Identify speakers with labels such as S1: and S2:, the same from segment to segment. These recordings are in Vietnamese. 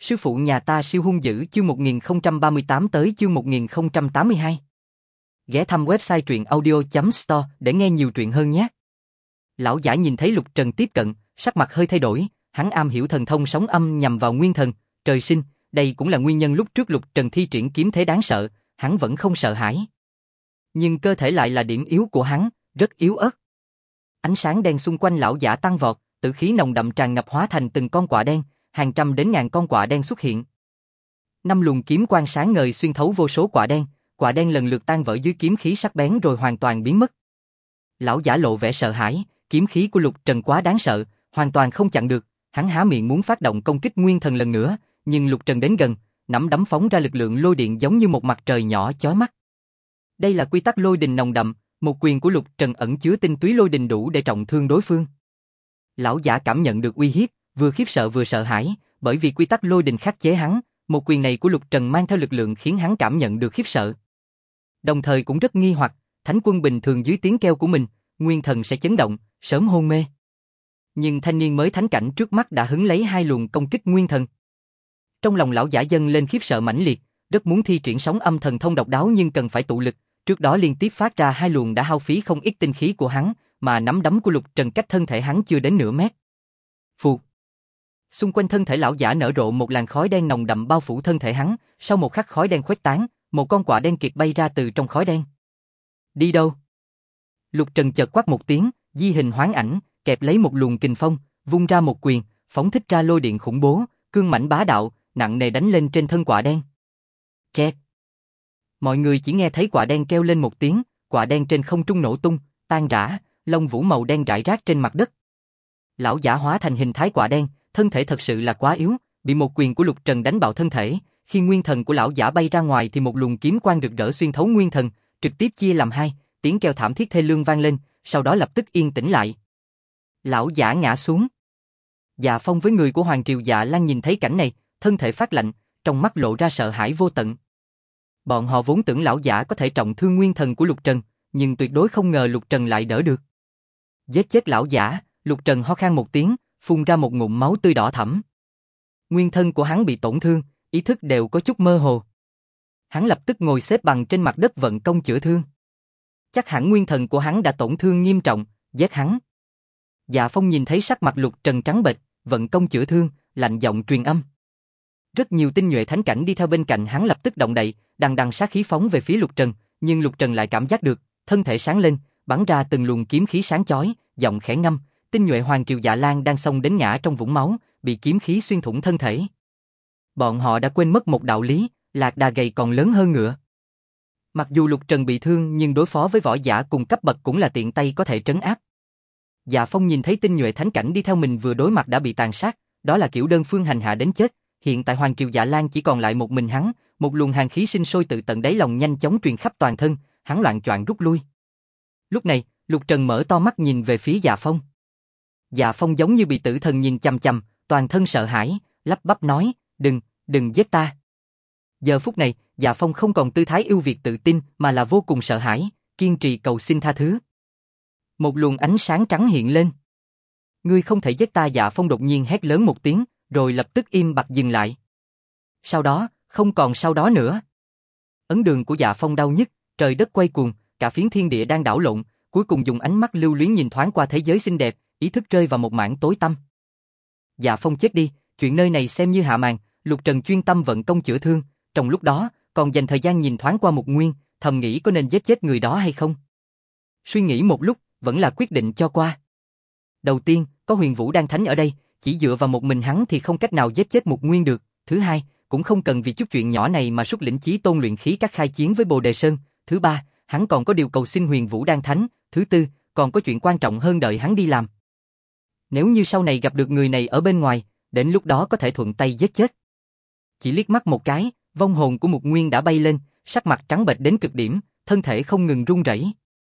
S1: Sư phụ nhà ta siêu hung dữ chương 1038 tới chương 1082. Ghé thăm website truyện audio.store để nghe nhiều truyện hơn nhé. Lão giả nhìn thấy Lục Trần tiếp cận, sắc mặt hơi thay đổi, hắn am hiểu thần thông sóng âm nhằm vào nguyên thần, trời sinh, đây cũng là nguyên nhân lúc trước Lục Trần thi triển kiếm thế đáng sợ, hắn vẫn không sợ hãi. Nhưng cơ thể lại là điểm yếu của hắn, rất yếu ớt. Ánh sáng đen xung quanh lão giả tăng vọt, tử khí nồng đậm tràn ngập hóa thành từng con quạ đen, hàng trăm đến ngàn con quạ đen xuất hiện. 5 luồng kiếm quang sáng ngời xuyên thấu vô số quạ đen lần lượt tan vỡ dưới kiếm khí sắc bén rồi hoàn toàn biến mất. Lão giả lộ vẻ sợ hãi, kiếm khí của Lục Trần quá đáng sợ, hoàn toàn không chặn được, hắn há miệng muốn phát động công kích nguyên thần lần nữa, nhưng Lục Trần đến gần, nắm đấm phóng ra lực lượng lôi điện giống như một mặt trời nhỏ chói mắt. Đây là quy tắc lôi đình nồng đậm, một quyền của Lục Trần ẩn chứa tinh túy lôi đình đủ để trọng thương đối phương. Lão giả cảm nhận được uy hiếp, vừa khiếp sợ vừa sợ hãi, bởi vì quy tắc lôi đình khắc chế hắn, một quyền này của Lục Trần mang theo lực lượng khiến hắn cảm nhận được khiếp sợ. Đồng thời cũng rất nghi hoặc, thánh quân bình thường dưới tiếng kêu của mình, nguyên thần sẽ chấn động, sớm hôn mê. Nhưng thanh niên mới thánh cảnh trước mắt đã hứng lấy 2 luồng công kích nguyên thần. Trong lòng lão giả dâng lên khiếp sợ mãnh liệt, rất muốn thi triển sóng âm thần thông độc đáo nhưng cần phải tụ lực, trước đó liên tiếp phát ra 2 luồng đã hao phí không ít tinh khí của hắn, mà nắm đấm của Lục Trần cách thân thể hắn chưa đến nửa mét. Phụt. Xung quanh thân thể lão giả nở rộ một làn khói đen nồng đậm bao phủ thân thể hắn, sau một khắc khói đen khuếch tán, một con quạ đen kiệt bay ra từ trong khói đen. Đi đâu? Lục Trần chợt quát một tiếng, di hình hoán ảnh, kẹp lấy một luồng kình phong, vung ra một quyền, phóng thích ra lôi điện khủng bố, cương mãnh bá đạo, nặng nề đánh lên trên thân quạ đen. Kẹt. Mọi người chỉ nghe thấy quạ đen kêu lên một tiếng, quạ đen trên không trung nổ tung, tan rã, lông vũ màu đen rải rác trên mặt đất. Lão giả hóa thành hình thái quạ đen, thân thể thật sự là quá yếu, bị một quyền của Lục Trần đánh bạo thân thể, khi nguyên thần của lão giả bay ra ngoài thì một luồng kiếm quang rực rỡ xuyên thấu nguyên thần, trực tiếp chia làm hai, tiếng kêu thảm thiết thê lương vang lên, sau đó lập tức yên tĩnh lại. Lão giả ngã xuống. Dạ Phong với người của Hoàng Triều Dạ Lan nhìn thấy cảnh này, thân thể phát lạnh, trong mắt lộ ra sợ hãi vô tận. Bọn họ vốn tưởng lão giả có thể trọng thương nguyên thần của Lục Trần, nhưng tuyệt đối không ngờ Lục Trần lại đỡ được. Giết chết lão giả, Lục Trần ho khan một tiếng, phun ra một ngụm máu tươi đỏ thẫm. Nguyên thân của hắn bị tổn thương, ý thức đều có chút mơ hồ. Hắn lập tức ngồi xếp bằng trên mặt đất vận công chữa thương. Chắc hẳn nguyên thần của hắn đã tổn thương nghiêm trọng, giết hắn. Dạ Phong nhìn thấy sắc mặt Lục Trần trắng bệch, vận công chữa thương, lạnh giọng truyền âm. Rất nhiều tinh nhuệ thánh cảnh đi theo bên cạnh hắn lập tức động đậy, đằng đằng sát khí phóng về phía Lục Trần, nhưng Lục Trần lại cảm giác được, thân thể sáng lên, bắn ra từng luồng kiếm khí sáng chói, giọng khẽ ngâm, tinh nhuệ Hoàng Triều Dạ Lan đang xông đến ngã trong vũng máu, bị kiếm khí xuyên thủng thân thể. Bọn họ đã quên mất một đạo lý, lạc đà gầy còn lớn hơn ngựa. Mặc dù Lục Trần bị thương nhưng đối phó với võ giả cùng cấp bậc cũng là tiện tay có thể trấn áp. Dạ Phong nhìn thấy tinh nhuệ thánh cảnh đi theo mình vừa đối mặt đã bị tàn sát, đó là kiểu đơn phương hành hạ đến chết. Hiện tại Hoàng Triều Dạ Lan chỉ còn lại một mình hắn, một luồng hàn khí sinh sôi từ tận đáy lòng nhanh chóng truyền khắp toàn thân, hắn loạng choạng rút lui. Lúc này, Lục Trần mở to mắt nhìn về phía Dạ Phong. Dạ Phong giống như bị tử thần nhìn chằm chằm, toàn thân sợ hãi, lắp bắp nói, đừng giết ta. Giờ phút này, Dạ Phong không còn tư thái ưu việt tự tin mà là vô cùng sợ hãi, kiên trì cầu xin tha thứ. Một luồng ánh sáng trắng hiện lên. Ngươi không thể giết ta. Dạ Phong đột nhiên hét lớn một tiếng, rồi lập tức im bặt dừng lại. Sau đó, không còn sau đó nữa. Ấn đường của Dạ Phong đau nhức, trời đất quay cuồng, cả phiến thiên địa đang đảo lộn, cuối cùng dùng ánh mắt lưu luyến nhìn thoáng qua thế giới xinh đẹp, ý thức rơi vào một mảng tối tăm. Dạ Phong chết đi, chuyện nơi này xem như hạ màn. Lục Trần chuyên tâm vận công chữa thương, trong lúc đó, còn dành thời gian nhìn thoáng qua Mục Nguyên, thầm nghĩ có nên giết chết người đó hay không. Suy nghĩ một lúc, vẫn là quyết định cho qua. Đầu tiên, có Huyền Vũ Đan Thánh ở đây, chỉ dựa vào một mình hắn thì không cách nào giết chết Mục Nguyên được. Thứ hai, cũng không cần vì chút chuyện nhỏ này mà xuất lĩnh chí tôn luyện khí các khai chiến với Bồ Đề Sơn. Thứ ba, hắn còn có điều cầu xin Huyền Vũ Đan Thánh. Thứ tư, còn có chuyện quan trọng hơn đợi hắn đi làm. Nếu như sau này gặp được người này ở bên ngoài, đến lúc đó có thể thuận tay giết chết. Chỉ liếc mắt một cái, vong hồn của Mục Nguyên đã bay lên, sắc mặt trắng bệch đến cực điểm, thân thể không ngừng run rẩy.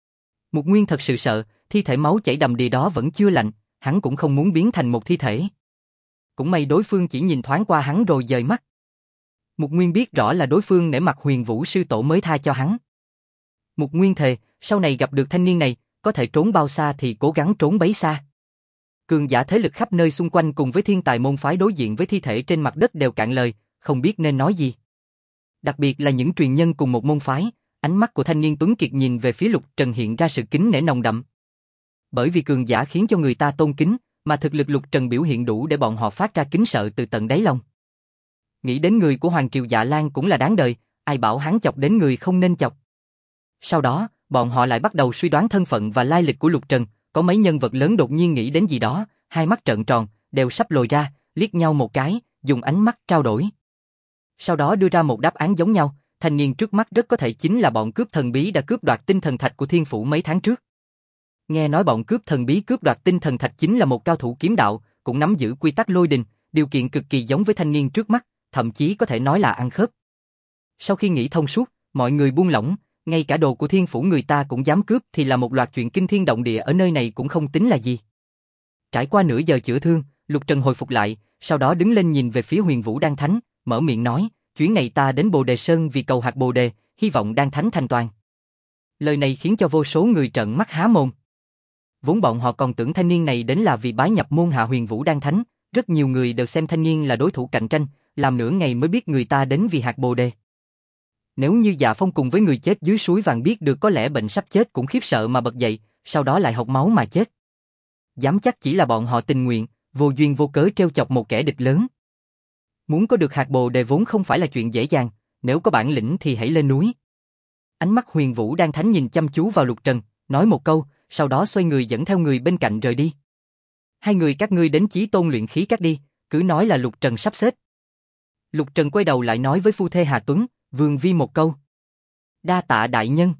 S1: Mục Nguyên thật sự sợ, thi thể máu chảy đầm đìa đó vẫn chưa lạnh, hắn cũng không muốn biến thành một thi thể. Cũng may đối phương chỉ nhìn thoáng qua hắn rồi dời mắt. Mục Nguyên biết rõ là đối phương nể mặt Huyền Vũ sư tổ mới tha cho hắn. Mục Nguyên thề, sau này gặp được thanh niên này, có thể trốn bao xa thì cố gắng trốn bấy xa. Cường giả thế lực khắp nơi xung quanh cùng với thiên tài môn phái đối diện với thi thể trên mặt đất đều cạn lời, không biết nên nói gì. Đặc biệt là những truyền nhân cùng một môn phái, ánh mắt của thanh niên tuấn kiệt nhìn về phía Lục Trần hiện ra sự kính nể nồng đậm. Bởi vì cường giả khiến cho người ta tôn kính, mà thực lực Lục Trần biểu hiện đủ để bọn họ phát ra kính sợ từ tận đáy lòng. Nghĩ đến người của Hoàng Triều Dạ Lan cũng là đáng đời, ai bảo hắn chọc đến người không nên chọc. Sau đó, bọn họ lại bắt đầu suy đoán thân phận và lai lịch của Lục Trần, có mấy nhân vật lớn đột nhiên nghĩ đến gì đó, hai mắt trợn tròn, đều sắp lồi ra, liếc nhau một cái, dùng ánh mắt trao đổi. Sau đó đưa ra một đáp án giống nhau, thanh niên trước mắt rất có thể chính là bọn cướp thần bí đã cướp đoạt tinh thần thạch của Thiên Phủ mấy tháng trước. Nghe nói bọn cướp thần bí cướp đoạt tinh thần thạch chính là một cao thủ kiếm đạo, cũng nắm giữ quy tắc lôi đình, điều kiện cực kỳ giống với thanh niên trước mắt, thậm chí có thể nói là ăn khớp. Sau khi nghĩ thông suốt, mọi người buông lỏng, ngay cả đồ của Thiên Phủ người ta cũng dám cướp thì là một loạt chuyện kinh thiên động địa ở nơi này cũng không tính là gì. Trải qua nửa giờ chữa thương, Lục Trần hồi phục lại, sau đó đứng lên nhìn về phía Huyền Vũ Đan Thánh, mở miệng nói, chuyến này ta đến Bồ Đề Sơn vì cầu hạt Bồ Đề, hy vọng Đan Thánh thành toàn. Lời này khiến cho vô số người trợn mắt há mồm. Vốn bọn họ còn tưởng thanh niên này đến là vì bái nhập môn hạ Huyền Vũ Đan Thánh, rất nhiều người đều xem thanh niên là đối thủ cạnh tranh, làm nửa ngày mới biết người ta đến vì hạt Bồ Đề. Nếu như Dạ Phong cùng với người chết dưới suối vàng biết được có lẽ bệnh sắp chết cũng khiếp sợ mà bật dậy, sau đó lại học máu mà chết. Dám chắc chỉ là bọn họ tình nguyện, vô duyên vô cớ trêu chọc một kẻ địch lớn. Muốn có được hạt Bồ Đề vốn không phải là chuyện dễ dàng, nếu có bản lĩnh thì hãy lên núi. Ánh mắt Huyền Vũ Đan Thánh nhìn chăm chú vào Lục Trần, nói một câu, sau đó xoay người dẫn theo người bên cạnh rời đi. Hai người các ngươi đến Chí Tôn luyện khí các đi, cứ nói là Lục Trần sắp xếp. Lục Trần quay đầu lại nói với phu thê Hà Tuấn, Vương Vi một câu. Đa tạ đại nhân.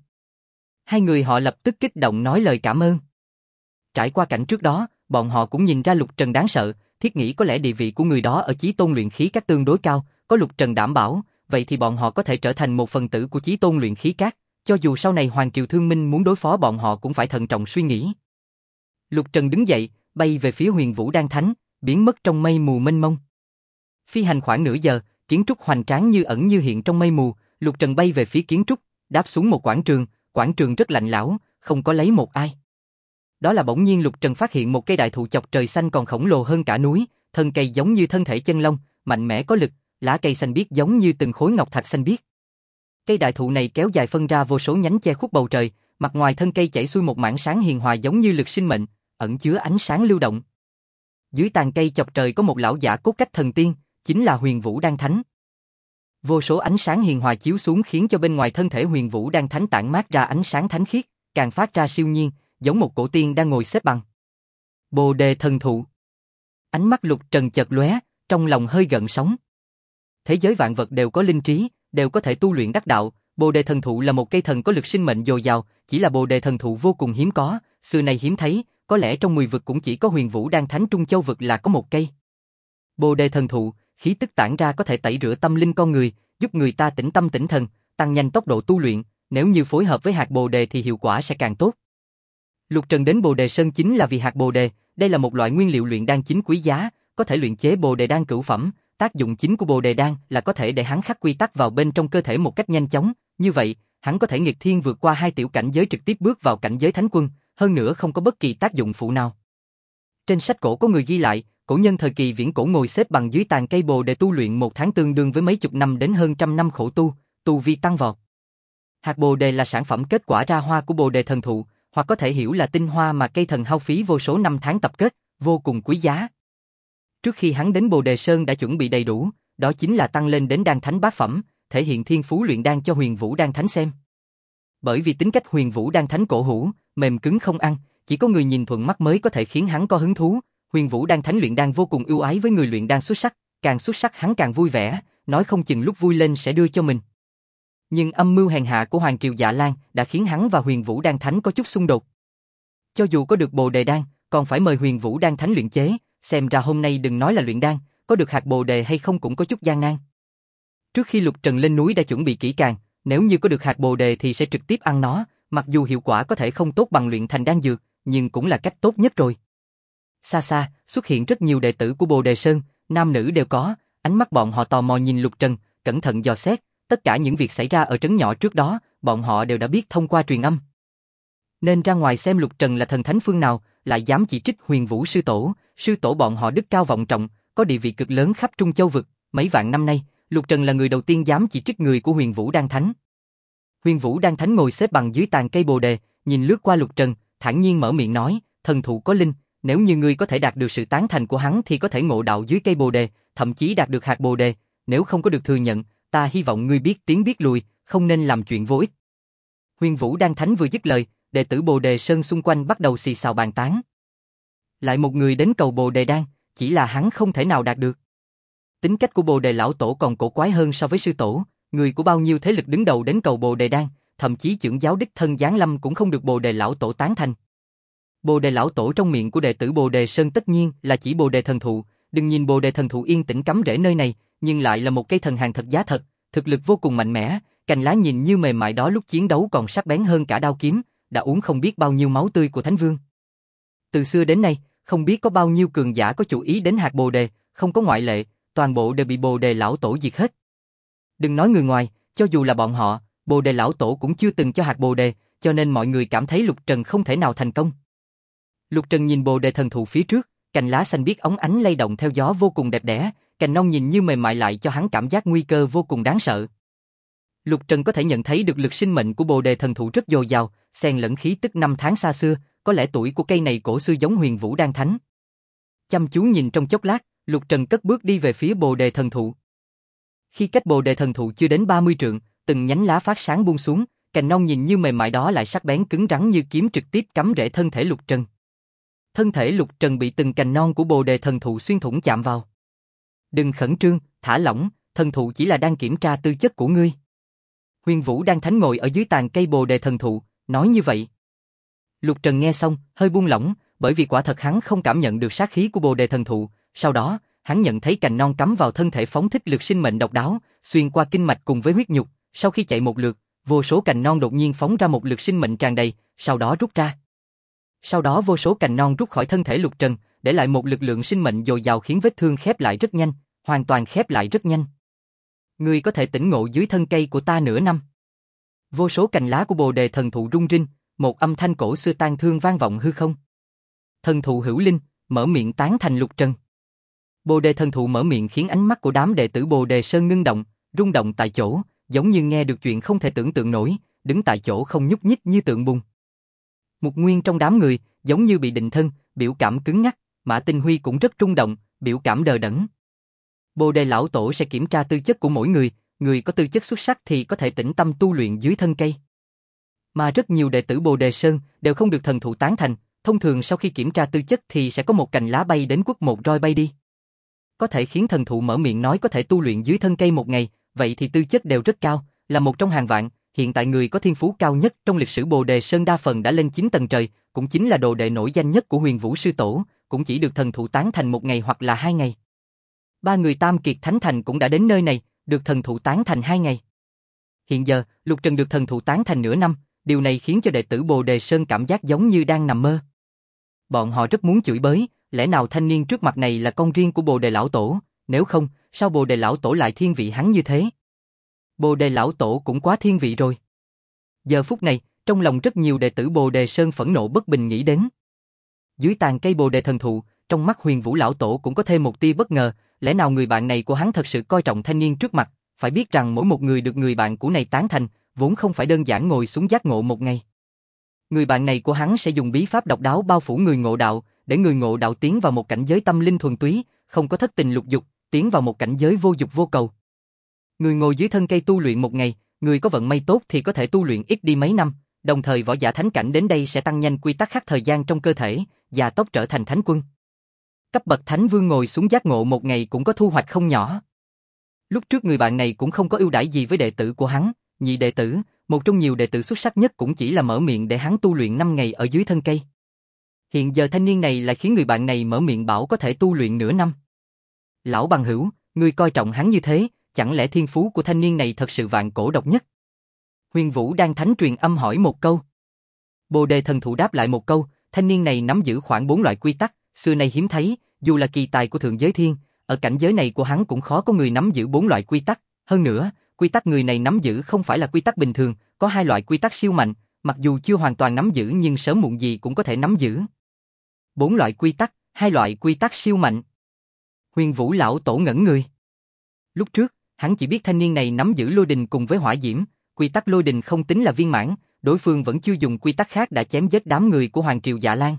S1: Hai người họ lập tức kích động nói lời cảm ơn. Trải qua cảnh trước đó, bọn họ cũng nhìn ra Lục Trần đáng sợ, thiết nghĩ có lẽ địa vị của người đó ở Chí Tôn luyện khí các tương đối cao, có Lục Trần đảm bảo, vậy thì bọn họ có thể trở thành một phần tử của Chí Tôn luyện khí các, cho dù sau này Hoàng Triều Thương Minh muốn đối phó bọn họ cũng phải thận trọng suy nghĩ. Lục Trần đứng dậy, bay về phía Huyền Vũ Đan Thánh, biến mất trong mây mù mênh mông. Phi hành khoảng nửa giờ, kiến trúc hoành tráng như ẩn như hiện trong mây mù, Lục Trần bay về phía kiến trúc, đáp xuống một quảng trường rất lạnh lẽo, không có lấy một ai. Đó là bỗng nhiên Lục Trần phát hiện một cây đại thụ chọc trời xanh còn khổng lồ hơn cả núi, thân cây giống như thân thể chân long, mạnh mẽ có lực, lá cây xanh biếc giống như từng khối ngọc thạch xanh biếc. Cây đại thụ này kéo dài phân ra vô số nhánh che khuất bầu trời, mặt ngoài thân cây chảy xuôi một mảng sáng hiền hòa giống như lực sinh mệnh, ẩn chứa ánh sáng lưu động. Dưới tàn cây chọc trời có một lão giả cốt cách thần tiên, chính là Huyền Vũ Đan Thánh. Vô số ánh sáng hiền hòa chiếu xuống khiến cho bên ngoài thân thể Huyền Vũ Đan Thánh tản mát ra ánh sáng thánh khiết, càng phát ra siêu nhiên, giống một cổ tiên đang ngồi xếp bằng. Bồ Đề thần thụ. Ánh mắt Lục Trần chợt lóe, trong lòng hơi gợn sóng. Thế giới vạn vật đều có linh trí, đều có thể tu luyện đắc đạo, Bồ Đề thần thụ là một cây thần có lực sinh mệnh dồi dào, chỉ là Bồ Đề thần thụ vô cùng hiếm có, xưa nay hiếm thấy, có lẽ trong 10 vực cũng chỉ có Huyền Vũ Đan Thánh Trung Châu vực là có một cây. Bồ Đề thần thụ, khí tức tản ra có thể tẩy rửa tâm linh con người, giúp người ta tĩnh tâm tĩnh thần, tăng nhanh tốc độ tu luyện, nếu như phối hợp với hạt Bồ Đề thì hiệu quả sẽ càng tốt. Lục Trần đến Bồ Đề Sơn chính là vì hạt Bồ Đề, đây là một loại nguyên liệu luyện đan chính quý giá, có thể luyện chế Bồ Đề đan cửu phẩm, tác dụng chính của Bồ Đề đan là có thể để hắn khắc quy tắc vào bên trong cơ thể một cách nhanh chóng, như vậy, hắn có thể nghịch thiên vượt qua 2 tiểu cảnh giới trực tiếp bước vào cảnh giới thánh quân, hơn nữa không có bất kỳ tác dụng phụ nào. Trên sách cổ có người ghi lại, cổ nhân thời kỳ viễn cổ ngồi xếp bằng dưới tàn cây Bồ Đề tu luyện 1 tháng tương đương với mấy chục năm đến hơn trăm năm khổ tu vi tăng vọt. Hạt Bồ Đề là sản phẩm kết quả ra hoa của Bồ Đề thần thụ, hoặc có thể hiểu là tinh hoa mà cây thần hao phí vô số năm tháng tập kết, vô cùng quý giá. Trước khi hắn đến Bồ Đề Sơn đã chuẩn bị đầy đủ, đó chính là tăng lên đến đan thánh bát phẩm, thể hiện thiên phú luyện đan cho Huyền Vũ Đan Thánh xem. Bởi vì tính cách Huyền Vũ Đan Thánh cổ hủ, mềm cứng không ăn, chỉ có người nhìn thuận mắt mới có thể khiến hắn có hứng thú. Huyền Vũ Đan Thánh luyện đan vô cùng ưu ái với người luyện đan xuất sắc, càng xuất sắc hắn càng vui vẻ, nói không chừng lúc vui lên sẽ đưa cho mình. Nhưng âm mưu hèn hạ của Hoàng Triều Dạ Lan đã khiến hắn và Huyền Vũ Đan Thánh có chút xung đột. Cho dù có được Bồ Đề đan, còn phải mời Huyền Vũ Đan Thánh luyện chế, xem ra hôm nay đừng nói là luyện đan, có được hạt Bồ Đề hay không cũng có chút gian nan. Trước khi Lục Trần lên núi đã chuẩn bị kỹ càng, nếu như có được hạt Bồ Đề thì sẽ trực tiếp ăn nó, mặc dù hiệu quả có thể không tốt bằng luyện thành đan dược, nhưng cũng là cách tốt nhất rồi. Xa xa, xuất hiện rất nhiều đệ tử của Bồ Đề Sơn, nam nữ đều có, ánh mắt bọn họ tò mò nhìn Lục Trần, cẩn thận dò xét, tất cả những việc xảy ra ở trấn nhỏ trước đó, bọn họ đều đã biết thông qua truyền âm. Nên ra ngoài xem Lục Trần là thần thánh phương nào, lại dám chỉ trích Huyền Vũ sư tổ bọn họ đức cao vọng trọng, có địa vị cực lớn khắp Trung Châu vực, mấy vạn năm nay, Lục Trần là người đầu tiên dám chỉ trích người của Huyền Vũ Đan Thánh. Huyền Vũ Đan Thánh ngồi xếp bằng dưới tàn cây bồ đề, nhìn lướt qua Lục Trần, thản nhiên mở miệng nói, thần thụ có linh, nếu như ngươi có thể đạt được sự tán thành của hắn thì có thể ngộ đạo dưới cây bồ đề, thậm chí đạt được hạt bồ đề, nếu không có được thừa nhận, ta hy vọng ngươi biết tiến biết lùi, không nên làm chuyện vô ích. Huyền Vũ Đan Thánh vừa dứt lời, đệ tử Bồ Đề Sơn xung quanh bắt đầu xì xào bàn tán. Lại một người đến cầu Bồ Đề Đan, chỉ là hắn không thể nào đạt được. Tính cách của Bồ Đề lão tổ còn cổ quái hơn so với sư tổ, người của bao nhiêu thế lực đứng đầu đến cầu Bồ Đề Đan, thậm chí trưởng giáo đích thân giáng lâm cũng không được Bồ Đề lão tổ tán thành. Bồ Đề lão tổ trong miệng của đệ tử Bồ Đề Sơn tất nhiên là chỉ Bồ Đề thần thụ, đừng nhìn Bồ Đề thần thụ yên tĩnh cắm rễ nơi này, nhưng lại là một cây thần hàng thật giá thật, thực lực vô cùng mạnh mẽ, cành lá nhìn như mềm mại đó lúc chiến đấu còn sắc bén hơn cả đao kiếm, đã uống không biết bao nhiêu máu tươi của Thánh Vương. Từ xưa đến nay, không biết có bao nhiêu cường giả có chủ ý đến hạt Bồ Đề, không có ngoại lệ, toàn bộ đều bị Bồ Đề lão tổ diệt hết. Đừng nói người ngoài, cho dù là bọn họ, Bồ Đề lão tổ cũng chưa từng cho hạt Bồ Đề, cho nên mọi người cảm thấy Lục Trần không thể nào thành công. Lục Trần nhìn Bồ Đề thần thụ phía trước, cành lá xanh biếc óng ánh lay động theo gió vô cùng đẹp đẽ, cành non nhìn như mềm mại lại cho hắn cảm giác nguy cơ vô cùng đáng sợ. Lục Trần có thể nhận thấy được lực sinh mệnh của Bồ Đề thần thụ rất dồi dào, xen lẫn khí tức năm tháng xa xưa, có lẽ tuổi của cây này cổ xưa giống Huyền Vũ Đan Thánh. Chăm chú nhìn trong chốc lát, Lục Trần cất bước đi về phía Bồ Đề thần thụ. Khi cách Bồ Đề thần thụ chưa đến 30 trượng, từng nhánh lá phát sáng buông xuống, cành non nhìn như mềm mại đó lại sắc bén cứng rắn như kiếm trực tiếp cắm rễ thân thể Lục Trần. Thân thể Lục Trần bị từng cành non của Bồ Đề thần thụ xuyên thủng chạm vào. Đừng khẩn trương, thả lỏng, thần thụ chỉ là đang kiểm tra tư chất của ngươi. Huyền Vũ Đan Thánh ngồi ở dưới tàn cây Bồ Đề thần thụ, nói như vậy. Lục Trần nghe xong, hơi buông lỏng, bởi vì quả thật hắn không cảm nhận được sát khí của Bồ Đề thần thụ, sau đó, hắn nhận thấy cành non cắm vào thân thể phóng thích lực sinh mệnh độc đáo, xuyên qua kinh mạch cùng với huyết nhục, sau khi chạy một lượt, vô số cành non đột nhiên phóng ra một lực sinh mệnh tràn đầy, sau đó rút ra. Sau đó vô số cành non rút khỏi thân thể Lục Trần, để lại một lực lượng sinh mệnh dồi dào khiến vết thương khép lại rất nhanh, hoàn toàn khép lại rất nhanh. Ngươi có thể tỉnh ngộ dưới thân cây của ta nửa năm. Vô số cành lá của Bồ Đề thần thụ rung rinh, một âm thanh cổ xưa tang thương vang vọng hư không. Thần thụ hữu linh, mở miệng tán thành Lục Trần. Bồ Đề thần thụ mở miệng khiến ánh mắt của đám đệ tử Bồ Đề Sơn ngưng động, rung động tại chỗ, giống như nghe được chuyện không thể tưởng tượng nổi, đứng tại chỗ không nhúc nhích như tượng bùn. Mục Nguyên trong đám người, giống như bị định thân, biểu cảm cứng nhắc, Mã Tinh Huy cũng rất rung động, biểu cảm đờ đẫn. Bồ Đề lão tổ sẽ kiểm tra tư chất của mỗi người, người có tư chất xuất sắc thì có thể tĩnh tâm tu luyện dưới thân cây. Mà rất nhiều đệ tử Bồ Đề Sơn đều không được thần thụ tán thành, thông thường sau khi kiểm tra tư chất thì sẽ có một cành lá bay đến quất một roi bay đi. Có thể khiến thần thụ mở miệng nói có thể tu luyện dưới thân cây một ngày, vậy thì tư chất đều rất cao, là một trong hàng vạn. Hiện tại người có thiên phú cao nhất trong lịch sử Bồ Đề Sơn đa phần đã lên 9 tầng trời, cũng chính là đồ đệ nổi danh nhất của Huyền Vũ sư tổ, cũng chỉ được thần thụ tán thành một ngày hoặc là 2 ngày. 3 người Tam Kiệt Thánh Thành cũng đã đến nơi này, được thần thụ tán thành 2 ngày. Hiện giờ, Lục Trần được thần thụ tán thành nửa năm, điều này khiến cho đệ tử Bồ Đề Sơn cảm giác giống như đang nằm mơ. Bọn họ rất muốn chửi bới, lẽ nào thanh niên trước mặt này là con riêng của Bồ Đề lão tổ, nếu không, sao Bồ Đề lão tổ lại thiên vị hắn như thế? Bồ Đề lão tổ cũng quá thiên vị rồi. Giờ phút này, trong lòng rất nhiều đệ tử Bồ Đề Sơn phẫn nộ bất bình nghĩ đến. Dưới tàn cây Bồ Đề thần thụ, trong mắt Huyền Vũ lão tổ cũng có thêm một tia bất ngờ, lẽ nào người bạn này của hắn thật sự coi trọng thanh niên trước mặt, phải biết rằng mỗi một người được người bạn của này tán thành, vốn không phải đơn giản ngồi xuống giác ngộ một ngày. Người bạn này của hắn sẽ dùng bí pháp độc đáo bao phủ người ngộ đạo, để người ngộ đạo tiến vào một cảnh giới tâm linh thuần túy, không có thất tình lục dục, tiến vào một cảnh giới vô dục vô cầu. Người ngồi dưới thân cây tu luyện một ngày, người có vận may tốt thì có thể tu luyện ít đi mấy năm, đồng thời võ giả thánh cảnh đến đây sẽ tăng nhanh quy tắc khắc thời gian trong cơ thể, già tốc trở thành thánh quân. Cấp bậc thánh vương ngồi xuống giác ngộ một ngày cũng có thu hoạch không nhỏ. Lúc trước người bạn này cũng không có ưu đãi gì với đệ tử của hắn, nhị đệ tử, một trong nhiều đệ tử xuất sắc nhất cũng chỉ là mở miệng để hắn tu luyện 5 ngày ở dưới thân cây. Hiện giờ thanh niên này lại khiến người bạn này mở miệng bảo có thể tu luyện nửa năm. Lão bằng hữu, ngươi coi trọng hắn như thế, chẳng lẽ thiên phú của thanh niên này thật sự vạn cổ độc nhất? Huyền Vũ Đan Thánh truyền âm hỏi một câu. Bồ Đề thần thụ đáp lại một câu, thanh niên này nắm giữ khoảng 4 loại quy tắc, xưa nay hiếm thấy, dù là kỳ tài của thượng giới thiên, ở cảnh giới này của hắn cũng khó có người nắm giữ 4 loại quy tắc, hơn nữa, quy tắc người này nắm giữ không phải là quy tắc bình thường, có 2 loại quy tắc siêu mạnh, mặc dù chưa hoàn toàn nắm giữ nhưng sớm muộn gì cũng có thể nắm giữ. 4 loại quy tắc, 2 loại quy tắc siêu mạnh. Huyền Vũ lão tổ ngẩn người. Lúc trước, hắn chỉ biết thanh niên này nắm giữ lôi đình cùng với hỏa diễm, quy tắc lôi đình không tính là viên mãn, đối phương vẫn chưa dùng quy tắc khác đã chém giết đám người của Hoàng Triều Dạ Lan.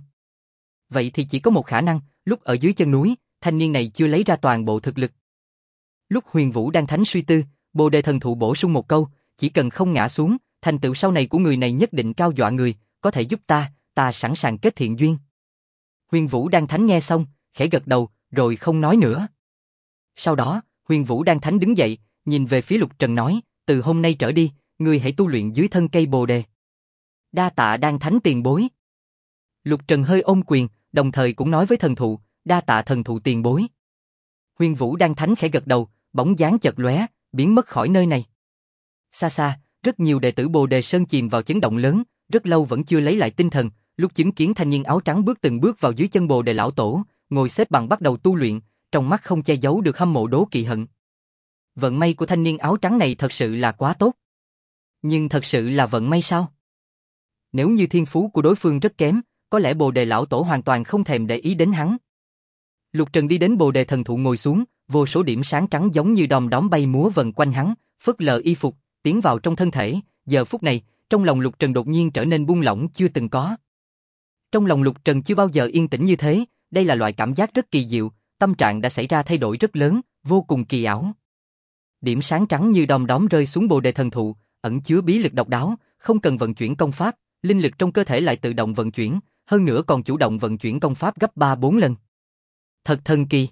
S1: Vậy thì chỉ có một khả năng, lúc ở dưới chân núi, thanh niên này chưa lấy ra toàn bộ thực lực. Lúc Huyền Vũ đang thánh suy tư, Bồ Đề thần thụ bổ sung một câu, chỉ cần không ngã xuống, thành tựu sau này của người này nhất định cao dọa người, có thể giúp ta sẵn sàng kết thiện duyên. Huyền Vũ đang thánh nghe xong, khẽ gật đầu, rồi không nói nữa. Sau đó, Huyền Vũ đang thánh đứng dậy, nhìn về phía Lục Trần nói, từ hôm nay trở đi, ngươi hãy tu luyện dưới thân cây Bồ Đề. Đa tạ đang thánh tiền bối. Lục Trần hơi ôm quyền, đồng thời cũng nói với thần thụ, đa tạ thần thụ tiền bối. Huyền Vũ đang thánh khẽ gật đầu, bóng dáng chợt lóe, biến mất khỏi nơi này. Xa xa, rất nhiều đệ tử Bồ Đề Sơn chìm vào chấn động lớn, rất lâu vẫn chưa lấy lại tinh thần, lúc chứng kiến thanh niên áo trắng bước từng bước vào dưới chân Bồ Đề lão tổ, ngồi xếp bằng bắt đầu tu luyện, trong mắt không che giấu được hâm mộ đố kỵ hận. Vận may của thanh niên áo trắng này thật sự là quá tốt. Nhưng thật sự là vận may sao? Nếu như thiên phú của đối phương rất kém, có lẽ Bồ Đề lão tổ hoàn toàn không thèm để ý đến hắn. Lục Trần đi đến Bồ Đề thần thụ ngồi xuống, vô số điểm sáng trắng giống như đom đóm bay múa vần quanh hắn, phất lờ y phục, tiến vào trong thân thể. Giờ phút này, trong lòng Lục Trần đột nhiên trở nên buông lỏng chưa từng có. Trong lòng Lục Trần chưa bao giờ yên tĩnh như thế, đây là loại cảm giác rất kỳ diệu, tâm trạng đã xảy ra thay đổi rất lớn, vô cùng kỳ ảo. Điểm sáng trắng như đom đóm rơi xuống Bồ Đề thần thụ, ẩn chứa bí lực độc đáo, không cần vận chuyển công pháp, linh lực trong cơ thể lại tự động vận chuyển, hơn nữa còn chủ động vận chuyển công pháp gấp 3-4 lần. Thật thần kỳ.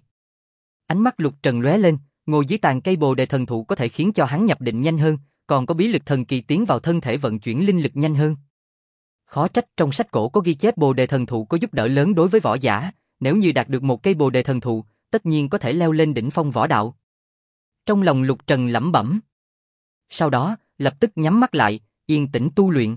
S1: Ánh mắt Lục Trần lóe lên, ngồi dưới tàn cây Bồ Đề thần thụ có thể khiến cho hắn nhập định nhanh hơn, còn có bí lực thần kỳ tiến vào thân thể vận chuyển linh lực nhanh hơn. Khó trách trong sách cổ có ghi chép Bồ Đề thần thụ có giúp đỡ lớn đối với võ giả, nếu như đạt được một cây Bồ Đề thần thụ, tất nhiên có thể leo lên đỉnh phong võ đạo. Trong lòng Lục Trần lẩm bẩm. Sau đó, lập tức nhắm mắt lại, yên tĩnh tu luyện.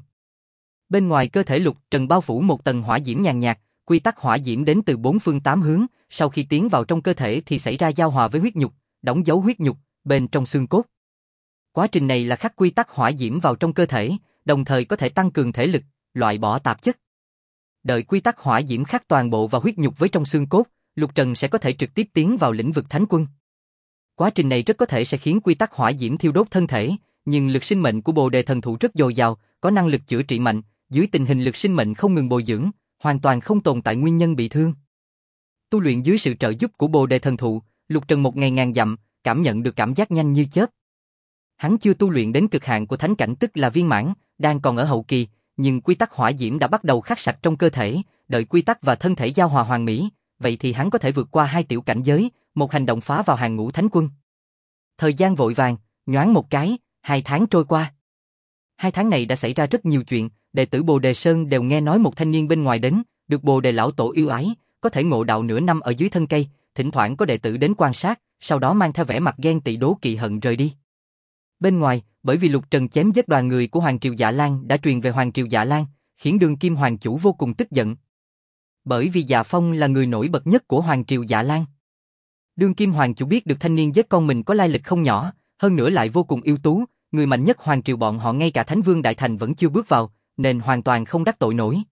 S1: Bên ngoài cơ thể Lục Trần bao phủ một tầng hỏa diễm nhàn nhạt, quy tắc hỏa diễm đến từ 4 phương 8 hướng, sau khi tiến vào trong cơ thể thì xảy ra giao hòa với huyết nhục, đóng dấu huyết nhục bên trong xương cốt. Quá trình này là khắc quy tắc hỏa diễm vào trong cơ thể, đồng thời có thể tăng cường thể lực, loại bỏ tạp chất. Đợi quy tắc hỏa diễm khắc toàn bộ vào huyết nhục với trong xương cốt, Lục Trần sẽ có thể trực tiếp tiến vào lĩnh vực thánh quân. Quá trình này rất có thể sẽ khiến quy tắc hỏa diễm thiêu đốt thân thể, nhưng lực sinh mệnh của Bồ Đề thần thụ rất dồi dào, có năng lực chữa trị mạnh, dưới tình hình lực sinh mệnh không ngừng bồi dưỡng, hoàn toàn không tồn tại nguyên nhân bị thương. Tu luyện dưới sự trợ giúp của Bồ Đề thần thụ, Lục Trần một ngày ngàn dặm, cảm nhận được cảm giác nhanh như chớp. Hắn chưa tu luyện đến cực hạn của thánh cảnh tức là viên mãn, đang còn ở hậu kỳ, nhưng quy tắc hỏa diễm đã bắt đầu khắc sạch trong cơ thể, đợi quy tắc và thân thể giao hòa hoàn mỹ, vậy thì hắn có thể vượt qua 2 tiểu cảnh giới, một hành động phá vào hàng ngũ thánh quân. Thời gian vội vàng, nhoáng một cái, 2 tháng trôi qua. 2 tháng này đã xảy ra rất nhiều chuyện, đệ tử Bồ Đề Sơn đều nghe nói một thanh niên bên ngoài đến, được Bồ Đề lão tổ yêu ái, có thể ngộ đạo nửa năm ở dưới thân cây, thỉnh thoảng có đệ tử đến quan sát, sau đó mang theo vẻ mặt ghen tị đố kỵ hận rời đi. Bên ngoài, bởi vì Lục Trần chém giết đoàn người của Hoàng Triều Dạ Lan đã truyền về Hoàng Triều Dạ Lan, khiến đương kim hoàng chủ vô cùng tức giận. Bởi vì Dạ Phong là người nổi bật nhất của Hoàng Triều Dạ Lan. Đương kim hoàng chủ biết được thanh niên giết con mình có lai lịch không nhỏ, hơn nữa lại vô cùng ưu tú, người mạnh nhất Hoàng Triều bọn họ ngay cả Thánh Vương Đại Thành vẫn chưa bước vào, nên hoàn toàn không đắc tội nổi.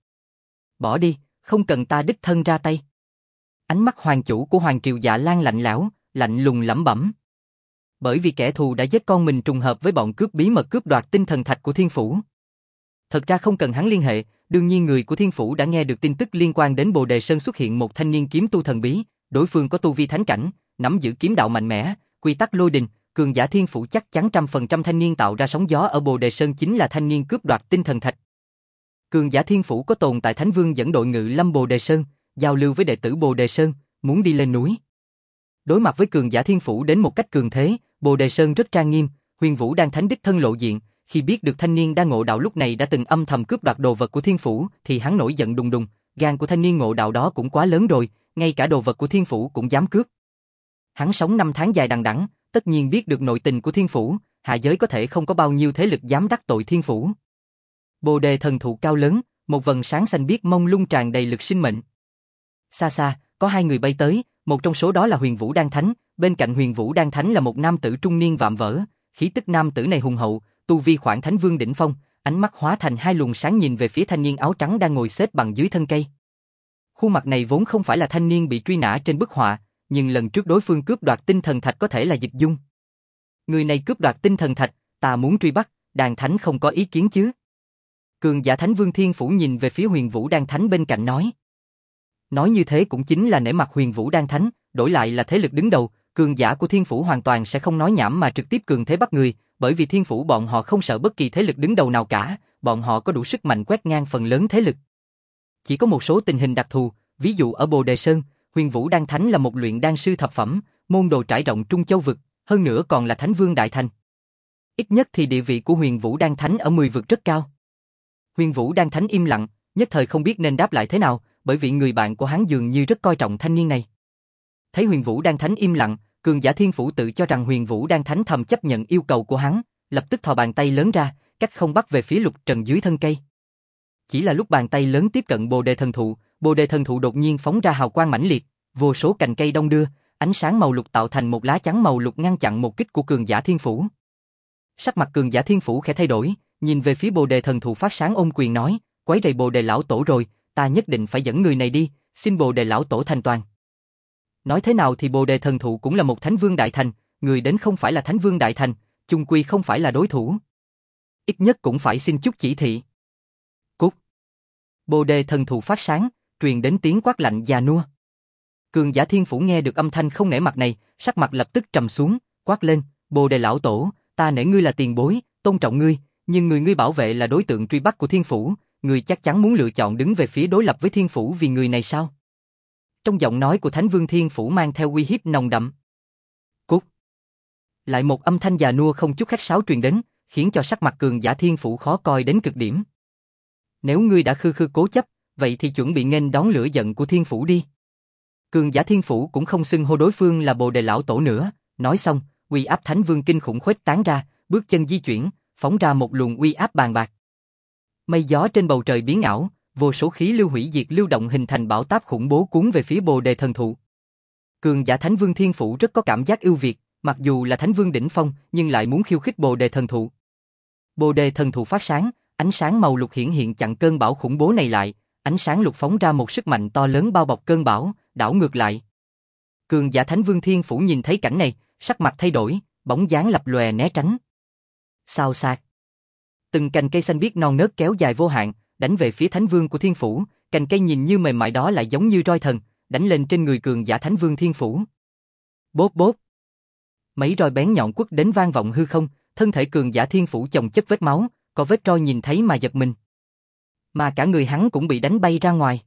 S1: Bỏ đi, không cần ta đích thân ra tay. Ánh mắt hoàng chủ của Hoàng Triều Dạ Lan lạnh lẽo, lạnh lùng lẩm bẩm. Bởi vì kẻ thù đã giết con mình trùng hợp với bọn cướp bí mật cướp đoạt tinh thần thạch của Thiên Phủ. Thật ra không cần hắn liên hệ, đương nhiên người của Thiên Phủ đã nghe được tin tức liên quan đến Bồ Đề Sơn xuất hiện một thanh niên kiếm tu thần bí, đối phương có tu vi thánh cảnh, nắm giữ kiếm đạo mạnh mẽ, quy tắc lôi đình, cường giả Thiên Phủ chắc chắn 100% thanh niên tạo ra sóng gió ở Bồ Đề Sơn chính là thanh niên cướp đoạt tinh thần thạch. Cường giả Thiên Phủ có tồn tại Thánh Vương dẫn đội ngự lâm Bồ Đề Sơn, giao lưu với đệ tử Bồ Đề Sơn, muốn đi lên núi. Đối mặt với cường giả Thiên Phủ đến một cách cường thế, Bồ Đề Sơn rất trang nghiêm, Huyền Vũ đang thánh đích thân lộ diện, khi biết được thanh niên đang ngộ đạo lúc này đã từng âm thầm cướp đoạt đồ vật của Thiên Phủ, thì hắn nổi giận đùng đùng, gan của thanh niên ngộ đạo đó cũng quá lớn rồi, ngay cả đồ vật của Thiên Phủ cũng dám cướp. Hắn sống 5 tháng dài đằng đẵng, tất nhiên biết được nội tình của Thiên Phủ, hạ giới có thể không có bao nhiêu thế lực dám đắc tội Thiên Phủ. Bồ Đề thần thụ cao lớn, một vầng sáng xanh biếc mông lung tràn đầy lực sinh mệnh. Xa xa, có 2 người bay tới, một trong số đó là Huyền Vũ Đan Thánh, bên cạnh Huyền Vũ Đan Thánh là một nam tử trung niên vạm vỡ, khí tức nam tử này hùng hậu, tu vi khoảng Thánh Vương đỉnh phong, ánh mắt hóa thành 2 luồng sáng nhìn về phía thanh niên áo trắng đang ngồi xếp bằng dưới thân cây. Khuôn mặt này vốn không phải là thanh niên bị truy nã trên bức họa, nhưng lần trước đối phương cướp đoạt tinh thần thạch có thể là Dịch Dung. Người này cướp đoạt tinh thần thạch, ta muốn truy bắt, Đan Thánh không có ý kiến chứ? Cường giả Thánh Vương Thiên Phủ nhìn về phía Huyền Vũ Đan Thánh bên cạnh nói. Nói như thế cũng chính là nể mặt Huyền Vũ Đan Thánh, đổi lại là thế lực đứng đầu, cường giả của Thiên Phủ hoàn toàn sẽ không nói nhảm mà trực tiếp cường thế bắt người, bởi vì Thiên Phủ bọn họ không sợ bất kỳ thế lực đứng đầu nào cả, bọn họ có đủ sức mạnh quét ngang phần lớn thế lực. Chỉ có một số tình hình đặc thù, ví dụ ở Bồ Đề Sơn, Huyền Vũ Đan Thánh là một luyện đan sư thập phẩm, môn đồ trải rộng Trung Châu vực, hơn nữa còn là Thánh Vương Đại Thành. Ít nhất thì địa vị của Huyền Vũ Đan Thánh ở 10 vực rất cao. Huyền Vũ Đan Thánh im lặng, nhất thời không biết nên đáp lại thế nào, bởi vì người bạn của hắn dường như rất coi trọng thanh niên này. Thấy Huyền Vũ Đan Thánh im lặng, cường giả Thiên Phủ tự cho rằng Huyền Vũ Đan Thánh thầm chấp nhận yêu cầu của hắn, lập tức thò bàn tay lớn ra, cách không bắt về phía Lục Trần dưới thân cây. Chỉ là lúc bàn tay lớn tiếp cận Bồ Đề Thần Thụ đột nhiên phóng ra hào quang mãnh liệt, vô số cành cây đong đưa, ánh sáng màu lục tạo thành một lá chắn màu lục ngăn chặn một kích của cường giả Thiên Phủ. Sắc mặt cường giả Thiên Phủ khẽ thay đổi, nhìn về phía Bồ Đề Thần Thụ phát sáng ôm quyền nói, quấy rầy Bồ Đề lão tổ rồi, ta nhất định phải dẫn người này đi, xin Bồ Đề lão tổ thành toàn. Nói thế nào thì Bồ Đề Thần Thụ cũng là một Thánh Vương Đại Thành, người đến không phải là Thánh Vương Đại Thành, chung quy không phải là đối thủ. Ít nhất cũng phải xin chút chỉ thị. Cút. Bồ Đề Thần Thụ phát sáng, truyền đến tiếng quát lạnh già nua. Cường giả Thiên Phủ nghe được âm thanh không nể mặt này, sắc mặt lập tức trầm xuống, quát lên, Bồ Đề lão tổ, ta nể ngươi là tiền bối, tôn trọng ngươi, nhưng người ngươi bảo vệ là đối tượng truy bắt của Thiên Phủ, ngươi chắc chắn muốn lựa chọn đứng về phía đối lập với Thiên Phủ vì người này sao? Trong giọng nói của Thánh Vương Thiên Phủ mang theo uy hiếp nồng đậm. Cút. Lại một âm thanh già nua không chút khách sáo truyền đến, khiến cho sắc mặt cường giả Thiên Phủ khó coi đến cực điểm. Nếu ngươi đã khư khư cố chấp, vậy thì chuẩn bị nghênh đón lửa giận của Thiên Phủ đi. Cường giả Thiên Phủ cũng không xưng hô đối phương là Bồ Đề lão tổ nữa, nói xong, uy áp Thánh Vương kinh khủng khuếch tán ra, bước chân di chuyển, phóng ra một luồng uy áp bàn bạc. Mây gió trên bầu trời biến ảo, vô số khí lưu hủy diệt lưu động hình thành bão táp khủng bố cuốn về phía Bồ Đề Thần Thụ. Cường giả Thánh Vương Thiên Phủ rất có cảm giác ưu việt, mặc dù là Thánh Vương đỉnh phong, nhưng lại muốn khiêu khích Bồ Đề Thần Thụ. Bồ Đề Thần Thụ phát sáng, ánh sáng màu lục hiển hiện chặn cơn bão khủng bố này lại, ánh sáng lục phóng ra một sức mạnh to lớn bao bọc cơn bão, đảo ngược lại. Cường giả Thánh Vương Thiên Phủ nhìn thấy cảnh này, sắc mặt thay đổi, bóng dáng lập lòe né tránh. Xào xạc. Từng cành cây xanh biếc non nớt kéo dài vô hạn, đánh về phía Thánh Vương của Thiên Phủ, cành cây nhìn như mềm mại đó lại giống như roi thần, đánh lên trên người cường giả Thánh Vương Thiên Phủ. Bốp bốp. Mấy roi bén nhọn quất đến vang vọng hư không, thân thể cường giả Thiên Phủ chồng chất vết máu, có vết roi nhìn thấy mà giật mình. Mà cả người hắn cũng bị đánh bay ra ngoài.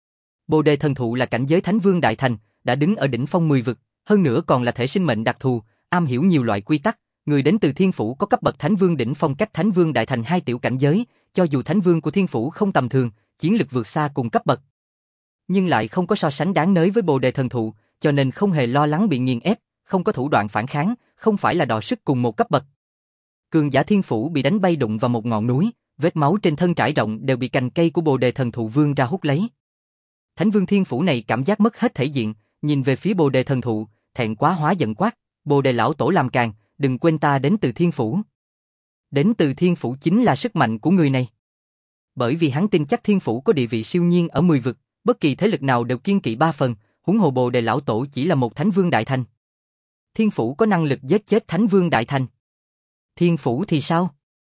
S1: Bồ Đề Thần Thụ là cảnh giới Thánh Vương Đại Thành, đã đứng ở đỉnh phong 10 vực, hơn nữa còn là thể sinh mệnh đặc thù, am hiểu nhiều loại quy tắc. Người đến từ Thiên Phủ có cấp bậc Thánh Vương đỉnh phong cách Thánh Vương Đại Thành 2 tiểu cảnh giới, cho dù Thánh Vương của Thiên Phủ không tầm thường, chiến lực vượt xa cùng cấp bậc. Nhưng lại không có so sánh đáng nới với Bồ Đề Thần Thụ, cho nên không hề lo lắng bị nghiền ép, không có thủ đoạn phản kháng, không phải là đọ sức cùng một cấp bậc. Cường giả Thiên Phủ bị đánh bay đụng vào một ngọn núi, vết máu trên thân trải rộng đều bị cành cây của Bồ Đề Thần Thụ vươn ra hút lấy. Thánh Vương Thiên Phủ này cảm giác mất hết thể diện, nhìn về phía Bồ Đề Thần Thụ, thẹn quá hóa giận quát, Bồ Đề lão tổ làm càn, đừng quên ta đến từ Thiên Phủ. Đến từ Thiên Phủ chính là sức mạnh của người này. Bởi vì hắn tin chắc Thiên Phủ có địa vị siêu nhiên ở 10 vực, bất kỳ thế lực nào đều kiêng kỵ 3 phần, huống hồ Bồ Đề lão tổ chỉ là một Thánh Vương Đại Thành. Thiên Phủ có năng lực giết chết Thánh Vương Đại Thành. Thiên Phủ thì sao?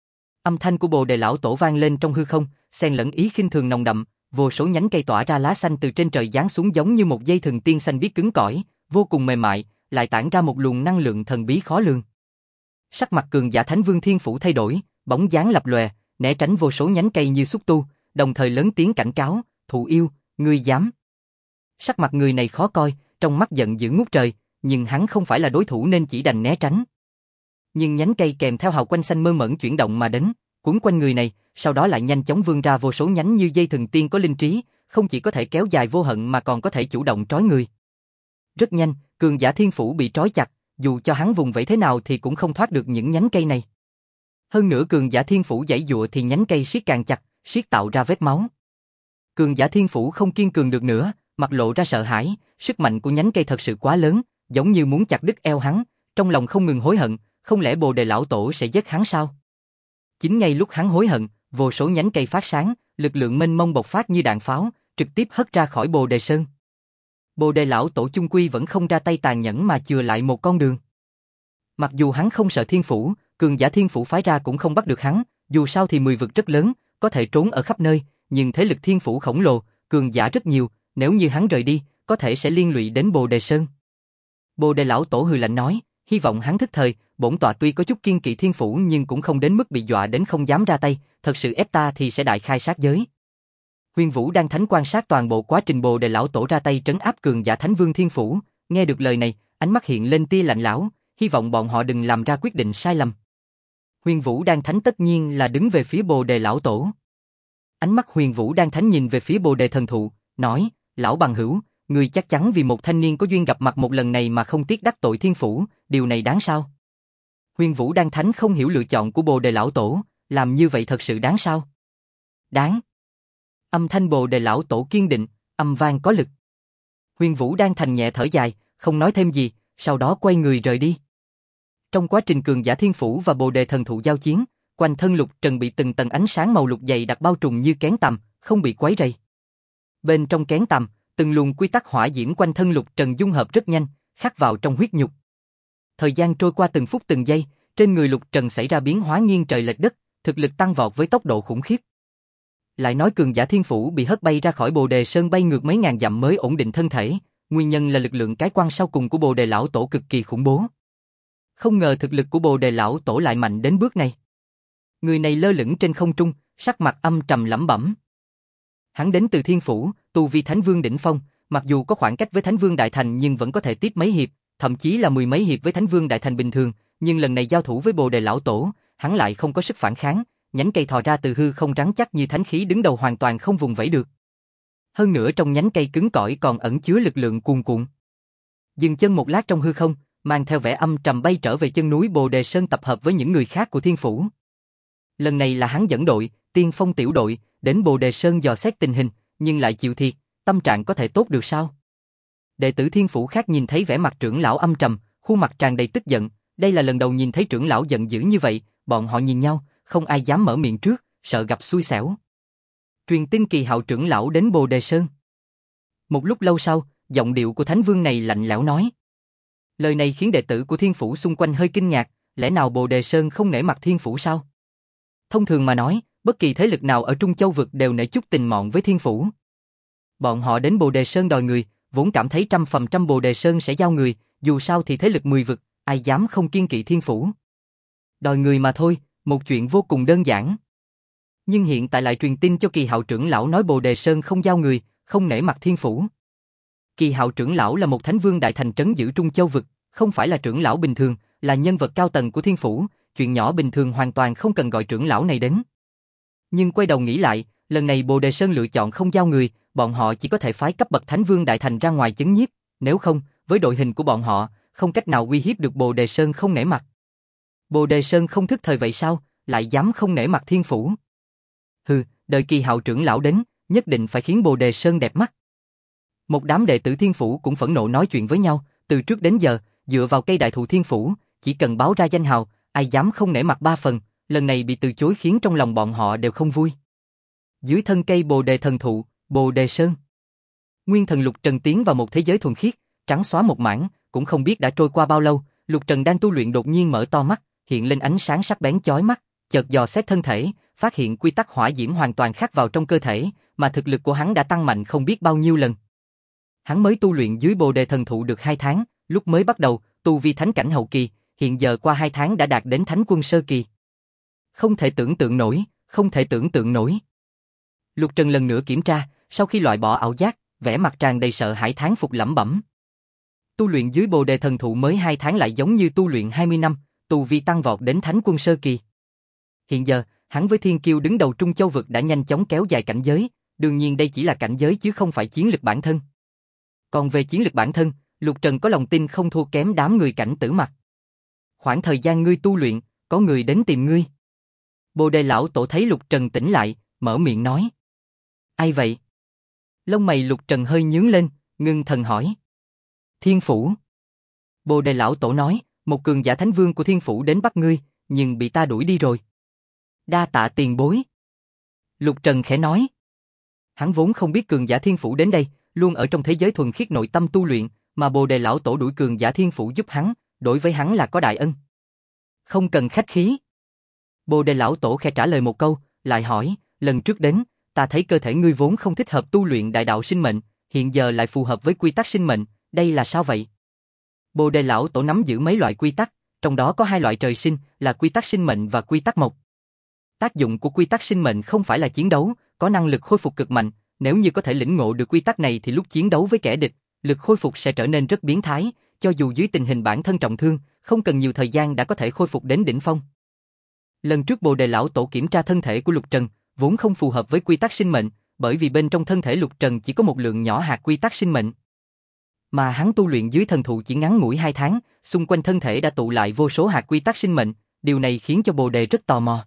S1: Âm thanh của Bồ Đề lão tổ vang lên trong hư không, xen lẫn ý khinh thường nồng đậm, vô số nhánh cây tỏa ra lá xanh từ trên trời giáng xuống giống như một dây thừng tiên xanh biếc cứng cỏi, vô cùng mềm mại, lại tản ra một luồng năng lượng thần bí khó lường. Sắc mặt cường giả Thánh Vương Thiên Phủ thay đổi, bóng dáng lập lòe, né tránh vô số nhánh cây như xúc tu, đồng thời lớn tiếng cảnh cáo, thụ yêu, ngươi dám. Sắc mặt người này khó coi, trong mắt giận dữ ngút trời, nhưng hắn không phải là đối thủ nên chỉ đành né tránh. Nhưng nhánh cây kèm theo hào quang xanh mơ mẩn chuyển động mà đến, cuốn quanh người này, sau đó lại nhanh chóng vươn ra vô số nhánh như dây thừng tiên có linh trí, không chỉ có thể kéo dài vô hận mà còn có thể chủ động trói người. Rất nhanh, cường giả Thiên Phủ bị trói chặt, dù cho hắn vùng vẫy thế nào thì cũng không thoát được những nhánh cây này. Hơn nữa cường giả Thiên Phủ giãy giụa thì nhánh cây siết càng chặt, siết tạo ra vết máu. Cường giả Thiên Phủ không kiên cường được nữa, mặt lộ ra sợ hãi, sức mạnh của nhánh cây thật sự quá lớn, giống như muốn chặt đứt eo hắn, trong lòng không ngừng hối hận, không lẽ Bồ Đề lão tổ sẽ giết hắn sao? Chính ngay lúc hắn hối hận, vô số nhánh cây phát sáng, lực lượng mênh mông bộc phát như đạn pháo, trực tiếp hất ra khỏi Bồ Đề Sơn. Bồ Đề lão tổ chung quy vẫn không ra tay tàn nhẫn mà chừa lại một con đường. Mặc dù hắn không sợ thiên phủ, cường giả thiên phủ phái ra cũng không bắt được hắn, dù sao thì 10 vực rất lớn, có thể trốn ở khắp nơi, nhưng thế lực thiên phủ khổng lồ, cường giả rất nhiều, nếu như hắn rời đi, có thể sẽ liên lụy đến Bồ Đề Sơn. Bồ Đề lão tổ hừ lạnh nói, hy vọng hắn thức thời, bổn tọa tuy có chút kiên kỵ thiên phủ nhưng cũng không đến mức bị dọa đến không dám ra tay, thật sự ép ta thì sẽ đại khai sát giới. Huyền Vũ đang thánh quan sát toàn bộ quá trình Bồ Đề lão tổ ra tay trấn áp cường giả Thánh Vương Thiên Phủ, nghe được lời này, ánh mắt hiện lên tia lạnh lẽo, hy vọng bọn họ đừng làm ra quyết định sai lầm. Huyền Vũ đang thánh tất nhiên là đứng về phía Bồ Đề lão tổ. Ánh mắt Huyền Vũ đang thánh nhìn về phía Bồ Đề thần thụ, nói, lão bằng hữu, người chắc chắn vì một thanh niên có duyên gặp mặt một lần này mà không tiếc đắc tội thiên phủ, điều này đáng sao? Huyền Vũ đang thánh không hiểu lựa chọn của Bồ Đề lão tổ, làm như vậy thật sự đáng sao? Đáng. Âm thanh Bồ Đề lão tổ kiên định, âm vang có lực. Huyền Vũ đang thành nhẹ thở dài, không nói thêm gì, sau đó quay người rời đi. Trong quá trình cường giả thiên phủ và Bồ Đề thần thụ giao chiến, quanh thân Lục Trần bị từng tầng ánh sáng màu lục dày đặc bao trùm như kén tằm, không bị quấy rầy. Bên trong kén tằm, từng luồng quy tắc hỏa diễm quanh thân Lục Trần dung hợp rất nhanh, khắc vào trong huyết nhục. Thời gian trôi qua từng phút từng giây, trên người Lục Trần xảy ra biến hóa nghiêng trời lệch đất, thực lực tăng vọt với tốc độ khủng khiếp. Lại nói cường giả thiên phủ bị hất bay ra khỏi Bồ Đề Sơn bay ngược mấy ngàn dặm mới ổn định thân thể, nguyên nhân là lực lượng cái quan sau cùng của Bồ Đề lão tổ cực kỳ khủng bố. Không ngờ thực lực của Bồ Đề lão tổ lại mạnh đến bước này. Người này lơ lửng trên không trung, sắc mặt âm trầm lẩm bẩm. Hắn đến từ thiên phủ, tu vi Thánh Vương đỉnh phong, mặc dù có khoảng cách với Thánh Vương đại thành nhưng vẫn có thể tiếp mấy hiệp, thậm chí là 10 mấy hiệp với Thánh Vương đại thành bình thường, nhưng lần này giao thủ với Bồ Đề lão tổ, hắn lại không có sức phản kháng, nhánh cây thò ra từ hư không rắn chắc như thánh khí đứng đầu hoàn toàn không vùng vẫy được. Hơn nữa trong nhánh cây cứng cỏi còn ẩn chứa lực lượng cuồn cuộn. Dừng chân một lát trong hư không, mang theo vẻ âm trầm bay trở về chân núi Bồ Đề Sơn tập hợp với những người khác của thiên phủ. Lần này là hắn dẫn đội, tiên phong tiểu đội, đến Bồ Đề Sơn dò xét tình hình, nhưng lại chịu thiệt, tâm trạng có thể tốt được sao? Đệ tử thiên phủ khác nhìn thấy vẻ mặt trưởng lão âm trầm, khuôn mặt tràn đầy tức giận, đây là lần đầu nhìn thấy trưởng lão giận dữ như vậy, bọn họ nhìn nhau, không ai dám mở miệng trước, sợ gặp xui xẻo. Truyền tin Kỳ Hạo trưởng lão đến Bồ Đề Sơn. Một lúc lâu sau, giọng điệu của Thánh Vương này lạnh lẽo nói. Lời này khiến đệ tử của thiên phủ xung quanh hơi kinh ngạc, lẽ nào Bồ Đề Sơn không nể mặt thiên phủ sao? Thông thường mà nói, bất kỳ thế lực nào ở Trung Châu vực đều nể chút tình mọn với thiên phủ. Bọn họ đến Bồ Đề Sơn đòi người, vốn cảm thấy 100% Bồ Đề Sơn sẽ giao người, dù sao thì thế lực 10 vực, ai dám không kiên kỵ thiên phủ. Đòi người mà thôi, một chuyện vô cùng đơn giản. Nhưng hiện tại lại truyền tin cho Kỳ Hạo trưởng lão nói Bồ Đề Sơn không giao người, không nể mặt thiên phủ. Kỳ Hạo trưởng lão là một Thánh Vương đại thành trấn giữ Trung Châu vực, không phải là trưởng lão bình thường, là nhân vật cao tầng của thiên phủ, chuyện nhỏ bình thường hoàn toàn không cần gọi trưởng lão này đến. Nhưng quay đầu nghĩ lại, lần này Bồ Đề Sơn lựa chọn không giao người, bọn họ chỉ có thể phái cấp bậc Thánh Vương đại thành ra ngoài chấn nhiếp, nếu không, với đội hình của bọn họ, không cách nào uy hiếp được Bồ Đề Sơn không nể mặt. Bồ Đề Sơn không thức thời vậy sao, lại dám không nể mặt thiên phủ? Hừ, đợi Kỳ Hạo trưởng lão đến, nhất định phải khiến Bồ Đề Sơn đẹp mắt. Một đám đệ tử thiên phủ cũng phẫn nộ nói chuyện với nhau, từ trước đến giờ, dựa vào cây đại thụ thiên phủ, chỉ cần báo ra danh hào, ai dám không nể mặt 3 phần, lần này bị từ chối khiến trong lòng bọn họ đều không vui. Dưới thân cây Bồ Đề thần thụ, Bồ Đề Sơn. Nguyên thần Lục Trần tiến vào một thế giới thuần khiết, trắng xóa một mảng, cũng không biết đã trôi qua bao lâu, Lục Trần đang tu luyện đột nhiên mở to mắt, hiện lên ánh sáng sắc bén chói mắt, chợt dò xét thân thể, phát hiện quy tắc hỏa diễm hoàn toàn khắc vào trong cơ thể, mà thực lực của hắn đã tăng mạnh không biết bao nhiêu lần. Hắn mới tu luyện dưới Bồ Đề thần thụ được 2 tháng, lúc mới bắt đầu, tu vi thánh cảnh hậu kỳ, hiện giờ qua 2 tháng đã đạt đến thánh quân sơ kỳ. Không thể tưởng tượng nổi, không thể tưởng tượng nổi. Lục Trần lần nữa kiểm tra, sau khi loại bỏ ảo giác, vẻ mặt tràn đầy sợ hãi thán phục lẩm bẩm. Tu luyện dưới Bồ Đề thần thụ mới 2 tháng lại giống như tu luyện 20 năm, tu vi tăng vọt đến thánh quân sơ kỳ. Hiện giờ, hắn với Thiên Kiêu đứng đầu Trung Châu vực đã nhanh chóng kéo dài cảnh giới, đương nhiên đây chỉ là cảnh giới chứ không phải chiến lực bản thân. Còn về chiến lực bản thân, Lục Trần có lòng tin không thua kém đám người cảnh tử mặc. Khoảng thời gian ngươi tu luyện, có người đến tìm ngươi. Bồ Đề lão tổ thấy Lục Trần tỉnh lại, mở miệng nói. Ai vậy? Lông mày Lục Trần hơi nhướng lên, ngưng thần hỏi. Thiên phủ. Bồ Đề lão tổ nói, một cường giả thánh vương của thiên phủ đến bắt ngươi, nhưng bị ta đuổi đi rồi. Đa tạ tiền bối. Lục Trần khẽ nói. Hắn vốn không biết cường giả thiên phủ đến đây, luôn ở trong thế giới thuần khiết nội tâm tu luyện, mà Bồ Đề lão tổ đuổi cường giả thiên phủ giúp hắn, đối với hắn là có đại ân. Không cần khách khí. Bồ Đề lão tổ khẽ trả lời một câu, lại hỏi, lần trước đến, ta thấy cơ thể ngươi vốn không thích hợp tu luyện đại đạo sinh mệnh, hiện giờ lại phù hợp với quy tắc sinh mệnh, đây là sao vậy? Bồ Đề lão tổ nắm giữ mấy loại quy tắc, trong đó có hai loại trời sinh, là quy tắc sinh mệnh và quy tắc mộc. Tác dụng của quy tắc sinh mệnh không phải là chiến đấu, có năng lực khôi phục cực mạnh, nếu như có thể lĩnh ngộ được quy tắc này thì lúc chiến đấu với kẻ địch, lực khôi phục sẽ trở nên rất biến thái, cho dù dưới tình hình bản thân trọng thương, không cần nhiều thời gian đã có thể khôi phục đến đỉnh phong. Lần trước Bồ Đề lão tổ kiểm tra thân thể của Lục Trần, vốn không phù hợp với quy tắc sinh mệnh, bởi vì bên trong thân thể Lục Trần chỉ có một lượng nhỏ hạt quy tắc sinh mệnh. Mà hắn tu luyện dưới thần thụ chỉ ngắn ngủi 2 tháng, xung quanh thân thể đã tụ lại vô số hạt quy tắc sinh mệnh, điều này khiến cho Bồ Đề rất tò mò.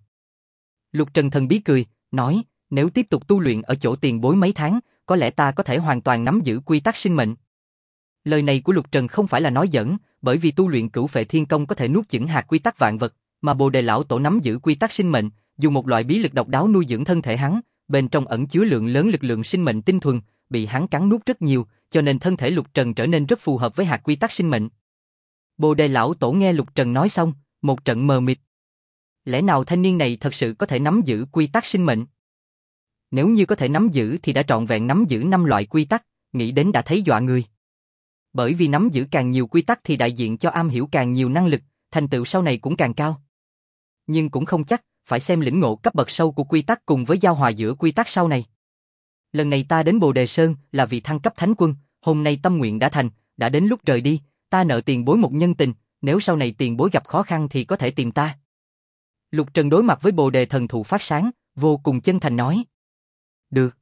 S1: Lục Trần thần bí cười, nói, nếu tiếp tục tu luyện ở chỗ tiền bối mấy tháng, có lẽ ta có thể hoàn toàn nắm giữ quy tắc sinh mệnh. Lời này của Lục Trần không phải là nói giỡn, bởi vì tu luyện Cửu Phệ Thiên Công có thể nuốt chửng hạt quy tắc vạn vật, mà Bồ Đề lão tổ nắm giữ quy tắc sinh mệnh, dùng một loại bí lực độc đáo nuôi dưỡng thân thể hắn, bên trong ẩn chứa lượng lớn lực lượng sinh mệnh tinh thuần, bị hắn cắn nuốt rất nhiều, cho nên thân thể Lục Trần trở nên rất phù hợp với hạt quy tắc sinh mệnh. Bồ Đề lão tổ nghe Lục Trần nói xong, một trận mờ mịt. Lẽ nào thanh niên này thật sự có thể nắm giữ quy tắc sinh mệnh? Nếu như có thể nắm giữ thì đã trọn vẹn nắm giữ 5 loại quy tắc, nghĩ đến đã thấy dọa người. Bởi vì nắm giữ càng nhiều quy tắc thì đại diện cho am hiểu càng nhiều năng lực, thành tựu sau này cũng càng cao. Nhưng cũng không chắc, phải xem lĩnh ngộ cấp bậc sâu của quy tắc cùng với giao hòa giữa quy tắc sau này. Lần này ta đến Bồ Đề Sơn là vì thăng cấp thánh quân, hôm nay tâm nguyện đã thành, đã đến lúc rời đi, ta nợ tiền bối một nhân tình, nếu sau này tiền bối gặp khó khăn thì có thể tìm ta. Lục Trần đối mặt với Bồ Đề thần thụ phát sáng, vô cùng chân thành nói. Được.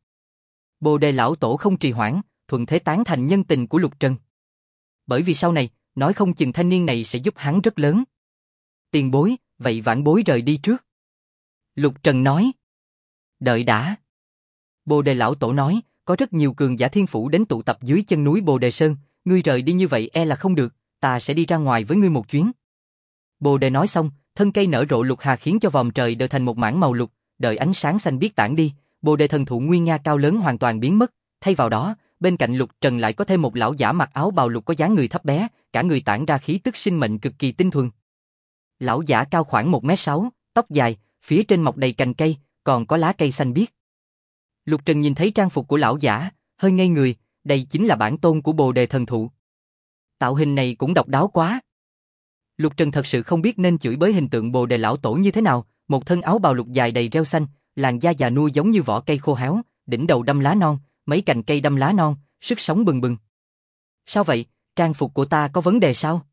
S1: Bồ Đề lão tổ không trì hoãn, thuận thế tán thành nhân tình của Lục Trần. Bởi vì sau này, nói không chừng thanh niên này sẽ giúp hắn rất lớn. Tiền bối, vậy vãn bối rời đi trước. Lục Trần nói. Đợi đã. Bồ Đề lão tổ nói, có rất nhiều cường giả thiên phủ đến tụ tập dưới chân núi Bồ Đề Sơn, ngươi rời đi như vậy e là không được, ta sẽ đi ra ngoài với ngươi một chuyến. Bồ Đề nói xong, thân cây nở rộ lục hà khiến cho vòm trời đều thành một mảng màu lục, đợi ánh sáng xanh biếc tản đi, Bồ Đề thần thụ nguy nga cao lớn hoàn toàn biến mất, thay vào đó, bên cạnh Lục Trần lại có thêm một lão giả mặc áo bào lục có dáng người thấp bé, cả người tản ra khí tức sinh mệnh cực kỳ tinh thuần. Lão giả cao khoảng 1m6, tóc dài, phía trên mọc đầy cành cây, còn có lá cây xanh biếc. Lục Trần nhìn thấy trang phục của lão giả, hơi ngây người, đây chính là bản tôn của Bồ Đề thần thụ. Tạo hình này cũng độc đáo quá. Lục Trần thật sự không biết nên chửi bới hình tượng Bồ Đề lão tổ như thế nào, một thân áo bào lục dài đầy rêu xanh, làn da già nua giống như vỏ cây khô héo, đỉnh đầu đâm lá non, mấy cành cây đâm lá non, sức sống bừng bừng. Sao vậy, trang phục của ta có vấn đề sao?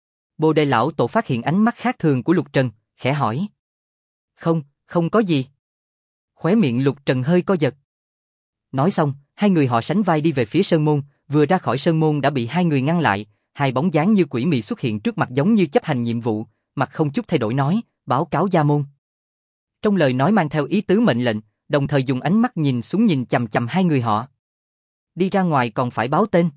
S1: Bồ Đề lão tổ phát hiện ánh mắt khác thường của Lục Trần, khẽ hỏi. Không, không có gì. Khóe miệng Lục Trần hơi co giật. Nói xong, hai người họ sánh vai đi về phía sơn môn, vừa ra khỏi sơn môn đã bị hai người ngăn lại, hai bóng dáng như quỷ mị xuất hiện trước mặt giống như chấp hành nhiệm vụ, mặt không chút thay đổi nói, báo cáo gia môn. Trong lời nói mang theo ý tứ mệnh lệnh, đồng thời dùng ánh mắt nhìn xuống nhìn chằm chằm hai người họ. Đi ra ngoài còn phải báo tên.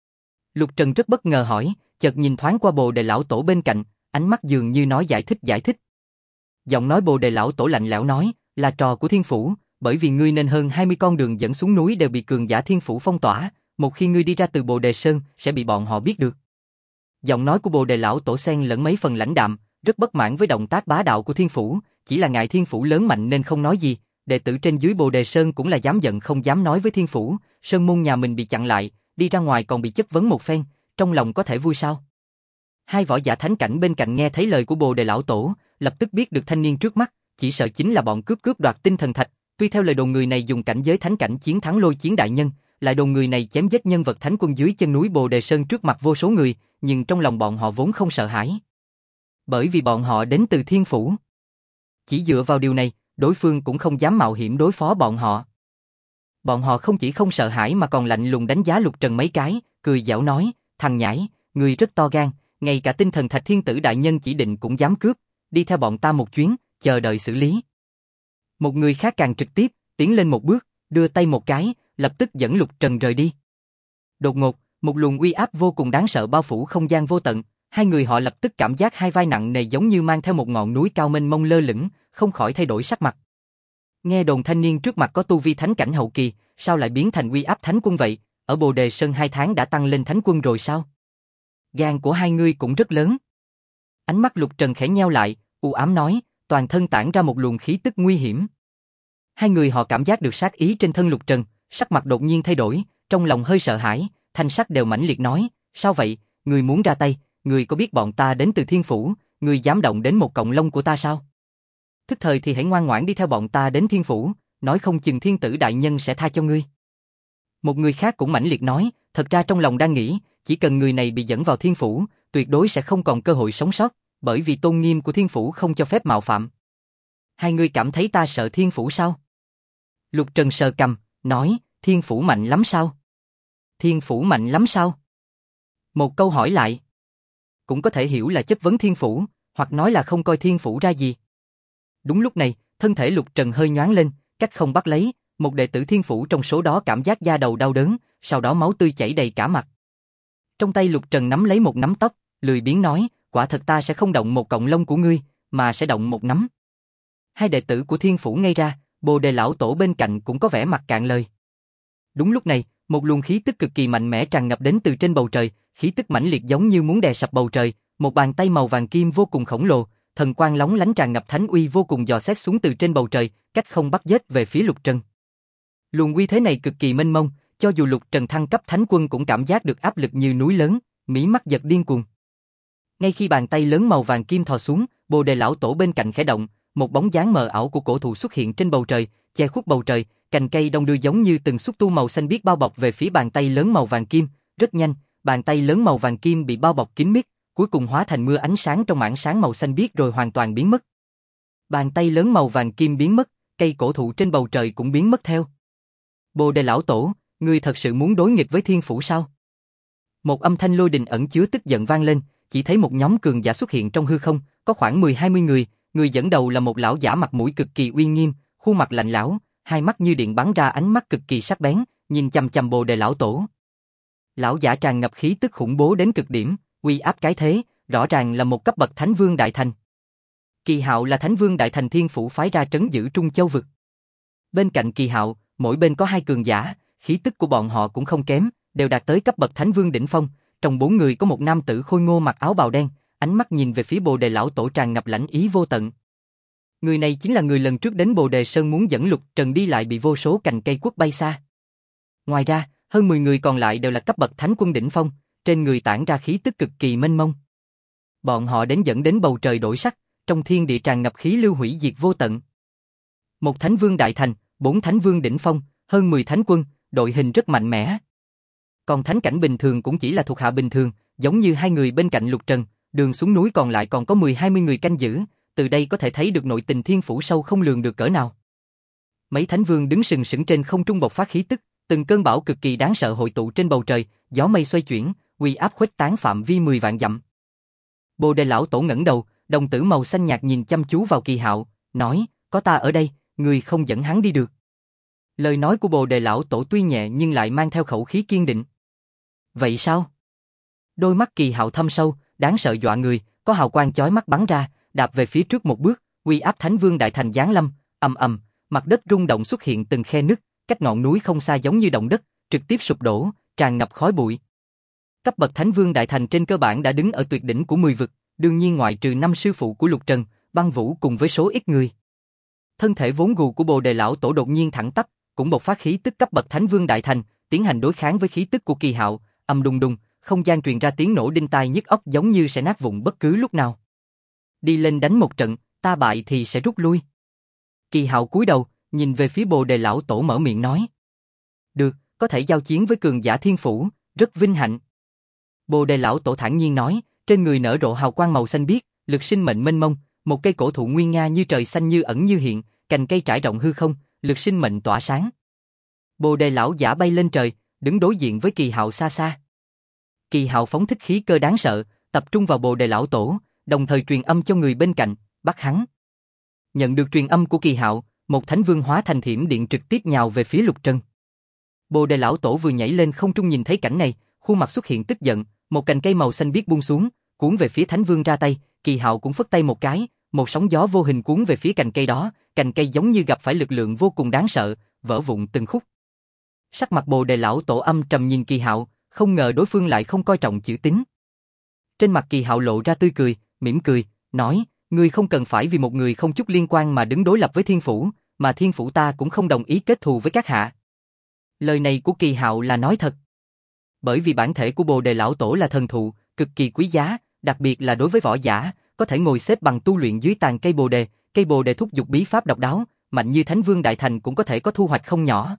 S1: Lục Trần rất bất ngờ hỏi, chợt nhìn thoáng qua Bồ Đề lão tổ bên cạnh, ánh mắt dường như nói giải thích. Giọng nói Bồ Đề lão tổ lạnh lẽo nói, là trò của thiên phủ, bởi vì ngươi nên hơn 20 con đường dẫn xuống núi đều bị cường giả thiên phủ phong tỏa, một khi ngươi đi ra từ Bồ Đề Sơn sẽ bị bọn họ biết được. Giọng nói của Bồ Đề lão tổ xen lẫn mấy phần lãnh đạm, rất bất mãn với động tác bá đạo của thiên phủ, chỉ là ngại thiên phủ lớn mạnh nên không nói gì, đệ tử trên dưới Bồ Đề Sơn cũng là dám giận không dám nói với thiên phủ, sơn môn nhà mình bị chặn lại, đi ra ngoài còn bị chất vấn một phen, trong lòng có thể vui sao? Hai võ giả thánh cảnh bên cạnh nghe thấy lời của Bồ Đề lão tổ, lập tức biết được thanh niên trước mắt, chỉ sợ chính là bọn cướp đoạt tinh thần thạch, tuy theo lời đồn người này dùng cảnh giới thánh cảnh chiến thắng Lôi Chiến đại nhân, lại đồn người này chém giết nhân vật thánh quân dưới chân núi Bồ Đề Sơn trước mặt vô số người, nhưng trong lòng bọn họ vốn không sợ hãi. Bởi vì bọn họ đến từ thiên phủ. Chỉ dựa vào điều này, đối phương cũng không dám mạo hiểm đối phó bọn họ. Bọn họ không chỉ không sợ hãi mà còn lạnh lùng đánh giá Lục Trần mấy cái, cười giảo nói, thằng nhãi, người rất to gan, ngay cả tinh thần thạch thiên tử đại nhân chỉ định cũng dám cướp, đi theo bọn ta một chuyến, chờ đợi xử lý. Một người khác càng trực tiếp, tiến lên một bước, đưa tay một cái, lập tức dẫn Lục Trần rời đi. Đột ngột, một luồng uy áp vô cùng đáng sợ bao phủ không gian vô tận, hai người họ lập tức cảm giác hai vai nặng nề giống như mang theo một ngọn núi cao mênh mông lơ lửng, không khỏi thay đổi sắc mặt. Nghe đồn thanh niên trước mặt có tu vi thánh cảnh hậu kỳ, sao lại biến thành uy áp thánh quân vậy, ở Bồ Đề Sơn 2 tháng đã tăng lên thánh quân rồi sao? Gan của hai ngươi cũng rất lớn. Ánh mắt Lục Trần khẽ nheo lại, u ám nói, toàn thân tản ra một luồng khí tức nguy hiểm. Hai người họ cảm giác được sát ý trên thân Lục Trần, sắc mặt đột nhiên thay đổi, trong lòng hơi sợ hãi, thanh sắc đều mãnh liệt nói, sao vậy, người muốn ra tay, người có biết bọn ta đến từ Thiên Phủ, người dám động đến một cọng lông của ta sao? Thức thời thì hãy ngoan ngoãn đi theo bọn ta đến Thiên Phủ, nói không chừng Thiên Tử đại nhân sẽ tha cho ngươi. Một người khác cũng mãnh liệt nói, thật ra trong lòng đang nghĩ, chỉ cần người này bị dẫn vào Thiên Phủ, tuyệt đối sẽ không còn cơ hội sống sót, bởi vì tôn nghiêm của Thiên Phủ không cho phép mạo phạm. Hai người cảm thấy ta sợ Thiên Phủ sao? Lục Trần sờ cằm, nói, Thiên Phủ mạnh lắm sao? Thiên Phủ mạnh lắm sao? Một câu hỏi lại. Cũng có thể hiểu là chất vấn Thiên Phủ, hoặc nói là không coi Thiên Phủ ra gì. Đúng lúc này, thân thể Lục Trần hơi nhoáng lên, cách không bắt lấy, một đệ tử Thiên Phủ trong số đó cảm giác da đầu đau đớn, sau đó máu tươi chảy đầy cả mặt. Trong tay Lục Trần nắm lấy một nắm tóc, lười biếng nói, quả thật ta sẽ không động một cọng lông của ngươi, mà sẽ động một nắm. Hai đệ tử của Thiên Phủ ngây ra, Bồ Đề lão tổ bên cạnh cũng có vẻ mặt cạn lời. Đúng lúc này, một luồng khí tức cực kỳ mạnh mẽ tràn ngập đến từ trên bầu trời, khí tức mãnh liệt giống như muốn đè sập bầu trời, một bàn tay màu vàng kim vô cùng khổng lồ, thần quang lóng lánh tràn ngập thánh uy vô cùng dò xét xuống từ trên bầu trời, cách không bắt giết về phía Lục Trần. Luồng uy thế này cực kỳ mênh mông, cho dù Lục Trần thăng cấp thánh quân cũng cảm giác được áp lực như núi lớn, mí mắt giật điên cuồng. Ngay khi bàn tay lớn màu vàng kim thò xuống, Bồ Đề lão tổ bên cạnh khẽ động, một bóng dáng mờ ảo của cổ thụ xuất hiện trên bầu trời, che khuất bầu trời, cành cây đông đưa giống như từng xúc tu màu xanh biếc bao bọc về phía bàn tay lớn màu vàng kim, rất nhanh, bàn tay lớn màu vàng kim bị bao bọc kín mít, cuối cùng hóa thành mưa ánh sáng trong mảng sáng màu xanh biếc rồi hoàn toàn biến mất. Bàn tay lớn màu vàng kim biến mất, cây cổ thụ trên bầu trời cũng biến mất theo. Bồ Đề lão tổ, ngươi thật sự muốn đối nghịch với Thiên Phủ sao? Một âm thanh lôi đình ẩn chứa tức giận vang lên, chỉ thấy một nhóm cường giả xuất hiện trong hư không, có khoảng 10-20 người, người dẫn đầu là một lão giả mặt mũi cực kỳ uy nghiêm, khuôn mặt lạnh lẽo, hai mắt như điện bắn ra ánh mắt cực kỳ sắc bén, nhìn chằm chằm Bồ Đề lão tổ. Lão giả tràn ngập khí tức khủng bố đến cực điểm, uy áp cái thế, rõ ràng là một cấp bậc Thánh Vương Đại Thành. Kỳ Hạo là Thánh Vương Đại Thành Thiên Phủ phái ra trấn giữ Trung Châu vực. Bên cạnh Kỳ Hạo, mỗi bên có hai cường giả, khí tức của bọn họ cũng không kém, đều đạt tới cấp bậc Thánh Vương đỉnh phong. Trong bốn người có một nam tử khôi ngô mặc áo bào đen, ánh mắt nhìn về phía Bồ Đề lão tổ tràn ngập lãnh ý vô tận. Người này chính là người lần trước đến Bồ Đề Sơn muốn dẫn Lục Trần đi lại bị vô số cành cây quất bay xa. Ngoài ra, hơn 10 người còn lại đều là cấp bậc Thánh Quân đỉnh phong, trên người tản ra khí tức cực kỳ mênh mông. Bọn họ đến dẫn đến bầu trời đổi sắc, trong thiên địa tràn ngập khí lưu hủy diệt vô tận. Một Thánh Vương Đại Thành, 4 Thánh Vương đỉnh phong, hơn 10 Thánh Quân, đội hình rất mạnh mẽ. Còn thánh cảnh bình thường cũng chỉ là thuộc hạ bình thường, giống như hai người bên cạnh Lục Trần, đường xuống núi còn lại còn có 10-20 người canh giữ, từ đây có thể thấy được nội tình Thiên Phủ sâu không lường được cỡ nào. Mấy Thánh Vương đứng sừng sững trên không trung bộc phát khí tức, từng cơn bão cực kỳ đáng sợ hội tụ trên bầu trời, gió mây xoay chuyển, uy áp khuếch tán phạm vi 10 vạn dặm. Bồ Đề lão tổ ngẩng đầu, đồng tử màu xanh nhạt nhìn chăm chú vào Kỳ Hạo, nói, có ta ở đây, người không dẫn hắn đi được. Lời nói của Bồ Đề lão tổ tuy nhẹ nhưng lại mang theo khẩu khí kiên định. Vậy sao? Đôi mắt Kỳ Hạo thâm sâu, đáng sợ dọa người, có hào quang chói mắt bắn ra, đạp về phía trước một bước, uy áp Thánh Vương Đại Thành giáng lâm, ầm ầm, mặt đất rung động xuất hiện từng khe nứt, cách ngọn núi không xa giống như động đất, trực tiếp sụp đổ, tràn ngập khói bụi. Cấp bậc Thánh Vương Đại Thành trên cơ bản đã đứng ở tuyệt đỉnh của 10 vực, đương nhiên ngoại trừ 5 sư phụ của Lục Trần, Băng Vũ cùng với số ít người. Thân thể vốn gù của Bồ Đề lão tổ đột nhiên thẳng tắp, cũng bộc phát khí tức cấp bậc Thánh Vương Đại Thành, tiến hành đối kháng với khí tức của Kỳ Hạo, ầm đùng đùng, không gian truyền ra tiếng nổ đinh tai nhức óc giống như sẽ nát vụn bất cứ lúc nào. Đi lên đánh một trận, ta bại thì sẽ rút lui. Kỳ Hạo cúi đầu, nhìn về phía Bồ Đề lão tổ mở miệng nói. Được, có thể giao chiến với cường giả Thiên Phủ, rất vinh hạnh. Bồ Đề lão tổ thản nhiên nói, trên người nở rộ hào quang màu xanh biếc, lực sinh mệnh mênh mông, một cây cổ thụ nguy nga như trời xanh như ẩn như hiện, cành cây trải rộng hư không, lực sinh mệnh tỏa sáng. Bồ Đề lão giả bay lên trời, đứng đối diện với Kỳ Hạo xa xa. Kỳ Hạo phóng thích khí cơ đáng sợ, tập trung vào Bồ Đề lão tổ, đồng thời truyền âm cho người bên cạnh, bắt hắn. Nhận được truyền âm của Kỳ Hạo, một Thánh Vương hóa thành thiểm điện trực tiếp nhào về phía Lục Trần. Bồ Đề lão tổ vừa nhảy lên không trung nhìn thấy cảnh này, khuôn mặt xuất hiện tức giận, một cành cây màu xanh biếc buông xuống, cuốn về phía Thánh Vương ra tay, Kỳ Hạo cũng phất tay một cái, một sóng gió vô hình cuốn về phía cành cây đó, cành cây giống như gặp phải lực lượng vô cùng đáng sợ, vỡ vụn từng khúc. Sắc mặt Bồ Đề lão tổ âm trầm nhìn Kỳ Hạo, không ngờ đối phương lại không coi trọng chữ tín. Trên mặt Kỳ Hạo lộ ra tươi cười, mỉm cười, nói, ngươi không cần phải vì một người không chút liên quan mà đứng đối lập với Thiên Phủ, mà Thiên Phủ ta cũng không đồng ý kết thù với các hạ. Lời này của Kỳ Hạo là nói thật. Bởi vì bản thể của Bồ Đề lão tổ là thần thụ, cực kỳ quý giá, đặc biệt là đối với võ giả, có thể ngồi xếp bằng tu luyện dưới tàn cây Bồ Đề thúc giục bí pháp độc đáo, mạnh như Thánh Vương Đại Thành cũng có thể có thu hoạch không nhỏ.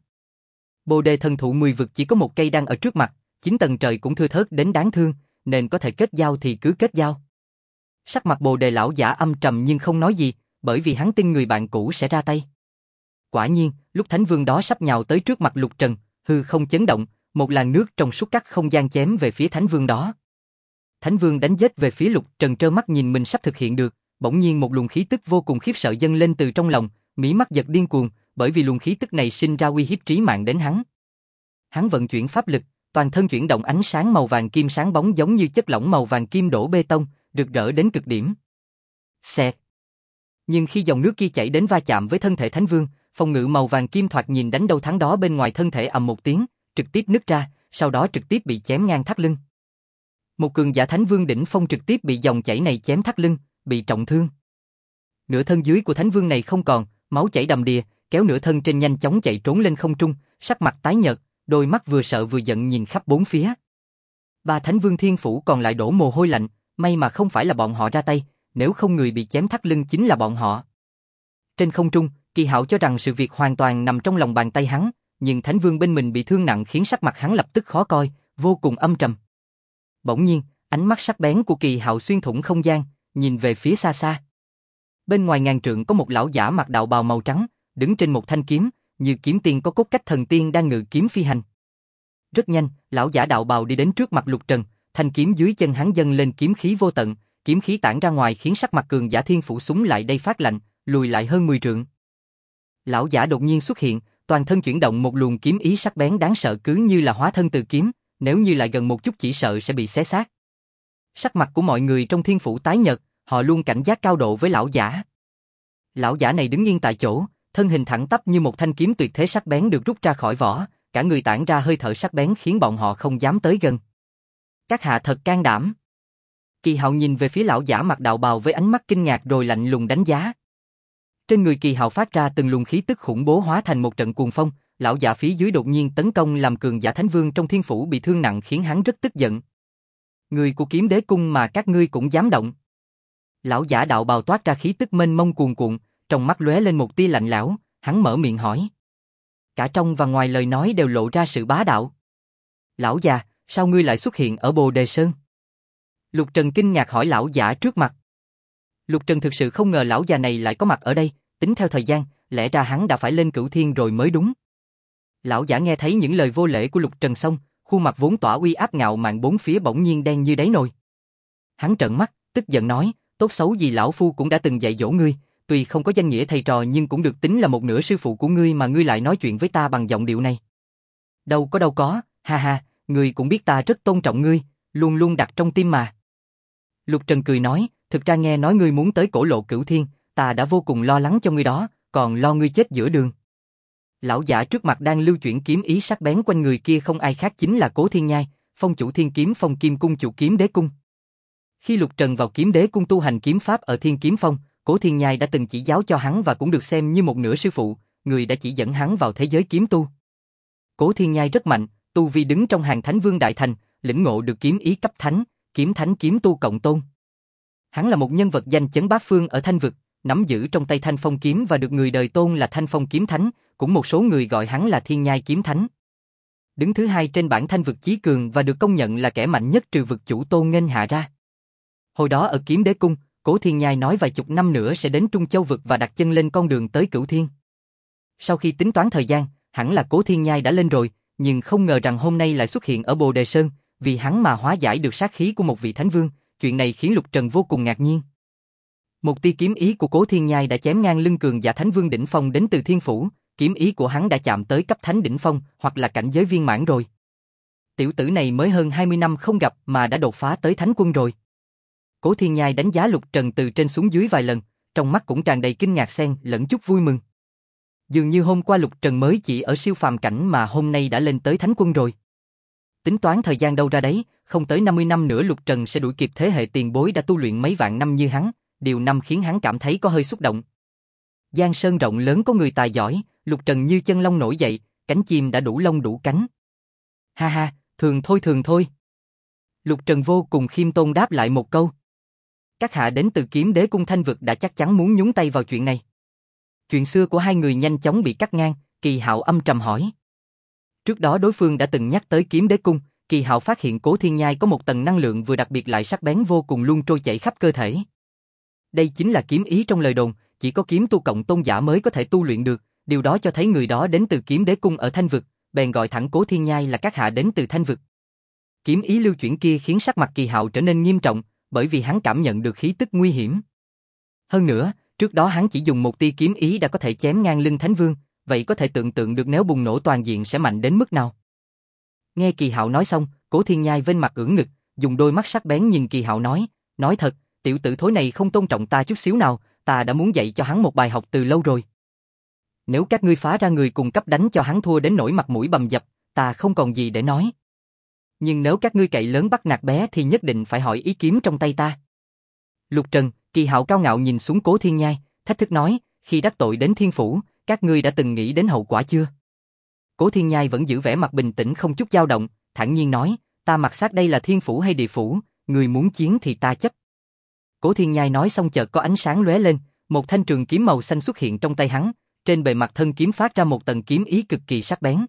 S1: Bồ Đề thần thụ 10 vực chỉ có một cây đang ở trước mặt, 9 tầng trời cũng thưa thớt đến đáng thương, nên có thể kết giao thì cứ kết giao. Sắc mặt Bồ Đề lão giả âm trầm nhưng không nói gì, bởi vì hắn tin người bạn cũ sẽ ra tay. Quả nhiên, lúc Thánh Vương đó sắp nhào tới trước mặt Lục Trần, hư không chấn động, một làn nước trong suốt cắt không gian chém về phía Thánh Vương đó. Thánh Vương đánh giết về phía Lục Trần, trơ mắt nhìn mình sắp thực hiện được, bỗng nhiên một luồng khí tức vô cùng khiếp sợ dâng lên từ trong lòng, mí mắt giật điên cuồng, bởi vì luồng khí tức này sinh ra uy hiếp trí mạng đến hắn. Hắn vận chuyển pháp lực, toàn thân chuyển động ánh sáng màu vàng kim sáng bóng giống như chất lỏng màu vàng kim đổ bê tông, rực rỡ đến cực điểm. Xẹt. Nhưng khi dòng nước kia chảy đến va chạm với thân thể Thánh Vương, phòng ngự màu vàng kim thoạt nhìn đánh đâu thắng đó bên ngoài thân thể ầm một tiếng, trực tiếp nứt ra, sau đó trực tiếp bị chém ngang thắt lưng. Một cường giả Thánh Vương đỉnh phong trực tiếp bị dòng chảy này chém thắt lưng, bị trọng thương. Nửa thân dưới của Thánh Vương này không còn, máu chảy đầm đìa, kéo nửa thân trên nhanh chóng chạy trốn lên không trung, sắc mặt tái nhợt, đôi mắt vừa sợ vừa giận nhìn khắp bốn phía. Ba Thánh Vương Thiên Phủ còn lại đổ mồ hôi lạnh, may mà không phải là bọn họ ra tay, nếu không người bị chém thắt lưng chính là bọn họ. Trên không trung, Kỳ Hạo cho rằng sự việc hoàn toàn nằm trong lòng bàn tay hắn, nhưng Thánh Vương bên mình bị thương nặng khiến sắc mặt hắn lập tức khó coi, vô cùng âm trầm. Bỗng nhiên, ánh mắt sắc bén của Kỳ Hạo xuyên thủng không gian, nhìn về phía xa xa. Bên ngoài ngàn trượng có một lão giả mặc đạo bào màu trắng, đứng trên một thanh kiếm, như kiếm tiên có cốt cách thần tiên đang ngự kiếm phi hành. Rất nhanh, lão giả đạo bào đi đến trước mặt Lục Trần, thanh kiếm dưới chân hắn dâng lên kiếm khí vô tận, kiếm khí tản ra ngoài khiến sắc mặt cường giả Thiên Phủ súng lại đây phát lạnh, lùi lại hơn 10 trượng. Lão giả đột nhiên xuất hiện, toàn thân chuyển động một luồng kiếm ý sắc bén đáng sợ cứ như là hóa thân từ kiếm, nếu như lại gần một chút chỉ sợ sẽ bị xé xác. Sắc mặt của mọi người trong Thiên Phủ tái nhợt, họ luôn cảnh giác cao độ với lão giả. Lão giả này đứng yên tại chỗ, thân hình thẳng tắp như một thanh kiếm tuyệt thế sắc bén được rút ra khỏi vỏ, cả người tản ra hơi thở sắc bén khiến bọn họ không dám tới gần. Các hạ thật can đảm. Kỳ Hạo nhìn về phía lão giả mặc đạo bào với ánh mắt kinh ngạc rồi lạnh lùng đánh giá. Trên người Kỳ Hạo phát ra từng luồng khí tức khủng bố hóa thành một trận cuồng phong, lão giả phía dưới đột nhiên tấn công làm cường giả Thánh Vương trong Thiên Phủ bị thương nặng khiến hắn rất tức giận. Người của Kiếm Đế cung mà các ngươi cũng dám động. Lão giả đạo bào toát ra khí tức mênh mông cuồn cuộn, trong mắt lóe lên một tia lạnh lẽo, hắn mở miệng hỏi. Cả trong và ngoài lời nói đều lộ ra sự bá đạo. Lão già, sao ngươi lại xuất hiện ở Bồ Đề Sơn? Lục Trần kinh ngạc hỏi lão giả trước mặt. Lục Trần thực sự không ngờ lão già này lại có mặt ở đây, tính theo thời gian, lẽ ra hắn đã phải lên Cửu Thiên rồi mới đúng. Lão giả nghe thấy những lời vô lễ của Lục Trần xong, khuôn mặt vốn tỏa uy áp ngạo mạn bốn phía bỗng nhiên đen như đáy nồi. Hắn trợn mắt, tức giận nói, tốt xấu gì lão phu cũng đã từng dạy dỗ ngươi, tuy không có danh nghĩa thầy trò nhưng cũng được tính là một nửa sư phụ của ngươi mà ngươi lại nói chuyện với ta bằng giọng điệu này. Đâu có, ha ha, ngươi cũng biết ta rất tôn trọng ngươi, luôn luôn đặt trong tim mà. Lục Trần cười nói, thực ra nghe nói ngươi muốn tới cổ lộ Cửu Thiên, ta đã vô cùng lo lắng cho ngươi đó, còn lo ngươi chết giữa đường. Lão giả trước mặt đang lưu chuyển kiếm ý sắc bén quanh người kia không ai khác chính là Cố Thiên Nhai, phong chủ Thiên Kiếm Phong Kim Cung chủ Kiếm Đế Cung. Khi Lục Trần vào Kiếm Đế Cung tu hành kiếm pháp ở Thiên Kiếm Phong, Cố Thiên Nhai đã từng chỉ giáo cho hắn và cũng được xem như một nửa sư phụ, người đã chỉ dẫn hắn vào thế giới kiếm tu. Cố Thiên Nhai rất mạnh, tu vi đứng trong hàng Thánh Vương Đại Thành, lĩnh ngộ được kiếm ý cấp thánh, kiếm thánh kiếm tu cộng tôn. Hắn là một nhân vật danh chấn bát phương ở Thanh vực, nắm giữ trong tay Thanh Phong kiếm và được người đời tôn là Thanh Phong kiếm thánh, cũng một số người gọi hắn là Thiên Nhai kiếm thánh. Đứng thứ hai trên bảng Thanh vực chí cường và được công nhận là kẻ mạnh nhất trừ vực chủ Tôn Nghênh hạ ra. Hồi đó ở Kiếm Đế Cung, Cố Thiên Nhai nói vài chục năm nữa sẽ đến Trung Châu vực và đặt chân lên con đường tới Cửu Thiên. Sau khi tính toán thời gian, hẳn là Cố Thiên Nhai đã lên rồi, nhưng không ngờ rằng hôm nay lại xuất hiện ở Bồ Đề Sơn, vì hắn mà hóa giải được sát khí của một vị Thánh Vương, chuyện này khiến Lục Trần vô cùng ngạc nhiên. Một tia kiếm ý của Cố Thiên Nhai đã chém ngang lưng cường giả Thánh Vương đỉnh phong đến từ Thiên Phủ, kiếm ý của hắn đã chạm tới cấp Thánh đỉnh phong, hoặc là cảnh giới viên mãn rồi. Tiểu tử này mới hơn 20 năm không gặp mà đã đột phá tới Thánh Quân rồi. Cố Thiên Nhai đánh giá Lục Trần từ trên xuống dưới vài lần, trong mắt cũng tràn đầy kinh ngạc xen lẫn chút vui mừng. Dường như hôm qua Lục Trần mới chỉ ở siêu phàm cảnh mà hôm nay đã lên tới thánh quân rồi. Tính toán thời gian đâu ra đấy, không tới 50 năm nữa Lục Trần sẽ đuổi kịp thế hệ tiền bối đã tu luyện mấy vạn năm như hắn, điều năm khiến hắn cảm thấy có hơi xúc động. Giang sơn rộng lớn có người tài giỏi, Lục Trần như chân long nổi dậy, cánh chim đã đủ lông đủ cánh. Ha ha, thường thôi. Lục Trần vô cùng khiêm tốn đáp lại một câu. Các hạ đến từ Kiếm Đế cung Thanh Vực đã chắc chắn muốn nhúng tay vào chuyện này. Chuyện xưa của hai người nhanh chóng bị cắt ngang, Kỳ Hạo âm trầm hỏi. Trước đó đối phương đã từng nhắc tới Kiếm Đế cung, Kỳ Hạo phát hiện Cố Thiên Nhai có một tầng năng lượng vừa đặc biệt lại sắc bén vô cùng luôn trôi chảy khắp cơ thể. Đây chính là kiếm ý trong lời đồn, chỉ có kiếm tu cộng tôn giả mới có thể tu luyện được, điều đó cho thấy người đó đến từ Kiếm Đế cung ở Thanh Vực, bèn gọi thẳng Cố Thiên Nhai là các hạ đến từ Thanh Vực. Kiếm ý lưu chuyển kia khiến sắc mặt Kỳ Hạo trở nên nghiêm trọng, bởi vì hắn cảm nhận được khí tức nguy hiểm. Hơn nữa, trước đó hắn chỉ dùng một tia kiếm ý đã có thể chém ngang lưng Thánh Vương, vậy có thể tưởng tượng được nếu bùng nổ toàn diện sẽ mạnh đến mức nào. Nghe Kỳ Hạo nói xong, Cố Thiên Nhai vênh mặt ưỡn ngực, dùng đôi mắt sắc bén nhìn Kỳ Hạo nói thật, tiểu tử thối này không tôn trọng ta chút xíu nào, ta đã muốn dạy cho hắn một bài học từ lâu rồi. Nếu các ngươi phá ra người cùng cấp đánh cho hắn thua đến nỗi mặt mũi bầm dập, ta không còn gì để nói. Nhưng nếu các ngươi cậy lớn bắt nạt bé thì nhất định phải hỏi ý kiếm trong tay ta. Lục Trần, Kỳ Hạo cao ngạo nhìn xuống Cố Thiên Nhai, thách thức nói, khi đắc tội đến Thiên Phủ, các ngươi đã từng nghĩ đến hậu quả chưa? Cố Thiên Nhai vẫn giữ vẻ mặt bình tĩnh không chút dao động, thản nhiên nói, ta mặc xác đây là Thiên Phủ hay Địa Phủ, người muốn chiến thì ta chấp. Cố Thiên Nhai nói xong chợt có ánh sáng lóe lên, một thanh trường kiếm màu xanh xuất hiện trong tay hắn, trên bề mặt thân kiếm phát ra một tầng kiếm ý cực kỳ sắc bén.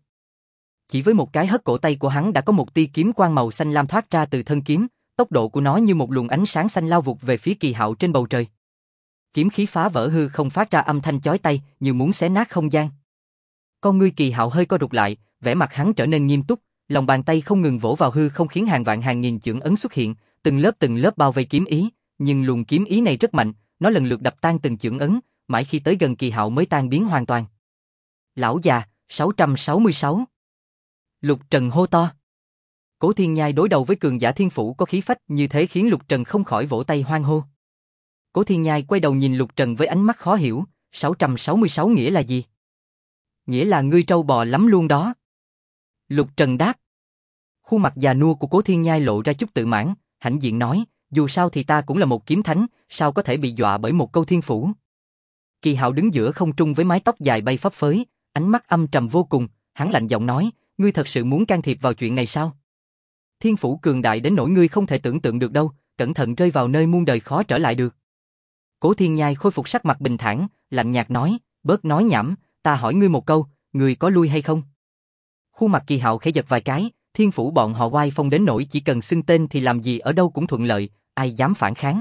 S1: Chỉ với một cái hất cổ tay của hắn đã có một tia kiếm quang màu xanh lam thoát ra từ thân kiếm, tốc độ của nó như một luồng ánh sáng xanh lao vụt về phía Kỳ Hạo trên bầu trời. Kiếm khí phá vỡ hư không phát ra âm thanh chói tai, như muốn xé nát không gian. Con ngươi Kỳ Hạo hơi co rụt lại, vẻ mặt hắn trở nên nghiêm túc, lòng bàn tay không ngừng vỗ vào hư không khiến hàng vạn hàng nghìn chưởng ấn xuất hiện, từng lớp bao vây kiếm ý, nhưng luồng kiếm ý này rất mạnh, nó lần lượt đập tan từng chưởng ấn, mãi khi tới gần Kỳ Hạo mới tan biến hoàn toàn. Lão già, 666. Lục Trần hô to. Cố Thiên Nhai đối đầu với cường giả Thiên Phủ có khí phách như thế khiến Lục Trần không khỏi vỗ tay hoan hô. Cố Thiên Nhai quay đầu nhìn Lục Trần với ánh mắt khó hiểu, 666 nghĩa là gì? Nghĩa là ngươi trâu bò lắm luôn đó. Lục Trần đáp. Khuôn mặt già nua của Cố Thiên Nhai lộ ra chút tự mãn, hãnh diện nói, dù sao thì ta cũng là một kiếm thánh, sao có thể bị dọa bởi một câu Thiên Phủ. Kỳ Hạo đứng giữa không trung với mái tóc dài bay phấp phới, ánh mắt âm trầm vô cùng, hắn lạnh giọng nói, ngươi thật sự muốn can thiệp vào chuyện này sao? Thiên Phủ cường đại đến nỗi ngươi không thể tưởng tượng được đâu, cẩn thận rơi vào nơi muôn đời khó trở lại được. Cố Thiên Nhai khôi phục sắc mặt bình thản, lạnh nhạt nói, bớt nói nhảm, ta hỏi ngươi một câu, ngươi có lui hay không? Khuôn mặt Kỳ Hạo khẽ giật vài cái, Thiên Phủ bọn họ oai phong đến nỗi chỉ cần xưng tên thì làm gì ở đâu cũng thuận lợi, ai dám phản kháng?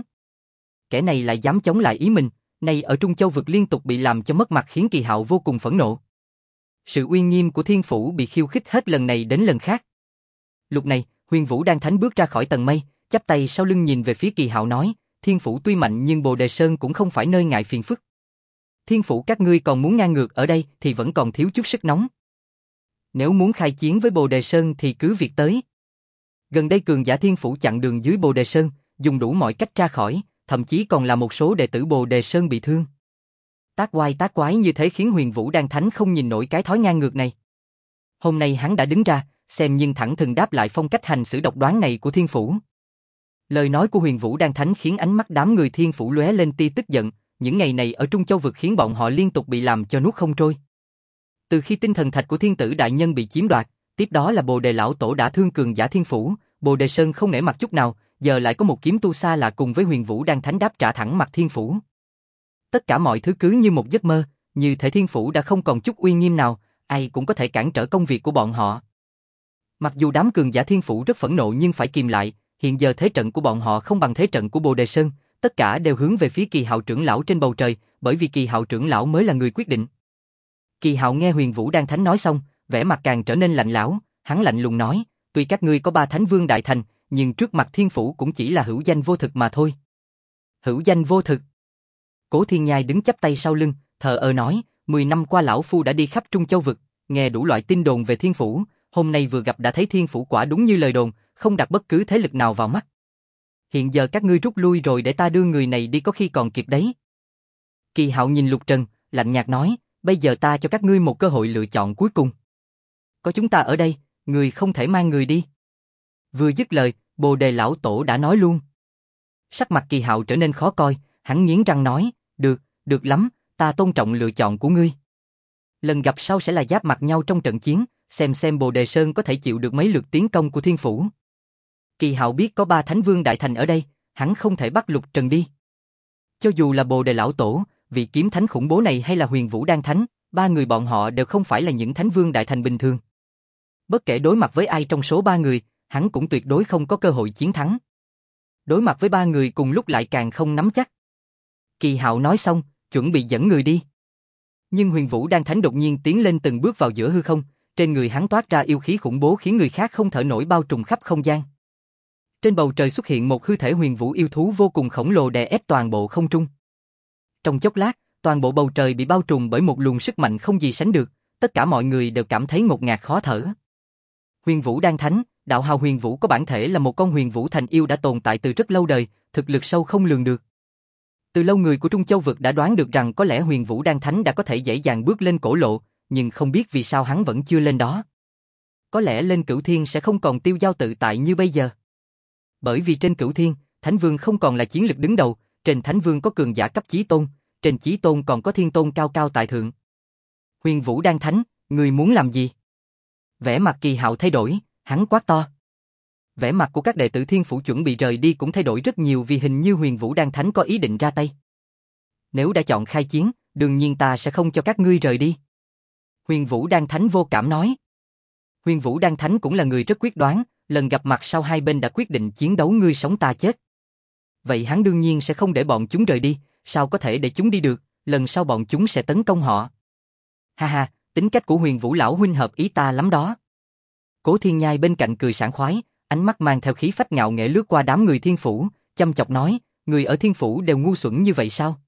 S1: Kẻ này lại dám chống lại ý mình, này ở Trung Châu vực liên tục bị làm cho mất mặt khiến Kỳ Hạo vô cùng phẫn nộ. Sự uy nghiêm của Thiên Phủ bị khiêu khích hết lần này đến lần khác. Lúc này, Huyền Vũ Đan Thánh bước ra khỏi tầng mây, chắp tay sau lưng nhìn về phía Kỳ Hạo nói, Thiên Phủ tuy mạnh nhưng Bồ Đề Sơn cũng không phải nơi ngại phiền phức. Thiên Phủ các ngươi còn muốn ngang ngược ở đây thì vẫn còn thiếu chút sức nóng. Nếu muốn khai chiến với Bồ Đề Sơn thì cứ việc tới. Gần đây cường giả Thiên Phủ chặn đường dưới Bồ Đề Sơn, dùng đủ mọi cách ra khỏi, thậm chí còn là một số đệ tử Bồ Đề Sơn bị thương. Tác oai tác quái như thế khiến Huyền Vũ Đan Thánh không nhìn nổi cái thói ngang ngược này. Hôm nay hắn đã đứng ra, xem nhưng thẳng thừng đáp lại phong cách hành xử độc đoán này của Thiên Phủ. Lời nói của Huyền Vũ Đan Thánh khiến ánh mắt đám người Thiên Phủ lóe lên tia tức giận, những ngày này ở Trung Châu vực khiến bọn họ liên tục bị làm cho nuốt không trôi. Từ khi tinh thần thạch của Thiên Tử đại nhân bị chiếm đoạt, tiếp đó là Bồ Đề lão tổ đã thương cường giả Thiên Phủ, Bồ Đề Sơn không nể mặt chút nào, giờ lại có một kiếm tu xa lạ cùng với Huyền Vũ Đan Thánh đáp trả thẳng mặt Thiên Phủ. Tất cả mọi thứ cứ như một giấc mơ, như thể Thiên Phủ đã không còn chút uy nghiêm nào, ai cũng có thể cản trở công việc của bọn họ. Mặc dù đám cường giả Thiên Phủ rất phẫn nộ nhưng phải kìm lại, hiện giờ thế trận của bọn họ không bằng thế trận của Bồ Đề Sơn, tất cả đều hướng về phía Kỳ Hạo trưởng lão trên bầu trời, bởi vì Kỳ Hạo trưởng lão mới là người quyết định. Kỳ Hạo nghe Huyền Vũ Đan Thánh nói xong, vẻ mặt càng trở nên lạnh lẽo, hắn lạnh lùng nói, tuy các ngươi có 3 Thánh Vương đại thành, nhưng trước mặt Thiên Phủ cũng chỉ là hữu danh vô thực mà thôi. Hữu danh vô thực. Cố Thiên Nhai đứng chắp tay sau lưng, thờ ơ nói, 10 năm qua lão phu đã đi khắp Trung Châu vực, nghe đủ loại tin đồn về Thiên Phủ, hôm nay vừa gặp đã thấy Thiên Phủ quả đúng như lời đồn, không đặt bất cứ thế lực nào vào mắt. Hiện giờ các ngươi rút lui rồi để ta đưa người này đi có khi còn kịp đấy. Kỳ Hạo nhìn Lục Trần, lạnh nhạt nói, bây giờ ta cho các ngươi một cơ hội lựa chọn cuối cùng. Có chúng ta ở đây, người không thể mang người đi. Vừa dứt lời, Bồ Đề lão tổ đã nói luôn. Sắc mặt Kỳ Hạo trở nên khó coi, hắn nghiến răng nói, được lắm, ta tôn trọng lựa chọn của ngươi. Lần gặp sau sẽ là giáp mặt nhau trong trận chiến, xem Bồ Đề Sơn có thể chịu được mấy lượt tiến công của Thiên Phủ. Kỳ Hạo biết có 3 Thánh Vương Đại Thành ở đây, hắn không thể bắt Lục Trần đi. Cho dù là Bồ Đề lão tổ, vị kiếm thánh khủng bố này hay là Huyền Vũ Đan Thánh, 3 người bọn họ đều không phải là những Thánh Vương Đại Thành bình thường. Bất kể đối mặt với ai trong số 3 người, hắn cũng tuyệt đối không có cơ hội chiến thắng. Đối mặt với 3 người cùng lúc lại càng không nắm chắc. Kỳ Hạo nói xong, chuẩn bị dẫn người đi. Nhưng Huyền Vũ Đan Thánh đột nhiên tiến lên từng bước vào giữa hư không, trên người hắn toát ra yêu khí khủng bố khiến người khác không thở nổi bao trùm khắp không gian. Trên bầu trời xuất hiện một hư thể huyền vũ yêu thú vô cùng khổng lồ đè ép toàn bộ không trung. Trong chốc lát, toàn bộ bầu trời bị bao trùm bởi một luồng sức mạnh không gì sánh được, tất cả mọi người đều cảm thấy ngột ngạt khó thở. Huyền Vũ Đan Thánh, đạo hào huyền vũ có bản thể là một con huyền vũ thành yêu đã tồn tại từ rất lâu đời, thực lực sâu không lường được. Từ lâu người của Trung Châu vực đã đoán được rằng có lẽ Huyền Vũ Đan Thánh đã có thể dễ dàng bước lên cổ lộ, nhưng không biết vì sao hắn vẫn chưa lên đó. Có lẽ lên Cửu Thiên sẽ không còn tiêu dao tự tại như bây giờ. Bởi vì trên Cửu Thiên, Thánh Vương không còn là chiến lực đứng đầu, trên Thánh Vương có cường giả cấp Chí Tôn, trên Chí Tôn còn có Thiên Tôn cao cao tại thượng. Huyền Vũ Đan Thánh, người muốn làm gì? Vẻ mặt Kỳ Hạo thay đổi, hắn quát to. Vẻ mặt của các đệ tử Thiên Phủ chuẩn bị rời đi cũng thay đổi rất nhiều vì hình như Huyền Vũ Đan Thánh có ý định ra tay. Nếu đã chọn khai chiến, đương nhiên ta sẽ không cho các ngươi rời đi. Huyền Vũ Đan Thánh vô cảm nói. Huyền Vũ Đan Thánh cũng là người rất quyết đoán, lần gặp mặt sau hai bên đã quyết định chiến đấu ngươi sống ta chết. Vậy hắn đương nhiên sẽ không để bọn chúng rời đi, sao có thể để chúng đi được, lần sau bọn chúng sẽ tấn công họ. Ha ha, tính cách của Huyền Vũ lão huynh hợp ý ta lắm đó. Cố Thiên Nhai bên cạnh cười sảng khoái, ánh mắt mang theo khí phách ngạo nghễ lướt qua đám người Thiên Phủ, chăm chọc nói, người ở Thiên Phủ đều ngu xuẩn như vậy sao?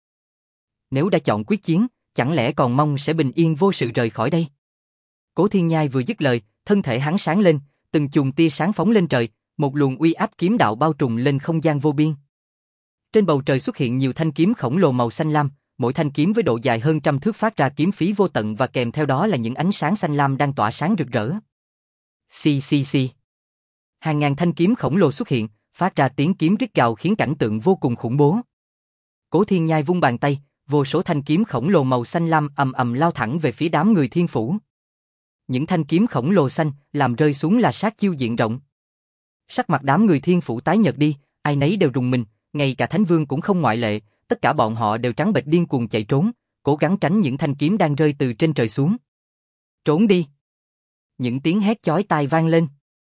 S1: Nếu đã chọn quyết chiến, chẳng lẽ còn mong sẽ bình yên vô sự rời khỏi đây? Cố Thiên Nhai vừa dứt lời, thân thể hắn sáng lên, từng chùm tia sáng phóng lên trời, một luồng uy áp kiếm đạo bao trùm lên không gian vô biên. Trên bầu trời xuất hiện nhiều thanh kiếm khổng lồ màu xanh lam, mỗi thanh kiếm với độ dài hơn 100 thước phát ra kiếm khí vô tận và kèm theo đó là những ánh sáng xanh lam đang tỏa sáng rực rỡ. Xì xì xì. Hàng ngàn thanh kiếm khổng lồ xuất hiện, phát ra tiếng kiếm rít gào khiến cảnh tượng vô cùng khủng bố. Cố Thiên Nhai vung bàn tay, vô số thanh kiếm khổng lồ màu xanh lam ầm ầm lao thẳng về phía đám người Thiên Phủ. Những thanh kiếm khổng lồ xanh làm rơi xuống là sát chiêu diện rộng. Sắc mặt đám người Thiên Phủ tái nhợt đi, ai nấy đều rùng mình, ngay cả Thánh Vương cũng không ngoại lệ, tất cả bọn họ đều trắng bệch điên cuồng chạy trốn, cố gắng tránh những thanh kiếm đang rơi từ trên trời xuống. Trốn đi! Những tiếng hét chói tai vang lên.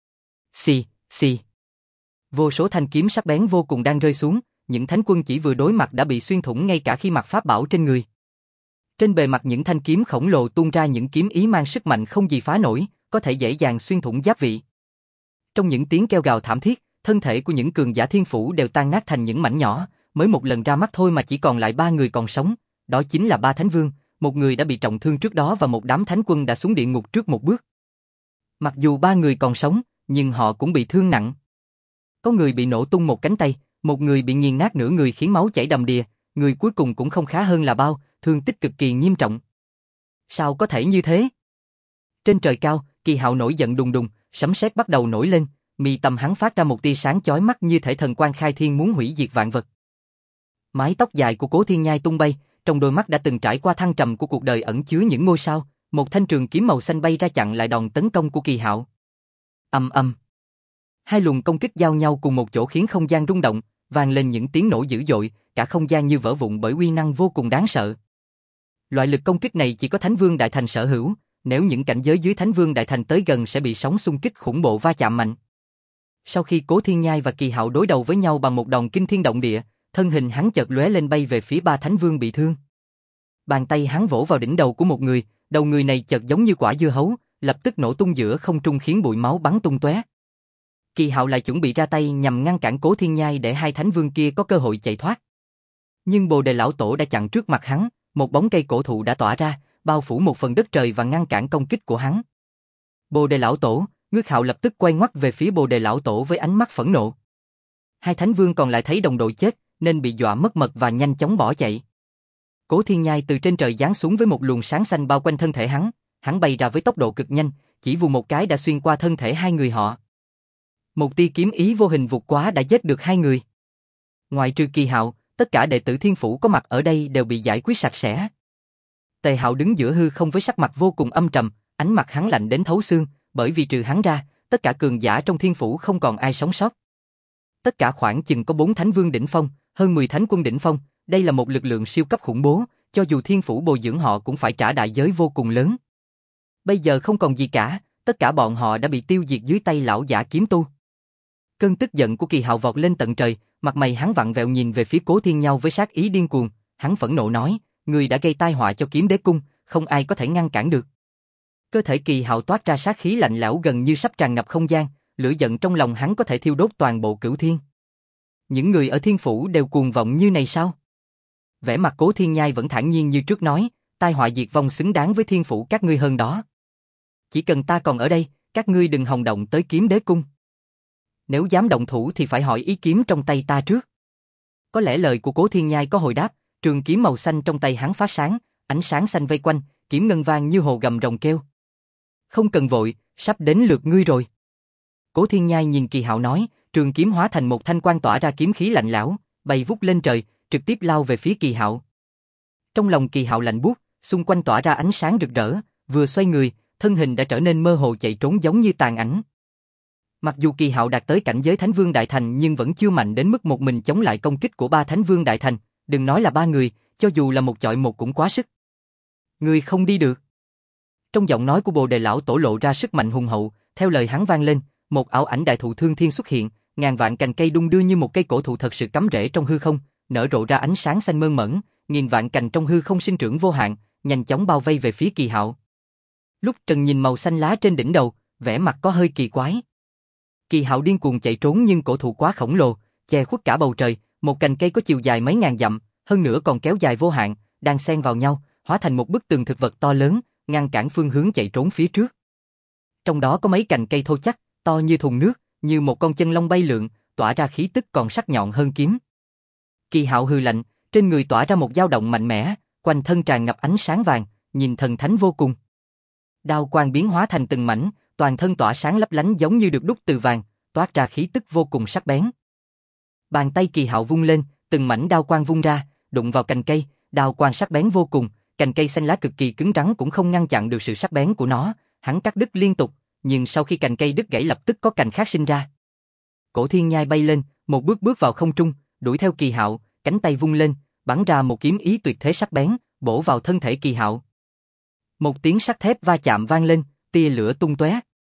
S1: Xì, xì. Vô số thanh kiếm sắc bén vô cùng đang rơi xuống, những thánh quân chỉ vừa đối mặt đã bị xuyên thủng ngay cả khi mặc pháp bảo trên người. Trên bề mặt những thanh kiếm khổng lồ tuôn ra những kiếm ý mang sức mạnh không gì phá nổi, có thể dễ dàng xuyên thủng giáp vị. Trong những tiếng kêu gào thảm thiết, thân thể của những cường giả Thiên Phủ đều tan nát thành những mảnh nhỏ, mới một lần ra mắt thôi mà chỉ còn lại 3 người còn sống, đó chính là 3 Thánh Vương, một người đã bị trọng thương trước đó và một đám thánh quân đã xuống địa ngục trước một bước. Mặc dù 3 người còn sống, nhưng họ cũng bị thương nặng. Có người bị nổ tung một cánh tay, một người bị nghiền nát nửa người khiến máu chảy đầm đìa, người cuối cùng cũng không khá hơn là bao, thương tích cực kỳ nghiêm trọng. Sao có thể như thế? Trên trời cao, Kỳ Hạo nổi giận đùng đùng, sấm sét bắt đầu nổi lên, mi tâm hắn phát ra một tia sáng chói mắt như thể thần quang khai thiên muốn hủy diệt vạn vật. Mái tóc dài của Cố Thiên Nhai tung bay, trong đôi mắt đã từng trải qua thăng trầm của cuộc đời ẩn chứa những ngôi sao, một thanh trường kiếm màu xanh bay ra chặn lại đòn tấn công của Kỳ Hạo. Ầm ầm. Hai luồng công kích giao nhau cùng một chỗ khiến không gian rung động, vang lên những tiếng nổ dữ dội, cả không gian như vỡ vụn bởi uy năng vô cùng đáng sợ. Loại lực công kích này chỉ có Thánh Vương Đại Thành sở hữu, nếu những cảnh giới dưới Thánh Vương Đại Thành tới gần sẽ bị sóng xung kích khủng bố va chạm mạnh. Sau khi Cố Thiên Nhai và Kỳ Hạo đối đầu với nhau bằng một đòn kinh thiên động địa, thân hình hắn chợt lóe lên bay về phía 3 Thánh Vương bị thương. Bàn tay hắn vỗ vào đỉnh đầu của một người, đầu người này chợt giống như quả dưa hấu, lập tức nổ tung giữa không trung khiến bụi máu bắn tung tóe. Kỳ Hạo lại chuẩn bị ra tay nhằm ngăn cản Cố Thiên Nhai để 2 Thánh Vương kia có cơ hội chạy thoát. Nhưng Bồ Đề lão tổ đã chặn trước mặt hắn, một bóng cây cổ thụ đã tỏa ra, bao phủ một phần đất trời và ngăn cản công kích của hắn. Bồ Đề lão tổ, Ngước Hạo lập tức quay ngoắt về phía Bồ Đề lão tổ với ánh mắt phẫn nộ. 2 Thánh Vương còn lại thấy đồng đội chết, nên bị dọa mất mật và nhanh chóng bỏ chạy. Cố Thiên Nhai từ trên trời giáng xuống với một luồng sáng xanh bao quanh thân thể hắn bay ra với tốc độ cực nhanh, chỉ vù một cái đã xuyên qua thân thể hai người họ. Một tia kiếm ý vô hình vụt quá đã giết được hai người. Ngoại trừ Kỳ Hạo, tất cả đệ tử Thiên Phủ có mặt ở đây đều bị giải quyết sạch sẽ. Tề Hạo đứng giữa hư không với sắc mặt vô cùng âm trầm, ánh mặt hắn lạnh đến thấu xương, bởi vì trừ hắn ra, tất cả cường giả trong Thiên Phủ không còn ai sống sót. Tất cả khoảng chừng có 4 thánh vương đỉnh phong, hơn 10 thánh quân đỉnh phong, đây là một lực lượng siêu cấp khủng bố, cho dù Thiên Phủ bồi dưỡng họ cũng phải trả đại giới vô cùng lớn. Bây giờ không còn gì cả, tất cả bọn họ đã bị tiêu diệt dưới tay lão giả kiếm tu. Cơn tức giận của Kỳ Hạo vọt lên tận trời, mặt mày hắn vặn vẹo nhìn về phía Cố Thiên Nhai với sát ý điên cuồng, hắn phẫn nộ nói, người đã gây tai họa cho Kiếm Đế cung, không ai có thể ngăn cản được. Cơ thể Kỳ Hạo toát ra sát khí lạnh lẽo gần như sắp tràn ngập không gian, lửa giận trong lòng hắn có thể thiêu đốt toàn bộ cửu thiên. Những người ở Thiên Phủ đều cuồng vọng như này sao? Vẻ mặt Cố Thiên Nhai vẫn thản nhiên như trước nói, tai họa diệt vong xứng đáng với Thiên Phủ các ngươi hơn đó. Chỉ cần ta còn ở đây, các ngươi đừng hòng động tới Kiếm Đế cung. Nếu dám động thủ thì phải hỏi ý kiếm trong tay ta trước. Có lẽ lời của Cố Thiên Nhai có hồi đáp, trường kiếm màu xanh trong tay hắn phát sáng, ánh sáng xanh vây quanh, kiếm ngân vang như hồ gầm rồng kêu. Không cần vội, sắp đến lượt ngươi rồi. Cố Thiên Nhai nhìn Kỳ Hạo nói, trường kiếm hóa thành một thanh quang tỏa ra kiếm khí lạnh lẽo, bay vút lên trời, trực tiếp lao về phía Kỳ Hạo. Trong lòng Kỳ Hạo lạnh buốt, xung quanh tỏa ra ánh sáng rực rỡ, vừa xoay người, thân hình đã trở nên mơ hồ chạy trốn giống như tàn ảnh. Mặc dù Kỳ Hạo đạt tới cảnh giới Thánh Vương Đại Thành nhưng vẫn chưa mạnh đến mức một mình chống lại công kích của 3 Thánh Vương Đại Thành, đừng nói là 3 người, cho dù là một chọi một cũng quá sức. Người không đi được. Trong giọng nói của Bồ Đề lão tổ lộ ra sức mạnh hùng hậu, theo lời hắn vang lên, một ảo ảnh đại thụ thương thiên xuất hiện, ngàn vạn cành cây đung đưa như một cây cổ thụ thật sự cắm rễ trong hư không, nở rộ ra ánh sáng xanh mơn mởn, nghìn vạn cành trong hư không sinh trưởng vô hạn, nhanh chóng bao vây về phía Kỳ Hạo. Lúc Trần nhìn màu xanh lá trên đỉnh đầu, vẻ mặt có hơi kỳ quái. Kỳ Hạo điên cuồng chạy trốn nhưng cổ thụ quá khổng lồ, che khuất cả bầu trời, một cành cây có chiều dài mấy ngàn dặm, hơn nữa còn kéo dài vô hạn, đang xen vào nhau, hóa thành một bức tường thực vật to lớn, ngăn cản phương hướng chạy trốn phía trước. Trong đó có mấy cành cây thô chắc, to như thùng nước, như một con chân long bay lượn, tỏa ra khí tức còn sắc nhọn hơn kiếm. Kỳ Hạo hừ lạnh, trên người tỏa ra một dao động mạnh mẽ, quanh thân tràn ngập ánh sáng vàng, nhìn thần thánh vô cùng. Đao quang biến hóa thành từng mảnh, toàn thân tỏa sáng lấp lánh giống như được đúc từ vàng, toát ra khí tức vô cùng sắc bén. Bàn tay Kỳ Hạo vung lên, từng mảnh đao quang vung ra, đụng vào cành cây, đao quang sắc bén vô cùng, cành cây xanh lá cực kỳ cứng rắn cũng không ngăn chặn được sự sắc bén của nó, hắn cắt đứt liên tục, nhưng sau khi cành cây đứt gãy lập tức có cành khác sinh ra. Cổ Thiên Nhai bay lên, một bước bước vào không trung, đuổi theo Kỳ Hạo, cánh tay vung lên, bắn ra một kiếm ý tuyệt thế sắc bén, bổ vào thân thể Kỳ Hạo. Một tiếng sắt thép va chạm vang lên, tia lửa tung tóe.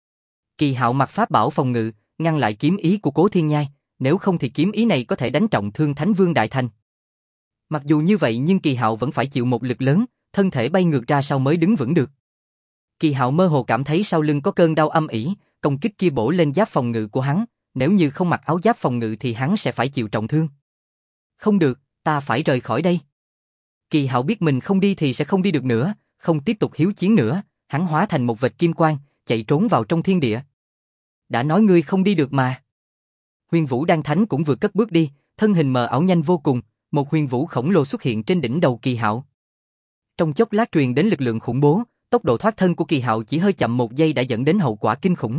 S1: Kỳ Hạo mặc pháp bảo phòng ngự, ngăn lại kiếm ý của Cố Thiên Nhai, nếu không thì kiếm ý này có thể đánh trọng thương Thánh Vương Đại Thành. Mặc dù như vậy nhưng Kỳ Hạo vẫn phải chịu một lực lớn, thân thể bay ngược ra sau mới đứng vững được. Kỳ Hạo mơ hồ cảm thấy sau lưng có cơn đau âm ỉ, công kích kia bổ lên giáp phòng ngự của hắn, nếu như không mặc áo giáp phòng ngự thì hắn sẽ phải chịu trọng thương. Không được, ta phải rời khỏi đây. Kỳ Hạo biết mình không đi thì sẽ không đi được nữa, không tiếp tục hiếu chiến nữa, hắn hóa thành một vệt kim quang, chạy trốn vào trong thiên địa. Đã nói ngươi không đi được mà. Huyền Vũ Đan Thánh cũng vừa cất bước đi, thân hình mờ ảo nhanh vô cùng, một huyền vũ khổng lồ xuất hiện trên đỉnh đầu Kỳ Hạo. Trong chốc lát truyền đến lực lượng khủng bố, tốc độ thoát thân của Kỳ Hạo chỉ hơi chậm một giây đã dẫn đến hậu quả kinh khủng.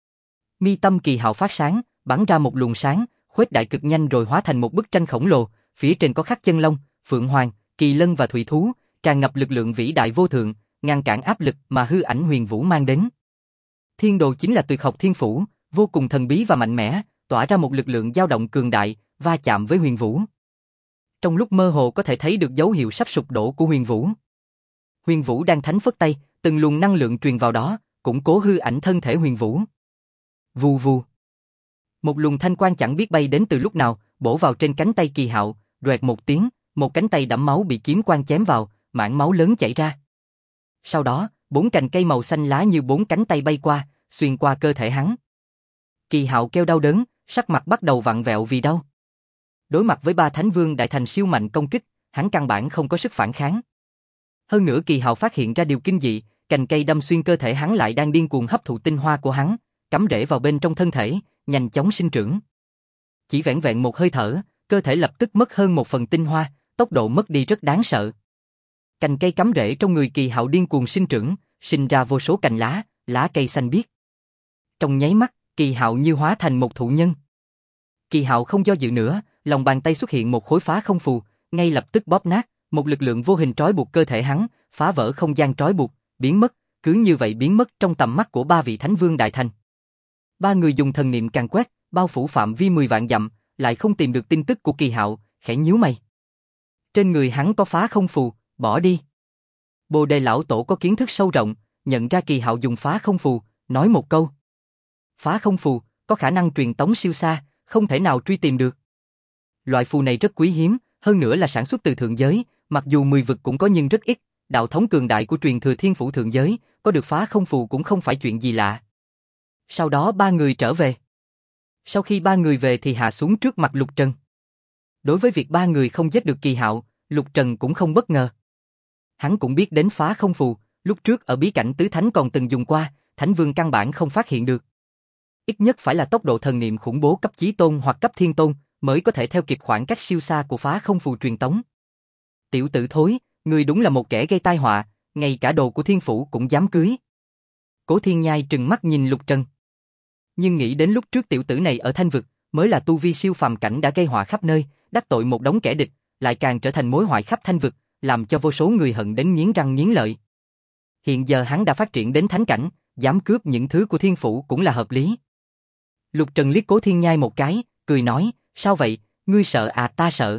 S1: Mi tâm Kỳ Hạo phát sáng, bắn ra một luồng sáng, khuếch đại cực nhanh rồi hóa thành một bức tranh khổng lồ, phía trên có khắc chân long, phượng hoàng, kỳ lân và thủy thú, tràn ngập lực lượng vĩ đại vô thượng, ngăn cản áp lực mà hư ảnh huyền vũ mang đến. Thiên đồ chính là tuyệt học thiên phủ, vô cùng thần bí và mạnh mẽ, tỏa ra một lực lượng dao động cường đại, va chạm với huyền vũ. Trong lúc mơ hồ có thể thấy được dấu hiệu sắp sụp đổ của huyền vũ. Huyền Vũ Đan Thánh phất tay, từng luồng năng lượng truyền vào đó, củng cố hư ảnh thân thể huyền vũ. Vù vù. Một luồng thanh quang chẳng biết bay đến từ lúc nào, bổ vào trên cánh tay Kỳ Hạo, roẹt một tiếng, một cánh tay đẫm máu bị kiếm quang chém vào, mảng máu lớn chảy ra. Sau đó, 4 cành cây màu xanh lá như 4 cánh tay bay qua, xuyên qua cơ thể hắn. Kỳ Hạo kêu đau đớn, sắc mặt bắt đầu vặn vẹo vì đau. Đối mặt với 3 Thánh Vương Đại Thành siêu mạnh công kích, hắn căn bản không có sức phản kháng. Hơn nữa Kỳ Hạo phát hiện ra điều kinh dị, cành cây đâm xuyên cơ thể hắn lại đang điên cuồng hấp thụ tinh hoa của hắn, cắm rễ vào bên trong thân thể, nhanh chóng sinh trưởng. Chỉ vẻn vẹn một hơi thở, cơ thể lập tức mất hơn 1 phần tinh hoa, tốc độ mất đi rất đáng sợ. cành cây cắm rễ trong người Kỳ Hạo điên cuồng sinh trưởng, sinh ra vô số cành lá, lá cây xanh biếc. Trong nháy mắt, Kỳ Hạo như hóa thành một thụ nhân. Kỳ Hạo không do dự nữa, lòng bàn tay xuất hiện một khối phá không phù, ngay lập tức bóp nát, một lực lượng vô hình trói buộc cơ thể hắn, phá vỡ không gian trói buộc, biến mất, cứ như vậy biến mất trong tầm mắt của ba vị Thánh Vương Đại Thành. Ba người dùng thần niệm càn quét, bao phủ phạm vi 10 vạn dặm, lại không tìm được tin tức của Kỳ Hạo, khẽ nhíu mày. Trên người hắn có phá không phù, bỏ đi. Bồ Đề lão tổ có kiến thức sâu rộng, nhận ra Kỳ Hạo dùng phá không phù, nói một câu. Phá không phù, có khả năng truyền tống siêu xa, không thể nào truy tìm được. Loại phù này rất quý hiếm, hơn nữa là sản xuất từ thượng giới, mặc dù 10 vực cũng có nhưng rất ít, đạo thống cường đại của truyền thừa thiên phủ thượng giới, có được phá không phù cũng không phải chuyện gì lạ. Sau đó ba người trở về. Sau khi ba người về thì hạ xuống trước mặt Lục Trần. Đối với việc ba người không giết được Kỳ Hạo, Lục Trần cũng không bất ngờ. Hắn cũng biết đến phá không phù, lúc trước ở bí cảnh tứ thánh còn từng dùng qua, Thánh Vương căn bản không phát hiện được. Ít nhất phải là tốc độ thần niệm khủng bố cấp chí tôn hoặc cấp thiên tôn, mới có thể theo kịp khoảng cách siêu xa của phá không phù truyền tống. Tiểu tử thối, ngươi đúng là một kẻ gây tai họa, ngay cả đồ của thiên phủ cũng dám cưới. Cố Thiên Nhai trừng mắt nhìn Lục Trần. Nhưng nghĩ đến lúc trước tiểu tử này ở Thanh Vực, mới là tu vi siêu phàm cảnh đã gây họa khắp nơi, đắc tội một đống kẻ địch, lại càng trở thành mối họa khắp Thanh Vực, làm cho vô số người hận đến nghiến răng nghiến lợi. Hiện giờ hắn đã phát triển đến thánh cảnh, dám cướp những thứ của thiên phủ cũng là hợp lý. Lục Trần liếc Cố Thiên Nhai một cái, cười nói, sao vậy, ngươi sợ à? Ta sợ.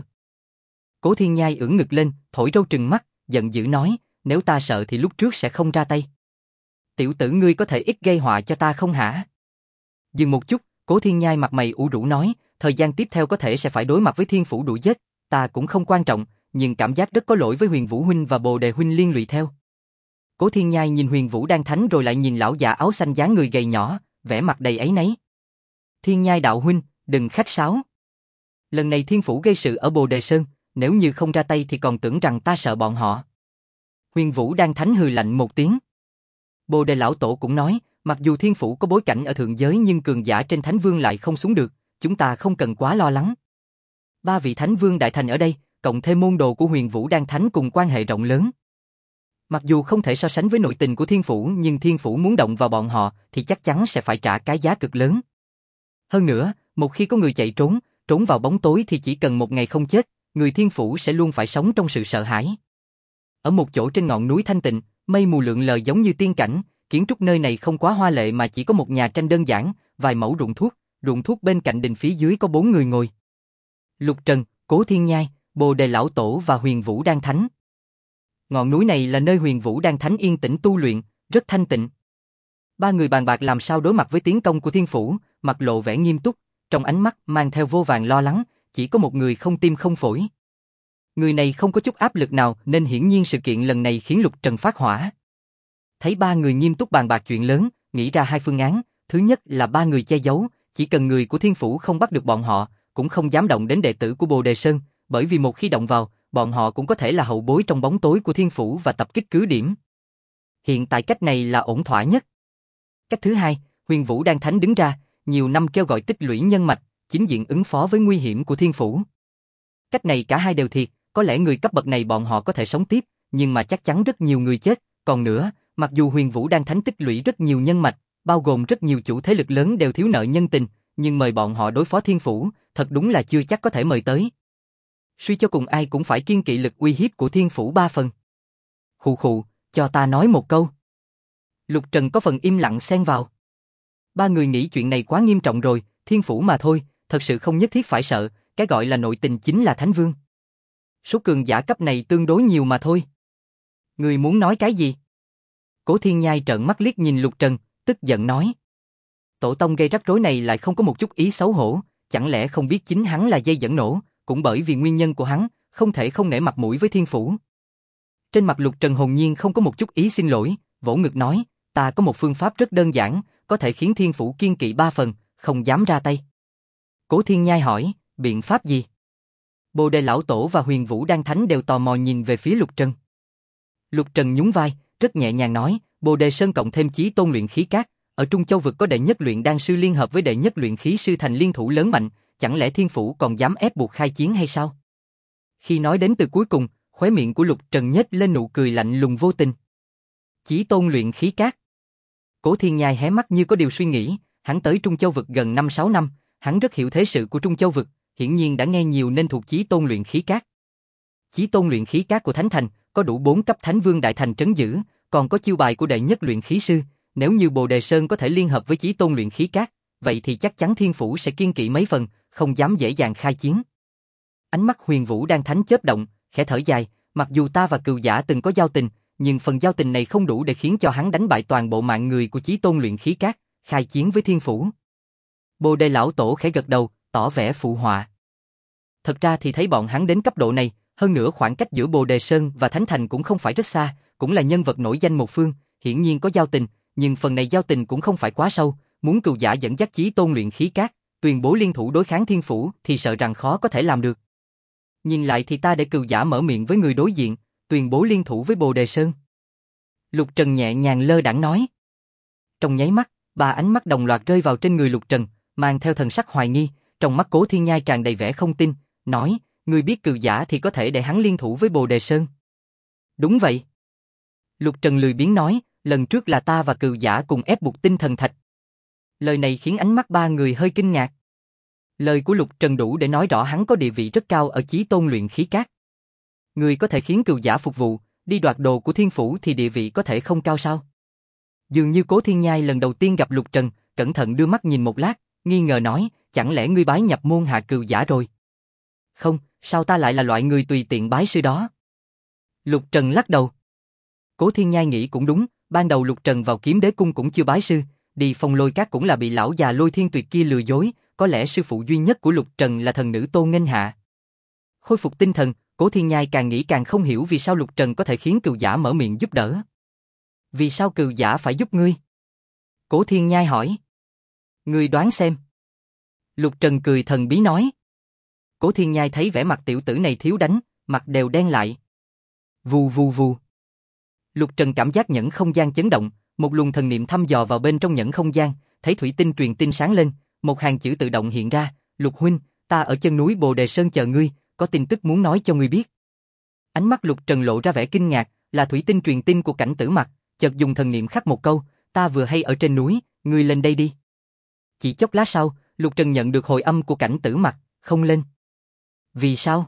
S1: Cố Thiên Nhai ưỡn ngực lên, thổi râu trừng mắt, giận dữ nói, nếu ta sợ thì lúc trước sẽ không ra tay. Tiểu tử ngươi có thể ít gây họa cho ta không hả? Dừng một chút, Cố Thiên Nhai mặt mày u rũ nói, thời gian tiếp theo có thể sẽ phải đối mặt với thiên phủ đuổi giết, ta cũng không quan trọng, nhưng cảm giác rất có lỗi với Huyền Vũ huynh và Bồ Đề huynh liên lụy theo. Cố Thiên Nhai nhìn Huyền Vũ đang thánh rồi lại nhìn lão già áo xanh dáng người gầy nhỏ, vẻ mặt đầy áy náy. Thiên Nhai đạo huynh, đừng khách sáo. Lần này thiên phủ gây sự ở Bồ Đề Sơn, nếu như không ra tay thì còn tưởng rằng ta sợ bọn họ. Huyền Vũ đang thánh hừ lạnh một tiếng. Bồ Đề lão tổ cũng nói, mặc dù thiên phủ có bối cảnh ở thượng giới nhưng cường giả trên Thánh Vương lại không xuống được, chúng ta không cần quá lo lắng. Ba vị Thánh Vương Đại Thành ở đây, cộng thêm môn đồ của Huyền Vũ đang thánh cùng quan hệ rộng lớn. Mặc dù không thể so sánh với nội tình của thiên phủ nhưng thiên phủ muốn động vào bọn họ thì chắc chắn sẽ phải trả cái giá cực lớn. Hơn nữa, một khi có người chạy trốn vào bóng tối thì chỉ cần một ngày không chết, người thiên phủ sẽ luôn phải sống trong sự sợ hãi. Ở một chỗ trên ngọn núi thanh tịnh, mây mù lượn lờ giống như tiên cảnh, kiến trúc nơi này không quá hoa lệ mà chỉ có một nhà tranh đơn giản, vài mẫu ruộng thuốc bên cạnh đình phía dưới có 4 người ngồi. Lục Trần, Cố Thiên Nhai, Bồ Đề lão tổ và Huyền Vũ Đan Thánh. Ngọn núi này là nơi Huyền Vũ Đan Thánh yên tĩnh tu luyện, rất thanh tịnh. Ba người bàn bạc làm sao đối mặt với tiến công của thiên phủ, mặt lộ vẻ nghiêm túc, trong ánh mắt mang theo vô vàn lo lắng, chỉ có một người không tim không phổi. Người này không có chút áp lực nào nên hiển nhiên sự kiện lần này khiến Lục Trần phát hỏa. Thấy ba người nghiêm túc bàn bạc chuyện lớn, nghĩ ra hai phương án, thứ nhất là ba người che giấu, chỉ cần người của thiên phủ không bắt được bọn họ, cũng không dám động đến đệ tử của Bồ Đề Sơn, bởi vì một khi động vào, bọn họ cũng có thể là hậu bối trong bóng tối của thiên phủ và tập kích cứ điểm. Hiện tại cách này là ổn thỏa nhất. Cách thứ hai, Huyền Vũ Đan Thánh đứng ra, nhiều năm kêu gọi tích lũy nhân mạch, chính diện ứng phó với nguy hiểm của thiên phủ. Cách này cả hai đều thiệt, có lẽ người cấp bậc này bọn họ có thể sống tiếp, nhưng mà chắc chắn rất nhiều người chết, còn nữa, mặc dù Huyền Vũ Đan Thánh tích lũy rất nhiều nhân mạch, bao gồm rất nhiều chủ thế lực lớn đều thiếu nợ nhân tình, nhưng mời bọn họ đối phó thiên phủ, thật đúng là chưa chắc có thể mời tới. Suy cho cùng ai cũng phải kiêng kỵ lực uy hiếp của thiên phủ 3 phần. Khụ khụ, cho ta nói một câu. Lục Trần có phần im lặng xen vào. Ba người nghĩ chuyện này quá nghiêm trọng rồi, thiên phủ mà thôi, thật sự không nhất thiết phải sợ, cái gọi là nội tình chính là Thánh Vương. Số cường giả cấp này tương đối nhiều mà thôi. Người muốn nói cái gì? Cố Thiên Nhai trợn mắt liếc nhìn Lục Trần, tức giận nói. Tổ tông gây rắc rối này lại không có một chút ý xấu hổ, chẳng lẽ không biết chính hắn là dây dẫn nổ, cũng bởi vì nguyên nhân của hắn, không thể không nể mặt mũi với thiên phủ. Trên mặt Lục Trần hồn nhiên không có một chút ý xin lỗi, vỗ ngực nói, ta có một phương pháp rất đơn giản, có thể khiến thiên phủ kiêng kỵ 3 phần, không dám ra tay. Cố Thiên Nhai hỏi, biện pháp gì? Bồ Đề lão tổ và Huyền Vũ Đan Thánh đều tò mò nhìn về phía Lục Trần. Lục Trần nhún vai, rất nhẹ nhàng nói, Bồ Đề Sơn cộng thêm chí tôn luyện khí các, ở Trung Châu vực có đệ nhất luyện đan sư liên hợp với đệ nhất luyện khí sư thành liên thủ lớn mạnh, chẳng lẽ thiên phủ còn dám ép buộc khai chiến hay sao? Khi nói đến từ cuối cùng, Khóe miệng của Lục Trần nhếch lên nụ cười lạnh lùng vô tình. Chí tôn luyện khí cát. Cố Thiên Nhai hé mắt như có điều suy nghĩ, hắn tới Trung Châu vực gần 5-6 năm, hắn rất hiểu thế sự của Trung Châu vực, hiển nhiên đã nghe nhiều nên thuộc chí tôn luyện khí cát. Chí tôn luyện khí cát của Thánh Thành có đủ 4 cấp Thánh Vương Đại Thành trấn giữ, còn có chiêu bài của đệ nhất luyện khí sư, nếu như Bồ Đề Sơn có thể liên hợp với chí tôn luyện khí cát, vậy thì chắc chắn Thiên Phủ sẽ kiên kỵ mấy phần, không dám dễ dàng khai chiến. Ánh mắt Huyền Vũ Đan Thánh chớp động, khẽ thở dài, mặc dù ta và Cừu Giả từng có giao tình, nhưng phần giao tình này không đủ để khiến cho hắn đánh bại toàn bộ mạng người của chí tôn luyện khí cát, khai chiến với Thiên Phủ. Bồ Đề lão tổ khẽ gật đầu, tỏ vẻ phụ họa. Thật ra thì thấy bọn hắn đến cấp độ này, hơn nữa khoảng cách giữa Bồ Đề Sơn và Thánh Thành cũng không phải rất xa, cũng là nhân vật nổi danh một phương, hiển nhiên có giao tình, nhưng phần này giao tình cũng không phải quá sâu, muốn Cừu Giả dẫn dắt chí tôn luyện khí cát, tuyên bố liên thủ đối kháng Thiên Phủ thì sợ rằng khó có thể làm được. Nhìn lại thì ta để Cừu Giả mở miệng với người đối diện, tuyên bố liên thủ với Bồ Đề Sơn. Lục Trần nhẹ nhàng lơ đãng nói. Trong nháy mắt, 3 ánh mắt đồng loạt rơi vào trên người Lục Trần, mang theo thần sắc hoài nghi, trong mắt Cố Thiên Nhai tràn đầy vẻ không tin, nói, ngươi biết Cừu Giả thì có thể để hắn liên thủ với Bồ Đề Sơn. Đúng vậy. Lục Trần lười biếng nói, lần trước là ta và Cừu Giả cùng ép buộc tinh thần thạch. Lời này khiến ánh mắt 3 người hơi kinh ngạc. Lời của Lục Trần đủ để nói rõ hắn có địa vị rất cao ở chí tôn luyện khí cát. Người có thể khiến Cừu Giả phục vụ, đi đoạt đồ của Thiên Phủ thì địa vị có thể không cao sao? Dường như Cố Thiên Nhai lần đầu tiên gặp Lục Trần, cẩn thận đưa mắt nhìn một lát, nghi ngờ nói, chẳng lẽ ngươi bái nhập môn hạ Cừu Giả rồi? Không, sao ta lại là loại người tùy tiện bái sư đó? Lục Trần lắc đầu. Cố Thiên Nhai nghĩ cũng đúng, ban đầu Lục Trần vào Kiếm Đế Cung cũng chưa bái sư, đi Phong Lôi Các cũng là bị lão già Lôi Thiên Tuyệt kia lừa dối, có lẽ sư phụ duy nhất của Lục Trần là thần nữ Tô Nghênh Hạ. Khôi phục tinh thần, Cố Thiên Nhai càng nghĩ càng không hiểu vì sao Lục Trần có thể khiến Cừu Giả mở miệng giúp đỡ. Vì sao Cừu Giả phải giúp ngươi? Cố Thiên Nhai hỏi. Ngươi đoán xem. Lục Trần cười thần bí nói. Cố Thiên Nhai thấy vẻ mặt tiểu tử này thiếu đánh, mặt đều đen lại. Vù vù vù. Lục Trần cảm giác nhẫn không gian chấn động, một luồng thần niệm thăm dò vào bên trong nhẫn không gian, thấy thủy tinh truyền tin sáng lên, một hàng chữ tự động hiện ra, Lục huynh, ta ở chân núi Bồ Đề Sơn chờ ngươi, có tin tức muốn nói cho ngươi biết. Ánh mắt Lục Trần lộ ra vẻ kinh ngạc, là thủy tinh truyền tin của Cảnh Tử Mặc, chợt dùng thần niệm khắc một câu, ta vừa hay ở trên núi, ngươi lên đây đi. Chỉ chốc lát sau, Lục Trần nhận được hồi âm của Cảnh Tử Mặc, không lên. Vì sao?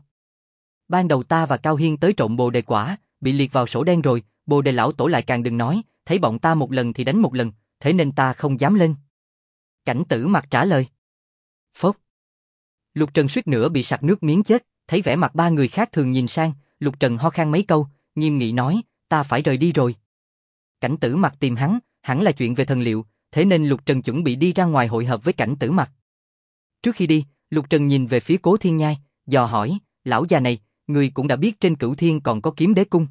S1: Ban đầu ta và Cao Hiên tới trộm Bồ Đề quả, bị liệt vào sổ đen rồi, Bồ Đề lão tổ lại càng đừng nói, thấy bọn ta một lần thì đánh một lần, thế nên ta không dám lên. Cảnh Tử Mặc trả lời. Phốc. Lục Trần suýt nữa bị sặc nước miếng chết, thấy vẻ mặt 3 người khác thường nhìn sang, Lục Trần ho khan mấy câu, nghiêm nghị nói, ta phải rời đi rồi. Cảnh Tử Mặc tìm hắn, hẳn là chuyện về thần liệu, thế nên Lục Trần chuẩn bị đi ra ngoài hội hợp với Cảnh Tử Mặc. Trước khi đi, Lục Trần nhìn về phía Cố Thiên Nhai, dò hỏi, lão già này, người cũng đã biết trên Cửu Thiên còn có Kiếm Đế Cung.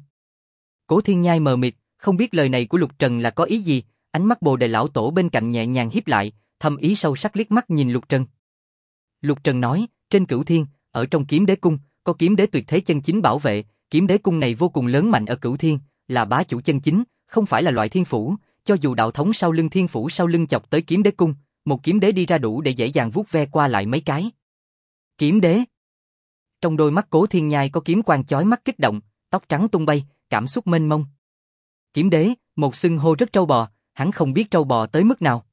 S1: Cố Thiên Nhai mờ mịt, không biết lời này của Lục Trần là có ý gì, ánh mắt Bồ Đề lão tổ bên cạnh nhẹ nhàng híp lại, thâm ý sâu sắc liếc mắt nhìn Lục Trần. Lục Trần nói, trên Cửu Thiên, ở trong Kiếm Đế Cung, có Kiếm Đế tuyệt thế chân chính bảo vệ, Kiếm Đế Cung này vô cùng lớn mạnh ở Cửu Thiên, là bá chủ chân chính, không phải là loại thiên phủ, cho dù đạo thống sau lưng thiên phủ sau lưng chọc tới Kiếm Đế Cung, một kiếm đế đi ra đủ để dễ dàng vuốt ve qua lại mấy cái. Kiếm đế. Trong đôi mắt Cố Thiên Nhai có kiếm quang chói mắt kích động, tóc trắng tung bay, cảm xúc mênh mông. Kiếm đế, một xưng hô rất trâu bò, hắn không biết trâu bò tới mức nào.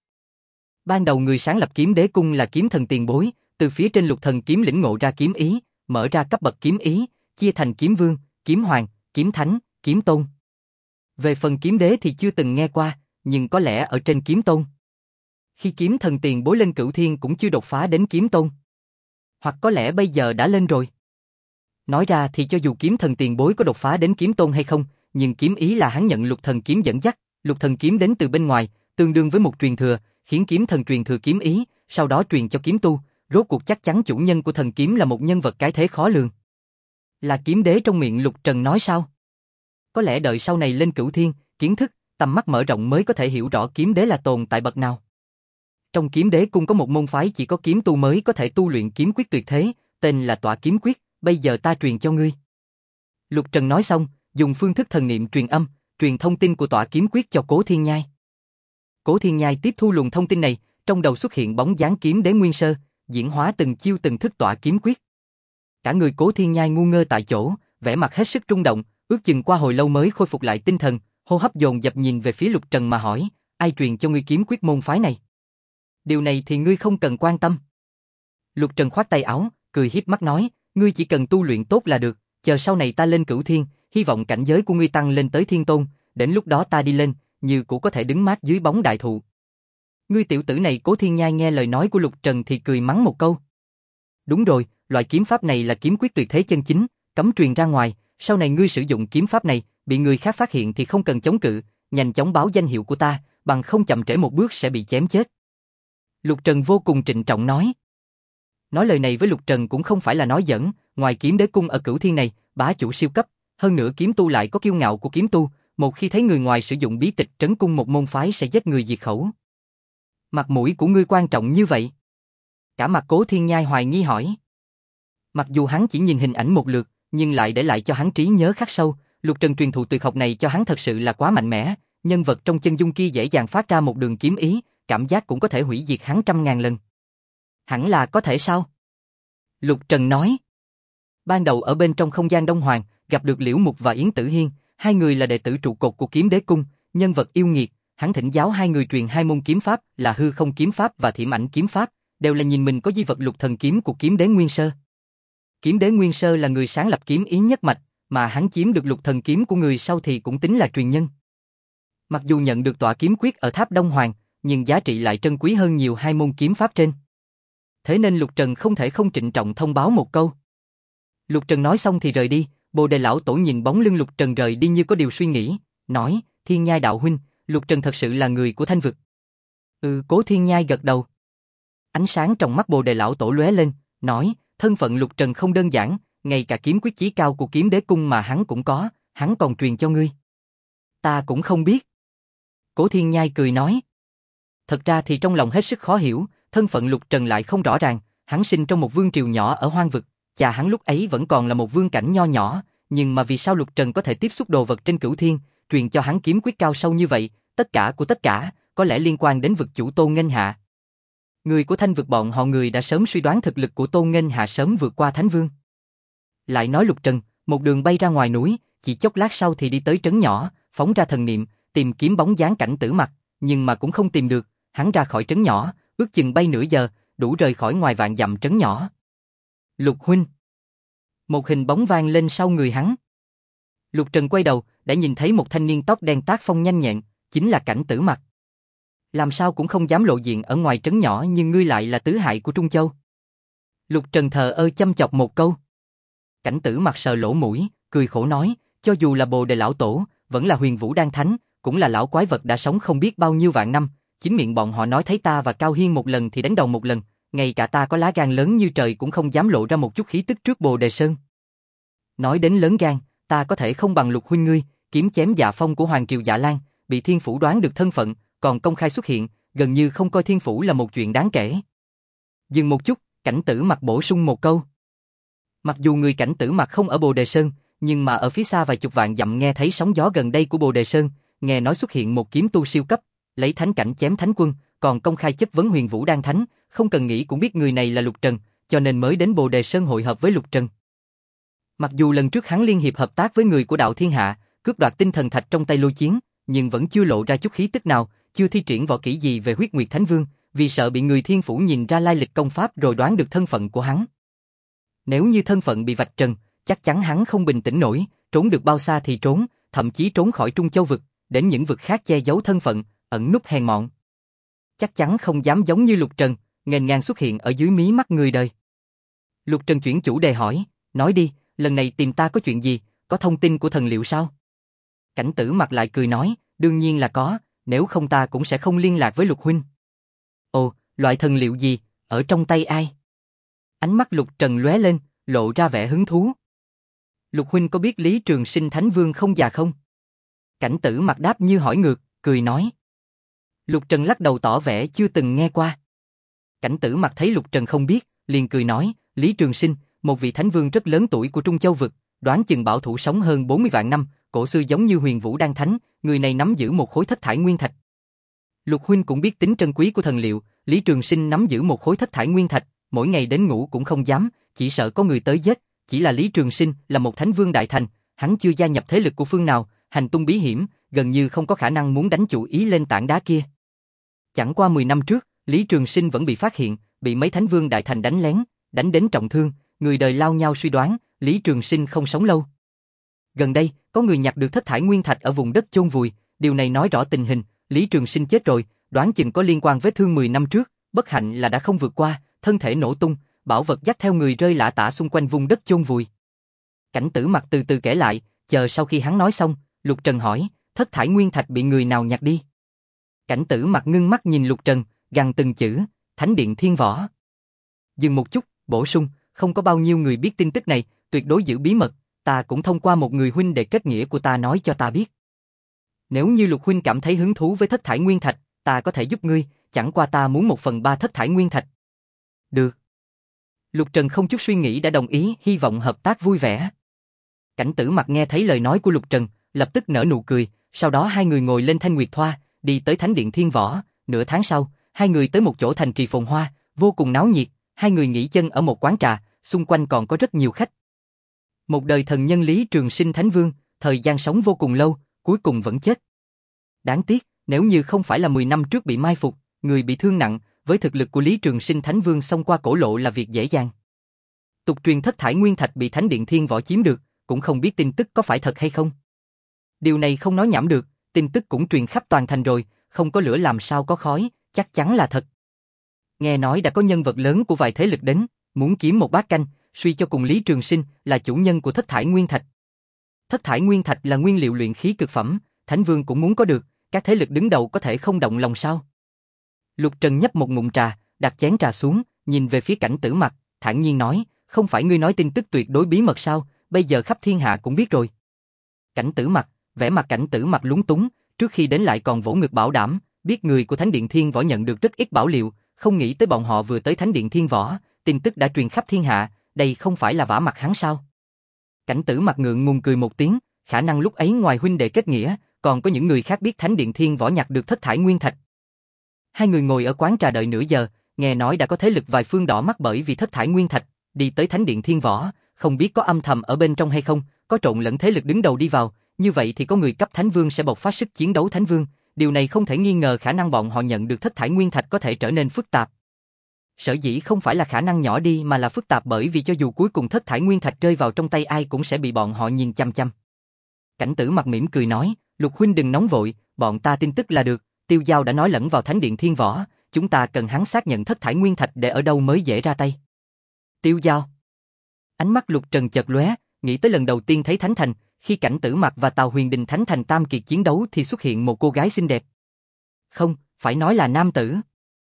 S1: Ban đầu người sáng lập Kiếm Đế Cung là kiếm thần tiền bối, từ phía trên lục thần kiếm lĩnh ngộ ra kiếm ý, mở ra cấp bậc kiếm ý, chia thành kiếm vương, kiếm hoàng, kiếm thánh, kiếm tôn. Về phần kiếm đế thì chưa từng nghe qua, nhưng có lẽ ở trên kiếm tôn. Khi kiếm thần tiền bối lên Cửu Thiên cũng chưa đột phá đến kiếm tôn. Hoặc có lẽ bây giờ đã lên rồi. Nói ra thì cho dù kiếm thần tiền bối có đột phá đến kiếm tôn hay không, nhưng kiếm ý là hắn nhận lục thần kiếm dẫn dắt, lục thần kiếm đến từ bên ngoài, tương đương với một truyền thừa, khiến kiếm thần truyền thừa kiếm ý, sau đó truyền cho kiếm tu, rốt cuộc chắc chắn chủ nhân của thần kiếm là một nhân vật cái thế khó lường. Là kiếm đế trong miệng Lục Trần nói sao? Có lẽ đợi sau này lên Cửu Thiên, kiến thức, tầm mắt mở rộng mới có thể hiểu rõ kiếm đế là tồn tại bậc nào. Trong Kiếm Đế Cung có một môn phái chỉ có kiếm tu mới có thể tu luyện kiếm quyết tuyệt thế, tên là Tỏa Kiếm Quyết, bây giờ ta truyền cho ngươi. Lục Trần nói xong, dùng phương thức thần niệm truyền âm, truyền thông tin của Tỏa Kiếm Quyết cho Cố Thiên Nhai. Cố Thiên Nhai tiếp thu luồng thông tin này, trong đầu xuất hiện bóng dáng Kiếm Đế Nguyên Sơ, diễn hóa từng chiêu từng thức Tỏa Kiếm Quyết. Cả người Cố Thiên Nhai ngu ngơ tại chỗ, vẻ mặt hết sức rung động, ước chừng qua hồi lâu mới khôi phục lại tinh thần, hô hấp dồn dập nhìn về phía Lục Trần mà hỏi, ai truyền cho ngươi kiếm quyết môn phái này? Điều này thì ngươi không cần quan tâm. Lục Trần khoát tay áo, cười hiếp mắt nói, ngươi chỉ cần tu luyện tốt là được, chờ sau này ta lên cửu thiên, hy vọng cảnh giới của ngươi tăng lên tới thiên tôn, đến lúc đó ta đi lên, như cũ có thể đứng mát dưới bóng đại thụ. Ngươi tiểu tử này. Cố Thiên Nhai nghe lời nói của Lục Trần thì cười mắng một câu. Đúng rồi, loại kiếm pháp này là kiếm quyết tuyệt thế chân chính, cấm truyền ra ngoài, sau này ngươi sử dụng kiếm pháp này, bị người khác phát hiện thì không cần chống cự, nhanh chóng báo danh hiệu của ta, bằng không chậm trễ một bước sẽ bị chém chết. Lục Trần vô cùng trịnh trọng nói. Nói lời này với Lục Trần cũng không phải là nói giỡn, ngoài kiếm đế cung ở cửu thiên này, bá chủ siêu cấp, hơn nữa kiếm tu lại có kiêu ngạo của kiếm tu, một khi thấy người ngoài sử dụng bí tịch trấn cung một môn phái sẽ giết người diệt khẩu. Mặt mũi của ngươi quan trọng như vậy? Cả mặt Cố Thiên Nhai hoài nghi hỏi. Mặc dù hắn chỉ nhìn hình ảnh một lượt, nhưng lại để lại cho hắn trí nhớ khắc sâu, Lục Trần truyền thụ tuyệt học này cho hắn thật sự là quá mạnh mẽ, nhân vật trong chân dung kia dễ dàng phát ra một đường kiếm ý, cảm giác cũng có thể hủy diệt hắn 100.000 lần. Hẳn là có thể sao? Lục Trần nói. Ban đầu ở bên trong không gian Đông Hoàng, gặp được Liễu Mục và Yến Tử Hiên, hai người là đệ tử trụ cột của kiếm đế cung, nhân vật yêu nghiệt, hắn thỉnh giáo hai người truyền hai môn kiếm pháp là hư không kiếm pháp và thiểm ảnh kiếm pháp, đều là nhìn mình có di vật lục thần kiếm của kiếm đế Nguyên Sơ. Kiếm đế Nguyên Sơ là người sáng lập kiếm ý nhất mạch, mà hắn chiếm được lục thần kiếm của người sau thì cũng tính là truyền nhân. Mặc dù nhận được tọa kiếm quyết ở tháp Đông Hoàng, nhưng giá trị lại trân quý hơn nhiều hai môn kiếm pháp trên. Thế nên Lục Trần không thể không trịnh trọng thông báo một câu. Lục Trần nói xong thì rời đi, Bồ Đề lão tổ nhìn bóng lưng Lục Trần rời đi như có điều suy nghĩ, nói, Thiên Nhai đạo huynh, Lục Trần thật sự là người của Thanh vực. Cố Thiên Nhai gật đầu. Ánh sáng trong mắt Bồ Đề lão tổ lóe lên, nói, thân phận Lục Trần không đơn giản, ngay cả kiếm quyết chí cao của kiếm đế cung mà hắn cũng có, hắn còn truyền cho ngươi. Ta cũng không biết. Cố Thiên Nhai cười nói. Thật ra thì trong lòng hết sức khó hiểu, thân phận Lục Trần lại không rõ ràng, hắn sinh trong một vương triều nhỏ ở hoang vực, cha hắn lúc ấy vẫn còn là một vương cảnh nho nhỏ, nhưng mà vì sao Lục Trần có thể tiếp xúc đồ vật trên cửu thiên, truyền cho hắn kiếm quyết cao sâu như vậy, tất cả của tất cả, có lẽ liên quan đến vực chủ Tôn Nghênh Hạ. Người của Thanh vực bọn họ người đã sớm suy đoán thực lực của Tôn Nghênh Hạ sớm vượt qua Thánh Vương. Lại nói Lục Trần, một đường bay ra ngoài núi, chỉ chốc lát sau thì đi tới trấn nhỏ, phóng ra thần niệm, tìm kiếm bóng dáng Cảnh Tử Mặc, nhưng mà cũng không tìm được, hắn ra khỏi trấn nhỏ, ước chừng bay nửa giờ, đủ rời khỏi ngoài vạn dặm trấn nhỏ. Lục huynh. Một hình bóng vang lên sau người hắn. Lục Trần quay đầu, đã nhìn thấy một thanh niên tóc đen tác phong nhanh nhẹn, chính là Cảnh Tử Mặc. Làm sao cũng không dám lộ diện ở ngoài trấn nhỏ nhưng ngươi lại là tứ hại của Trung Châu. Lục Trần thờ ơ châm chọc một câu. Cảnh Tử Mặc sờ lỗ mũi, cười khổ nói, cho dù là Bồ Đề lão tổ, vẫn là Huyền Vũ Đan Thánh, cũng là lão quái vật đã sống không biết bao nhiêu vạn năm, chính miệng bọn họ nói thấy ta và Cao Hiên một lần thì đánh đầu một lần, ngay cả ta có lá gan lớn như trời cũng không dám lộ ra một chút khí tức trước Bồ Đề Sơn. Nói đến lớn gan, ta có thể không bằng Lục huynh ngươi, kiếm chém Dạ Phong của Hoàng triều Dạ Lan, bị Thiên Phủ đoán được thân phận, còn công khai xuất hiện, gần như không coi Thiên Phủ là một chuyện đáng kể. Dừng một chút, Cảnh Tử Mặc bổ sung một câu. Mặc dù người Cảnh Tử Mặc không ở Bồ Đề Sơn, nhưng mà ở phía xa vài chục vạn dặm nghe thấy sóng gió gần đây của Bồ Đề Sơn, nghe nói xuất hiện một kiếm tu siêu cấp, lấy thánh cảnh chém thánh quân, còn công khai chất vấn Huyền Vũ Đan Thánh, không cần nghĩ cũng biết người này là Lục Trần, cho nên mới đến Bồ Đề Sơn hội hợp với Lục Trần. Mặc dù lần trước hắn liên hiệp hợp tác với người của Đạo Thiên Hạ, cướp đoạt tinh thần thạch trong tay Lôi Chiến, nhưng vẫn chưa lộ ra chút khí tức nào, chưa thi triển võ kỹ gì về Huyết Nguyệt Thánh Vương, vì sợ bị người Thiên Phủ nhìn ra lai lịch công pháp rồi đoán được thân phận của hắn. Nếu như thân phận bị vạch trần, chắc chắn hắn không bình tĩnh nổi, trốn được bao xa thì trốn, thậm chí trốn khỏi Trung Châu vực, đến những vực khác che giấu thân phận, ẩn núp hèn mọn. Chắc chắn không dám giống như Lục Trần, nghênh ngang xuất hiện ở dưới mí mắt người đời. Lục Trần chuyển chủ đề hỏi, nói đi, lần này tìm ta có chuyện gì, có thông tin của thần liệu sao? Cảnh Tử Mặc lại cười nói, đương nhiên là có, nếu không ta cũng sẽ không liên lạc với Lục huynh. Ồ, loại thần liệu gì, ở trong tay ai? Ánh mắt Lục Trần lóe lên, lộ ra vẻ hứng thú. Lục huynh có biết Lý Trường Sinh Thánh Vương không già không? Cảnh Tử Mặc đáp như hỏi ngược, cười nói. Lục Trần lắc đầu tỏ vẻ chưa từng nghe qua. Cảnh Tử Mặc thấy Lục Trần không biết, liền cười nói, Lý Trường Sinh, một vị thánh vương rất lớn tuổi của Trung Châu vực, đoán chừng bảo thủ sống hơn 40 vạn năm, cổ xưa giống như Huyền Vũ Đan Thánh, người này nắm giữ một khối thất thải nguyên thạch. Lục huynh cũng biết tính trân quý của thần liệu, Lý Trường Sinh nắm giữ một khối thất thải nguyên thạch, mỗi ngày đến ngủ cũng không dám, chỉ sợ có người tới giết, chỉ là Lý Trường Sinh là một thánh vương đại thành, hắn chưa gia nhập thế lực của phương nào, hành tung bí hiểm, gần như không có khả năng muốn đánh chủ ý lên tảng đá kia. Chẳng qua 10 năm trước, Lý Trường Sinh vẫn bị phát hiện, bị mấy thánh vương đại thành đánh lén, đánh đến trọng thương, người đời lao nhau suy đoán, Lý Trường Sinh không sống lâu. Gần đây, có người nhặt được thất thải nguyên thạch ở vùng đất chôn vùi, điều này nói rõ tình hình, Lý Trường Sinh chết rồi, đoán chừng có liên quan vết thương 10 năm trước, bất hạnh là đã không vượt qua, thân thể nổ tung, bảo vật dắt theo người rơi lả tả xung quanh vùng đất chôn vùi. Cảnh Tử Mặc từ từ kể lại, chờ sau khi hắn nói xong, Lục Trần hỏi, thất thải nguyên thạch bị người nào nhặt đi? Cảnh Tử Mặc ngưng mắt nhìn Lục Trần, gằn từng chữ, Thánh điện Thiên Võ. Dừng một chút, bổ sung, không có bao nhiêu người biết tin tức này, tuyệt đối giữ bí mật, ta cũng thông qua một người huynh đệ kết nghĩa của ta nói cho ta biết. Nếu như Lục huynh cảm thấy hứng thú với thất thải nguyên thạch, ta có thể giúp ngươi, chẳng qua ta muốn 1/3 thất thải nguyên thạch. Được. Lục Trần không chút suy nghĩ đã đồng ý, hy vọng hợp tác vui vẻ. Cảnh Tử Mặc nghe thấy lời nói của Lục Trần, lập tức nở nụ cười, sau đó hai người ngồi lên thanh nguyệt thoa, đi tới Thánh điện Thiên Võ. Nửa tháng sau, hai người tới một chỗ thành trì phồn hoa, vô cùng náo nhiệt, hai người nghỉ chân ở một quán trà, xung quanh còn có rất nhiều khách. Một đời thần nhân Lý Trường Sinh Thánh Vương, thời gian sống vô cùng lâu, cuối cùng vẫn chết. Đáng tiếc, nếu như không phải là 10 năm trước bị mai phục, người bị thương nặng, với thực lực của Lý Trường Sinh Thánh Vương xông qua cổ lộ là việc dễ dàng. Tục truyền thất thải nguyên thạch bị Thánh điện Thiên Võ chiếm được, cũng không biết tin tức có phải thật hay không. Điều này không nói nhảm được, tin tức cũng truyền khắp toàn thành rồi, không có lửa làm sao có khói, chắc chắn là thật. Nghe nói đã có nhân vật lớn của vài thế lực đến, muốn kiếm một bát canh, suy cho cùng Lý Trường Sinh là chủ nhân của thất thải nguyên thạch. Thất thải nguyên thạch là nguyên liệu luyện khí cực phẩm, Thánh Vương cũng muốn có được, các thế lực đứng đầu có thể không động lòng sao? Lục Trần nhấp một ngụm trà, đặt chén trà xuống, nhìn về phía Cảnh Tử Mặc, thản nhiên nói, không phải ngươi nói tin tức tuyệt đối bí mật sao, bây giờ khắp thiên hạ cũng biết rồi. Cảnh Tử Mặc, vẻ mặt Cảnh Tử Mặc lúng túng, trước khi đến lại còn vỗ ngực bảo đảm, biết người của Thánh điện Thiên Võ nhận được rất ít bảo liệu, không nghĩ tới bọn họ vừa tới Thánh điện Thiên Võ, tin tức đã truyền khắp thiên hạ, đây không phải là vả mặt hắn sao? Cảnh Tử Mặc ngượng ngùng cười một tiếng, khả năng lúc ấy ngoài huynh đệ kết nghĩa, còn có những người khác biết Thánh điện Thiên Võ nhặt được thất thải nguyên thạch. Hai người ngồi ở quán trà đợi nửa giờ, nghe nói đã có thế lực vài phương đỏ mắt bởi vì thất thải nguyên thạch, đi tới Thánh điện Thiên Võ, không biết có âm thầm ở bên trong hay không, có trộn lẫn thế lực đứng đầu đi vào, như vậy thì có người cấp Thánh Vương sẽ bộc phát sức chiến đấu Thánh Vương, điều này không thể nghi ngờ khả năng bọn họ nhận được thất thải nguyên thạch có thể trở nên phức tạp. Sở dĩ không phải là khả năng nhỏ đi mà là phức tạp bởi vì cho dù cuối cùng thất thải nguyên thạch rơi vào trong tay ai cũng sẽ bị bọn họ nhìn chăm chăm. Cảnh Tử Mặc mỉm cười nói, Lục huynh đừng nóng vội, bọn ta tin tức là được, Tiêu Giao đã nói lẫn vào Thánh điện Thiên Võ, chúng ta cần hắn xác nhận thất thải nguyên thạch để ở đâu mới dễ ra tay. Tiêu Giao. Ánh mắt Lục Trần chợt lóe, nghĩ tới lần đầu tiên thấy Thánh Thành, khi Cảnh Tử Mặc và Tào Huyền Đình Thánh Thành tam kiệt chiến đấu thì xuất hiện một cô gái xinh đẹp. Không, phải nói là nam tử.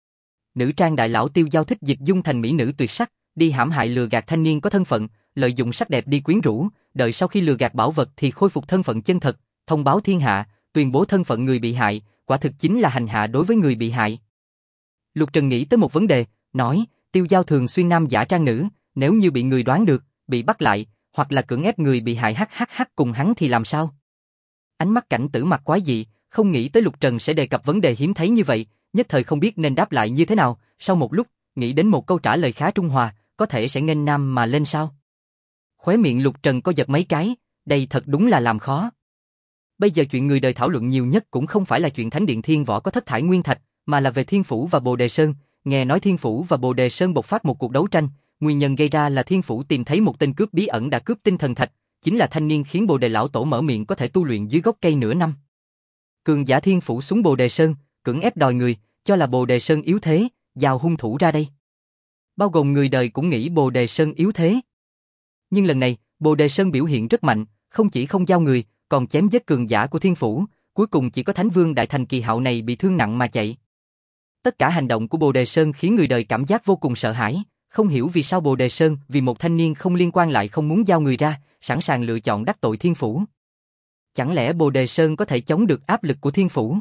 S1: Nữ trang đại lão Tiêu Giao thích dịch dung thành mỹ nữ tuyệt sắc, đi hãm hại lừa gạt thanh niên có thân phận, lợi dụng sắc đẹp đi quyến rũ, đợi sau khi lừa gạt bảo vật thì khôi phục thân phận chân thật, thông báo thiên hạ, tuyên bố thân phận người bị hại, quả thực chính là hành hạ đối với người bị hại. Lục Trần nghĩ tới một vấn đề, nói, Tiêu Giao thường xuyên nam giả trang nữ, nếu như bị người đoán được, bị bắt lại, hoặc là cưỡng ép người bị hại hắc cùng hắn thì làm sao? Ánh mắt Cảnh Tử Mặc quái dị, không nghĩ tới Lục Trần sẽ đề cập vấn đề hiếm thấy như vậy, nhất thời không biết nên đáp lại như thế nào, sau một lúc, nghĩ đến một câu trả lời khá trung hòa, có thể sẽ nghênh nam mà lên sao? Khóe miệng Lục Trần co giật mấy cái, đây thật đúng là làm khó. Bây giờ chuyện người đời thảo luận nhiều nhất cũng không phải là chuyện Thánh điện Thiên Võ có thất thải nguyên thạch, mà là về Thiên Phủ và Bồ Đề Sơn, nghe nói Thiên Phủ và Bồ Đề Sơn bộc phát một cuộc đấu tranh, nguyên nhân gây ra là Thiên Phủ tìm thấy một tên cướp bí ẩn đã cướp tinh thần thạch, chính là thanh niên khiến Bồ Đề lão tổ mở miệng có thể tu luyện dưới gốc cây nửa năm. Cường giả Thiên Phủ xuống Bồ Đề Sơn, cưỡng ép đòi người, cho là Bồ Đề Sơn yếu thế, giao hung thủ ra đây. Bao gồm người đời cũng nghĩ Bồ Đề Sơn yếu thế. Nhưng lần này, Bồ Đề Sơn biểu hiện rất mạnh, không chỉ không giao người, còn chém giết cường giả của Thiên Phủ, cuối cùng chỉ có Thánh Vương đại thành kỳ hạo này bị thương nặng mà chạy. Tất cả hành động của Bồ Đề Sơn khiến người đời cảm giác vô cùng sợ hãi, không hiểu vì sao Bồ Đề Sơn vì một thanh niên không liên quan lại không muốn giao người ra, sẵn sàng lựa chọn đắc tội Thiên Phủ. Chẳng lẽ Bồ Đề Sơn có thể chống được áp lực của Thiên Phủ?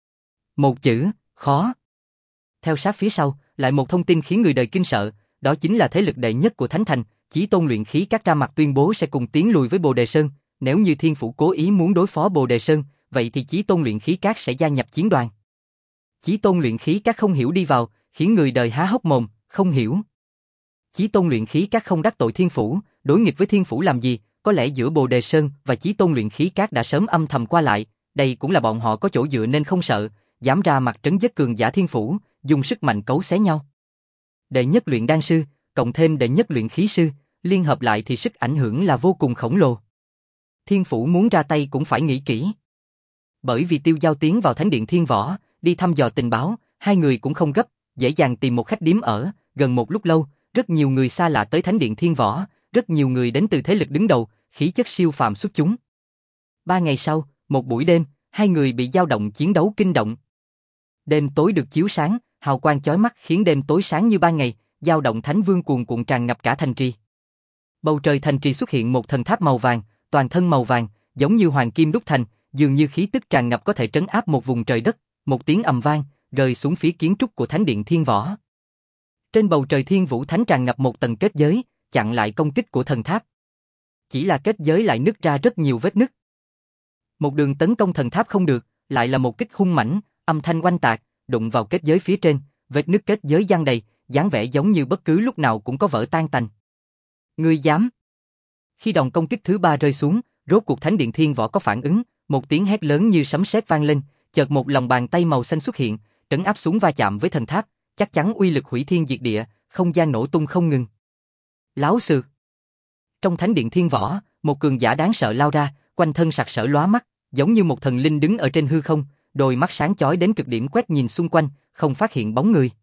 S1: Một chữ, khó. Theo sát phía sau, lại một thông tin khiến người đời kinh sợ, đó chính là thế lực đệ nhất của Thánh Thành, Chí Tôn luyện khí các ra mặt tuyên bố sẽ cùng tiến lùi với Bồ Đề Sơn, nếu như Thiên Phủ cố ý muốn đối phó Bồ Đề Sơn, vậy thì Chí Tôn luyện khí các sẽ gia nhập chiến đoàn. Chí Tôn luyện khí các không hiểu đi vào, khiến người đời há hốc mồm, không hiểu. Chí Tôn luyện khí các không đắc tội Thiên Phủ, đối nghịch với Thiên Phủ làm gì, có lẽ giữa Bồ Đề Sơn và Chí Tôn luyện khí các đã sớm âm thầm qua lại, đây cũng là bọn họ có chỗ dựa nên không sợ, dám ra mặt trấn giết cường giả Thiên Phủ, dùng sức mạnh cấu xé nhau. Đệ nhất luyện đan sư, cộng thêm đệ nhất luyện khí sư, liên hợp lại thì sức ảnh hưởng là vô cùng khổng lồ. Thiên Phủ muốn ra tay cũng phải nghĩ kỹ. Bởi vì Tiêu Giao tiến vào Thánh điện Thiên Võ, đi thăm dò tình báo, hai người cũng không gấp, dễ dàng tìm một khách điếm ở, gần một lúc lâu, rất nhiều người xa lạ tới Thánh điện Thiên Võ, rất nhiều người đến từ thế lực đứng đầu, khí chất siêu phàm xuất chúng. 3 ngày sau, một buổi đêm, hai người bị dao động chiến đấu kinh động. Đêm tối được chiếu sáng, hào quang chói mắt khiến đêm tối sáng như ban ngày, dao động thánh vương cuồn cuộn tràn ngập cả thành trì. Bầu trời thành trì xuất hiện một thần tháp màu vàng, toàn thân màu vàng, giống như hoàng kim đúc thành, dường như khí tức tràn ngập có thể trấn áp một vùng trời đất, một tiếng ầm vang, rơi xuống phía kiến trúc của Thánh điện Thiên Võ. Trên bầu trời Thiên Vũ Thánh tràn ngập một tầng kết giới, chặn lại công kích của thần tháp. Chỉ là kết giới lại nứt ra rất nhiều vết nứt. Một đường tấn công thần tháp không được, lại là một kích hung mãnh, âm thanh oanh tạc, đụng vào kết giới phía trên, vết nứt kết giới giăng đầy, dáng vẻ giống như bất cứ lúc nào cũng có vỡ tan tành. Ngươi dám? Khi đòn công kích thứ 3 rơi xuống, rốt cuộc Thánh điện Thiên Võ có phản ứng, một tiếng hét lớn như sấm sét vang lên, chợt một lòng bàn tay màu xanh xuất hiện, trấn áp xuống va chạm với thần tháp, chắc chắn uy lực hủy thiên diệt địa, không gian nổ tung không ngừng. Láo xược. Trong Thánh điện Thiên Võ, một cường giả đáng sợ lao ra, quanh thân sặc sỡ lóa mắt, giống như một thần linh đứng ở trên hư không, đôi mắt sáng chói đến cực điểm quét nhìn xung quanh, không phát hiện bóng người.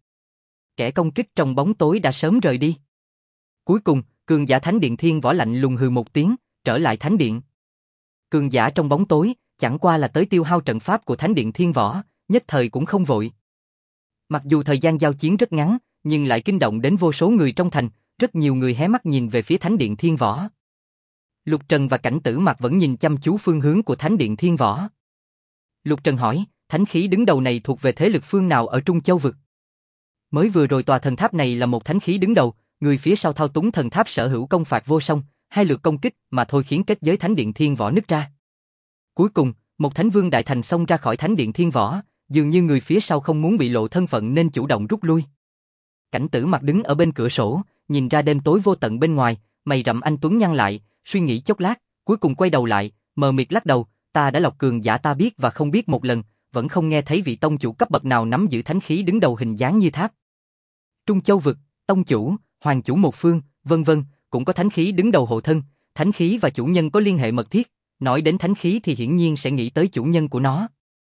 S1: Kẻ công kích trong bóng tối đã sớm rời đi. Cuối cùng, cường giả Thánh điện Thiên Võ lạnh lùng hừ một tiếng, trở lại Thánh điện. Cường giả trong bóng tối, chẳng qua là tới tiêu hao trận pháp của Thánh điện Thiên Võ, nhất thời cũng không vội. Mặc dù thời gian giao chiến rất ngắn, nhưng lại kinh động đến vô số người trong thành, rất nhiều người hé mắt nhìn về phía Thánh điện Thiên Võ. Lục Trần và Cảnh Tử Mặc vẫn nhìn chăm chú phương hướng của Thánh điện Thiên Võ. Lục Trần hỏi, thánh khí đứng đầu này thuộc về thế lực phương nào ở Trung Châu vực? Mới vừa rồi tòa thần tháp này là một thánh khí đứng đầu, người phía sau thao túng thần tháp sở hữu công phạt vô song, hai lượt công kích mà thôi khiến kết giới Thánh điện Thiên Võ nứt ra. Cuối cùng, một thánh vương đại thành xông ra khỏi Thánh điện Thiên Võ, dường như người phía sau không muốn bị lộ thân phận nên chủ động rút lui. Cảnh Tử Mặc đứng ở bên cửa sổ, nhìn ra đêm tối vô tận bên ngoài, mày rậm anh tuấn nhăn lại, suy nghĩ chốc lát, cuối cùng quay đầu lại, mờ mịt lắc đầu, ta đã lọc cường giả ta biết và không biết một lần, vẫn không nghe thấy vị tông chủ cấp bậc nào nắm giữ thánh khí đứng đầu hình dáng như tháp. Trung Châu vực, tông chủ, hoàng chủ một phương, vân vân, cũng có thánh khí đứng đầu hộ thân, thánh khí và chủ nhân có liên hệ mật thiết, nói đến thánh khí thì hiển nhiên sẽ nghĩ tới chủ nhân của nó.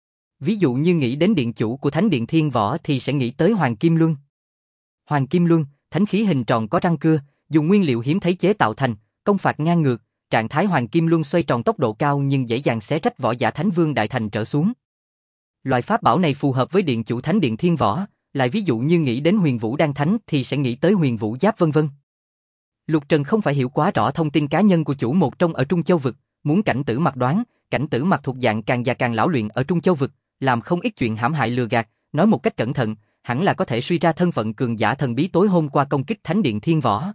S1: Ví dụ như nghĩ đến điện chủ của Thánh điện Thiên Võ thì sẽ nghĩ tới Hoàng Kim Luân. Hoàng Kim Luân, thánh khí hình tròn có răng cưa, dùng nguyên liệu hiếm thấy chế tạo thành, công phạt ngang ngược, trạng thái Hoàng Kim Luân xoay tròn tốc độ cao nhưng dễ dàng xé rách võ giả Thánh Vương đại thành trở xuống. Loại pháp bảo này phù hợp với điện chủ Thánh điện Thiên Võ, lại ví dụ như nghĩ đến Huyền Vũ Đan Thánh thì sẽ nghĩ tới Huyền Vũ Giáp vân vân. Lục Trần không phải hiểu quá rõ thông tin cá nhân của chủ một trong ở Trung Châu vực, muốn Cảnh Tử Mặc đoán, Cảnh Tử Mặc thuộc dạng càng già càng lão luyện ở Trung Châu vực, làm không ít chuyện hãm hại lừa gạt, nói một cách cẩn thận, hẳn là có thể suy ra thân phận cường giả thần bí tối hôm qua công kích Thánh điện Thiên Võ.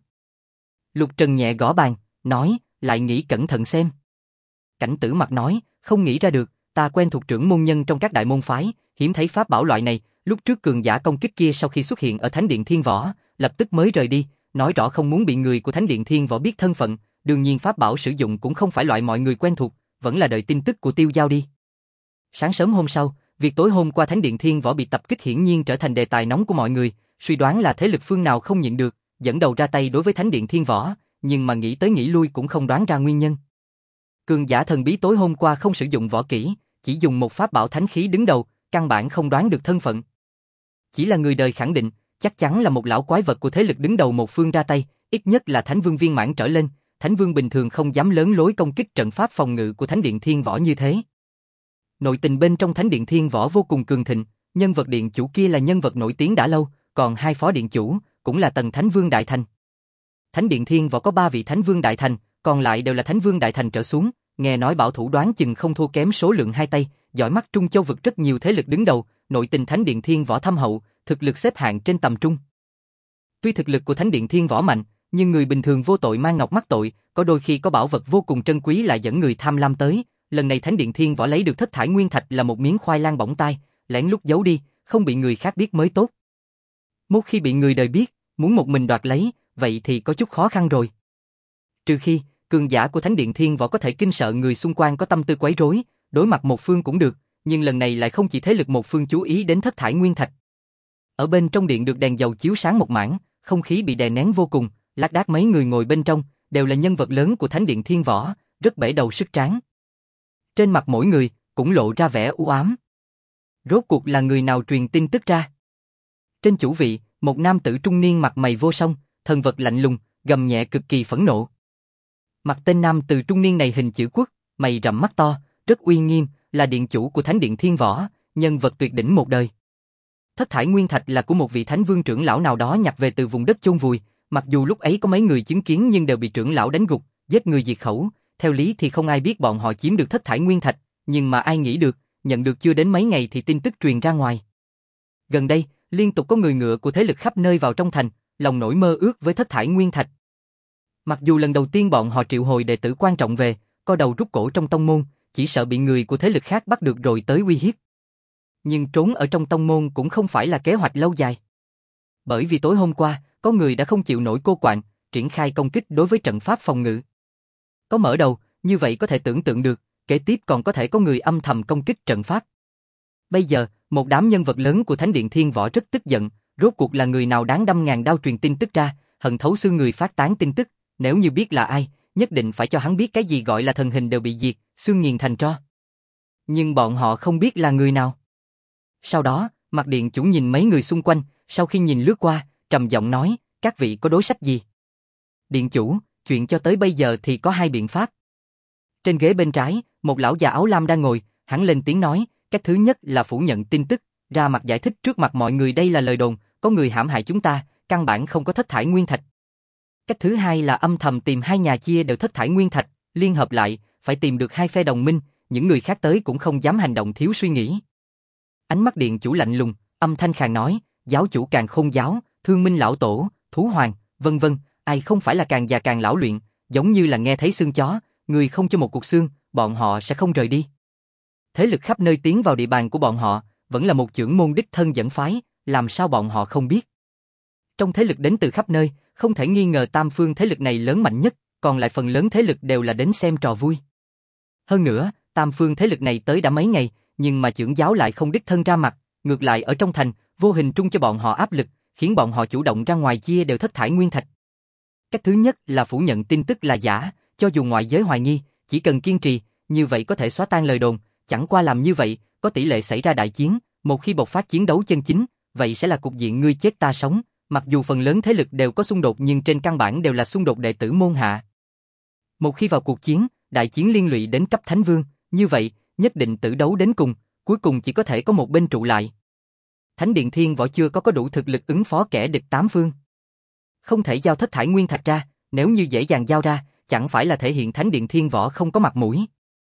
S1: Lục Trần nhẹ gõ bàn, nói, lại nghĩ cẩn thận xem. Cảnh Tử Mặc nói, không nghĩ ra được, ta quen thuộc trưởng môn nhân trong các đại môn phái, hiếm thấy pháp bảo loại này, lúc trước cường giả công kích kia sau khi xuất hiện ở Thánh điện Thiên Võ, lập tức mới rời đi, nói rõ không muốn bị người của Thánh điện Thiên Võ biết thân phận, đương nhiên pháp bảo sử dụng cũng không phải loại mọi người quen thuộc, vẫn là đợi tin tức của Tiêu Giao đi. Sáng sớm hôm sau, việc tối hôm qua Thánh điện Thiên Võ bị tập kích hiển nhiên trở thành đề tài nóng của mọi người, suy đoán là thế lực phương nào không nhịn được, dẫn đầu ra tay đối với Thánh điện Thiên Võ, nhưng mà nghĩ tới nghĩ lui cũng không đoán ra nguyên nhân. Cường giả thần bí tối hôm qua không sử dụng võ kỹ, chỉ dùng một pháp bảo thánh khí đứng đầu, căn bản không đoán được thân phận. Chỉ là người đời khẳng định, chắc chắn là một lão quái vật của thế lực đứng đầu một phương ra tay, ít nhất là Thánh Vương viên mãn trở lên, Thánh Vương bình thường không dám lớn lối công kích trận pháp phòng ngự của Thánh điện Thiên Võ như thế. Nội tình bên trong Thánh điện Thiên Võ vô cùng cường thịnh, nhân vật điện chủ kia là nhân vật nổi tiếng đã lâu, còn hai phó điện chủ cũng là tầng Thánh Vương đại thành. Thánh điện Thiên Võ có 3 vị Thánh Vương đại thành, còn lại đều là Thánh Vương đại thành trở xuống, nghe nói bảo thủ đoán chừng không thua kém số lượng hai tay, giỏi mắt Trung Châu vực rất nhiều thế lực đứng đầu, nội tình Thánh điện Thiên Võ thâm hậu, thực lực xếp hạng trên tầm trung. Tuy thực lực của Thánh điện Thiên Võ mạnh, nhưng người bình thường vô tội mang ngọc mắc tội, có đôi khi có bảo vật vô cùng trân quý lại dẫn người tham lam tới. Lần này Thánh điện Thiên Võ lấy được thất thải nguyên thạch là một miếng khoai lang bỏng tai, lén lút giấu đi, không bị người khác biết mới tốt. Một khi bị người đời biết, muốn một mình đoạt lấy, vậy thì có chút khó khăn rồi. Trừ khi, cường giả của Thánh Điện Thiên Võ có thể kinh sợ người xung quanh có tâm tư quấy rối, đối mặt một phương cũng được, nhưng lần này lại không chỉ thế lực một phương chú ý đến thất thải nguyên thạch. Ở bên trong điện được đèn dầu chiếu sáng một mảng, không khí bị đè nén vô cùng, lác đác mấy người ngồi bên trong, đều là nhân vật lớn của Thánh Điện Thiên Võ, rất bể đầu sức tráng. Trên mặt mỗi người, cũng lộ ra vẻ u ám. Rốt cuộc là người nào truyền tin tức ra? Trên chủ vị, một nam tử trung niên mặt mày vô song, thần vật lạnh lùng, gầm nhẹ cực kỳ phẫn nộ. Mặt tên nam tử trung niên này hình chữ quốc, mày rậm mắt to, rất uy nghiêm, là điện chủ của Thánh Điện Thiên Võ, nhân vật tuyệt đỉnh một đời. Thất thải nguyên thạch là của một vị thánh vương trưởng lão nào đó nhặt về từ vùng đất chôn vùi, mặc dù lúc ấy có mấy người chứng kiến nhưng đều bị trưởng lão đánh gục, giết người diệt khẩu, theo lý thì không ai biết bọn họ chiếm được thất thải nguyên thạch, nhưng mà ai nghĩ được, nhận được chưa đến mấy ngày thì tin tức truyền ra ngoài. Gần đây, liên tục có người ngựa của thế lực khắp nơi vào trong thành, lòng nổi mơ ước với thất thải nguyên thạch. Mặc dù lần đầu tiên bọn họ triệu hồi đệ tử quan trọng về, co đầu rút cổ trong tông môn, chỉ sợ bị người của thế lực khác bắt được rồi tới uy hiếp. Nhưng trốn ở trong tông môn cũng không phải là kế hoạch lâu dài. Bởi vì tối hôm qua, có người đã không chịu nổi cô quạnh, triển khai công kích đối với trận pháp phòng ngự. Có mở đầu, như vậy có thể tưởng tượng được, kế tiếp còn có thể có người âm thầm công kích trận pháp. Bây giờ, một đám nhân vật lớn của Thánh Điện Thiên Võ rất tức giận, rốt cuộc là người nào đáng đâm ngàn đao truyền tin tức ra, hận thấu xương người phát tán tin tức, nếu như biết là ai, nhất định phải cho hắn biết cái gì gọi là thần hình đều bị diệt, xương nghiền thành tro. Nhưng bọn họ không biết là người nào. Sau đó, mặt điện chủ nhìn mấy người xung quanh, sau khi nhìn lướt qua, trầm giọng nói, các vị có đối sách gì? Điện chủ, chuyện cho tới bây giờ thì có hai biện pháp. Trên ghế bên trái, một lão già áo lam đang ngồi, hắn lên tiếng nói, cách thứ nhất là phủ nhận tin tức, ra mặt giải thích trước mặt mọi người đây là lời đồn, có người hãm hại chúng ta, căn bản không có thất thải nguyên thạch. Cách thứ hai là âm thầm tìm hai nhà chia đều thất thải nguyên thạch, liên hợp lại, phải tìm được hai phe đồng minh, những người khác tới cũng không dám hành động thiếu suy nghĩ. Ánh mắt điện chủ lạnh lùng, âm thanh khàn nói, giáo chủ Càn Khôn giáo, Thương Minh lão tổ, Thú Hoàng, vân vân, ai không phải là càng già càng lão luyện, giống như là nghe thấy xương chó, người không cho một cục xương, bọn họ sẽ không rời đi. Thế lực khắp nơi tiến vào địa bàn của bọn họ, vẫn là một chưởng môn đích thân dẫn phái, làm sao bọn họ không biết. Trong thế lực đến từ khắp nơi, không thể nghi ngờ tam phương thế lực này lớn mạnh nhất, còn lại phần lớn thế lực đều là đến xem trò vui. Hơn nữa, tam phương thế lực này tới đã mấy ngày, nhưng mà chưởng giáo lại không đích thân ra mặt, ngược lại ở trong thành, vô hình trung cho bọn họ áp lực, khiến bọn họ chủ động ra ngoài chia đều thất thải nguyên thạch. Cách thứ nhất là phủ nhận tin tức là giả, cho dù ngoại giới hoài nghi, chỉ cần kiên trì, như vậy có thể xóa tan lời đồn, chẳng qua làm như vậy, có tỷ lệ xảy ra đại chiến, một khi bộc phát chiến đấu chân chính, vậy sẽ là cục diện ngươi chết ta sống, mặc dù phần lớn thế lực đều có xung đột nhưng trên căn bản đều là xung đột đệ tử môn hạ. Một khi vào cuộc chiến, đại chiến liên lụy đến cấp thánh vương, như vậy, nhất định tử đấu đến cùng, cuối cùng chỉ có thể có một bên trụ lại. Thánh Điện Thiên Võ chưa có đủ thực lực ứng phó kẻ địch tám phương. Không thể giao thất thải nguyên thạch ra, nếu như dễ dàng giao ra, chẳng phải là thể hiện Thánh Điện Thiên Võ không có mặt mũi.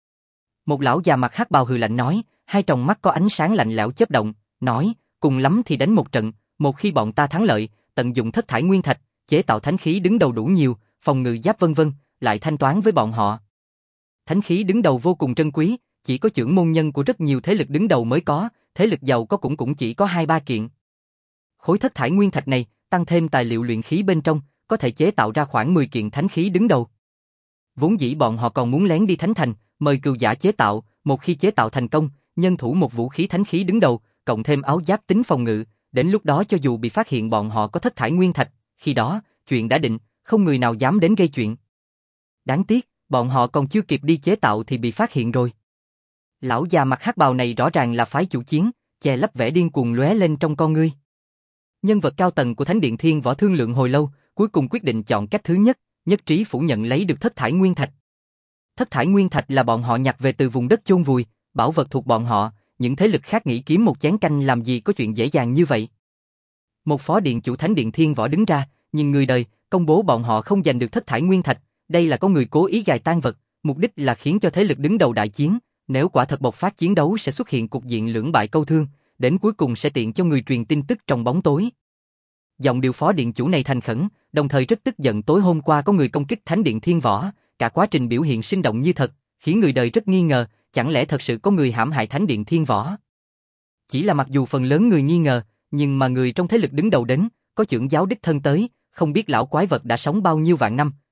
S1: Một lão già mặt hắc bào hừ lạnh nói, hai tròng mắt có ánh sáng lạnh lẽo chớp động, nói, cùng lắm thì đánh một trận, một khi bọn ta thắng lợi, tận dụng thất thải nguyên thạch, chế tạo thánh khí đứng đầu đủ nhiều, phòng ngự giáp vân vân, lại thanh toán với bọn họ. Thánh khí đứng đầu vô cùng trân quý, chỉ có chưởng môn nhân của rất nhiều thế lực đứng đầu mới có, thế lực giàu có cũng chỉ có 2-3 kiện. Khối thất thải nguyên thạch này, tăng thêm tài liệu luyện khí bên trong, có thể chế tạo ra khoảng 10 kiện thánh khí đứng đầu. Vốn dĩ bọn họ còn muốn lén đi thánh thành, mời cừu giả chế tạo, một khi chế tạo thành công, nhân thủ một vũ khí thánh khí đứng đầu, cộng thêm áo giáp tính phòng ngự, đến lúc đó cho dù bị phát hiện bọn họ có thất thải nguyên thạch, khi đó, chuyện đã định, không người nào dám đến gây chuyện. Đáng tiếc, bọn họ còn chưa kịp đi chế tạo thì bị phát hiện rồi. Lão già mặt hắc bào này rõ ràng là phái chủ chiến, che lấp vẻ điên cuồng lóe lên trong con ngươi. Nhân vật cao tầng của Thánh Điện Thiên Võ thương lượng hồi lâu, cuối cùng quyết định chọn cách thứ nhất, nhất trí phủ nhận lấy được thất thải nguyên thạch. Thất thải nguyên thạch là bọn họ nhặt về từ vùng đất chôn vùi, bảo vật thuộc bọn họ, những thế lực khác nghĩ kiếm một chén canh làm gì có chuyện dễ dàng như vậy. Một phó điện chủ Thánh Điện Thiên Võ đứng ra, nhưng người đời, công bố bọn họ không giành được thất thải nguyên thạch, đây là có người cố ý gài tan vật, mục đích là khiến cho thế lực đứng đầu đại chiến, nếu quả thật bộc phát chiến đấu sẽ xuất hiện cục diện lưỡng bại câu thương, đến cuối cùng sẽ tiện cho người truyền tin tức trong bóng tối. Giọng điệu phó điện chủ này thành khẩn, đồng thời rất tức giận tối hôm qua có người công kích Thánh Điện Thiên Võ, cả quá trình biểu hiện sinh động như thật, khiến người đời rất nghi ngờ, chẳng lẽ thật sự có người hãm hại Thánh Điện Thiên Võ. Chỉ là mặc dù phần lớn người nghi ngờ, nhưng mà người trong thế lực đứng đầu đến, có trưởng giáo đích thân tới, không biết lão quái vật đã sống bao nhiêu vạn năm,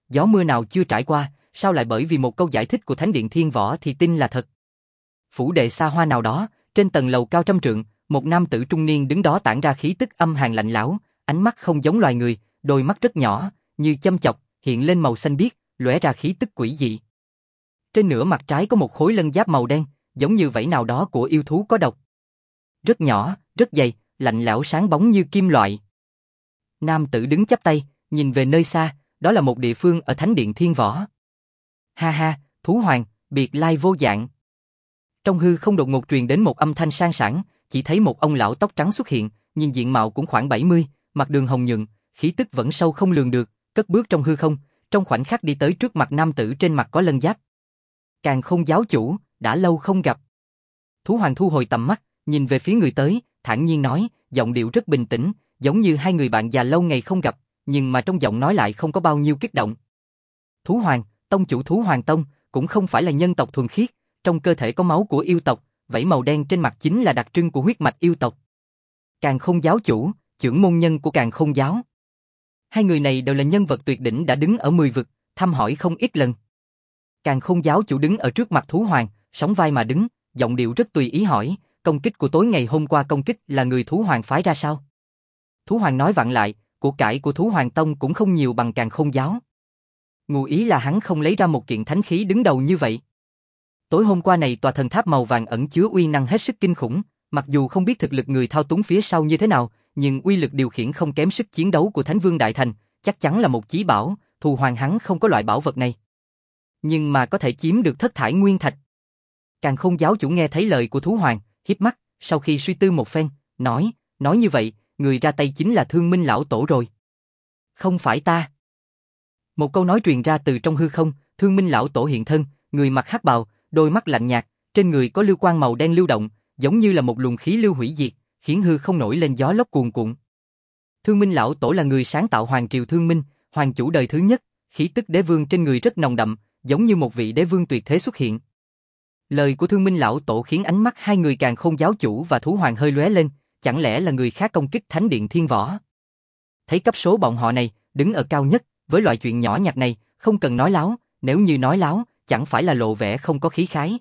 S1: gió mưa nào chưa trải qua, sao lại bởi vì một câu giải thích của Thánh điện Thiên Võ thì tin là thật. Phủ đệ xa hoa nào đó, trên tầng lầu cao trăm trượng, một nam tử trung niên đứng đó tản ra khí tức âm hàn lạnh lẽo, ánh mắt không giống loài người, đôi mắt rất nhỏ, như châm chọc, hiện lên màu xanh biếc, lóe ra khí tức quỷ dị. Trên nửa mặt trái có một khối lân giáp màu đen, giống như vảy nào đó của yêu thú có độc. Rất nhỏ, rất dày, lạnh lẽo sáng bóng như kim loại. Nam tử đứng chắp tay, nhìn về nơi xa, đó là một địa phương ở Thánh điện Thiên Võ. Ha ha, thú hoàng, biệt lai vô dạng. Trong hư không đột ngột truyền đến một âm thanh sang sảng, chỉ thấy một ông lão tóc trắng xuất hiện, nhìn diện mạo cũng khoảng 70, mặt đường hồng nhuận, khí tức vẫn sâu không lường được, cất bước trong hư không, trong khoảnh khắc đi tới trước mặt nam tử trên mặt có lân giáp. Càn Khôn giáo chủ, đã lâu không gặp. Thú hoàng thu hồi tầm mắt, nhìn về phía người tới, thản nhiên nói, giọng điệu rất bình tĩnh, giống như hai người bạn già lâu ngày không gặp, nhưng mà trong giọng nói lại không có bao nhiêu kích động. Thú hoàng, tông chủ Thú Hoàng Tông, cũng không phải là nhân tộc thuần khiết, trong cơ thể có máu của yêu tộc, vảy màu đen trên mặt chính là đặc trưng của huyết mạch yêu tộc. Càn Khôn giáo chủ, trưởng môn nhân của Càn Khôn giáo. Hai người này đều là nhân vật tuyệt đỉnh đã đứng ở 10 vực, thăm hỏi không ít lần. Càn Khôn giáo chủ đứng ở trước mặt Thú Hoàng, sóng vai mà đứng, giọng điệu rất tùy ý hỏi, công kích của tối ngày hôm qua công kích là người Thú Hoàng phái ra sao? Thú Hoàng nói vặn lại, của cải của Thú Hoàng Tông cũng không nhiều bằng Càn Khôn giáo. Ngụ ý là hắn không lấy ra một kiện thánh khí đứng đầu như vậy. Tối hôm qua này tòa thần tháp màu vàng ẩn chứa uy năng hết sức kinh khủng, mặc dù không biết thực lực người thao túng phía sau như thế nào, nhưng uy lực điều khiển không kém sức chiến đấu của Thánh Vương Đại Thành, chắc chắn là một chí bảo, Thù Hoàng hắn không có loại bảo vật này. Nhưng mà có thể chiếm được thất thải nguyên thạch. Càn Khôn giáo chủ nghe thấy lời của Thú Hoàng, híp mắt, sau khi suy tư một phen, nói như vậy, người ra tay chính là Thương Minh lão tổ rồi. Không phải ta. Một câu nói truyền ra từ trong hư không, Thương Minh lão tổ hiện thân, người mặc hắc bào, đôi mắt lạnh nhạt, trên người có lưu quang màu đen lưu động, giống như là một luồng khí lưu hủy diệt, khiến hư không nổi lên gió lốc cuồn cuộn. Thương Minh lão tổ là người sáng tạo Hoàng triều Thương Minh, hoàng chủ đời thứ nhất, khí tức đế vương trên người rất nồng đậm, giống như một vị đế vương tuyệt thế xuất hiện. Lời của Thương Minh lão tổ khiến ánh mắt hai người Càn Khôn giáo chủ và Thú Hoàng hơi lóe lên, chẳng lẽ là người khác công kích Thánh điện Thiên Võ? Thấy cấp số bọn họ này, đứng ở cao nhất, với loại chuyện nhỏ nhặt này, không cần nói láo, nếu như nói láo, chẳng phải là lộ vẻ không có khí khái.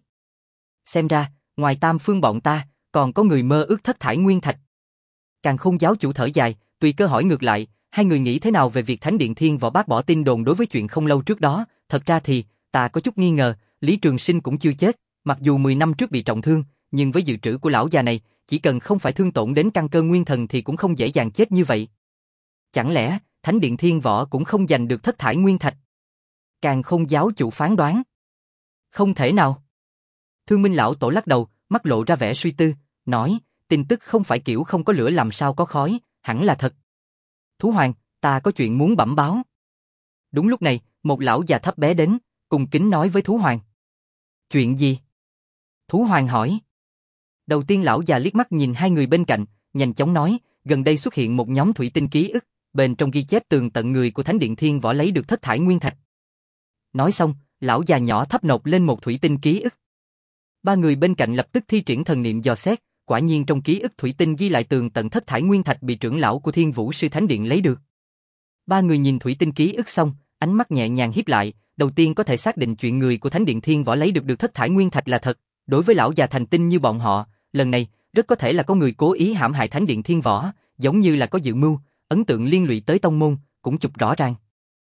S1: Xem ra, ngoài Tam Phương bọn ta, còn có người mơ ước thất thải nguyên thạch. Càn Khôn giáo chủ thở dài, tùy cơ hỏi ngược lại, hai người nghĩ thế nào về việc Thánh điện Thiên Võ bác bỏ tin đồn đối với chuyện không lâu trước đó? Thật ra thì, ta có chút nghi ngờ, Lý Trường Sinh cũng chưa chết, mặc dù 10 năm trước bị trọng thương, nhưng với dự trữ của lão già này, chỉ cần không phải thương tổn đến căn cơ nguyên thần thì cũng không dễ dàng chết như vậy. Chẳng lẽ, Thánh điện Thiên Võ cũng không giành được thất thải nguyên thạch? Càn Khôn giáo chủ phán đoán. Không thể nào. Thương Minh lão tổ lắc đầu, mắt lộ ra vẻ suy tư, nói, tin tức không phải kiểu không có lửa làm sao có khói, hẳn là thật. Thú Hoàng, ta có chuyện muốn bẩm báo. Đúng lúc này, một lão già thấp bé đến, cùng kính nói với Thú Hoàng. Chuyện gì? Thú Hoàng hỏi. Đầu tiên lão già liếc mắt nhìn hai người bên cạnh, nhanh chóng nói, gần đây xuất hiện một nhóm thủy tinh ký ức, bên trong ghi chép tường tận người của Thánh điện Thiên Võ lấy được thất thải nguyên thạch. Nói xong, lão già nhỏ thấp nộp lên một thủy tinh ký ức. Ba người bên cạnh lập tức thi triển thần niệm dò xét, quả nhiên trong ký ức thủy tinh ghi lại tường tận thất thải nguyên thạch bị trưởng lão của Thiên Vũ Sư Thánh Điện lấy được. Ba người nhìn thủy tinh ký ức xong, ánh mắt nhẹ nhàng híp lại, đầu tiên có thể xác định chuyện người của Thánh điện Thiên Võ lấy được thất thải nguyên thạch là thật, đối với lão già thành tinh như bọn họ, lần này rất có thể là có người cố ý hãm hại Thánh điện Thiên Võ, giống như là có dự mưu, ấn tượng liên lụy tới tông môn, cũng chụp rõ ràng.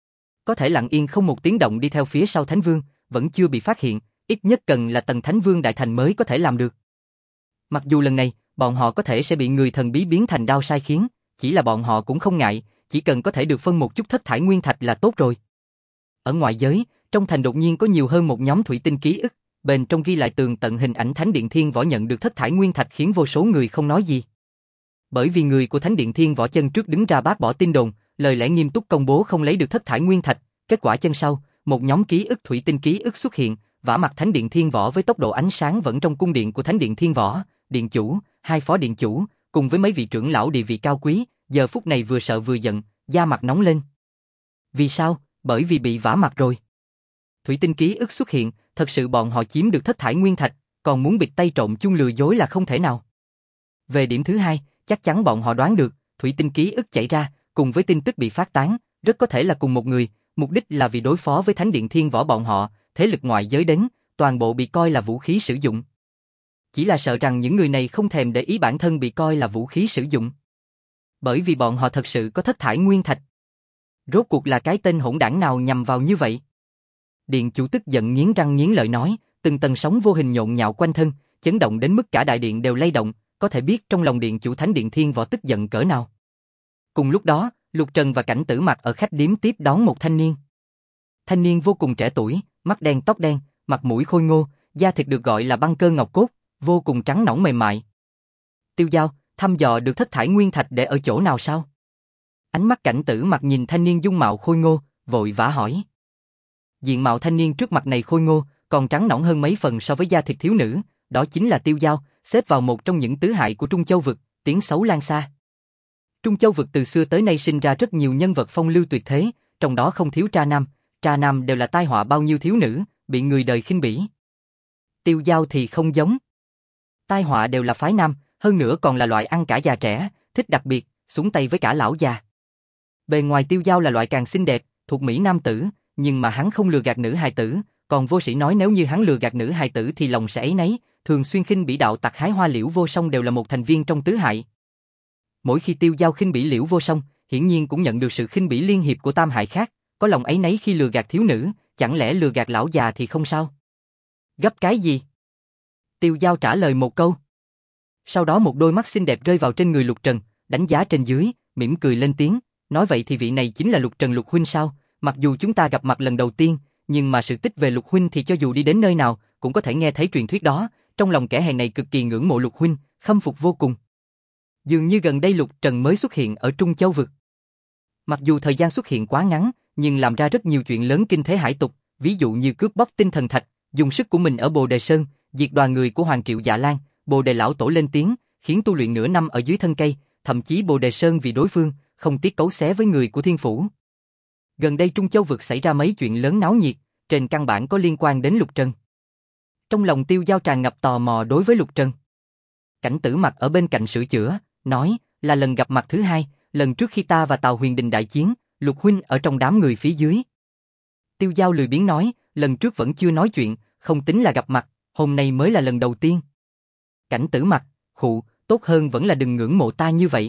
S1: Có thể lặng yên không một tiếng động đi theo phía sau Thánh Vương, vẫn chưa bị phát hiện, ít nhất cần là tầng Thánh Vương Đại Thành mới có thể làm được. Mặc dù lần này, bọn họ có thể sẽ bị người thần bí biến thành đao sai khiến, chỉ là bọn họ cũng không ngại, chỉ cần có thể được phân một chút thất thải nguyên thạch là tốt rồi. Ở ngoại giới, trong thành đột nhiên có nhiều hơn một nhóm thủy tinh ký ức, bên trong ghi lại tường tận hình ảnh Thánh điện Thiên Võ nhận được thất thải nguyên thạch khiến vô số người không nói gì. Bởi vì người của Thánh điện Thiên Võ chân trước đứng ra bác bỏ tin đồn, lời lẽ nghiêm túc công bố không lấy được thất thải nguyên thạch, kết quả chân sau, một nhóm ký ức thủy tinh ký ức xuất hiện, vả mặt Thánh điện Thiên Võ với tốc độ ánh sáng vẫn trong cung điện của Thánh điện Thiên Võ, điện chủ, hai phó điện chủ, cùng với mấy vị trưởng lão địa vị cao quý, giờ phút này vừa sợ vừa giận, da mặt nóng lên. Vì sao? Bởi vì bị vả mặt rồi. Thủy tinh ký ức xuất hiện, thật sự bọn họ chiếm được thất thải nguyên thạch, còn muốn bịt tay trộm chung lừa dối là không thể nào. Về điểm thứ hai, chắc chắn bọn họ đoán được, thủy tinh ký ức chảy ra, cùng với tin tức bị phát tán, rất có thể là cùng một người, mục đích là vì đối phó với Thánh điện Thiên Võ bọn họ, thế lực ngoại giới đến, toàn bộ bị coi là vũ khí sử dụng. Chỉ là sợ rằng những người này không thèm để ý bản thân bị coi là vũ khí sử dụng. Bởi vì bọn họ thật sự có thất thải nguyên thạch. Rốt cuộc là cái tên hỗn đảng nào nhằm vào như vậy? Điện chủ tức giận nghiến răng nghiến lợi nói, từng tầng sóng vô hình nhộn nhạo quanh thân, chấn động đến mức cả đại điện đều lay động, có thể biết trong lòng điện chủ Thánh điện Thiên Võ tức giận cỡ nào. Cùng lúc đó, Lục Trần và Cảnh Tử Mặc ở khách điếm tiếp đón một thanh niên. Thanh niên vô cùng trẻ tuổi, mắt đen tóc đen, mặt mũi khôi ngô, da thịt được gọi là băng cơ ngọc cốt, vô cùng trắng nõn mềm mại. Tiêu Giao, thăm dò được thất thải nguyên thạch để ở chỗ nào sao? Ánh mắt Cảnh Tử Mặc nhìn thanh niên dung mạo khôi ngô, vội vã hỏi. Diện mạo thanh niên trước mặt này khôi ngô, còn trắng nõn hơn mấy phần so với da thịt thiếu nữ, đó chính là Tiêu Giao, xếp vào một trong những tứ hại của Trung Châu vực, tiếng xấu lan xa. Trung Châu vực từ xưa tới nay sinh ra rất nhiều nhân vật phong lưu tuyệt thế, trong đó không thiếu tra nam đều là tai họa bao nhiêu thiếu nữ, bị người đời khinh bỉ. Tiêu Giao thì không giống. Tai họa đều là phái nam, hơn nữa còn là loại ăn cả già trẻ, thích đặc biệt, xuống tay với cả lão già. Bề ngoài Tiêu Giao là loại càng xinh đẹp, thuộc mỹ nam tử, nhưng mà hắn không lừa gạt nữ hài tử, còn vô sĩ nói nếu như hắn lừa gạt nữ hài tử thì lòng sẽ áy náy, thường xuyên khinh bỉ đạo tặc hái hoa Liễu Vô Song đều là một thành viên trong tứ hại. Mỗi khi Tiêu Giao khinh bỉ Liễu Vô Song, hiển nhiên cũng nhận được sự khinh bỉ liên hiệp của tam hại khác, có lòng áy náy khi lừa gạt thiếu nữ, chẳng lẽ lừa gạt lão già thì không sao? Gấp cái gì? Tiêu Giao trả lời một câu. Sau đó một đôi mắt xinh đẹp rơi vào trên người Lục Trần, đánh giá trên dưới, mỉm cười lên tiếng, nói vậy thì vị này chính là Lục Trần Lục huynh sao? Mặc dù chúng ta gặp mặt lần đầu tiên, nhưng mà sự tích về Lục huynh thì cho dù đi đến nơi nào, cũng có thể nghe thấy truyền thuyết đó, trong lòng kẻ hèn này cực kỳ ngưỡng mộ Lục huynh, khâm phục vô cùng. Dường như gần đây Lục Trần mới xuất hiện ở Trung Châu vực. Mặc dù thời gian xuất hiện quá ngắn, nhưng làm ra rất nhiều chuyện lớn kinh thế hải tục, ví dụ như cướp bóc tinh thần thạch, dùng sức của mình ở Bồ Đề Sơn, diệt đoàn người của Hoàng Triệu Dạ Lan, Bồ Đề lão tổ lên tiếng, khiến tu luyện nửa năm ở dưới thân cây, thậm chí Bồ Đề Sơn vì đối phương, không tiếc cấu xé với người của Thiên Phủ. Gần đây Trung Châu vực xảy ra mấy chuyện lớn náo nhiệt, trên căn bản có liên quan đến Lục Trần. Trong lòng Tiêu Giao tràn ngập tò mò đối với Lục Trần. Cảnh Tử Mặc ở bên cạnh sửa chữa, nói, là lần gặp mặt thứ hai, lần trước khi ta và Tào Huyền Đình đại chiến, Lục huynh ở trong đám người phía dưới. Tiêu Giao lười biếng nói, lần trước vẫn chưa nói chuyện, không tính là gặp mặt, hôm nay mới là lần đầu tiên. Cảnh Tử Mặc, khụ, tốt hơn vẫn là đừng ngưỡng mộ ta như vậy.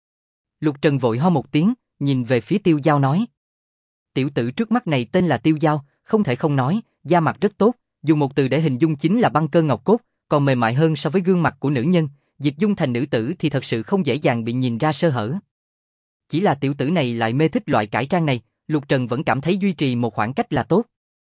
S1: Lục Trần vội ho một tiếng, nhìn về phía Tiêu Giao nói. Tiểu tử trước mắt này tên là Tiêu Giao, không thể không nói, da mặt rất tốt, dùng một từ để hình dung chính là băng cơ ngọc cốt, còn mềm mại hơn so với gương mặt của nữ nhân, dịch dung thành nữ tử thì thật sự không dễ dàng bị nhìn ra sơ hở. Chỉ là tiểu tử này lại mê thích loại cải trang này, Lục Trần vẫn cảm thấy duy trì một khoảng cách là tốt.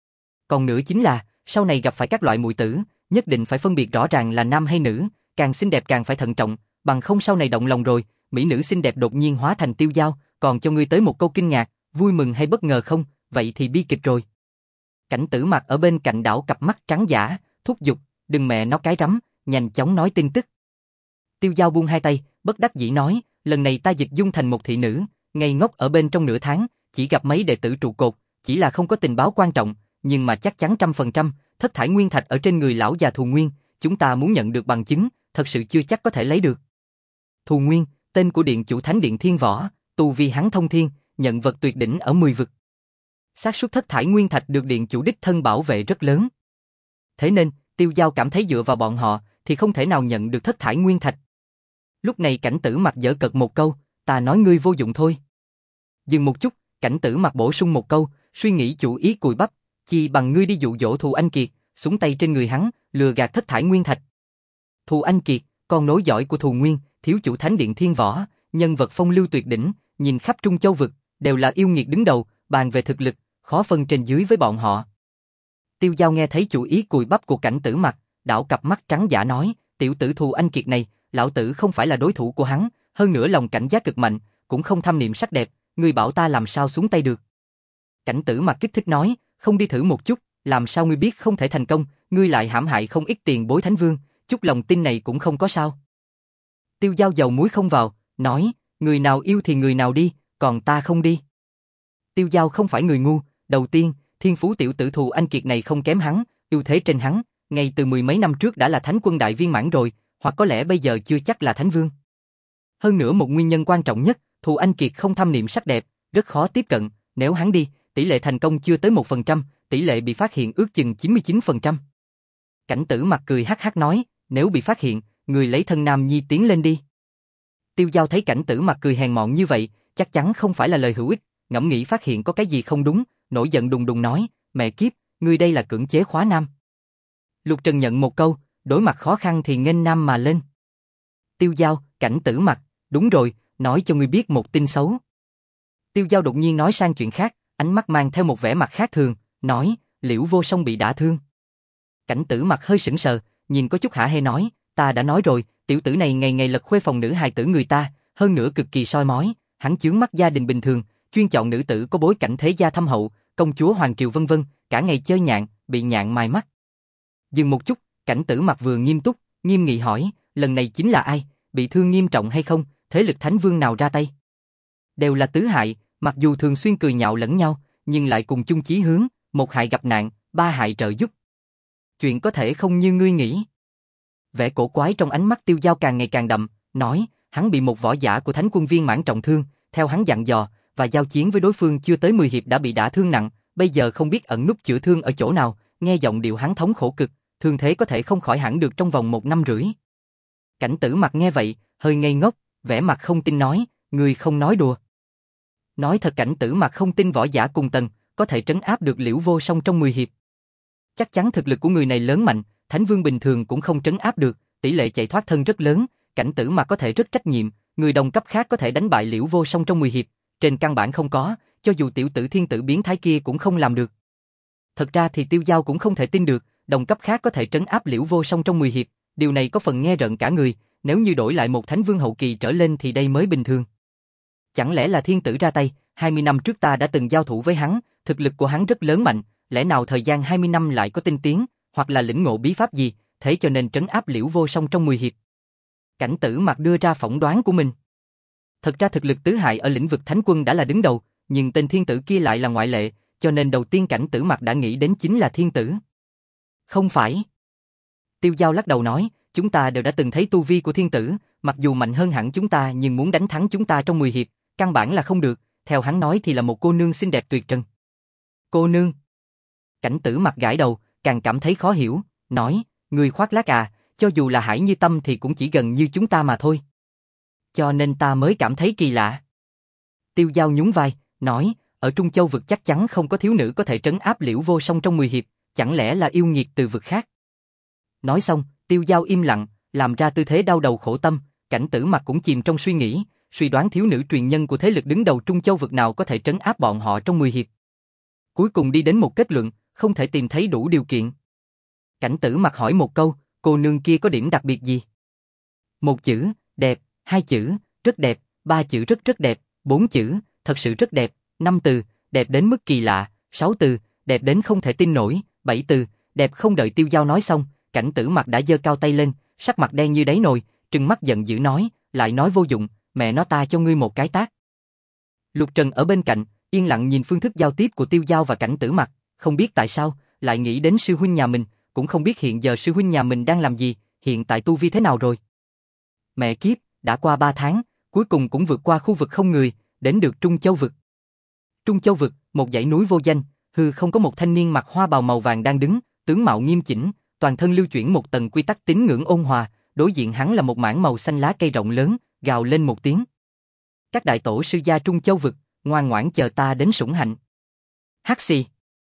S1: Còn nữa chính là, sau này gặp phải các loại muội tử, nhất định phải phân biệt rõ ràng là nam hay nữ, càng xinh đẹp càng phải thận trọng, bằng không sau này động lòng rồi, mỹ nữ xinh đẹp đột nhiên hóa thành Tiêu Giao, còn cho ngươi tới một câu kinh ngạc, vui mừng hay bất ngờ không, vậy thì bi kịch rồi. Cảnh Tử Mặc ở bên cạnh đảo cặp mắt trắng dã, thúc giục, đừng mẹ nó cái rắm, nhanh chóng nói tin tức. Tiêu Giao buông hai tay, bất đắc dĩ nói, lần này ta dịch dung thành một thị nữ, ngây ngốc ở bên trong nửa tháng, chỉ gặp mấy đệ tử trụ cột, chỉ là không có tình báo quan trọng, nhưng mà chắc chắn 100%, thất thải nguyên thạch ở trên người lão già Thù Nguyên, chúng ta muốn nhận được bằng chứng, thật sự chưa chắc có thể lấy được. Thù Nguyên, tên của điện chủ Thánh điện Thiên Võ, tu vi hắn thông thiên, nhận vật tuyệt đỉnh ở 10 vực. Xác suất thất thải nguyên thạch được điện chủ đích thân bảo vệ rất lớn. Thế nên, Tiêu Giao cảm thấy dựa vào bọn họ thì không thể nào nhận được thất thải nguyên thạch. Lúc này Cảnh Tử Mặc giở cợt một câu, ta nói ngươi vô dụng thôi. Dừng một chút, Cảnh Tử Mặc bổ sung một câu, suy nghĩ chủ ý cùi bắp, chi bằng ngươi đi dụ dỗ Thù Anh Kiệt, xuống tay trên người hắn, lừa gạt thất thải nguyên thạch. Thù Anh Kiệt, con nối dõi của Thù Nguyên, thiếu chủ Thánh điện Thiên Võ, nhân vật phong lưu tuyệt đỉnh, nhìn khắp Trung Châu vực, đều là yêu nghiệt đứng đầu, bàn về thực lực, khó phân trên dưới với bọn họ. Tiêu Giao nghe thấy chủ ý cùi bắp của Cảnh Tử Mặc, đảo cặp mắt trắng dã nói, tiểu tử Thù Anh Kiệt này, lão tử không phải là đối thủ của hắn, hơn nữa lòng cảnh giác cực mạnh, cũng không tham niệm sắc đẹp, ngươi bảo ta làm sao xuống tay được. Cảnh Tử Mặc kích thích nói, không đi thử một chút, làm sao ngươi biết không thể thành công, ngươi lại hãm hại không ít tiền bối thánh vương, chút lòng tin này cũng không có sao. Tiêu Giao dầu muối không vào, nói, người nào yêu thì người nào đi, còn ta không đi. Tiêu Giao không phải người ngu, đầu tiên, thiên phú tiểu tử Thù Anh Kiệt này không kém hắn, ưu thế trên hắn, ngay từ mười mấy năm trước đã là thánh quân đại viên mãn rồi, hoặc có lẽ bây giờ chưa chắc là thánh vương. Hơn nữa một nguyên nhân quan trọng nhất, Thù Anh Kiệt không tham niệm sắc đẹp, rất khó tiếp cận, nếu hắn đi, tỷ lệ thành công chưa tới 1%, tỷ lệ bị phát hiện ước chừng 99%. Cảnh Tử Mặc cười hắc hắc nói, nếu bị phát hiện, người lấy thân nam nhi tiến lên đi. Tiêu Dao thấy Cảnh Tử Mặc cười hèn mọn như vậy, chắc chắn không phải là lời hữu ích, ngẫm nghĩ phát hiện có cái gì không đúng, nổi giận đùng đùng nói, mẹ kiếp, ngươi đây là cưỡng chế khóa nam. Lục Trần nhận một câu, đối mặt khó khăn thì nghênh nam mà lên. Tiêu Dao, Cảnh Tử Mặc, đúng rồi, nói cho ngươi biết một tin xấu. Tiêu Dao đột nhiên nói sang chuyện khác, ánh mắt mang theo một vẻ mặt khác thường, nói, Liễu Vô Song bị đả thương. Cảnh Tử Mặc hơi sững sờ, nhìn có chút hả hê nói, ta đã nói rồi, tiểu tử này ngày ngày lật khuê phòng nữ hài tử người ta, hơn nữa cực kỳ soi mói, hắn chướng mắt gia đình bình thường, chuyên chọn nữ tử có bối cảnh thế gia thâm hậu, công chúa hoàng triều vân vân, cả ngày chơi nhạn, bị nhạn mài mắt. Dừng một chút, Cảnh Tử Mặc vừa nghiêm túc, nghiêm nghị hỏi, lần này chính là ai, bị thương nghiêm trọng hay không, thế lực thánh vương nào ra tay? Đều là tứ hại, mặc dù thường xuyên cười nhạo lẫn nhau, nhưng lại cùng chung chí hướng, một hại gặp nạn, ba hại trợ giúp. Chuyện có thể không như ngươi nghĩ. Vẻ cổ quái trong ánh mắt Tiêu Dao càng ngày càng đậm, nói, hắn bị một võ giả của Thánh Quân Viên mãn trọng thương, theo hắn dặn dò, và giao chiến với đối phương chưa tới 10 hiệp đã bị đả thương nặng, bây giờ không biết ẩn núp chữa thương ở chỗ nào, nghe giọng điệu hắn thống khổ cực, thương thế có thể không khỏi hẳn được trong vòng 1 năm rưỡi. Cảnh Tử Mặc nghe vậy, hơi ngây ngốc, vẻ mặt không tin nói, ngươi không nói đùa. Nói thật Cảnh Tử Mặc không tin võ giả cùng tầng, có thể trấn áp được Liễu Vô Song trong 10 hiệp. Chắc chắn thực lực của người này lớn mạnh, Thánh Vương bình thường cũng không trấn áp được, tỷ lệ chạy thoát thân rất lớn, Cảnh Tử Mặc có thể rất trách nhiệm, người đồng cấp khác có thể đánh bại Liễu Vô Song trong 10 hiệp, trên căn bản không có, cho dù tiểu tử thiên tử biến thái kia cũng không làm được. Thật ra thì Tiêu Dao cũng không thể tin được, đồng cấp khác có thể trấn áp Liễu Vô Song trong 10 hiệp, điều này có phần nghe rợn cả người, nếu như đổi lại một Thánh Vương hậu kỳ trở lên thì đây mới bình thường. Chẳng lẽ là thiên tử ra tay, 20 năm trước ta đã từng giao thủ với hắn, thực lực của hắn rất lớn mạnh, lẽ nào thời gian 20 năm lại có tinh tiến, hoặc là lĩnh ngộ bí pháp gì, thế cho nên trấn áp Liễu Vô Song trong 10 hiệp. Cảnh Tử Mặc đưa ra phỏng đoán của mình. Thật ra thực lực tứ hại ở lĩnh vực Thánh Quân đã là đứng đầu, nhưng tên thiên tử kia lại là ngoại lệ, cho nên đầu tiên Cảnh Tử Mặc đã nghĩ đến chính là thiên tử. Không phải. Tiêu Dao lắc đầu nói, chúng ta đều đã từng thấy tu vi của thiên tử, mặc dù mạnh hơn hẳn chúng ta nhưng muốn đánh thắng chúng ta trong 10 hiệp, căn bản là không được, theo hắn nói thì là một cô nương xinh đẹp tuyệt trần. Cô nương? Cảnh Tử Mặc gãi đầu, càng cảm thấy khó hiểu, nói, người khoác lác à, cho dù là Hải Như Tâm thì cũng chỉ gần như chúng ta mà thôi. Cho nên ta mới cảm thấy kỳ lạ. Tiêu Dao nhún vai, nói, ở Trung Châu vực chắc chắn không có thiếu nữ có thể trấn áp Liễu Vô Song trong 10 hiệp, chẳng lẽ là yêu nghiệt từ vực khác. Nói xong, Tiêu Dao im lặng, làm ra tư thế đau đầu khổ tâm, Cảnh Tử Mặc cũng chìm trong suy nghĩ, suy đoán thiếu nữ truyền nhân của thế lực đứng đầu Trung Châu vực nào có thể trấn áp bọn họ trong 10 hiệp. Cuối cùng đi đến một kết luận, không thể tìm thấy đủ điều kiện. Cảnh Tử Mặc hỏi một câu, cô nương kia có điểm đặc biệt gì? Một chữ, đẹp, 2 chữ, rất đẹp, 3 chữ rất đẹp, 4 chữ, thật sự rất đẹp, 5 từ, đẹp đến mức kỳ lạ, 6 từ, đẹp đến không thể tin nổi, 7 từ, đẹp không đợi Tiêu Dao nói xong, Cảnh Tử Mặc đã giơ cao tay lên, sắc mặt đen như đáy nồi, trừng mắt giận dữ nói, lại nói vô dụng, mẹ nó ta cho ngươi một cái tát. Lục Trần ở bên cạnh, yên lặng nhìn phương thức giao tiếp của Tiêu Dao và Cảnh Tử Mặc, không biết tại sao, lại nghĩ đến sư huynh nhà mình, cũng không biết hiện giờ sư huynh nhà mình đang làm gì, hiện tại tu vi thế nào rồi. Mẹ kiếp, đã qua 3 tháng, cuối cùng cũng vượt qua khu vực không người, đến được Trung Châu vực. Trung Châu vực, một dãy núi vô danh, hư không có một thanh niên mặc hoa bào màu vàng đang đứng, tướng mạo nghiêm chỉnh, toàn thân lưu chuyển một tầng quy tắc tín ngưỡng ôn hòa, đối diện hắn là một mảng màu xanh lá cây rộng lớn, gào lên một tiếng. Các đại tổ sư gia Trung Châu vực, ngoan ngoãn chờ ta đến sủng hạnh. Hắc xì.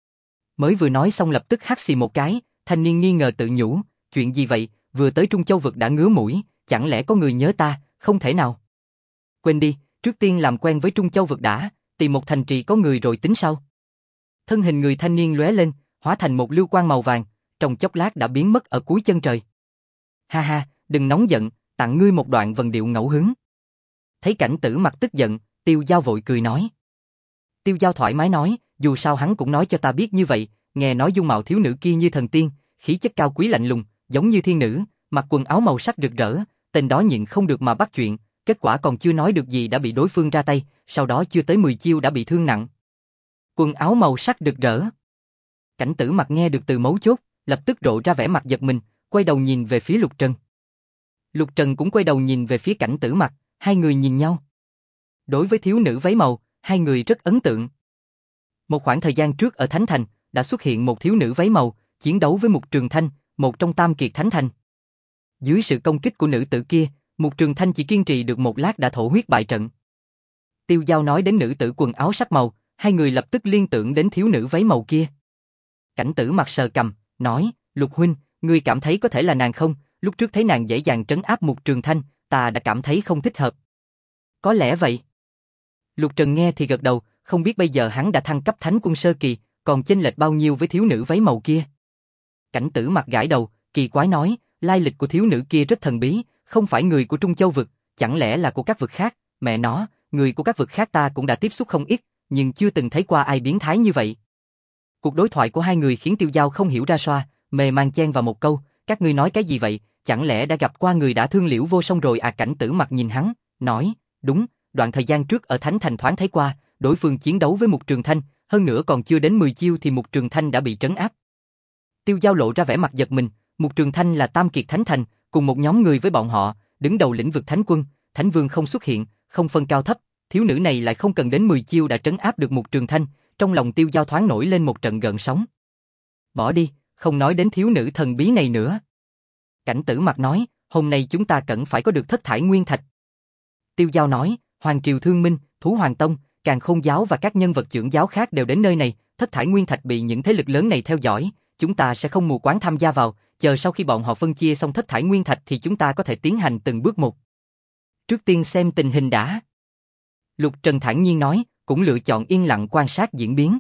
S1: Mới vừa nói xong lập tức hắt xì một cái, thanh niên nghi ngờ tự nhủ, chuyện gì vậy, vừa tới Trung Châu vực đã ngứa mũi, chẳng lẽ có người nhớ ta, không thể nào. Quên đi, trước tiên làm quen với Trung Châu vực đã, tìm một thành trì có người rồi tính sau. Thân hình người thanh niên lóe lên, hóa thành một lưu quang màu vàng, trong chốc lát đã biến mất ở cuối chân trời. Ha ha, đừng nóng giận, tặng ngươi một đoạn vần điệu ngẫu hứng. Thấy Cảnh Tử Mặc tức giận, Tiêu Dao vội cười nói. Tiêu Dao thoải mái nói, dù sao hắn cũng nói cho ta biết như vậy, nghe nói dung mạo thiếu nữ kia như thần tiên, khí chất cao quý lạnh lùng, giống như thiên nữ, mặc quần áo màu sắc rực rỡ, tên đó nhịn không được mà bắt chuyện, kết quả còn chưa nói được gì đã bị đối phương ra tay, sau đó chưa tới 10 chiêu đã bị thương nặng. Quần áo màu sắc rực rỡ. Cảnh Tử Mặc nghe được từ mấu chốt, lập tức lộ ra vẻ mặt giật mình, quay đầu nhìn về phía Lục Trần. Lục Trần cũng quay đầu nhìn về phía Cảnh Tử Mặc, hai người nhìn nhau. Đối với thiếu nữ váy màu, hai người rất ấn tượng. Một khoảng thời gian trước ở Thánh Thành, đã xuất hiện một thiếu nữ váy màu, chiến đấu với Mục Trường Thanh, một trong tam kiệt Thánh Thành. Dưới sự công kích của nữ tử kia, Mục Trường Thanh chỉ kiên trì được một lát đã thổ huyết bại trận. Tiêu Giao nói đến nữ tử quần áo sắc màu, hai người lập tức liên tưởng đến thiếu nữ váy màu kia. Cảnh Tử mặt sờ cằm, nói, Lục huynh, ngươi cảm thấy có thể là nàng không? Lúc trước thấy nàng dễ dàng trấn áp Mục Trường Thanh, ta đã cảm thấy không thích hợp. Có lẽ vậy. Lục Trần nghe thì gật đầu, không biết bây giờ hắn đã thăng cấp Thánh Quân Sơ Kỳ, còn chênh lệch bao nhiêu với thiếu nữ váy màu kia. Cảnh Tử mặt gãi đầu, kỳ quái nói, lai lịch của thiếu nữ kia rất thần bí, không phải người của Trung Châu vực, chẳng lẽ là của các vực khác? Mẹ nó, người của các vực khác ta cũng đã tiếp xúc không ít, nhưng chưa từng thấy qua ai biến thái như vậy. Cuộc đối thoại của hai người khiến Tiêu Giao không hiểu ra xoa, mề mang chen vào một câu, các ngươi nói cái gì vậy, chẳng lẽ đã gặp qua người đã thương Liễu Vô Song rồi à? Cảnh Tử mặt nhìn hắn, nói, đúng, đoạn thời gian trước ở Thánh Thành thoáng thấy qua, đối phương chiến đấu với Mục Trường Thanh, hơn nữa còn chưa đến 10 chiêu thì Mục Trường Thanh đã bị trấn áp. Tiêu Giao lộ ra vẻ mặt giật mình, Mục Trường Thanh là tam kiệt Thánh Thành, cùng một nhóm người với bọn họ, đứng đầu lĩnh vực Thánh Quân, Thánh Vương không xuất hiện, không phân cao thấp, thiếu nữ này lại không cần đến 10 chiêu đã trấn áp được Mục Trường Thanh, trong lòng Tiêu Giao thoáng nổi lên một trận gợn sóng. Bỏ đi, không nói đến thiếu nữ thần bí này nữa. Cảnh Tử mặt nói, hôm nay chúng ta cần phải có được Thất Thải Nguyên Thạch. Tiêu Giao nói, Hoàng Triều Thương Minh, Thú Hoàng Tông, Càn Khôn Giáo và các nhân vật trưởng giáo khác đều đến nơi này, Thất Thải Nguyên Thạch bị những thế lực lớn này theo dõi, chúng ta sẽ không mù quáng tham gia vào, chờ sau khi bọn họ phân chia xong Thất Thải Nguyên Thạch thì chúng ta có thể tiến hành từng bước một. Trước tiên xem tình hình đã. Lục Trần thản nhiên nói, cũng lựa chọn yên lặng quan sát diễn biến.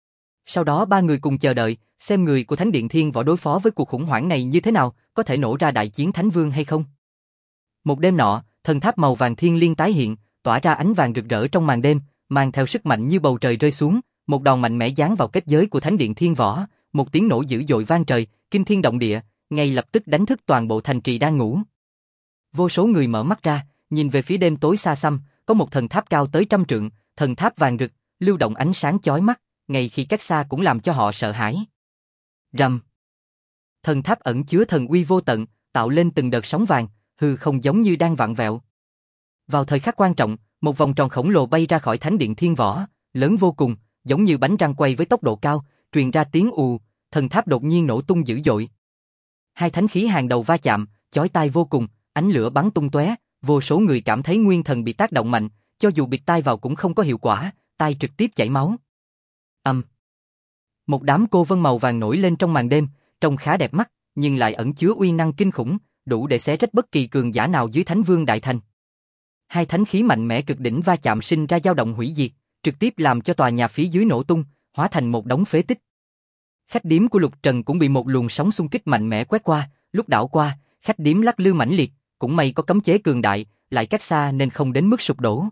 S1: Sau đó ba người cùng chờ đợi, xem người của Thánh Điện Thiên Võ đối phó với cuộc khủng hoảng này như thế nào, có thể nổ ra đại chiến Thánh Vương hay không. Một đêm nọ, thần tháp màu vàng thiên liên tái hiện, tỏa ra ánh vàng rực rỡ trong màn đêm, mang theo sức mạnh như bầu trời rơi xuống, một đòn mạnh mẽ giáng vào kết giới của Thánh Điện Thiên Võ, một tiếng nổ dữ dội vang trời, kinh thiên động địa, ngay lập tức đánh thức toàn bộ thành trì đang ngủ. Vô số người mở mắt ra, nhìn về phía đêm tối xa xăm, có một thần tháp cao tới 100 trượng, thần tháp vàng rực, lưu động ánh sáng chói mắt, ngay khi cách xa cũng làm cho họ sợ hãi. Rầm. Thần tháp ẩn chứa thần uy vô tận, tạo lên từng đợt sóng vàng, hư không giống như đang vặn vẹo. Vào thời khắc quan trọng, một vòng tròn khổng lồ bay ra khỏi Thánh Điện Thiên Võ, lớn vô cùng, giống như bánh răng quay với tốc độ cao, truyền ra tiếng ù, thần tháp đột nhiên nổ tung dữ dội. Hai thánh khí hàng đầu va chạm, chói tai vô cùng, ánh lửa bắn tung tóe, vô số người cảm thấy nguyên thần bị tác động mạnh, cho dù bịt tai vào cũng không có hiệu quả, tai trực tiếp chảy máu. Một đám cô vân màu vàng nổi lên trong màn đêm, trông khá đẹp mắt, nhưng lại ẩn chứa uy năng kinh khủng, đủ để xé rách bất kỳ cường giả nào dưới Thánh Vương Đại Thành. Hai thánh khí mạnh mẽ cực đỉnh va chạm sinh ra dao động hủy diệt, trực tiếp làm cho tòa nhà phía dưới nổ tung, hóa thành một đống phế tích. Khách điếm của Lục Trần cũng bị một luồng sóng xung kích mạnh mẽ quét qua, lúc đảo qua, khách điếm lắc lư mãnh liệt, cũng may có cấm chế cường đại, lại cách xa nên không đến mức sụp đổ.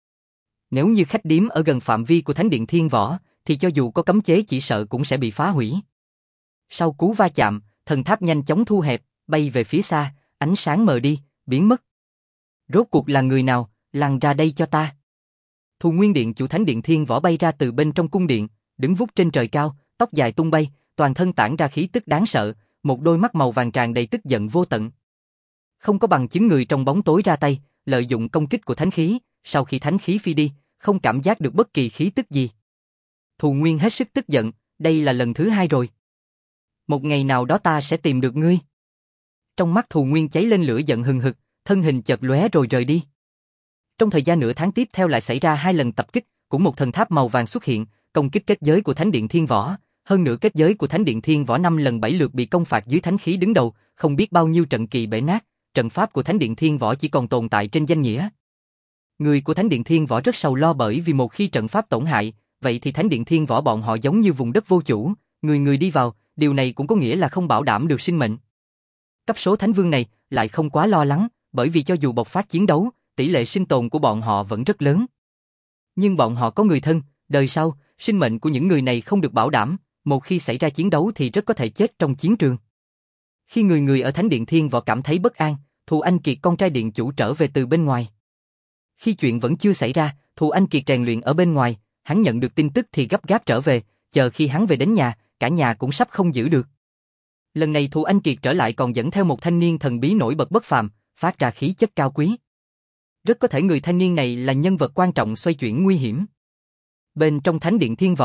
S1: Nếu như khách điếm ở gần phạm vi của Thánh Điện Thiên Võ, thì cho dù có cấm chế chỉ sợ cũng sẽ bị phá hủy. Sau cú va chạm, thần tháp nhanh chóng thu hẹp, bay về phía xa, ánh sáng mờ đi, biến mất. Rốt cuộc là người nào, lăn ra đây cho ta. Thù Nguyên Điện chủ Thánh Điện Thiên Võ bay ra từ bên trong cung điện, đứng vút trên trời cao, tóc dài tung bay, toàn thân tản ra khí tức đáng sợ, một đôi mắt màu vàng tràn đầy tức giận vô tận. Không có bằng chứng người trong bóng tối ra tay, lợi dụng công kích của thánh khí, sau khi thánh khí phi đi, không cảm giác được bất kỳ khí tức gì. Thù Nguyên hết sức tức giận, đây là lần thứ 2 rồi. Một ngày nào đó ta sẽ tìm được ngươi. Trong mắt Thù Nguyên cháy lên lửa giận hừng hực, thân hình chợt lóe rồi rời đi. Trong thời gian nửa tháng tiếp theo lại xảy ra 2 lần tập kích, cũng một thần tháp màu vàng xuất hiện, công kích kết giới của Thánh Điện Thiên Võ. Hơn nữa kết giới của Thánh Điện Thiên Võ 5 lần 7 lượt bị công phạt dưới thánh khí đứng đầu, không biết bao nhiêu trận kỳ bể nát, trận pháp của Thánh Điện Thiên Võ chỉ còn tồn tại trên danh nghĩa. Người của Thánh Điện Thiên Võ rất sầu lo bởi vì một khi trận pháp tổn hại, vậy thì Thánh Điện Thiên Võ bọn họ giống như vùng đất vô chủ, người người đi vào, điều này cũng có nghĩa là không bảo đảm được sinh mệnh. Cấp số Thánh Vương này lại không quá lo lắng, bởi vì cho dù bộc phát chiến đấu, tỷ lệ sinh tồn của bọn họ vẫn rất lớn. Nhưng bọn họ có người thân, đời sau, sinh mệnh của những người này không được bảo đảm, một khi xảy ra chiến đấu thì rất có thể chết trong chiến trường. Khi người người ở Thánh Điện Thiên Võ cảm thấy bất an, Thù Anh Kiệt con trai điện chủ trở về từ bên ngoài. Khi chuyện vẫn chưa xảy ra, Thù Anh Kiệt rèn luyện ở bên ngoài, hắn nhận được tin tức thì gấp gáp trở về, chờ khi hắn về đến nhà, cả nhà cũng sắp không giữ được. Lần này Thù Anh Kiệt trở lại còn dẫn theo một thanh niên thần bí nổi bật bất phàm, phát ra khí chất cao quý. Rất có thể người thanh niên này là nhân vật quan trọng xoay chuyển nguy hiểm. Bên trong Thánh Điện Thiên Võ,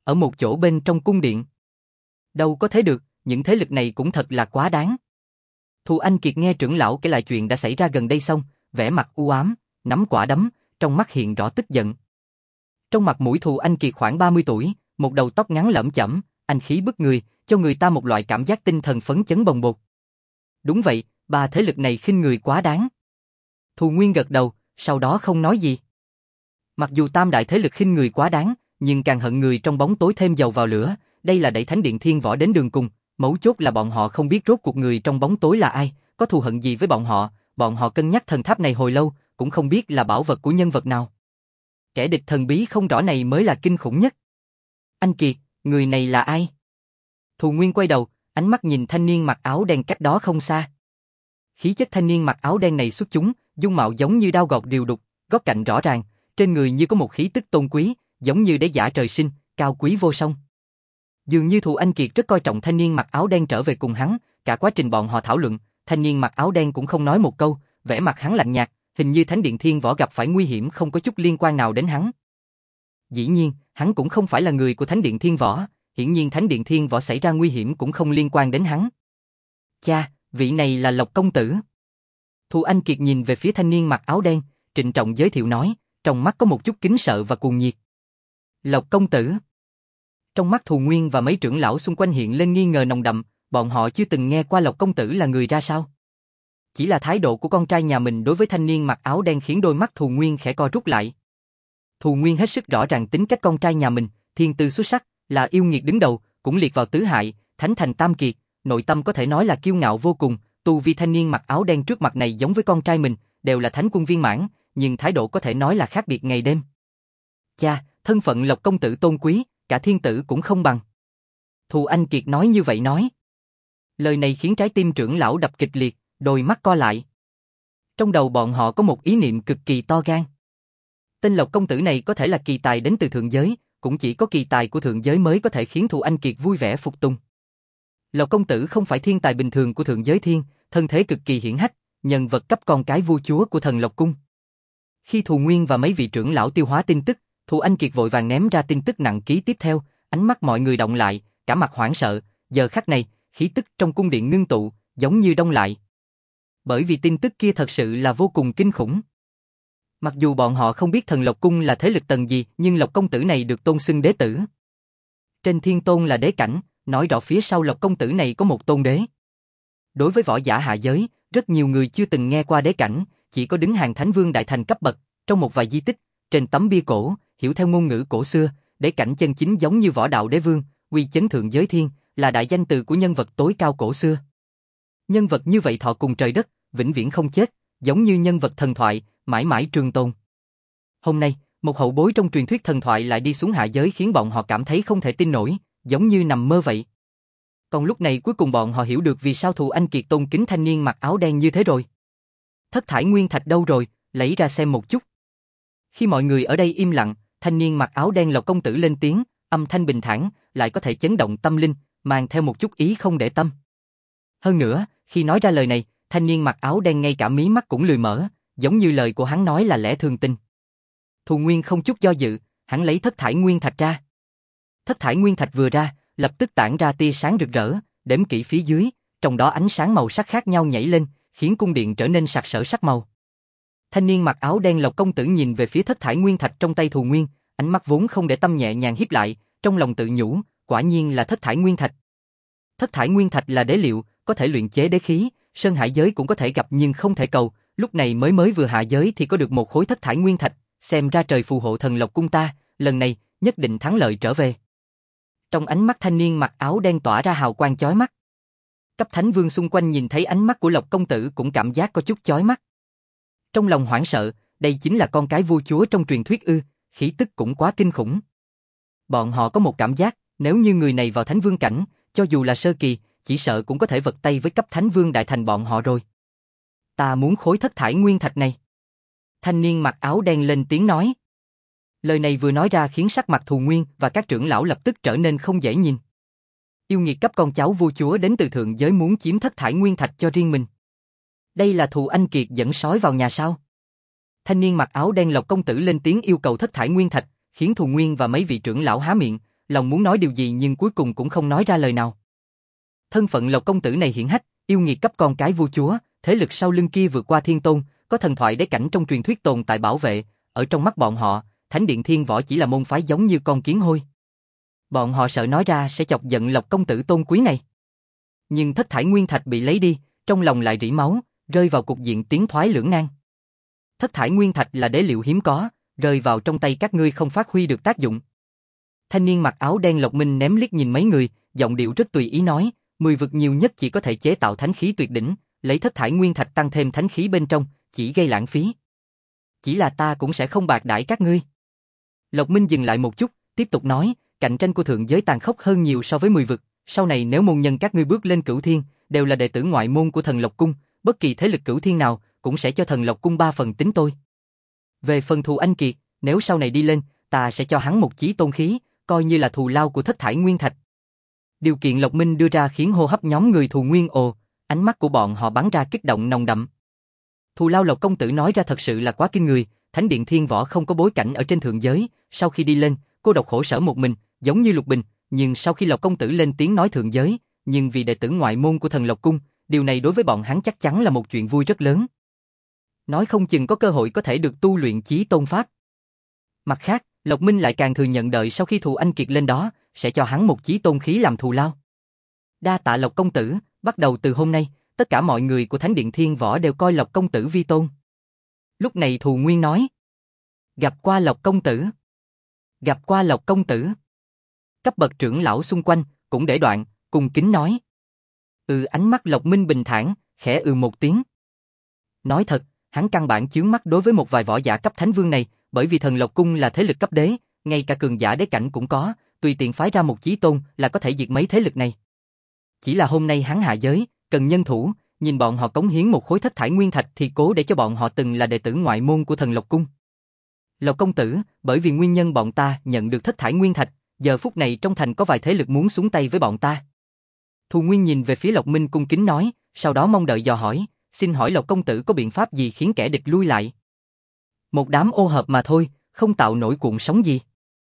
S1: ở một chỗ bên trong cung điện. Đâu có thế được, những thế lực này cũng thật là quá đáng. Thù Anh Kiệt nghe trưởng lão kể lại chuyện đã xảy ra gần đây xong, vẻ mặt u ám, nắm quả đấm, trong mắt hiện rõ tức giận. Trong mặt mũi Thù Anh Kiệt khoảng 30 tuổi, một đầu tóc ngắn lởm chởm, anh khí bức người, cho người ta một loại cảm giác tinh thần phấn chấn bồng bột. Đúng vậy, ba thế lực này khinh người quá đáng. Thù Nguyên gật đầu, sau đó không nói gì. Mặc dù tam đại thế lực khinh người quá đáng, nhưng càng hận người trong bóng tối thêm dầu vào lửa, đây là đẩy Thánh Điện Thiên Võ đến đường cùng, mấu chốt là bọn họ không biết rốt cuộc người trong bóng tối là ai, có thù hận gì với bọn họ cân nhắc thần tháp này hồi lâu, cũng không biết là bảo vật của nhân vật nào. Kẻ địch thần bí không rõ này mới là kinh khủng nhất. Anh Kiệt, người này là ai? Thù Nguyên quay đầu, ánh mắt nhìn thanh niên mặc áo đen cách đó không xa. Khí chất thanh niên mặc áo đen này xuất chúng, dung mạo giống như đao gọt rìu đục, góc cạnh rõ ràng, trên người như có một khí tức tôn quý, giống như đế giả trời sinh, cao quý vô song. Dường như Thù Anh Kiệt rất coi trọng thanh niên mặc áo đen trở về cùng hắn, cả quá trình bọn họ thảo luận, thanh niên mặc áo đen cũng không nói một câu, vẻ mặt hắn lạnh nhạt, hình như Thánh Điện Thiên Võ gặp phải nguy hiểm không có chút liên quan nào đến hắn. Dĩ nhiên, hắn cũng không phải là người của Thánh Điện Thiên Võ, hiển nhiên Thánh Điện Thiên Võ xảy ra nguy hiểm cũng không liên quan đến hắn. Cha, vị này là Lộc công tử. Thù Anh Kiệt nhìn về phía thanh niên mặc áo đen, trịnh trọng giới thiệu nói, trong mắt có một chút kính sợ và cuồng nhiệt. Lộc công tử. Trong mắt Thù Nguyên và mấy trưởng lão xung quanh hiện lên nghi ngờ nồng đậm, bọn họ chưa từng nghe qua Lộc công tử là người ra sao. Chỉ là thái độ của con trai nhà mình đối với thanh niên mặc áo đen khiến đôi mắt Thù Nguyên khẽ co rút lại. Thù Nguyên hết sức rõ ràng tính cách con trai nhà mình, thiên tư xuất sắc, là yêu nghiệt đứng đầu, cũng liệt vào tứ hại, thánh thành tam kiệt, nội tâm có thể nói là kiêu ngạo vô cùng, tu vi thanh niên mặc áo đen trước mặt này giống với con trai mình, đều là thánh quân viên mãn, nhưng thái độ có thể nói là khác biệt ngày đêm. Cha, thân phận Lộc công tử tôn quý, cả thiên tử cũng không bằng. Thù Anh Kiệt nói như vậy nói. Lời này khiến trái tim trưởng lão đập kịch liệt, đôi mắt co lại. Trong đầu bọn họ có một ý niệm cực kỳ to gan. Tên Lộc công tử này có thể là kỳ tài đến từ thượng giới, cũng chỉ có kỳ tài của thượng giới mới có thể khiến Thù Anh Kiệt vui vẻ phục tùng. Lộc công tử không phải thiên tài bình thường của thượng giới thiên, thân thế cực kỳ hiển hách, nhân vật cấp con cái vua chúa của thần Lộc cung. Khi Thù Nguyên và mấy vị trưởng lão tiêu hóa tin tức, Thù Anh Kiệt vội vàng ném ra tin tức nặng ký tiếp theo, ánh mắt mọi người động lại, cả mặt hoảng sợ, giờ khắc này, khí tức trong cung điện ngưng tụ, giống như đông lại. Bởi vì tin tức kia thật sự là vô cùng kinh khủng. Mặc dù bọn họ không biết thần Lộc cung là thế lực tầng gì, nhưng Lộc công tử này được tôn xưng đế tử. Trên thiên tôn là đế cảnh, nói rõ phía sau Lộc công tử này có một tôn đế. Đối với võ giả hạ giới, rất nhiều người chưa từng nghe qua đế cảnh, chỉ có đứng hàng thánh vương đại thành cấp bậc, trong một vài di tích, trên tấm bia cổ, hiểu theo ngôn ngữ cổ xưa, đế cảnh chân chính giống như võ đạo đế vương, uy chấn thượng giới thiên, là đại danh từ của nhân vật tối cao cổ xưa. Nhân vật như vậy thọ cùng trời đất, vĩnh viễn không chết, giống như nhân vật thần thoại, mãi mãi trường tồn. Hôm nay, một hậu bối trong truyền thuyết thần thoại lại đi xuống hạ giới khiến bọn họ cảm thấy không thể tin nổi, giống như nằm mơ vậy. Còn lúc này cuối cùng bọn họ hiểu được vì sao Thù Anh Kiệt tôn kính thanh niên mặc áo đen như thế rồi. Thất thải nguyên thạch đâu rồi, lấy ra xem một chút. Khi mọi người ở đây im lặng, thanh niên mặc áo đen Lộc công tử lên tiếng, âm thanh bình thản, lại có thể chấn động tâm linh, mang theo một chút ý không để tâm. Hơn nữa, khi nói ra lời này, thanh niên mặc áo đen ngay cả mí mắt cũng lười mở, giống như lời của hắn nói là lẽ thường tình. Thù Nguyên không chút do dự, hắn lấy thất thải nguyên thạch ra. Thất thải nguyên thạch vừa ra, lập tức tản ra tia sáng rực rỡ, đếm kỹ phía dưới, trong đó ánh sáng màu sắc khác nhau nhảy lên, khiến cung điện trở nên sặc sỡ sắc màu. Thanh niên mặc áo đen Lộc công tử nhìn về phía thất thải nguyên thạch trong tay Thù Nguyên, ánh mắt vốn không để tâm nhẹ nhàng híp lại, trong lòng tự nhủ, quả nhiên là thất thải nguyên thạch. Thất thải nguyên thạch là đế liệu, có thể luyện chế đế khí, sơn hải giới cũng có thể gặp nhưng không thể cầu, lúc này mới vừa hạ giới thì có được một khối thất thải nguyên thạch, xem ra trời phù hộ thần Lộc cung ta, lần này nhất định thắng lợi trở về. Trong ánh mắt thanh niên mặc áo đen tỏa ra hào quang chói mắt. Cấp thánh vương xung quanh nhìn thấy ánh mắt của Lộc công tử cũng cảm giác có chút chói mắt. Trong lòng hoảng sợ, đây chính là con cái vua chúa trong truyền thuyết ư, khí tức cũng quá kinh khủng. Bọn họ có một cảm giác, nếu như người này vào thánh vương cảnh, cho dù là sơ kỳ, chỉ sợ cũng có thể vật tay với cấp thánh vương đại thành bọn họ rồi. Ta muốn khối thất thải nguyên thạch này. Thanh niên mặc áo đen lên tiếng nói. Lời này vừa nói ra khiến sắc mặt Thù Nguyên và các trưởng lão lập tức trở nên không dễ nhìn. Yêu nghiệt cấp con cháu vua chúa đến từ thượng giới muốn chiếm thất thải nguyên thạch cho riêng mình. Đây là Thù Anh Kiệt dẫn sói vào nhà sao? Thanh niên mặc áo đen Lộc công tử lên tiếng yêu cầu thất thải nguyên thạch, khiến Thù Nguyên và mấy vị trưởng lão há miệng, lòng muốn nói điều gì nhưng cuối cùng cũng không nói ra lời nào. Thân phận Lộc công tử này hiển hách, yêu nghiệt cấp con cái vua chúa, thế lực sau lưng kia vượt qua thiên tôn, có thần thoại đế cảnh trong truyền thuyết tồn tại bảo vệ, ở trong mắt bọn họ, Thánh điện Thiên Võ chỉ là môn phái giống như con kiến hôi. Bọn họ sợ nói ra sẽ chọc giận Lộc công tử tôn quý này. Nhưng thất thải nguyên thạch bị lấy đi, trong lòng lại rỉ máu, rơi vào cục diện tiến thoái lưỡng nan. Thất thải nguyên thạch là đế liệu hiếm có, rơi vào trong tay các ngươi không phát huy được tác dụng. Thanh niên mặc áo đen Lộc Minh ném liếc nhìn mấy người, giọng điệu rất tùy ý nói, 10 vực nhiều nhất chỉ có thể chế tạo thánh khí tuyệt đỉnh, lấy thất thải nguyên thạch tăng thêm thánh khí bên trong, chỉ gây lãng phí. Chỉ là ta cũng sẽ không bạc đãi các ngươi. Lộc Minh dừng lại một chút, tiếp tục nói, cạnh tranh của thượng giới tàn khốc hơn nhiều so với 10 vực, sau này nếu môn nhân các ngươi bước lên cửu thiên, đều là đệ tử ngoại môn của thần Lộc cung, bất kỳ thế lực cửu thiên nào cũng sẽ cho thần Lộc cung 3 phần tính tôi. Về phần Thù Anh Kiệt, nếu sau này đi lên, ta sẽ cho hắn một chí tôn khí, coi như là thù lao của thất thải nguyên thạch. Điều kiện Lộc Minh đưa ra khiến hô hấp nhóm người Thù Nguyên ồ, ánh mắt của bọn họ bắn ra kích động nồng đậm. Thù lao Lộc công tử nói ra thật sự là quá kinh người, Thánh điện Thiên Võ không có bối cảnh ở trên thượng giới, sau khi đi lên, cô độc khổ sở một mình, giống như Lục Bình, nhưng sau khi Lộc công tử lên tiếng nói thượng giới, nhưng vì đệ tử ngoại môn của thần Lộc cung, điều này đối với bọn hắn chắc chắn là một chuyện vui rất lớn. Nói không chừng có cơ hội có thể được tu luyện chí tôn pháp. Mặt khác, Lộc Minh lại càng thừa nhận đợi sau khi Thù Anh Kiệt lên đó, sẽ cho hắn một chí tôn khí làm thù lao. Đa tạ Lộc công tử, bắt đầu từ hôm nay, tất cả mọi người của Thánh điện Thiên Võ đều coi Lộc công tử vi tôn. Lúc này Thù Nguyên nói, gặp qua Lộc công tử. Gặp qua Lộc công tử. Cấp bậc trưởng lão xung quanh, cũng để đoạn, cùng kính nói. Ánh mắt Lộc Minh bình thản, khẽ một tiếng. Nói thật, hắn căn bản chướng mắt đối với một vài võ giả cấp thánh vương này, bởi vì thần Lộc cung là thế lực cấp đế, ngay cả cường giả đế cảnh cũng có, tùy tiện phái ra một chí tôn là có thể diệt mấy thế lực này. Chỉ là hôm nay hắn hạ giới, cần nhân thủ, nhìn bọn họ cống hiến một khối thất thải nguyên thạch thì cố để cho bọn họ từng là đệ tử ngoại môn của thần Lộc cung. Lộc công tử, bởi vì nguyên nhân bọn ta nhận được thất thải nguyên thạch, giờ phút này trong thành có vài thế lực muốn xuống tay với bọn ta. Thù Nguyên nhìn về phía Lộc Minh cung kính nói, sau đó mong đợi dò hỏi, xin hỏi Lộc công tử có biện pháp gì khiến kẻ địch lui lại? Một đám ô hợp mà thôi, không tạo nổi cuộn sóng gì.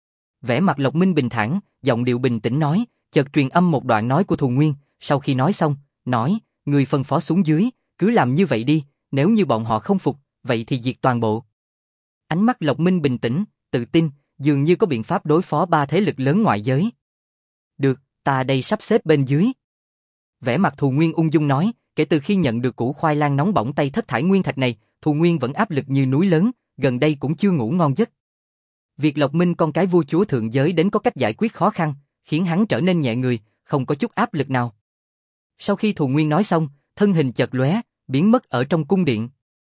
S1: Vẻ mặt Lộc Minh bình thản, giọng điệu bình tĩnh nói, chợt truyền âm một đoạn nói của Thù Nguyên, sau khi nói xong, nói, người phân phó xuống dưới, cứ làm như vậy đi, nếu như bọn họ không phục, vậy thì diệt toàn bộ. Ánh mắt Lộc Minh bình tĩnh, tự tin, dường như có biện pháp đối phó 3 thế lực lớn ngoại giới. Được, ta đây sắp xếp bên dưới. Vẻ mặt Thù Nguyên ung dung nói, kể từ khi nhận được củ khoai lang nóng bỏng tay thất thải nguyên thạch này, Thù Nguyên vẫn áp lực như núi lớn, gần đây cũng chưa ngủ ngon giấc. Việc Lộc Minh con cái vua chúa thượng giới đến có cách giải quyết khó khăn, khiến hắn trở nên nhẹ người, không có chút áp lực nào. Sau khi Thù Nguyên nói xong, thân hình chợt lóe, biến mất ở trong cung điện.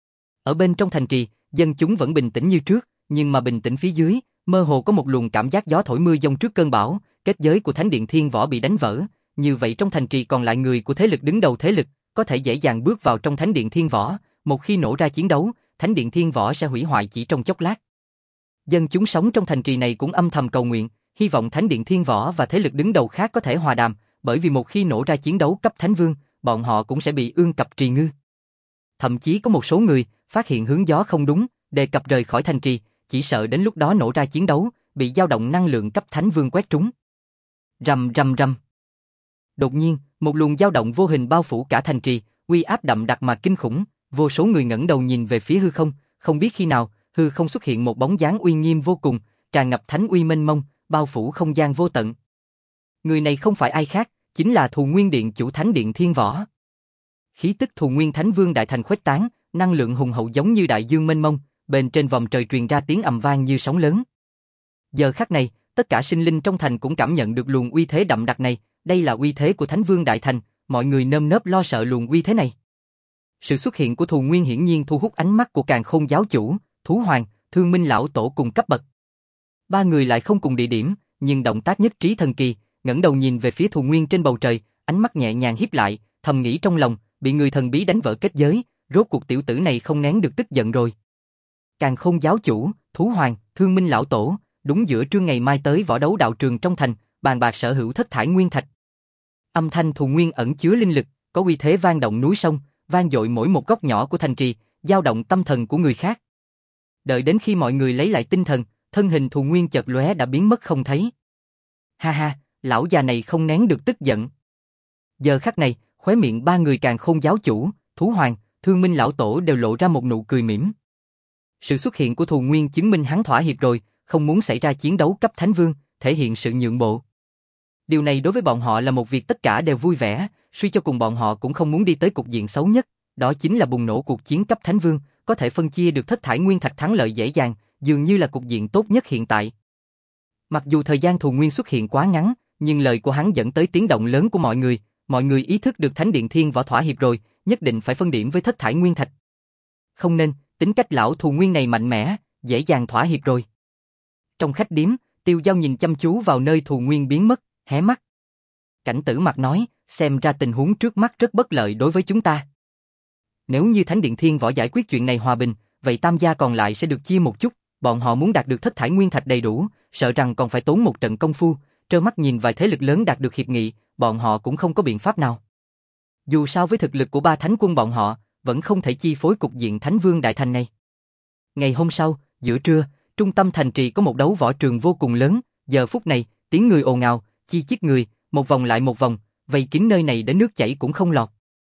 S1: Ở bên trong thành trì, dân chúng vẫn bình tĩnh như trước, nhưng mà bình tĩnh phía dưới, mơ hồ có một luồng cảm giác gió thổi mưa giông trước cơn bão, kết giới của Thánh điện Thiên Võ bị đánh vỡ, như vậy trong thành trì còn lại người của thế lực đứng đầu thế lực, có thể dễ dàng bước vào trong Thánh điện Thiên Võ, một khi nổ ra chiến đấu, Thánh điện Thiên Võ sẽ hủy hoại chỉ trong chốc lát. Dân chúng sống trong thành trì này cũng âm thầm cầu nguyện, hy vọng Thánh điện Thiên Võ và thế lực đứng đầu khác có thể hòa đàm, bởi vì một khi nổ ra chiến đấu cấp Thánh Vương, bọn họ cũng sẽ bị ương cập trì ngư. Thậm chí có một số người phát hiện hướng gió không đúng, đề cập rời khỏi thành trì, chỉ sợ đến lúc đó nổ ra chiến đấu, bị dao động năng lượng cấp Thánh Vương quét trúng. Rầm rầm rầm. Đột nhiên, một luồng dao động vô hình bao phủ cả thành trì, uy áp đậm đặc mà kinh khủng, vô số người ngẩng đầu nhìn về phía hư không, không biết khi nào, hư không xuất hiện một bóng dáng uy nghiêm vô cùng, tràn ngập thánh uy mênh mông, bao phủ không gian vô tận. Người này không phải ai khác, chính là Thù Nguyên điện chủ Thánh điện Thiên Võ. Khí tức Thù Nguyên Thánh Vương đại thành khuếch tán, năng lượng hùng hậu giống như đại dương mênh mông, bên trên vòm trời truyền ra tiếng ầm vang như sóng lớn. Giờ khắc này, tất cả sinh linh trong thành cũng cảm nhận được luồng uy thế đậm đặc này, đây là uy thế của Thánh Vương đại thành, mọi người nơm nớp lo sợ luồng uy thế này. Sự xuất hiện của Thù Nguyên hiển nhiên thu hút ánh mắt của Càn Khôn giáo chủ, Thú Hoàng, Thương Minh lão tổ cùng cấp bậc. 3 người lại không cùng địa điểm, nhưng động tác nhất trí thần kỳ, ngẩng đầu nhìn về phía Thù Nguyên trên bầu trời, ánh mắt nhẹ nhàng híp lại, thầm nghĩ trong lòng, bị người thần bí đánh vỡ kết giới, rốt cuộc tiểu tử này không nén được tức giận rồi. Càn Khôn giáo chủ, Thú Hoàng, Thương Minh lão tổ, đúng giữa trưa ngày mai tới võ đấu đạo trường trong thành, bàn bạc sở hữu thất thải nguyên thạch. Âm thanh Thù Nguyên ẩn chứa linh lực, có uy thế vang động núi sông, vang dội mỗi một góc nhỏ của thành trì, dao động tâm thần của người khác. Đợi đến khi mọi người lấy lại tinh thần, thân hình Thù Nguyên chợt lóe đã biến mất không thấy. Ha ha, lão già này không nén được tức giận. Giờ khắc này, khóe miệng ba người Càn Khôn giáo chủ, Thú Hoàng, Thương Minh lão tổ đều lộ ra một nụ cười mỉm. Sự xuất hiện của Thù Nguyên chứng minh hắn thỏa hiệp rồi, không muốn xảy ra chiến đấu cấp Thánh Vương, thể hiện sự nhượng bộ. Điều này đối với bọn họ là một việc tất cả đều vui vẻ, suy cho cùng bọn họ cũng không muốn đi tới cục diện xấu nhất, đó chính là bùng nổ cuộc chiến cấp Thánh Vương, có thể phân chia được thất thải nguyên thạch thắng lợi dễ dàng, dường như là cục diện tốt nhất hiện tại. Mặc dù thời gian Thù Nguyên xuất hiện quá ngắn, nhưng lời của hắn dẫn tới tiếng động lớn của mọi người ý thức được Thánh Điện Thiên Võ thỏa hiệp rồi, nhất định phải phân điểm với thất thải nguyên thạch. Không nên, tính cách lão Thù Nguyên này mạnh mẽ, dễ dàng thỏa hiệp rồi. Trong khách điếm, Tiêu Giao nhìn chăm chú vào nơi Thù Nguyên biến mất, hé mắt. Cảnh Tử Mặc nói, xem ra tình huống trước mắt rất bất lợi đối với chúng ta. Nếu như Thánh Điện Thiên Võ giải quyết chuyện này hòa bình, vậy tam gia còn lại sẽ được chia một chút, bọn họ muốn đạt được thất thải nguyên thạch đầy đủ, sợ rằng còn phải tốn một trận công phu, trơ mắt nhìn vài thế lực lớn đạt được hiệp nghị, bọn họ cũng không có biện pháp nào. Dù sao với thực lực của ba thánh quân bọn họ, vẫn không thể chi phối cục diện Thánh Vương Đại Thành này. Ngày hôm sau, giữa trưa, trung tâm thành trì có một đấu võ trường vô cùng lớn, giờ phút này, tiếng người ồn ào, chi chít người, một vòng lại một vòng, vây kín nơi này đến nước chảy cũng không lọt.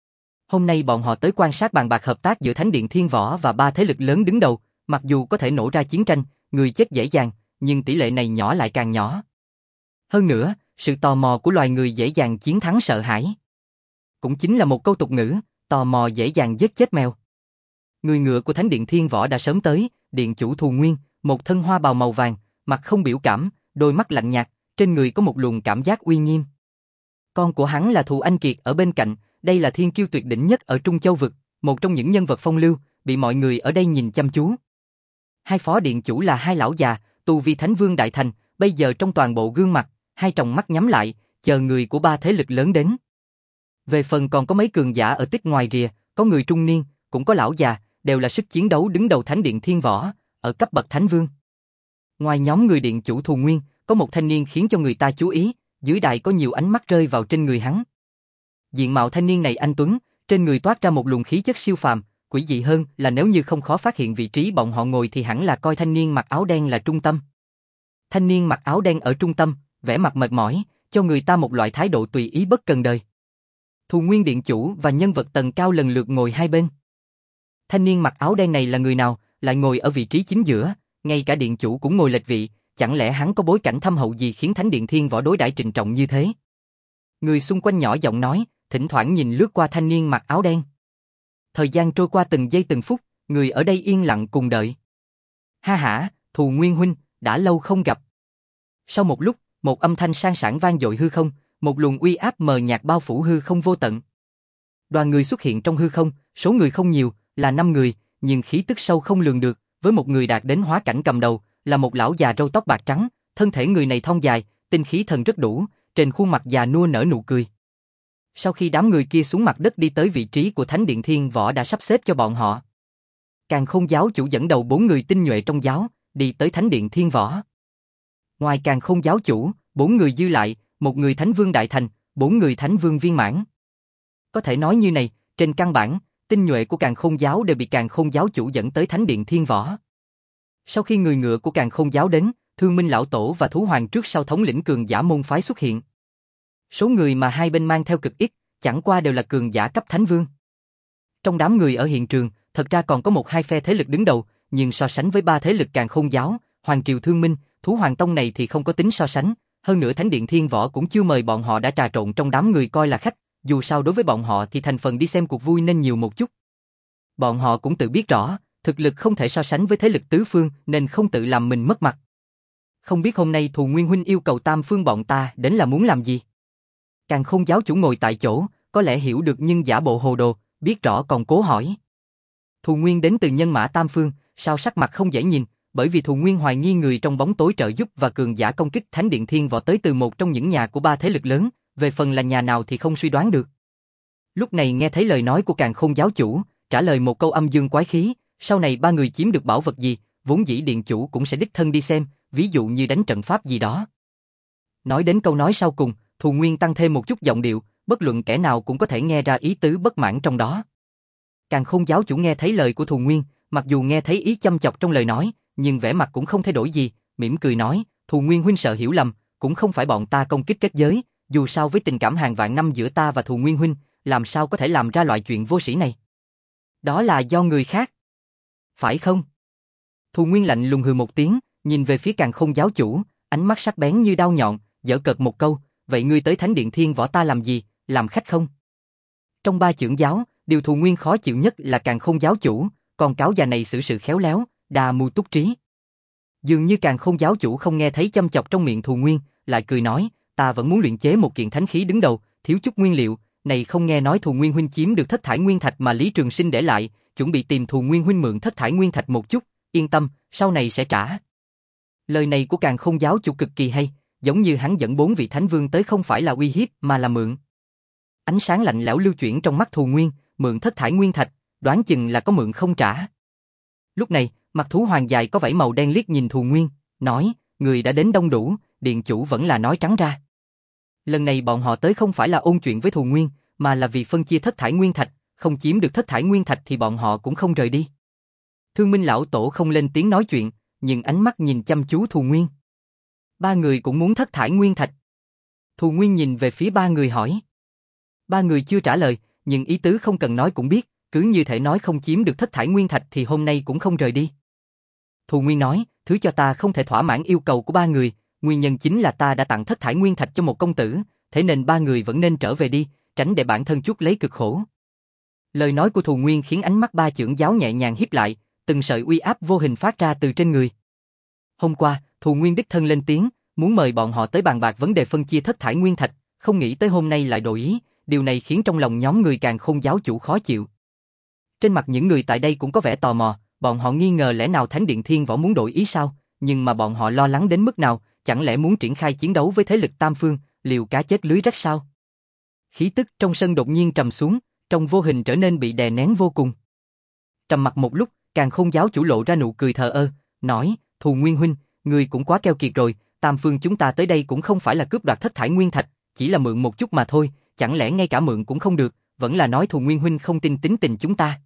S1: Hôm nay bọn họ tới quan sát bàn bạc hợp tác giữa Thánh Điện Thiên Võ và ba thế lực lớn đứng đầu, mặc dù có thể nổ ra chiến tranh, người chết dễ dàng, nhưng tỷ lệ này nhỏ lại càng nhỏ. Hơn nữa, sự tò mò của loài người dễ dàng chiến thắng sợ hãi. Cũng chính là một câu tục ngữ, tò mò dễ dàng giết chết mèo. Người ngựa của Thánh Điện Thiên Võ đã sớm tới, điện chủ Thù Nguyên, một thân hoa bào màu vàng, mặt không biểu cảm, đôi mắt lạnh nhạt, trên người có một luồng cảm giác uy nghiêm. Con của hắn là Thù Anh Kiệt ở bên cạnh, đây là thiên kiêu tuyệt đỉnh nhất ở Trung Châu vực, một trong những nhân vật phong lưu, bị mọi người ở đây nhìn chăm chú. Hai phó điện chủ là hai lão già, tu vi Thánh Vương Đại Thành, bây giờ trong toàn bộ gương mặt, hai tròng mắt nhắm lại, chờ người của ba thế lực lớn đến. Về phần còn có mấy cường giả ở tích ngoài rìa, có người trung niên, cũng có lão già, đều là sức chiến đấu đứng đầu Thánh Điện Thiên Võ, ở cấp bậc Thánh Vương. Ngoài nhóm người điện chủ Thù Nguyên, có một thanh niên khiến cho người ta chú ý, dưới đài có nhiều ánh mắt rơi vào trên người hắn. Diện mạo thanh niên này anh tuấn, trên người toát ra một luồng khí chất siêu phàm, quỷ dị hơn là nếu như không khó phát hiện vị trí bọn họ ngồi thì hẳn là coi thanh niên mặc áo đen là trung tâm. Thanh niên mặc áo đen ở trung tâm, vẻ mặt mệt mỏi, cho người ta một loại thái độ tùy ý bất cần đời. Thù Nguyên điện chủ và nhân vật tầng cao lần lượt ngồi hai bên. Thanh niên mặc áo đen này là người nào, lại ngồi ở vị trí chính giữa, ngay cả điện chủ cũng ngồi lệch vị, chẳng lẽ hắn có bối cảnh thâm hậu gì khiến Thánh Điện Thiên Võ đối đãi trịnh trọng như thế? Người xung quanh nhỏ giọng nói, thỉnh thoảng nhìn lướt qua thanh niên mặc áo đen. Thời gian trôi qua từng giây từng phút, người ở đây yên lặng cùng đợi. Ha hả, Thù Nguyên huynh, đã lâu không gặp. Sau một lúc, một âm thanh sang sảng vang dội hư không, một luồng uy áp mờ nhạt bao phủ hư không vô tận. Đoàn người xuất hiện trong hư không, số người không nhiều, là 5 người, nhưng khí tức sâu không lường được, với một người đạt đến hóa cảnh cầm đầu, là một lão già râu tóc bạc trắng, thân thể người này thon dài, tinh khí thần rất đủ, trên khuôn mặt già nua nở nụ cười. Sau khi đám người kia xuống mặt đất đi tới vị trí của Thánh Điện Thiên Võ đã sắp xếp cho bọn họ. Càn Khôn giáo chủ dẫn đầu 4 người tinh nhuệ trong giáo, đi tới Thánh Điện Thiên Võ. Ngoài Càn Khôn giáo chủ, 4 người dư lại, một người Thánh Vương Đại Thành, 4 người Thánh Vương viên mãn. Có thể nói như này, trên căn bản, tinh nhuệ của Càn Khôn giáo đều bị Càn Khôn giáo chủ dẫn tới Thánh Điện Thiên Võ. Sau khi người ngựa của Càn Khôn giáo đến, Thương Minh lão tổ và Thú Hoàng trước sau thống lĩnh cường giả môn phái xuất hiện. Số người mà hai bên mang theo cực ít, chẳng qua đều là cường giả cấp Thánh Vương. Trong đám người ở hiện trường, thật ra còn có một hai phe thế lực đứng đầu, nhưng so sánh với ba thế lực Càn Khôn giáo, Hoàng Triều Thương Minh, Thú Hoàng Tông này thì không có tính so sánh. Hơn nữa Thánh Điện Thiên Võ cũng chưa mời bọn họ đã trà trộn trong đám người coi là khách, dù sao đối với bọn họ thì thành phần đi xem cuộc vui nên nhiều một chút. Bọn họ cũng tự biết rõ, thực lực không thể so sánh với thế lực tứ phương nên không tự làm mình mất mặt. Không biết hôm nay Thù Nguyên huynh yêu cầu tam phương bọn ta đến là muốn làm gì? Càn Khôn giáo chủ ngồi tại chỗ, có lẽ hiểu được nhưng giả bộ hồ đồ, biết rõ còn cố hỏi. Thù Nguyên đến từ nhân mã tam phương, sao sắc mặt không dễ nhìn, bởi vì Thù Nguyên hoài nghi người trong bóng tối trợ giúp và cường giả công kích Thánh Điện Thiên Võ tới từ một trong những nhà của ba thế lực lớn, về phần là nhà nào thì không suy đoán được. Lúc này nghe thấy lời nói của Càn Khôn giáo chủ, trả lời một câu âm dương quái khí, sau này ba người chiếm được bảo vật gì, vốn dĩ điện chủ cũng sẽ đích thân đi xem, ví dụ như đánh trận pháp gì đó. Nói đến câu nói sau cùng, Thù Nguyên tăng thêm một chút giọng điệu, bất luận kẻ nào cũng có thể nghe ra ý tứ bất mãn trong đó. Càn Khôn giáo chủ nghe thấy lời của Thù Nguyên, mặc dù nghe thấy ý châm chọc trong lời nói, nhưng vẻ mặt cũng không thay đổi gì, mỉm cười nói, Thù Nguyên huynh sợ hiểu lầm, cũng không phải bọn ta công kích kết giới, dù sao với tình cảm hàng vạn năm giữa ta và Thù Nguyên huynh, làm sao có thể làm ra loại chuyện vô sĩ này. Đó là do người khác. Phải không? Thù Nguyên lạnh lùng hừ một tiếng, nhìn về phía Càn Khôn giáo chủ, ánh mắt sắc bén như đao nhọn, giở cợt một câu, vậy ngươi tới Thánh Điện Thiên Võ ta làm gì, làm khách không? Trong ba chưởng giáo, điều Thù Nguyên khó chịu nhất là Càn Khôn giáo chủ, còn cáo già này xử sự khéo léo, đa mưu túc trí. Dường như Càn Khôn giáo chủ không nghe thấy châm chọc trong miệng Thù Nguyên, lại cười nói, ta vẫn muốn luyện chế một kiện thánh khí đứng đầu, thiếu chút nguyên liệu, này không nghe nói Thù Nguyên huynh chiếm được thất thải nguyên thạch mà Lý Trường Sinh để lại, chuẩn bị tìm Thù Nguyên huynh mượn thất thải nguyên thạch một chút, yên tâm, sau này sẽ trả. Lời này của Càn Khôn giáo chủ cực kỳ hay, giống như hắn dẫn 4 vị thánh vương tới không phải là uy hiếp mà là mượn. Ánh sáng lạnh lẽo lưu chuyển trong mắt Thù Nguyên, mượn thất thải nguyên thạch, đoán chừng là có mượn không trả. Lúc này, mặt thú hoàng dài có vảy màu đen liếc nhìn Thù Nguyên, nói, người đã đến đông đủ, điện chủ vẫn là nói trắng ra. Lần này bọn họ tới không phải là ôn chuyện với Thù Nguyên, mà là vì phân chia thất thải nguyên thạch, không chiếm được thất thải nguyên thạch thì bọn họ cũng không rời đi. Thương Minh lão tổ không lên tiếng nói chuyện, nhưng ánh mắt nhìn chăm chú Thù Nguyên. Ba người cũng muốn thất thải nguyên thạch. Thù Nguyên nhìn về phía ba người hỏi. Ba người chưa trả lời, nhưng ý tứ không cần nói cũng biết, cứ như thể nói không chiếm được thất thải nguyên thạch thì hôm nay cũng không rời đi. Thù Nguyên nói, thứ cho ta không thể thỏa mãn yêu cầu của ba người, nguyên nhân chính là ta đã tặng thất thải nguyên thạch cho một công tử, thế nên ba người vẫn nên trở về đi, tránh để bản thân chuốc lấy cực khổ. Lời nói của Thù Nguyên khiến ánh mắt ba chưởng giáo nhẹ nhàng híp lại, từng sợi uy áp vô hình phát ra từ trên người. Hôm qua, Thù Nguyên đích thân lên tiếng, muốn mời bọn họ tới bàn bạc vấn đề phân chia thất thải nguyên thạch, không nghĩ tới hôm nay lại đổi ý, điều này khiến trong lòng nhóm người Càn Khôn giáo chủ khó chịu. Trên mặt những người tại đây cũng có vẻ tò mò, bọn họ nghi ngờ lẽ nào Thánh Điện Thiên Võ muốn đổi ý sao, nhưng mà bọn họ lo lắng đến mức nào, chẳng lẽ muốn triển khai chiến đấu với thế lực tam phương, liều cá chết lưới rách sao? Khí tức trong sân đột nhiên trầm xuống, trong vô hình trở nên bị đè nén vô cùng. Trầm mặc một lúc, Càn Khôn giáo chủ lộ ra nụ cười thờ ơ, nói, Thù Nguyên huynh, ngươi cũng quá keo kiệt rồi, tam phương chúng ta tới đây cũng không phải là cướp đoạt thất thải nguyên thạch, chỉ là mượn một chút mà thôi, chẳng lẽ ngay cả mượn cũng không được, vẫn là nói Thù Nguyên huynh không tin tính tình chúng ta.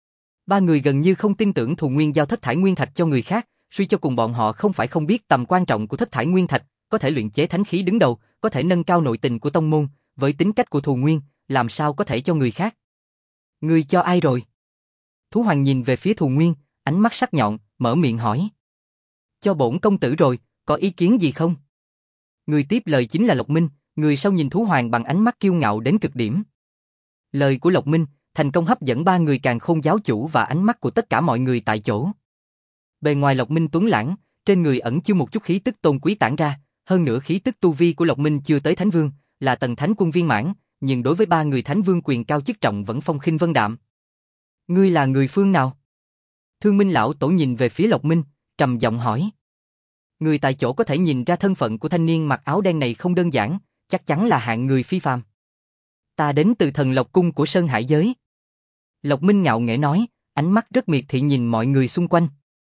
S1: Ba người gần như không tin tưởng Thù Nguyên giao thất thải nguyên thạch cho người khác, suy cho cùng bọn họ không phải không biết tầm quan trọng của thất thải nguyên thạch, có thể luyện chế thánh khí đứng đầu, có thể nâng cao nội tình của tông môn, với tính cách của Thù Nguyên, làm sao có thể cho người khác. Ngươi cho ai rồi? Thú Hoàng nhìn về phía Thù Nguyên, ánh mắt sắc nhọn, mở miệng hỏi. Cho bổn công tử rồi, có ý kiến gì không? Người tiếp lời chính là Lộc Minh, người sau nhìn Thú Hoàng bằng ánh mắt kiêu ngạo đến cực điểm. Lời của Lộc Minh thành công hấp dẫn ba người Càn Khôn giáo chủ và ánh mắt của tất cả mọi người tại chỗ. Bề ngoài Lộc Minh tuấn lãng, trên người ẩn chứa một chút khí tức tôn quý tản ra, hơn nữa khí tức tu vi của Lộc Minh chưa tới Thánh Vương, là tầng Thánh Quân viên mãn, nhưng đối với ba người Thánh Vương quyền cao chức trọng vẫn phong khinh vân đạm. Ngươi là người phương nào? Thương Minh lão tổ nhìn về phía Lộc Minh, trầm giọng hỏi. Người tại chỗ có thể nhìn ra thân phận của thanh niên mặc áo đen này không đơn giản, chắc chắn là hạng người phi phàm. Ta đến từ Thần Lộc cung của Sơn Hải giới. Lộc Minh ngạo nghễ nói, ánh mắt rất miệt thị nhìn mọi người xung quanh.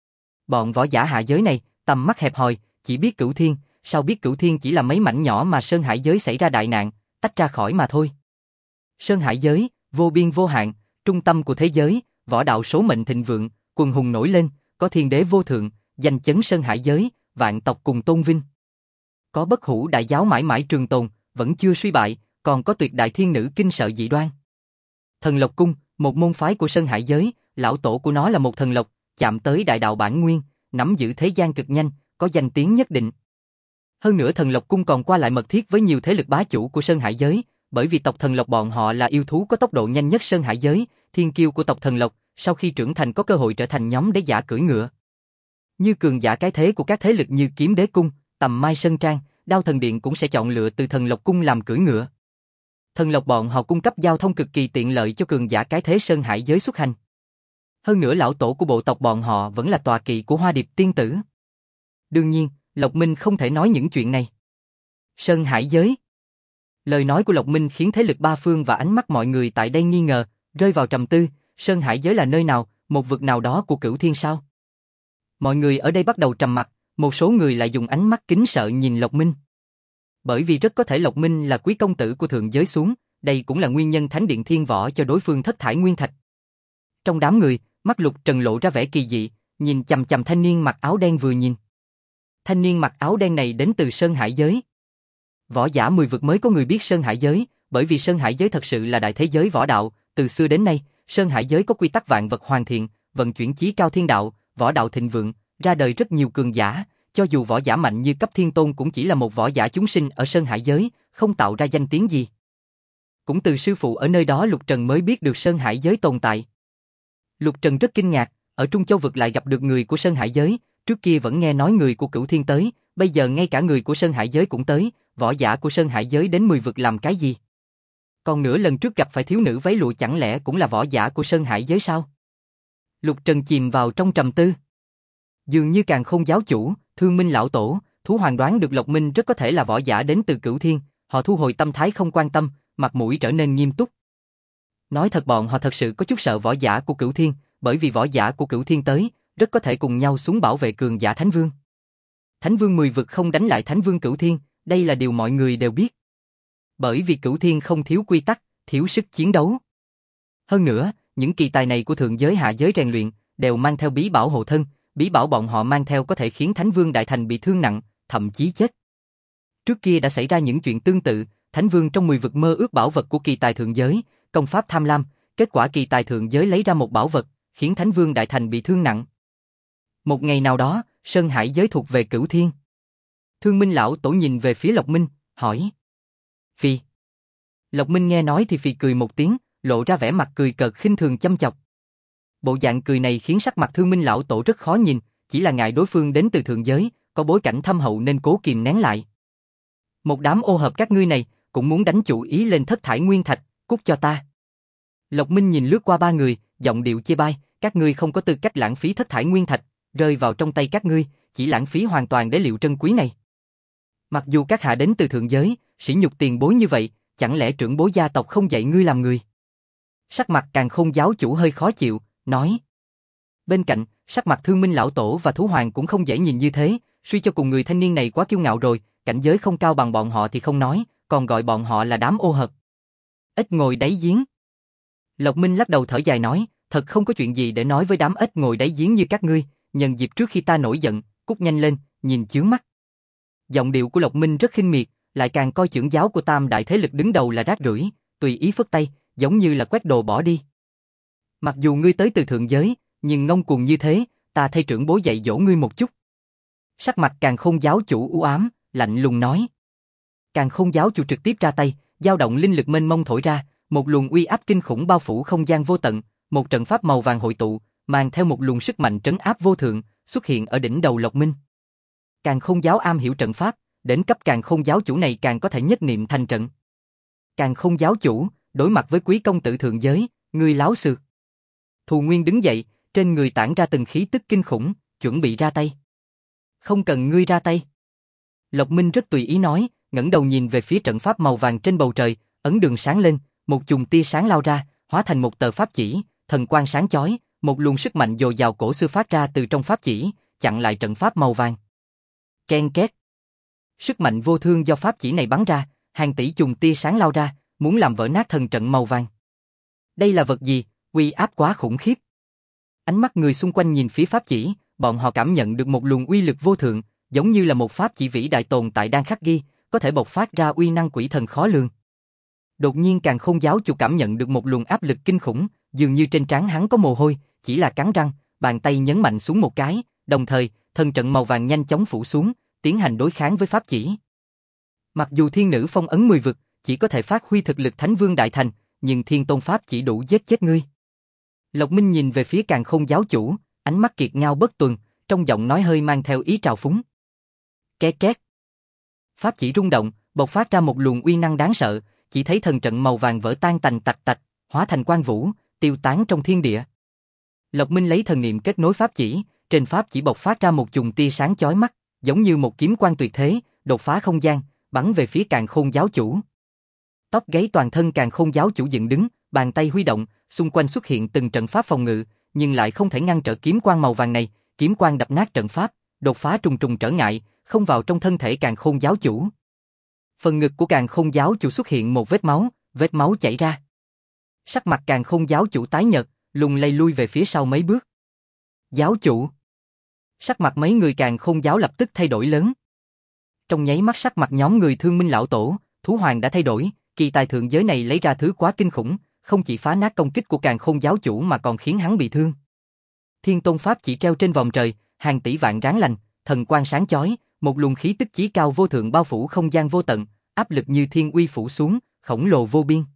S1: Bọn võ giả hạ giới này, tầm mắt hẹp hòi, chỉ biết Cửu Thiên, sao biết Cửu Thiên chỉ là mấy mảnh nhỏ mà Sơn Hải giới xảy ra đại nạn, tách ra khỏi mà thôi. Sơn Hải giới, vô biên vô hạn, trung tâm của thế giới, võ đạo số mệnh thịnh vượng, quần hùng nổi lên, có thiên đế vô thượng, danh chấn Sơn Hải giới, vạn tộc cùng tôn vinh. Có bất hủ đại giáo mãi mãi trường tồn, vẫn chưa suy bại, còn có tuyệt đại thiên nữ kinh sợ dị đoan. Thần Lộc cung, một môn phái của Sơn Hải giới, lão tổ của nó là một thần lộc, chạm tới đại đạo bản nguyên, nắm giữ thế gian cực nhanh, có danh tiếng nhất định. Hơn nữa Thần Lộc cung còn qua lại mật thiết với nhiều thế lực bá chủ của Sơn Hải giới, bởi vì tộc Thần Lộc bọn họ là yêu thú có tốc độ nhanh nhất Sơn Hải giới, thiên kiêu của tộc Thần Lộc, sau khi trưởng thành có cơ hội trở thành nhóm đế giả cưỡi ngựa. Như cường giả cái thế của các thế lực như Kiếm Đế cung, Tầm Mai Sơn Trang, Đao Thần Điện cũng sẽ chọn lựa từ Thần Lộc cung làm cưỡi ngựa. Thần Lộc bọn họ cung cấp giao thông cực kỳ tiện lợi cho cường giả cái thế Sơn Hải giới xuất hành. Hơn nữa lão tổ của bộ tộc bọn họ vẫn là tọa kỵ của Hoa Điệp tiên tử. Đương nhiên, Lộc Minh không thể nói những chuyện này. Sơn Hải giới. Lời nói của Lộc Minh khiến thế lực ba phương và ánh mắt mọi người tại đây nghi ngờ, rơi vào trầm tư, Sơn Hải giới là nơi nào, một vực nào đó của Cửu Thiên sao? Mọi người ở đây bắt đầu trầm mặc, một số người lại dùng ánh mắt kính sợ nhìn Lộc Minh. Bởi vì rất có thể Lộc Minh là quý công tử của thượng giới xuống, đây cũng là nguyên nhân Thánh Điện Thiên Võ cho đối phương thất thải nguyên thạch. Trong đám người, mắt Lục Trần lộ ra vẻ kỳ dị, nhìn chằm chằm thanh niên mặc áo đen vừa nhìn. Thanh niên mặc áo đen này đến từ Sơn Hải giới. Võ giả 10 vực mới có người biết Sơn Hải giới, bởi vì Sơn Hải giới thật sự là đại thế giới võ đạo, từ xưa đến nay, Sơn Hải giới có quy tắc vạn vật hoàn thiện, vận chuyển chí cao thiên đạo, võ đạo thịnh vượng, ra đời rất nhiều cường giả, cho dù võ giả mạnh như cấp thiên tôn cũng chỉ là một võ giả chúng sinh ở Sơn Hải giới, không tạo ra danh tiếng gì. Cũng từ sư phụ ở nơi đó Lục Trần mới biết được Sơn Hải giới tồn tại. Lục Trần rất kinh ngạc, ở Trung Châu vực lại gặp được người của Sơn Hải giới, trước kia vẫn nghe nói người của Cửu Thiên tới, bây giờ ngay cả người của Sơn Hải giới cũng tới, võ giả của Sơn Hải giới đến 10 vực làm cái gì? Còn nữa lần trước gặp phải thiếu nữ váy lụa chẳng lẽ cũng là võ giả của Sơn Hải giới sao? Lục Trần chìm vào trong trầm tư. Dường như Càn Khôn giáo chủ, Thương Minh lão tổ, Thú Hoàng đoán được Lộc Minh rất có thể là võ giả đến từ Cửu Thiên, họ thu hồi tâm thái không quan tâm, mặt mũi trở nên nghiêm túc. Nói thật bọn họ thật sự có chút sợ võ giả của Cửu Thiên, bởi vì võ giả của Cửu Thiên tới, rất có thể cùng nhau xuống bảo vệ cường giả Thánh Vương. Thánh Vương 10 vực không đánh lại Thánh Vương Cửu Thiên, đây là điều mọi người đều biết. Bởi vì Cửu Thiên không thiếu quy tắc, thiếu sức chiến đấu. Hơn nữa, những kỳ tài này của thượng giới hạ giới rèn luyện, đều mang theo bí bảo hộ thân, bí bảo bọn họ mang theo có thể khiến Thánh Vương Đại Thành bị thương nặng, thậm chí chết. Trước kia đã xảy ra những chuyện tương tự, Thánh Vương trong 10 vực mơ ước bảo vật của kỳ tài thượng giới, công pháp tham lam, kết quả kỳ tài thượng giới lấy ra một bảo vật, khiến Thánh Vương Đại Thành bị thương nặng. Một ngày nào đó, Sơn Hải giới thuộc về Cửu Thiên. Thương Minh lão tổ nhìn về phía Lộc Minh, hỏi. Phi. Lộc Minh nghe nói thì phì cười một tiếng, lộ ra vẻ mặt cười cợt khinh thường châm chọc. Bộ dạng cười này khiến sắc mặt Thương Minh lão tổ rất khó nhìn, chỉ là ngại đối phương đến từ thượng giới, có bối cảnh thâm hậu nên cố kìm nén lại. Một đám ô hợp các ngươi này, cũng muốn đánh chủ ý lên thất thải nguyên thạch, cút cho ta. Lộc Minh nhìn lướt qua ba người, giọng điệu chê bai, các ngươi không có tư cách lãng phí thất thải nguyên thạch, rơi vào trong tay các ngươi, chỉ lãng phí hoàn toàn để liệu trân quý này. Mặc dù các hạ đến từ thượng giới, sỉ nhục tiền bối như vậy, chẳng lẽ trưởng bối gia tộc không dạy ngươi làm người? Sắc mặt Càn Khôn giáo chủ hơi khó chịu, nói. Bên cạnh, sắc mặt Thương Minh lão tổ và Thú Hoàng cũng không dễ nhìn như thế, suy cho cùng người thanh niên này quá kiêu ngạo rồi, cảnh giới không cao bằng bọn họ thì không nói, còn gọi bọn họ là đám ô hợp. Ếch ngồi đáy giếng. Lộc Minh lắc đầu thở dài nói, thật không có chuyện gì để nói với đám ếch ngồi đáy giếng như các ngươi, nhân dịp trước khi ta nổi giận, cút nhanh lên, nhìn chướng mắt. Giọng điệu của Lộc Minh rất khinh miệt, lại càng coi trưởng giáo của tam đại thế lực đứng đầu là rác rưởi, tùy ý phất tay, giống như là quét đồ bỏ đi. Mặc dù ngươi tới từ thượng giới, nhưng ngông cuồng như thế, ta thay trưởng bối dạy dỗ ngươi một chút. Sắc mặt Càn Khôn giáo chủ u ám, lạnh lùng nói. Càn Khôn giáo chủ trực tiếp ra tay, dao động linh lực mênh mông thổi ra, một luồng uy áp kinh khủng bao phủ không gian vô tận, một trận pháp màu vàng hội tụ, mang theo một luồng sức mạnh trấn áp vô thượng, xuất hiện ở đỉnh đầu Lộc Minh. Càn Khôn giáo am hiểu trận pháp, đến cấp Càn Khôn giáo chủ này càng có thể nhất niệm thành trận. Càn Khôn giáo chủ, đối mặt với quý công tử thượng giới, ngươi láo xược. Thù Nguyên đứng dậy, trên người tản ra từng khí tức kinh khủng, chuẩn bị ra tay. Không cần ngươi ra tay. Lộc Minh rất tùy ý nói, ngẩng đầu nhìn về phía trận pháp màu vàng trên bầu trời, ấn đường sáng lên, một chùm tia sáng lao ra, hóa thành một tờ pháp chỉ, thần quang sáng chói, một luồng sức mạnh dồi dào cổ xưa phát ra từ trong pháp chỉ, chặn lại trận pháp màu vàng. Ken két. Sức mạnh vô thương do pháp chỉ này bắn ra, hàng tỷ chùm tia sáng lao ra, muốn làm vỡ nát thần trận màu vàng. Đây là vật gì? Uy áp quá khủng khiếp. Ánh mắt người xung quanh nhìn phía pháp chỉ, bọn họ cảm nhận được một luồng uy lực vô thượng, giống như là một pháp chỉ vĩ đại tồn tại đang khắc ghi, có thể bộc phát ra uy năng quỷ thần khó lường. Đột nhiên Càn Khôn giáo chủ cảm nhận được một luồng áp lực kinh khủng, dường như trên trán hắn có mồ hôi, chỉ là cắn răng, bàn tay nhấn mạnh xuống một cái, đồng thời, thần trận màu vàng nhanh chóng phủ xuống, tiến hành đối kháng với pháp chỉ. Mặc dù thiên nữ phong ấn 10 vực, chỉ có thể phát huy thực lực Thánh Vương Đại Thành, nhưng thiên tôn pháp chỉ đủ giết chết ngươi. Lộc Minh nhìn về phía Càn Khôn giáo chủ, ánh mắt kiệt ngao bất tuần, trong giọng nói hơi mang theo ý trào phúng. Két két. Pháp chỉ rung động, bộc phát ra một luồng uy năng đáng sợ, chỉ thấy thần trận màu vàng vỡ tan tành tạch tạch, hóa thành quang vũ, tiêu tán trong thiên địa. Lộc Minh lấy thần niệm kết nối pháp chỉ, trên pháp chỉ bộc phát ra một chùm tia sáng chói mắt, giống như một kiếm quang tuyệt thế, đột phá không gian, bắn về phía Càn Khôn giáo chủ. Tóc gáy toàn thân Càn Khôn giáo chủ dựng đứng, bàn tay huy động, xung quanh xuất hiện từng trận pháp phòng ngự, nhưng lại không thể ngăn trở kiếm quang màu vàng này, kiếm quang đập nát trận pháp, đột phá trùng trùng trở ngại, không vào trong thân thể Càn Khôn giáo chủ. Phần ngực của Càn Khôn giáo chủ xuất hiện một vết máu chảy ra. Sắc mặt Càn Khôn giáo chủ tái nhợt, lùng lay lui về phía sau mấy bước. Giáo chủ. Sắc mặt mấy người Càn Khôn giáo lập tức thay đổi lớn. Trong nháy mắt sắc mặt nhóm người Thương Minh lão tổ, Thú Hoàng đã thay đổi, kỳ tài thượng giới này lấy ra thứ quá kinh khủng, không chỉ phá nát công kích của Càn Khôn giáo chủ mà còn khiến hắn bị thương. Thiên Tôn pháp chỉ treo trên vòm trời, hàng tỷ vạn ráng lành, thần quang sáng chói, một luồng khí tức chí cao vô thượng bao phủ không gian vô tận, áp lực như thiên uy phủ xuống, khổng lồ vô biên.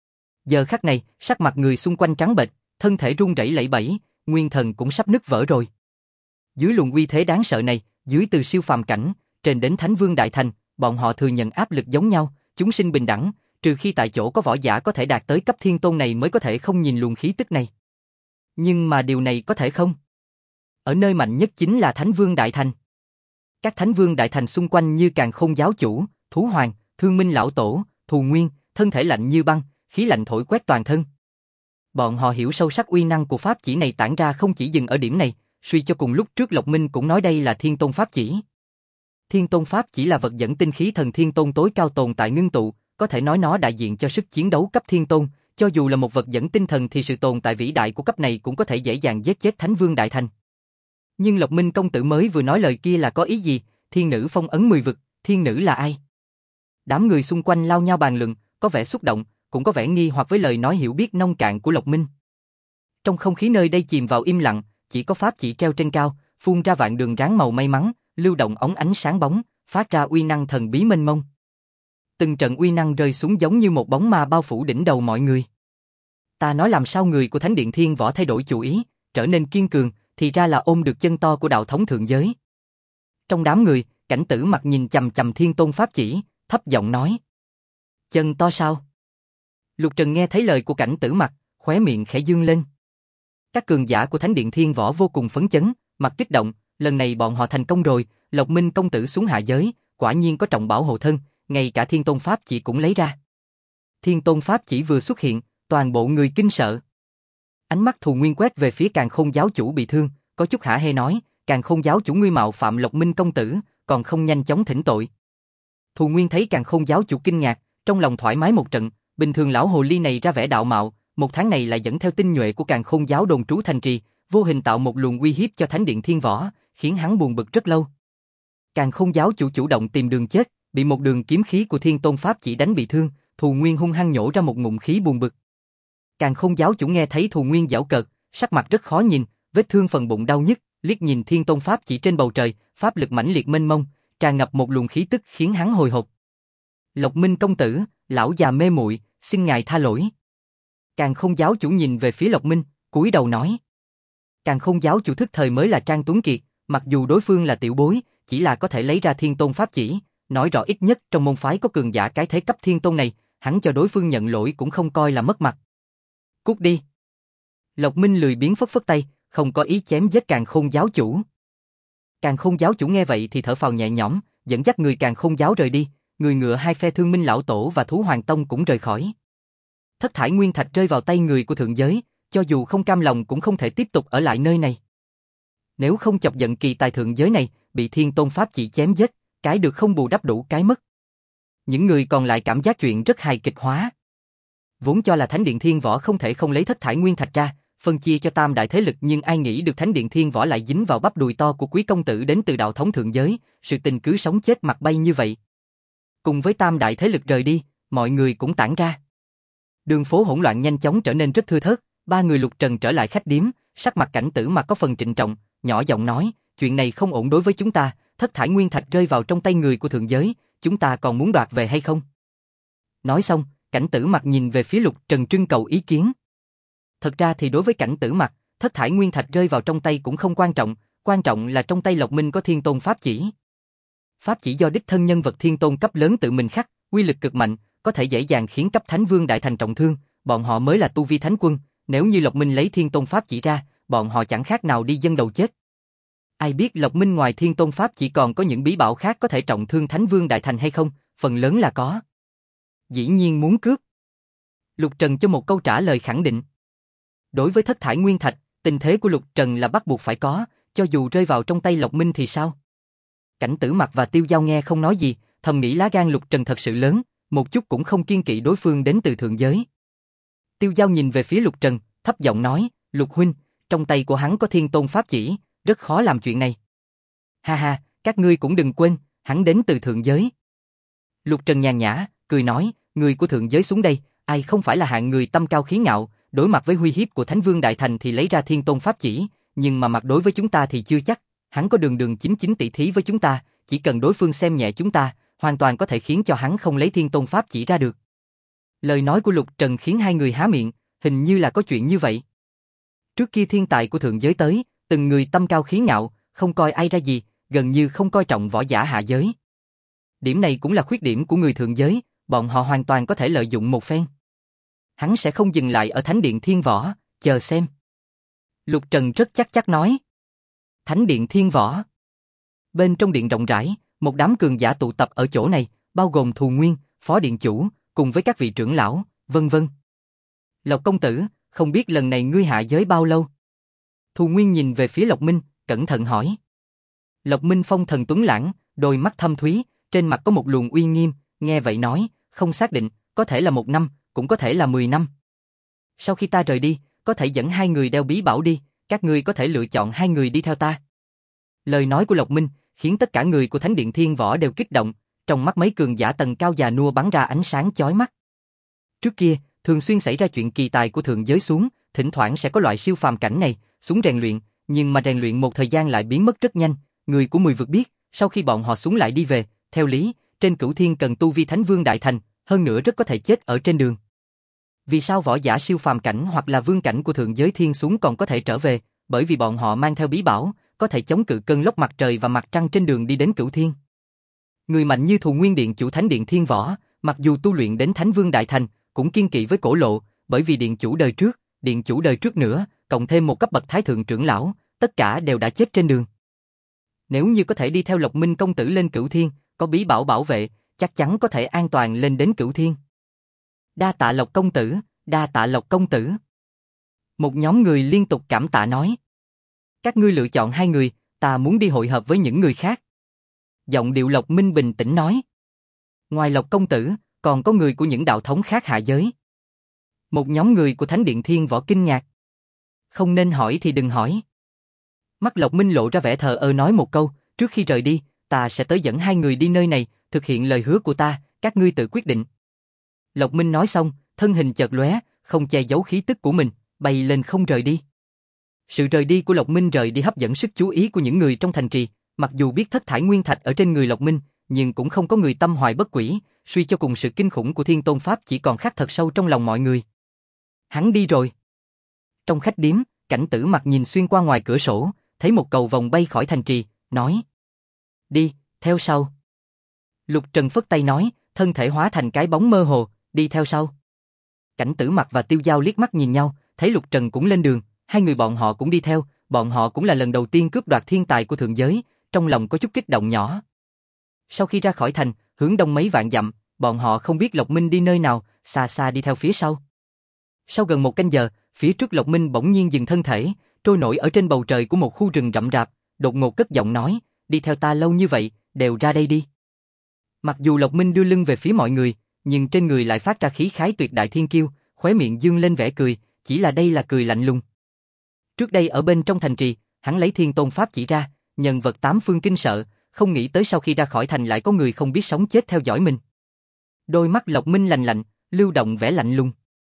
S1: Giờ khắc này, sắc mặt người xung quanh trắng bệch, thân thể run rẩy lẩy bẩy, nguyên thần cũng sắp nứt vỡ rồi. Dưới luồng uy thế đáng sợ này, dưới từ siêu phàm cảnh, trên đến Thánh Vương Đại Thành, bọn họ thừa nhận áp lực giống nhau, chúng sinh bình đẳng, trừ khi tại chỗ có võ giả có thể đạt tới cấp thiên tôn này mới có thể không nhìn luồng khí tức này. Nhưng mà điều này có thể không? Ở nơi mạnh nhất chính là Thánh Vương Đại Thành. Các Thánh Vương Đại Thành xung quanh như Càn Khôn giáo chủ, Thú Hoàng, Thương Minh lão tổ, Thù Nguyên, thân thể lạnh như băng, khí lạnh thổi quét toàn thân. Bọn họ hiểu sâu sắc uy năng của pháp chỉ này tản ra không chỉ dừng ở điểm này, suy cho cùng lúc trước Lộc Minh cũng nói đây là Thiên Tôn pháp chỉ. Thiên Tôn pháp chỉ là vật dẫn tinh khí thần Thiên Tôn tối cao tồn tại ngưng tụ, có thể nói nó đại diện cho sức chiến đấu cấp Thiên Tôn, cho dù là một vật dẫn tinh thần thì sự tồn tại vĩ đại của cấp này cũng có thể dễ dàng giết chết Thánh Vương Đại Thành. Nhưng Lộc Minh công tử mới vừa nói lời kia là có ý gì? Thiên nữ phong ấn 10 vực, thiên nữ là ai? Đám người xung quanh lao nhau bàn luận, có vẻ xúc động, cũng có vẻ nghi hoặc với lời nói hiểu biết nông cạn của Lộc Minh. Trong không khí nơi đây chìm vào im lặng, chỉ có pháp chỉ treo trên cao, phun ra vạn đường ráng màu may mắn, lưu động óng ánh sáng bóng, phát ra uy năng thần bí mênh mông. Từng trận uy năng rơi xuống giống như một bóng ma bao phủ đỉnh đầu mọi người. Ta nói làm sao người của Thánh Điện Thiên Võ thay đổi chủ ý, trở nên kiên cường, thì ra là ôm được chân to của đạo thống thượng giới. Trong đám người, Cảnh Tử Mặc nhìn chằm chằm Thiên Tôn pháp chỉ, thấp giọng nói: chân to sao? Lục Trần nghe thấy lời của Cảnh Tử Mặc, khóe miệng khẽ dương lên. Các cường giả của Thánh Điện Thiên Võ vô cùng phấn chấn, mặt kích động, lần này bọn họ thành công rồi, Lộc Minh công tử xuống hạ giới, quả nhiên có trọng bảo hộ thân, ngay cả Thiên Tôn pháp chỉ cũng lấy ra. Thiên Tôn pháp chỉ vừa xuất hiện, toàn bộ người kinh sợ. Ánh mắt Thù Nguyên quét về phía Càn Khôn giáo chủ bị thương, có chút hả hê nói: Càn Khôn giáo chủ ngươi mạo phạm Lộc Minh công tử, còn không nhanh chóng thỉnh tội. Thù Nguyên thấy Càn Khôn giáo chủ kinh ngạc, trong lòng thoải mái một trận, bình thường lão hồ ly này ra vẻ đạo mạo, một tháng này lại dẫn theo tinh nhuệ của Càn Khôn giáo đồn trú thành trì, vô hình tạo một luồng uy hiếp cho Thánh Điện Thiên Võ, khiến hắn buồn bực rất lâu. Càn Khôn giáo chủ chủ động tìm đường chết, bị một đường kiếm khí của Thiên Tôn pháp chỉ đánh bị thương, Thù Nguyên hung hăng nhổ ra một ngụm khí buồn bực. Càn Khôn giáo chủ nghe thấy Thù Nguyên giễu cợt, sắc mặt rất khó nhìn, vết thương phần bụng đau nhức, liếc nhìn Thiên Tôn pháp chỉ trên bầu trời, pháp lực mãnh liệt mênh mông, tràn ngập một luồng khí tức khiến hắn hồi hộp. Lộc Minh công tử, lão già mê muội, xin ngài tha lỗi. Càn Khôn giáo chủ nhìn về phía Lộc Minh, cúi đầu nói. Càn Khôn giáo chủ thức thời mới là Trang Tuấn Kiệt, mặc dù đối phương là tiểu bối, chỉ là có thể lấy ra Thiên Tôn pháp chỉ, nói rõ ít nhất trong môn phái có cường giả cái thế cấp Thiên Tôn này, hắn cho đối phương nhận lỗi cũng không coi là mất mặt. Cút đi. Lộc Minh lười biếng phất phất tay, không có ý chém giết Càn Khôn giáo chủ. Càn Khôn giáo chủ nghe vậy thì thở phào nhẹ nhõm, dẫn dắt người Càn Khôn giáo rời đi, người ngựa hai phe Thương Minh lão tổ và Thú Hoàng tông cũng rời khỏi. Thất thải nguyên thạch rơi vào tay người của thượng giới, cho dù không cam lòng cũng không thể tiếp tục ở lại nơi này. Nếu không chọc giận kỳ tài thượng giới này, bị Thiên Tôn pháp chỉ chém giết, cái được không bù đắp đủ cái mất. Những người còn lại cảm giác chuyện rất hài kịch hóa. Vốn cho là Thánh Điện Thiên Võ không thể không lấy thất thải nguyên thạch ra, phân chia cho tam đại thế lực, nhưng ai nghĩ được Thánh Điện Thiên Võ lại dính vào bắp đùi to của quý công tử đến từ đạo thống thượng giới, sự tình cứ sống chết mặt bay như vậy. Cùng với tam đại thế lực rời đi, mọi người cũng tản ra. Đường phố hỗn loạn nhanh chóng trở nên rất thưa thớt, ba người Lục Trần trở lại khách điếm, sắc mặt Cảnh Tử Mặc có phần trịnh trọng, nhỏ giọng nói, chuyện này không ổn đối với chúng ta, thất thải nguyên thạch rơi vào trong tay người của thượng giới, chúng ta còn muốn đoạt về hay không? Nói xong, Cảnh Tử Mặc nhìn về phía Lục Trần trưng cầu ý kiến. Thật ra thì đối với Cảnh Tử Mặc, thất thải nguyên thạch rơi vào trong tay cũng không quan trọng là trong tay Lộc Minh có Thiên Tôn pháp chỉ. Pháp chỉ do đích thân nhân vật Thiên Tôn cấp lớn tự mình khắc, uy lực cực mạnh, có thể dễ dàng khiến cấp Thánh Vương Đại Thành trọng thương, bọn họ mới là tu vi thánh quân, nếu như Lộc Minh lấy Thiên Tôn pháp chỉ ra, bọn họ chẳng khác nào đi dân đầu chết. Ai biết Lộc Minh ngoài Thiên Tôn pháp chỉ còn có những bí bảo khác có thể trọng thương Thánh Vương Đại Thành hay không, phần lớn là có. Dĩ nhiên muốn cướp. Lục Trần cho một câu trả lời khẳng định. Đối với thất thải nguyên thạch, tình thế của Lục Trần là bắt buộc phải có, cho dù rơi vào trong tay Lộc Minh thì sao? Cảnh Tử Mặc và Tiêu Giao nghe không nói gì, thầm nghĩ lá gan Lục Trần thật sự lớn, một chút cũng không kiêng kỵ đối phương đến từ thượng giới. Tiêu Giao nhìn về phía Lục Trần, thấp giọng nói, Lục huynh, trong tay của hắn có Thiên Tôn pháp chỉ, rất khó làm chuyện này. Ha ha, các ngươi cũng đừng quên, hắn đến từ thượng giới. Lục Trần nhàn nhã, cười nói, người của thượng giới xuống đây, ai không phải là hạng người tâm cao khí ngạo, đối mặt với uy hiếp của Thánh Vương Đại Thành thì lấy ra Thiên Tôn Pháp Chỉ, nhưng mà mặt đối với chúng ta thì chưa chắc, hắn có đường đường chính chính tỷ thí với chúng ta, chỉ cần đối phương xem nhẹ chúng ta, hoàn toàn có thể khiến cho hắn không lấy Thiên Tôn Pháp Chỉ ra được. Lời nói của Lục Trần khiến hai người há miệng, hình như là có chuyện như vậy. Trước kia thiên tài của thượng giới tới, từng người tâm cao khí ngạo, không coi ai ra gì, gần như không coi trọng võ giả hạ giới. Điểm này cũng là khuyết điểm của người thượng giới, bọn họ hoàn toàn có thể lợi dụng một phen. Hắn sẽ không dừng lại ở Thánh Điện Thiên Võ, chờ xem. Lục Trần rất chắc chắn nói. Thánh Điện Thiên Võ. Bên trong điện rộng rãi, một đám cường giả tụ tập ở chỗ này, bao gồm Thù Nguyên, Phó Điện Chủ, cùng với các vị trưởng lão, vân vân. Lộc công tử, không biết lần này ngươi hạ giới bao lâu? Thù Nguyên nhìn về phía Lộc Minh, cẩn thận hỏi. Lộc Minh phong thần tuấn lãng, đôi mắt thâm thúy, trên mặt có một luồng uy nghiêm, nghe vậy nói, không xác định, có thể là 1 năm, cũng có thể là 10 năm. Sau khi ta rời đi, có thể dẫn 2 người đeo bí bảo đi, các ngươi có thể lựa chọn 2 người đi theo ta. Lời nói của Lộc Minh khiến tất cả người của Thánh Điện Thiên Võ đều kích động, trong mắt mấy cường giả tầng cao già nua bắn ra ánh sáng chói mắt. Trước kia, thường xuyên xảy ra chuyện kỳ tài của thượng giới xuống, thỉnh thoảng sẽ có loại siêu phàm cảnh này xuống rèn luyện, nhưng mà rèn luyện một thời gian lại biến mất rất nhanh. Người của 10 vực biết, sau khi bọn họ xuống lại đi về, theo lý, trên Cửu Thiên cần tu vi Thánh Vương Đại Thành, hơn nữa rất có thể chết ở trên đường. Vì sao võ giả siêu phàm cảnh hoặc là vương cảnh của thượng giới thiên xuống còn có thể trở về? Bởi vì bọn họ mang theo bí bảo, có thể chống cự cơn lốc mặt trời và mặt trăng trên đường đi đến Cửu Thiên. Người mạnh như Thù Nguyên Điện Chủ Thánh Điện Thiên Võ, mặc dù tu luyện đến Thánh Vương Đại Thành, cũng kiên kỵ với Cổ Lộ, bởi vì Điện Chủ đời trước, Điện Chủ đời trước nữa, cộng thêm một cấp bậc Thái Thượng trưởng lão, tất cả đều đã chết trên đường. Nếu như có thể đi theo Lộc Minh công tử lên Cửu Thiên, có bí bảo bảo vệ, chắc chắn có thể an toàn lên đến Cửu Thiên. Đa tạ Lộc công tử, đa tạ Lộc công tử. Một nhóm người liên tục cảm tạ nói. Các ngươi lựa chọn 2 người, ta muốn đi hội hợp với những người khác. Giọng điệu Lộc Minh bình tĩnh nói. Ngoài Lộc công tử, còn có người của những đạo thống khác hạ giới. Một nhóm người của Thánh Điện Thiên Võ kinh ngạc. Không nên hỏi thì đừng hỏi. Mắt Lộc Minh lộ ra vẻ thờ ơ nói một câu, trước khi rời đi, ta sẽ tới dẫn 2 người đi nơi này, thực hiện lời hứa của ta, các ngươi tự quyết định. Lộc Minh nói xong, thân hình chợt lóe, không che giấu khí tức của mình, bay lên không rời đi. Sự rời đi của Lộc Minh rời đi hấp dẫn sức chú ý của những người trong thành trì, mặc dù biết thất thải nguyên thạch ở trên người Lộc Minh, nhưng cũng không có người tâm hoài bất quỷ, suy cho cùng sự kinh khủng của Thiên Tôn Pháp chỉ còn khắc thật sâu trong lòng mọi người. Hắn đi rồi. Trong khách điếm, Cảnh Tử Mặc nhìn xuyên qua ngoài cửa sổ, thấy một cầu vồng bay khỏi thành trì, nói. Đi, theo sau. Lục Trần phất tay nói, thân thể hóa thành cái bóng mơ hồ, đi theo sau. Cảnh Tử Mặc và Tiêu Giao liếc mắt nhìn nhau, thấy Lục Trần cũng lên đường, 2 người bọn họ cũng đi theo, bọn họ cũng là lần đầu tiên cướp đoạt thiên tài của thượng giới, trong lòng có chút kích động nhỏ. Sau khi ra khỏi thành, hướng đông mấy vạn dặm, bọn họ không biết Lộc Minh đi nơi nào, xa xa đi theo phía sau. Sau gần 1 canh giờ, phía trước Lộc Minh bỗng nhiên dừng thân thể, trôi nổi ở trên bầu trời của một khu rừng rậm rạp, đột ngột cất giọng nói, đi theo ta lâu như vậy, đều ra đây đi. Mặc dù Lộc Minh đưa lưng về phía mọi người, nhưng trên người lại phát ra khí khái tuyệt đại thiên kiêu, khóe miệng dương lên vẻ cười, chỉ là đây là cười lạnh lùng. Trước đây ở bên trong thành trì, hắn lấy Thiên Tôn Pháp chỉ ra, nhân vật 8 phương kinh sợ, không nghĩ tới sau khi ra khỏi thành lại có người không biết sống chết theo dõi mình. Đôi mắt Lộc Minh lạnh lạnh, lưu động vẻ lạnh lùng.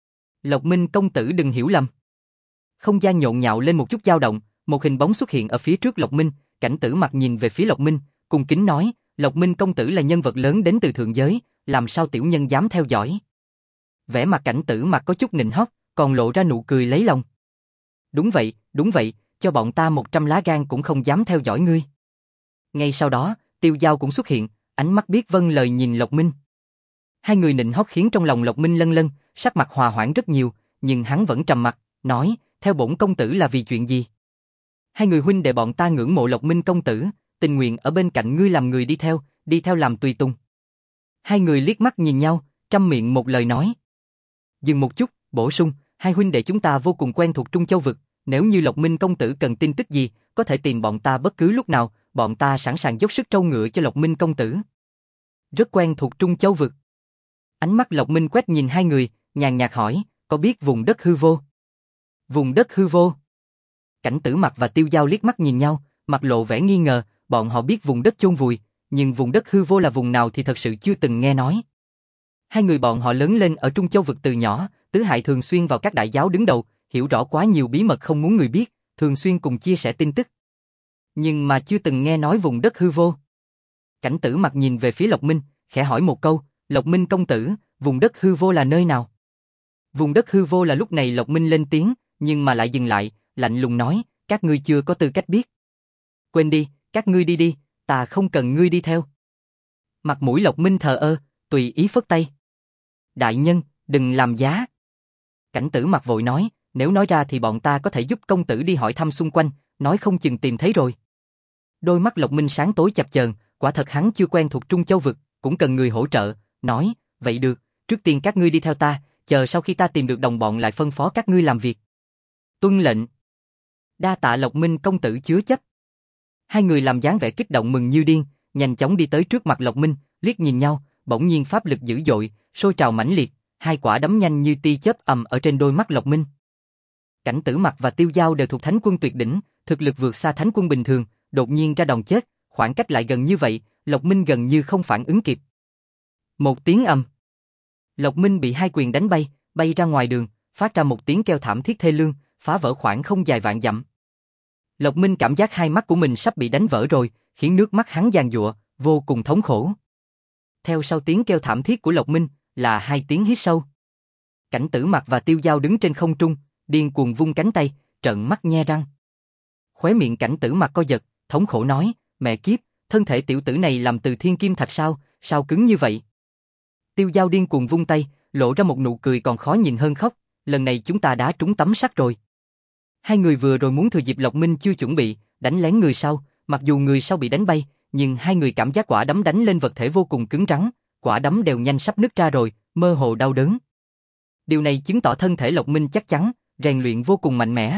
S1: Lộc Minh công tử đừng hiểu lầm. Không gian nhộn nhạo lên một chút dao động, một hình bóng xuất hiện ở phía trước Lộc Minh, Cảnh Tử Mặc nhìn về phía Lộc Minh, cung kính nói, Lộc Minh công tử là nhân vật lớn đến từ thượng giới, làm sao tiểu nhân dám theo dõi. Vẻ mặt Cảnh Tử Mặc có chút nịnh hót, còn lộ ra nụ cười lấy lòng. Đúng vậy, cho bọn ta 100 lá gan cũng không dám theo dõi ngươi. Ngay sau đó, Tiêu Giao cũng xuất hiện, ánh mắt biết vâng lời nhìn Lộc Minh. 2 người nịnh hót khiến trong lòng Lộc Minh lân lân, sắc mặt hòa hoãn rất nhiều, nhưng hắn vẫn trầm mặc, nói, theo bổn công tử là vì chuyện gì? 2 người huynh đệ bọn ta ngưỡng mộ Lộc Minh công tử, tình nguyện ở bên cạnh ngươi làm người đi theo làm tùy tùng. 2 người liếc mắt nhìn nhau, trăm miệng một lời nói. Dừng một chút, bổ sung, 2 huynh đệ chúng ta vô cùng quen thuộc Trung Châu vực, nếu như Lộc Minh công tử cần tin tức gì, có thể tìm bọn ta bất cứ lúc nào, bọn ta sẵn sàng dốc sức trâu ngựa cho Lộc Minh công tử. Rất quen thuộc Trung Châu vực. Ánh mắt Lộc Minh quét nhìn 2 người, nhàn nhạt hỏi, có biết vùng đất hư vô? Vùng đất hư vô? Cảnh Tử Mặc và Tiêu Giao liếc mắt nhìn nhau, mặt lộ vẻ nghi ngờ, bọn họ biết vùng đất chôn vùi, nhưng vùng đất hư vô là vùng nào thì thật sự chưa từng nghe nói. Hai người bọn họ lớn lên ở Trung Châu vực từ nhỏ, Tứ Hải thường xuyên vào các đại giáo đứng đầu, hiểu rõ quá nhiều bí mật không muốn người biết, thường xuyên cùng chia sẻ tin tức. Nhưng mà chưa từng nghe nói vùng đất hư vô. Cảnh Tử Mặc nhìn về phía Lộc Minh, khẽ hỏi một câu, Lộc Minh công tử, vùng đất hư vô là nơi nào? Vùng đất hư vô là lúc này Lộc Minh lên tiếng, nhưng mà lại dừng lại, lạnh lùng nói, các ngươi chưa có tư cách biết. Quên đi, các ngươi đi đi, ta không cần ngươi đi theo. Mặt mũi Lộc Minh thờ ơ, tùy ý phất tay. Đại nhân, đừng làm giá. Cảnh Tử Mặc vội nói, nếu nói ra thì bọn ta có thể giúp công tử đi hỏi thăm xung quanh, nói không chừng tìm thấy rồi. Đôi mắt Lộc Minh sáng tối chập chờn, quả thật hắn chưa quen thuộc Trung Châu vực, cũng cần người hỗ trợ, nói, vậy được, trước tiên các ngươi đi theo ta, chờ sau khi ta tìm được đồng bọn lại phân phó các ngươi làm việc. Tuân lệnh. Đa tạ Lộc Minh công tử chứa chấp. Hai người làm dáng vẻ kích động mừng như điên, nhanh chóng đi tới trước mặt Lộc Minh, liếc nhìn nhau, bỗng nhiên pháp lực dữ dội, sôi trào mãnh liệt, hai quả đấm nhanh như tia chớp ầm ở trên đôi mắt Lộc Minh. Cảnh Tử Mặc và Tiêu Dao đều thuộc thánh quân tuyệt đỉnh, thực lực vượt xa thánh quân bình thường, đột nhiên ra đòn chết, khoảng cách lại gần như vậy, Lộc Minh gần như không phản ứng kịp. Một tiếng ầm. Lộc Minh bị hai quyền đánh bay, bay ra ngoài đường, phát ra một tiếng kêu thảm thiết thê lương, phá vỡ khoảng không dài vạn dặm. Lộc Minh cảm giác hai mắt của mình sắp bị đánh vỡ rồi, khiến nước mắt hắn giàn giụa, vô cùng thống khổ. Theo sau tiếng kêu thảm thiết của Lộc Minh là hai tiếng hít sâu. Cảnh Tử Mặc và Tiêu Dao đứng trên không trung, điên cuồng vung cánh tay, trợn mắt nhe răng. Khóe miệng Cảnh Tử Mặc co giật, thống khổ nói, mẹ kiếp, thân thể tiểu tử này làm từ thiên kim thạch sao cứng như vậy? Tiêu Dao điên cuồng vung tay, lộ ra một nụ cười còn khó nhìn hơn khóc, lần này chúng ta đã trúng tấm sắt rồi. Hai người vừa rồi muốn thừa dịp Lộc Minh chưa chuẩn bị, đánh lén người sau, mặc dù người sau bị đánh bay, nhưng hai người cảm giác quả đấm đánh lên vật thể vô cùng cứng rắn, quả đấm đều nhanh sắp nứt ra rồi, mơ hồ đau đớn. Điều này chứng tỏ thân thể Lộc Minh chắc chắn, rèn luyện vô cùng mạnh mẽ.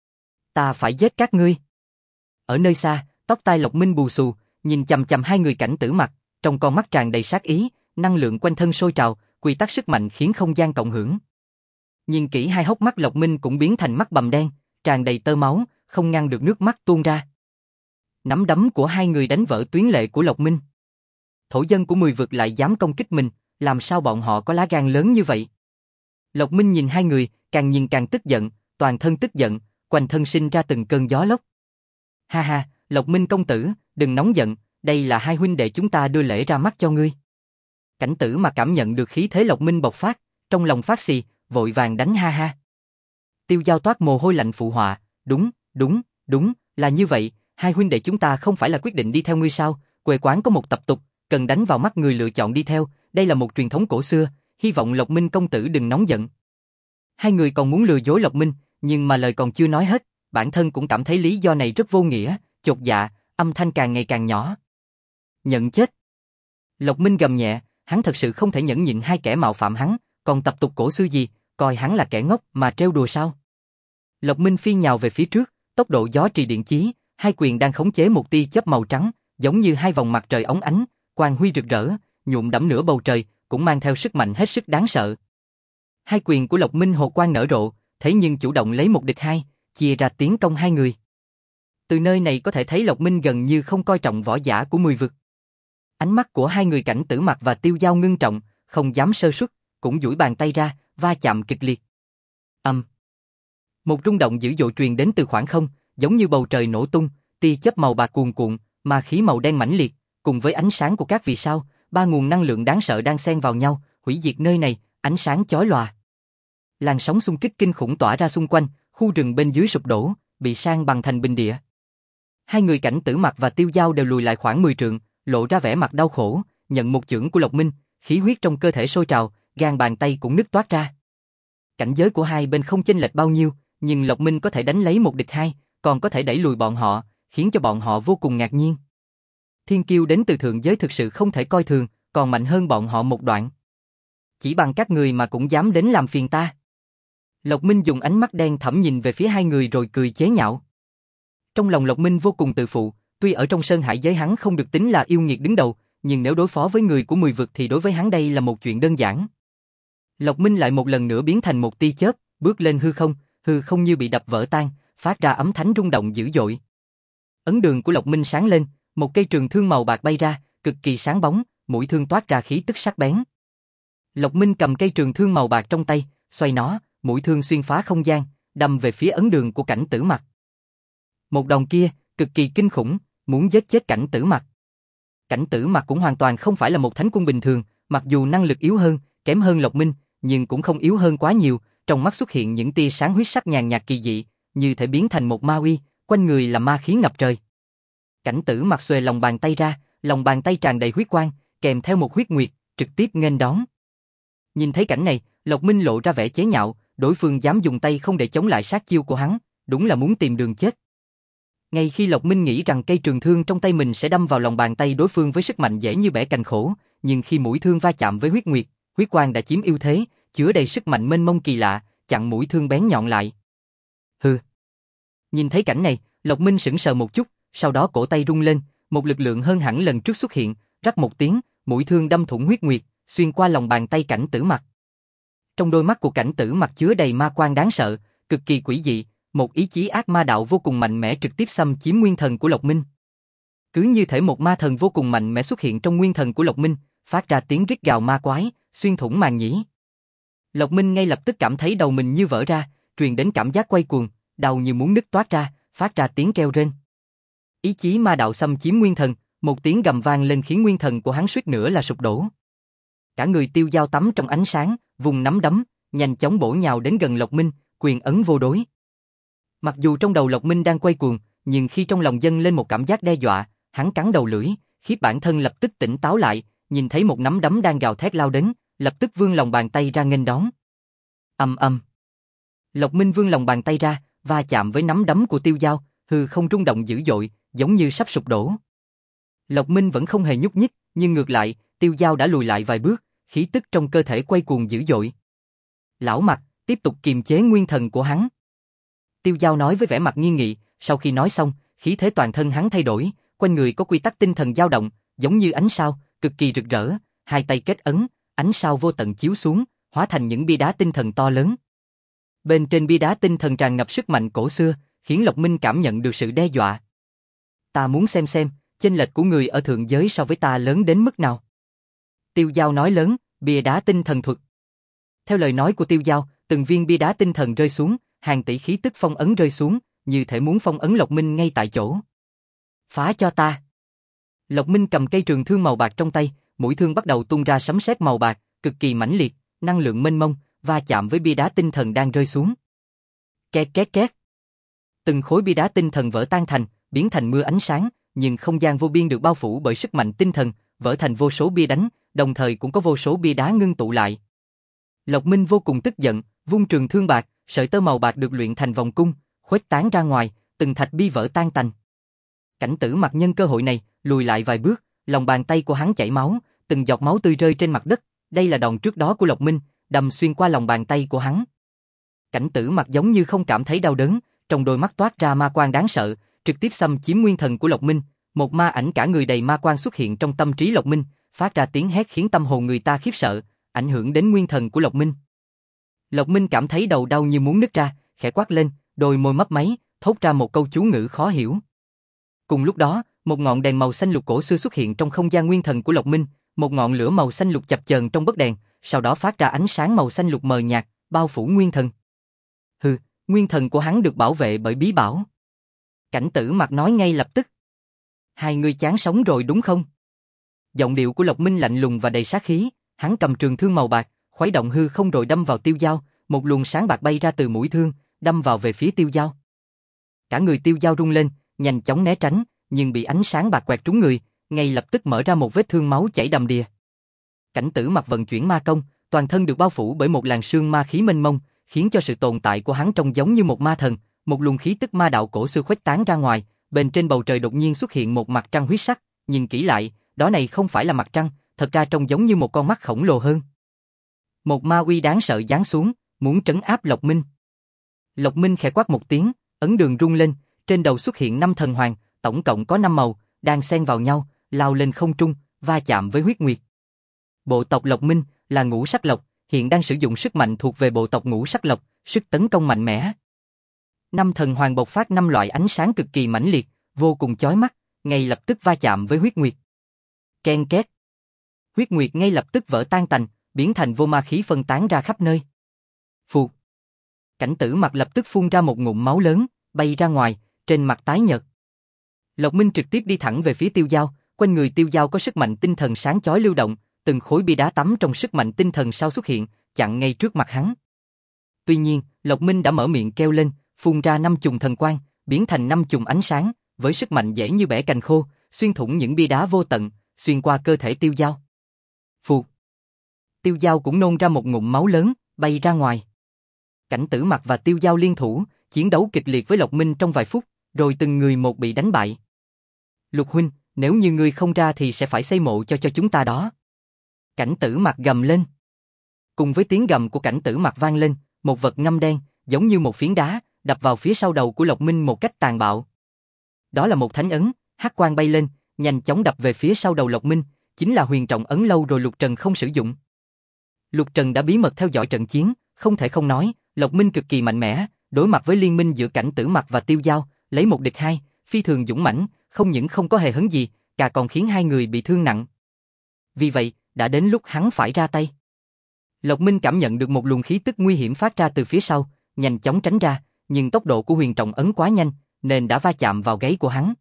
S1: Ta phải giết các ngươi. Ở nơi xa, tóc tai Lộc Minh bù xù, nhìn chằm chằm hai người Cảnh Tử Mặc, trong con mắt tràn đầy sát ý, năng lượng quanh thân sôi trào, quy tắc sức mạnh khiến không gian cộng hưởng. Nhìn kỹ hai hốc mắt Lộc Minh cũng biến thành mắt bầm đen, tràn đầy tơ máu, không ngăn được nước mắt tuôn ra. Nắm đấm của hai người đánh vỡ tuyến lệ của Lộc Minh. Thổ dân của 10 vực lại dám công kích mình, làm sao bọn họ có lá gan lớn như vậy? Lộc Minh nhìn hai người, càng nhìn càng tức giận, toàn thân tức giận, quanh thân sinh ra từng cơn gió lốc. Ha ha, Lộc Minh công tử, đừng nóng giận, đây là hai huynh đệ chúng ta đưa lễ ra mắt cho ngươi. Cảnh Tử mà cảm nhận được khí thế Lộc Minh bộc phát, trong lòng phát xì, vội vàng đánh ha ha. Tiêu Dao toát mồ hôi lạnh phụ họa, đúng, là như vậy, hai huynh đệ chúng ta không phải là quyết định đi theo ngươi sao, quê quán có một tập tục, cần đánh vào mắt người lựa chọn đi theo, đây là một truyền thống cổ xưa, hy vọng Lộc Minh công tử đừng nóng giận. Hai người còn muốn lừa dối Lộc Minh, nhưng mà lời còn chưa nói hết, bản thân cũng cảm thấy lý do này rất vô nghĩa, chột dạ, âm thanh càng ngày càng nhỏ. Nhận chết. Lộc Minh gầm nhẹ, hắn thật sự không thể nhẫn nhịn hai kẻ mạo phạm hắn, còn tập tục cổ xưa gì, coi hắn là kẻ ngốc mà trêu đùa sao? Lộc Minh phi nhào về phía trước, tốc độ gió trì điện chí, hai quyền đang khống chế một tia chớp màu trắng, giống như hai vòng mặt trời óng ánh, quang huy rực rỡ, nhuộm đẫm nửa bầu trời, cũng mang theo sức mạnh hết sức đáng sợ. Hai quyền của Lộc Minh hồ quang nở rộ, thế nhưng chủ động lấy một địch hai, chia ra tiến công hai người. Từ nơi này có thể thấy Lộc Minh gần như không coi trọng võ giả của 10 vực. Ánh mắt của hai người Cảnh Tử Mặc và Tiêu Dao ngưng trọng, không dám sơ suất, cũng duỗi bàn tay ra, va chạm kịch liệt. Một rung động dữ dội truyền đến từ khoảng không, giống như bầu trời nổ tung, tia chớp màu bạc cuồn cuộn, ma khí màu đen mãnh liệt, cùng với ánh sáng của các vì sao, ba nguồn năng lượng đáng sợ đang xen vào nhau, hủy diệt nơi này, ánh sáng chói lòa. Làn sóng xung kích kinh khủng tỏa ra xung quanh, khu rừng bên dưới sụp đổ, bị san bằng thành bình địa. Hai người Cảnh Tử Mặc và Tiêu Dao đều lùi lại khoảng 10 trượng, lộ ra vẻ mặt đau khổ, nhận một chưởng của Lộc Minh, khí huyết trong cơ thể sôi trào, gan bàn tay cũng nứt toát ra. Cảnh giới của hai bên không chênh lệch bao nhiêu, nhưng Lộc Minh có thể đánh lấy một địch hai, còn có thể đẩy lùi bọn họ, khiến cho bọn họ vô cùng ngạc nhiên. Thiên kiêu đến từ thượng giới thực sự không thể coi thường, còn mạnh hơn bọn họ một đoạn. Chỉ bằng các người mà cũng dám đến làm phiền ta. Lộc Minh dùng ánh mắt đen thẫm nhìn về phía hai người rồi cười chế nhạo. Trong lòng Lộc Minh vô cùng tự phụ, tuy ở trong sơn hải giới hắn không được tính là yêu nghiệt đứng đầu, nhưng nếu đối phó với người của 10 vực thì đối với hắn đây là một chuyện đơn giản. Lộc Minh lại một lần nữa biến thành một tia chớp, bước lên hư không như bị đập vỡ tan, phát ra ấm thánh rung động dữ dội. Ấn đường của Lộc Minh sáng lên, một cây trường thương màu bạc bay ra, cực kỳ sáng bóng, mũi thương toát ra khí tức sắc bén. Lộc Minh cầm cây trường thương màu bạc trong tay, xoay nó, mũi thương xuyên phá không gian, đâm về phía ấn đường của Cảnh Tử Mặc. Một đòn kia, cực kỳ kinh khủng, muốn giết chết Cảnh Tử Mặc. Cảnh Tử Mặc cũng hoàn toàn không phải là một thánh quân bình thường, mặc dù năng lực yếu hơn, kém hơn Lộc Minh, nhưng cũng không yếu hơn quá nhiều, trong mắt xuất hiện những tia sáng huyết sắc nhàn nhạt kỳ dị, như thể biến thành một ma uy, quanh người là ma khí ngập trời. Cảnh Tử Mặc xuề lòng bàn tay ra, lòng bàn tay tràn đầy huyết quang, kèm theo một huyết nguyệt, trực tiếp nghênh đón. Nhìn thấy cảnh này, Lộc Minh lộ ra vẻ chế nhạo, đối phương dám dùng tay không để chống lại sát chiêu của hắn, đúng là muốn tìm đường chết. Ngay khi Lộc Minh nghĩ rằng cây trường thương trong tay mình sẽ đâm vào lòng bàn tay đối phương với sức mạnh dễ như bẻ cành khổ, nhưng khi mũi thương va chạm với huyết nguyệt, huyết quang đã chiếm ưu thế, chứa đầy sức mạnh mênh mông kỳ lạ, chặn mũi thương bén nhọn lại. Hừ. Nhìn thấy cảnh này, Lộc Minh sững sờ một chút, sau đó cổ tay rung lên, một lực lượng hơn hẳn lần trước xuất hiện, rắc một tiếng, mũi thương đâm thủng huyết nguyệt, xuyên qua lòng bàn tay Cảnh Tử Mặc. Trong đôi mắt của Cảnh Tử Mặc chứa đầy ma quang đáng sợ, cực kỳ quỷ dị, một ý chí ác ma đạo vô cùng mạnh mẽ trực tiếp xâm chiếm nguyên thần của Lộc Minh. Cứ như thể một ma thần vô cùng mạnh mẽ xuất hiện trong nguyên thần của Lộc Minh, phát ra tiếng rít gào ma quái, xuyên thủng màng nhĩ. Lộc Minh ngay lập tức cảm thấy đầu mình như vỡ ra, truyền đến cảm giác quay cuồng, đầu như muốn nứt toát ra, phát ra tiếng kêu rên. Ý chí ma đạo xâm chiếm nguyên thần, một tiếng gầm vang lên khiến nguyên thần của hắn suýt nữa là sụp đổ. Cả người Tiêu Dao tắm trong ánh sáng, vùng nắm đấm, nhanh chóng bổ nhào đến gần Lộc Minh, quyền ấn vô đối. Mặc dù trong đầu Lộc Minh đang quay cuồng, nhưng khi trong lòng dâng lên một cảm giác đe dọa, hắn cắn đầu lưỡi, khiếp bản thân lập tức tỉnh táo lại, nhìn thấy một nắm đấm đang gào thét lao đến, lập tức vươn lòng bàn tay ra nghênh đón. Ầm ầm. Lộc Minh vươn lòng bàn tay ra, va chạm với nắm đấm của Tiêu Dao, hư không rung động dữ dội, giống như sắp sụp đổ. Lộc Minh vẫn không hề nhúc nhích, nhưng ngược lại, Tiêu Dao đã lùi lại vài bước, khí tức trong cơ thể quay cuồng dữ dội. Lão Mặc, tiếp tục kiềm chế nguyên thần của hắn. Tiêu Dao nói với vẻ mặt nghiêm nghị, sau khi nói xong, khí thế toàn thân hắn thay đổi, quanh người có quy tắc tinh thần dao động, giống như ánh sao, cực kỳ rực rỡ, hai tay kết ấn, ánh sao vô tận chiếu xuống, hóa thành những bia đá tinh thần to lớn. Bên trên bia đá tinh thần tràn ngập sức mạnh cổ xưa, khiến Lộc Minh cảm nhận được sự đe dọa. Ta muốn xem, chênh lệch của người ở thượng giới so với ta lớn đến mức nào. Tiêu Dao nói lớn, bia đá tinh thần thuật. Theo lời nói của Tiêu Dao, từng viên bia đá tinh thần rơi xuống, hàng tỷ khí tức phong ấn rơi xuống, như thể muốn phong ấn Lộc Minh ngay tại chỗ. Phá cho ta. Lộc Minh cầm cây trường thương màu bạc trong tay, mũi thương bắt đầu tung ra sấm sét màu bạc, cực kỳ mãnh liệt, năng lượng mênh mông, va chạm với bia đá tinh thần đang rơi xuống. Két két két. Từng khối bia đá tinh thần vỡ tan thành, biến thành mưa ánh sáng, nhưng không gian vô biên được bao phủ bởi sức mạnh tinh thần, vỡ thành vô số bia đánh, đồng thời cũng có vô số bia đá ngưng tụ lại. Lộc Minh vô cùng tức giận, vung trường thương bạc, sợi tơ màu bạc được luyện thành vòng cung, khuếch tán ra ngoài, từng thạch bi vỡ tan tành. Cảnh Tử Mặc nhân cơ hội này, lùi lại vài bước, lòng bàn tay của hắn chảy máu, từng giọt máu tươi rơi trên mặt đất, đây là đòn trước đó của Lộc Minh, đâm xuyên qua lòng bàn tay của hắn. Cảnh Tử Mặc giống như không cảm thấy đau đớn, trong đôi mắt toát ra ma quang đáng sợ, trực tiếp xâm chiếm nguyên thần của Lộc Minh, một ma ảnh cả người đầy ma quang xuất hiện trong tâm trí Lộc Minh, phát ra tiếng hét khiến tâm hồn người ta khiếp sợ, ảnh hưởng đến nguyên thần của Lộc Minh. Lộc Minh cảm thấy đầu đau như muốn nứt ra, khẽ quát lên, đôi môi mấp máy, thốt ra một câu chú ngữ khó hiểu. Cùng lúc đó, một ngọn đèn màu xanh lục cổ xưa xuất hiện trong không gian nguyên thần của Lộc Minh, một ngọn lửa màu xanh lục chập chờn trong bấc đèn, sau đó phát ra ánh sáng màu xanh lục mờ nhạt, bao phủ nguyên thần. Hừ, nguyên thần của hắn được bảo vệ bởi bí bảo. Cảnh Tử Mặc nói ngay lập tức. Hai người chán sống rồi đúng không? Giọng điệu của Lộc Minh lạnh lùng và đầy sát khí, hắn cầm trường thương màu bạc, khuấy động hư không rồi đâm vào Tiêu Dao, một luồng sáng bạc bay ra từ mũi thương, đâm vào về phía Tiêu Dao. Cả người Tiêu Dao rung lên, nhanh chóng né tránh, nhưng bị ánh sáng bạc quẹt trúng người, ngay lập tức mở ra một vết thương máu chảy đầm đìa. Cảnh Tử Mặc vận chuyển ma công, toàn thân được bao phủ bởi một làn sương ma khí mênh mông, khiến cho sự tồn tại của hắn trông giống như một ma thần, một luồng khí tức ma đạo cổ xưa khuếch tán ra ngoài, bên trên bầu trời đột nhiên xuất hiện một mặt trăng huyết sắc, nhìn kỹ lại, đó này không phải là mặt trăng, thật ra trông giống như một con mắt khổng lồ hơn. Một ma uy đáng sợ giáng xuống, muốn trấn áp Lộc Minh. Lộc Minh khẽ quát một tiếng, ấn đường rung lên, trên đầu xuất hiện 5 thần hoàng, tổng cộng có 5 màu, đang xen vào nhau, lao lên không trung, va chạm với huyết nguyệt. Bộ tộc Lộc Minh là ngũ sắc lộc, hiện đang sử dụng sức mạnh thuộc về bộ tộc ngũ sắc lộc, sức tấn công mạnh mẽ. 5 thần hoàng bộc phát 5 loại ánh sáng cực kỳ mãnh liệt, vô cùng chói mắt, ngay lập tức va chạm với huyết nguyệt. Ken két. Huyết nguyệt ngay lập tức vỡ tan tành, biến thành vô ma khí phân tán ra khắp nơi. Phụt. Cảnh Tử Mặc lập tức phun ra một ngụm máu lớn, bay ra ngoài, trên mặt tái nhợt. Lộc Minh trực tiếp đi thẳng về phía Tiêu Dao, quanh người Tiêu Dao có sức mạnh tinh thần sáng chói lưu động, từng khối bia đá tắm trong sức mạnh tinh thần sao xuất hiện, chặn ngay trước mặt hắn. Tuy nhiên, Lộc Minh đã mở miệng kêu lên, phun ra 5 chùm thần quang, biến thành 5 chùm ánh sáng, với sức mạnh dễ như bẻ cành khô, xuyên thủng những bia đá vô tận, xuyên qua cơ thể Tiêu Dao. Phụt. Tiêu Dao cũng nôn ra một ngụm máu lớn, bay ra ngoài. Cảnh Tử Mặc và Tiêu Dao liên thủ, chiến đấu kịch liệt với Lộc Minh trong vài phút, rồi từng người một bị đánh bại. Lục huynh, nếu như ngươi không ra thì sẽ phải xây mộ cho chúng ta đó. Cảnh Tử Mặc gầm lên. Cùng với tiếng gầm của Cảnh Tử Mặc vang lên, một vật ngăm đen, giống như một phiến đá, đập vào phía sau đầu của Lộc Minh một cách tàn bạo. Đó là một thánh ấn, hắc quang bay lên, nhanh chóng đập về phía sau đầu Lộc Minh, chính là huyền trọng ấn lâu rồi Lục Trần không sử dụng. Lục Trần đã bí mật theo dõi trận chiến, không thể không nói, Lộc Minh cực kỳ mạnh mẽ, đối mặt với liên minh giữa Cảnh Tử Mặc và Tiêu Dao, lấy một địch hai, phi thường dũng mãnh, không những không có hề hấn gì, cả còn khiến hai người bị thương nặng. Vì vậy, đã đến lúc hắn phải ra tay. Lộc Minh cảm nhận được một luồng khí tức nguy hiểm phát ra từ phía sau, nhanh chóng tránh ra, nhưng tốc độ của huyền trọng ấn quá nhanh, nên đã va chạm vào gáy của hắn.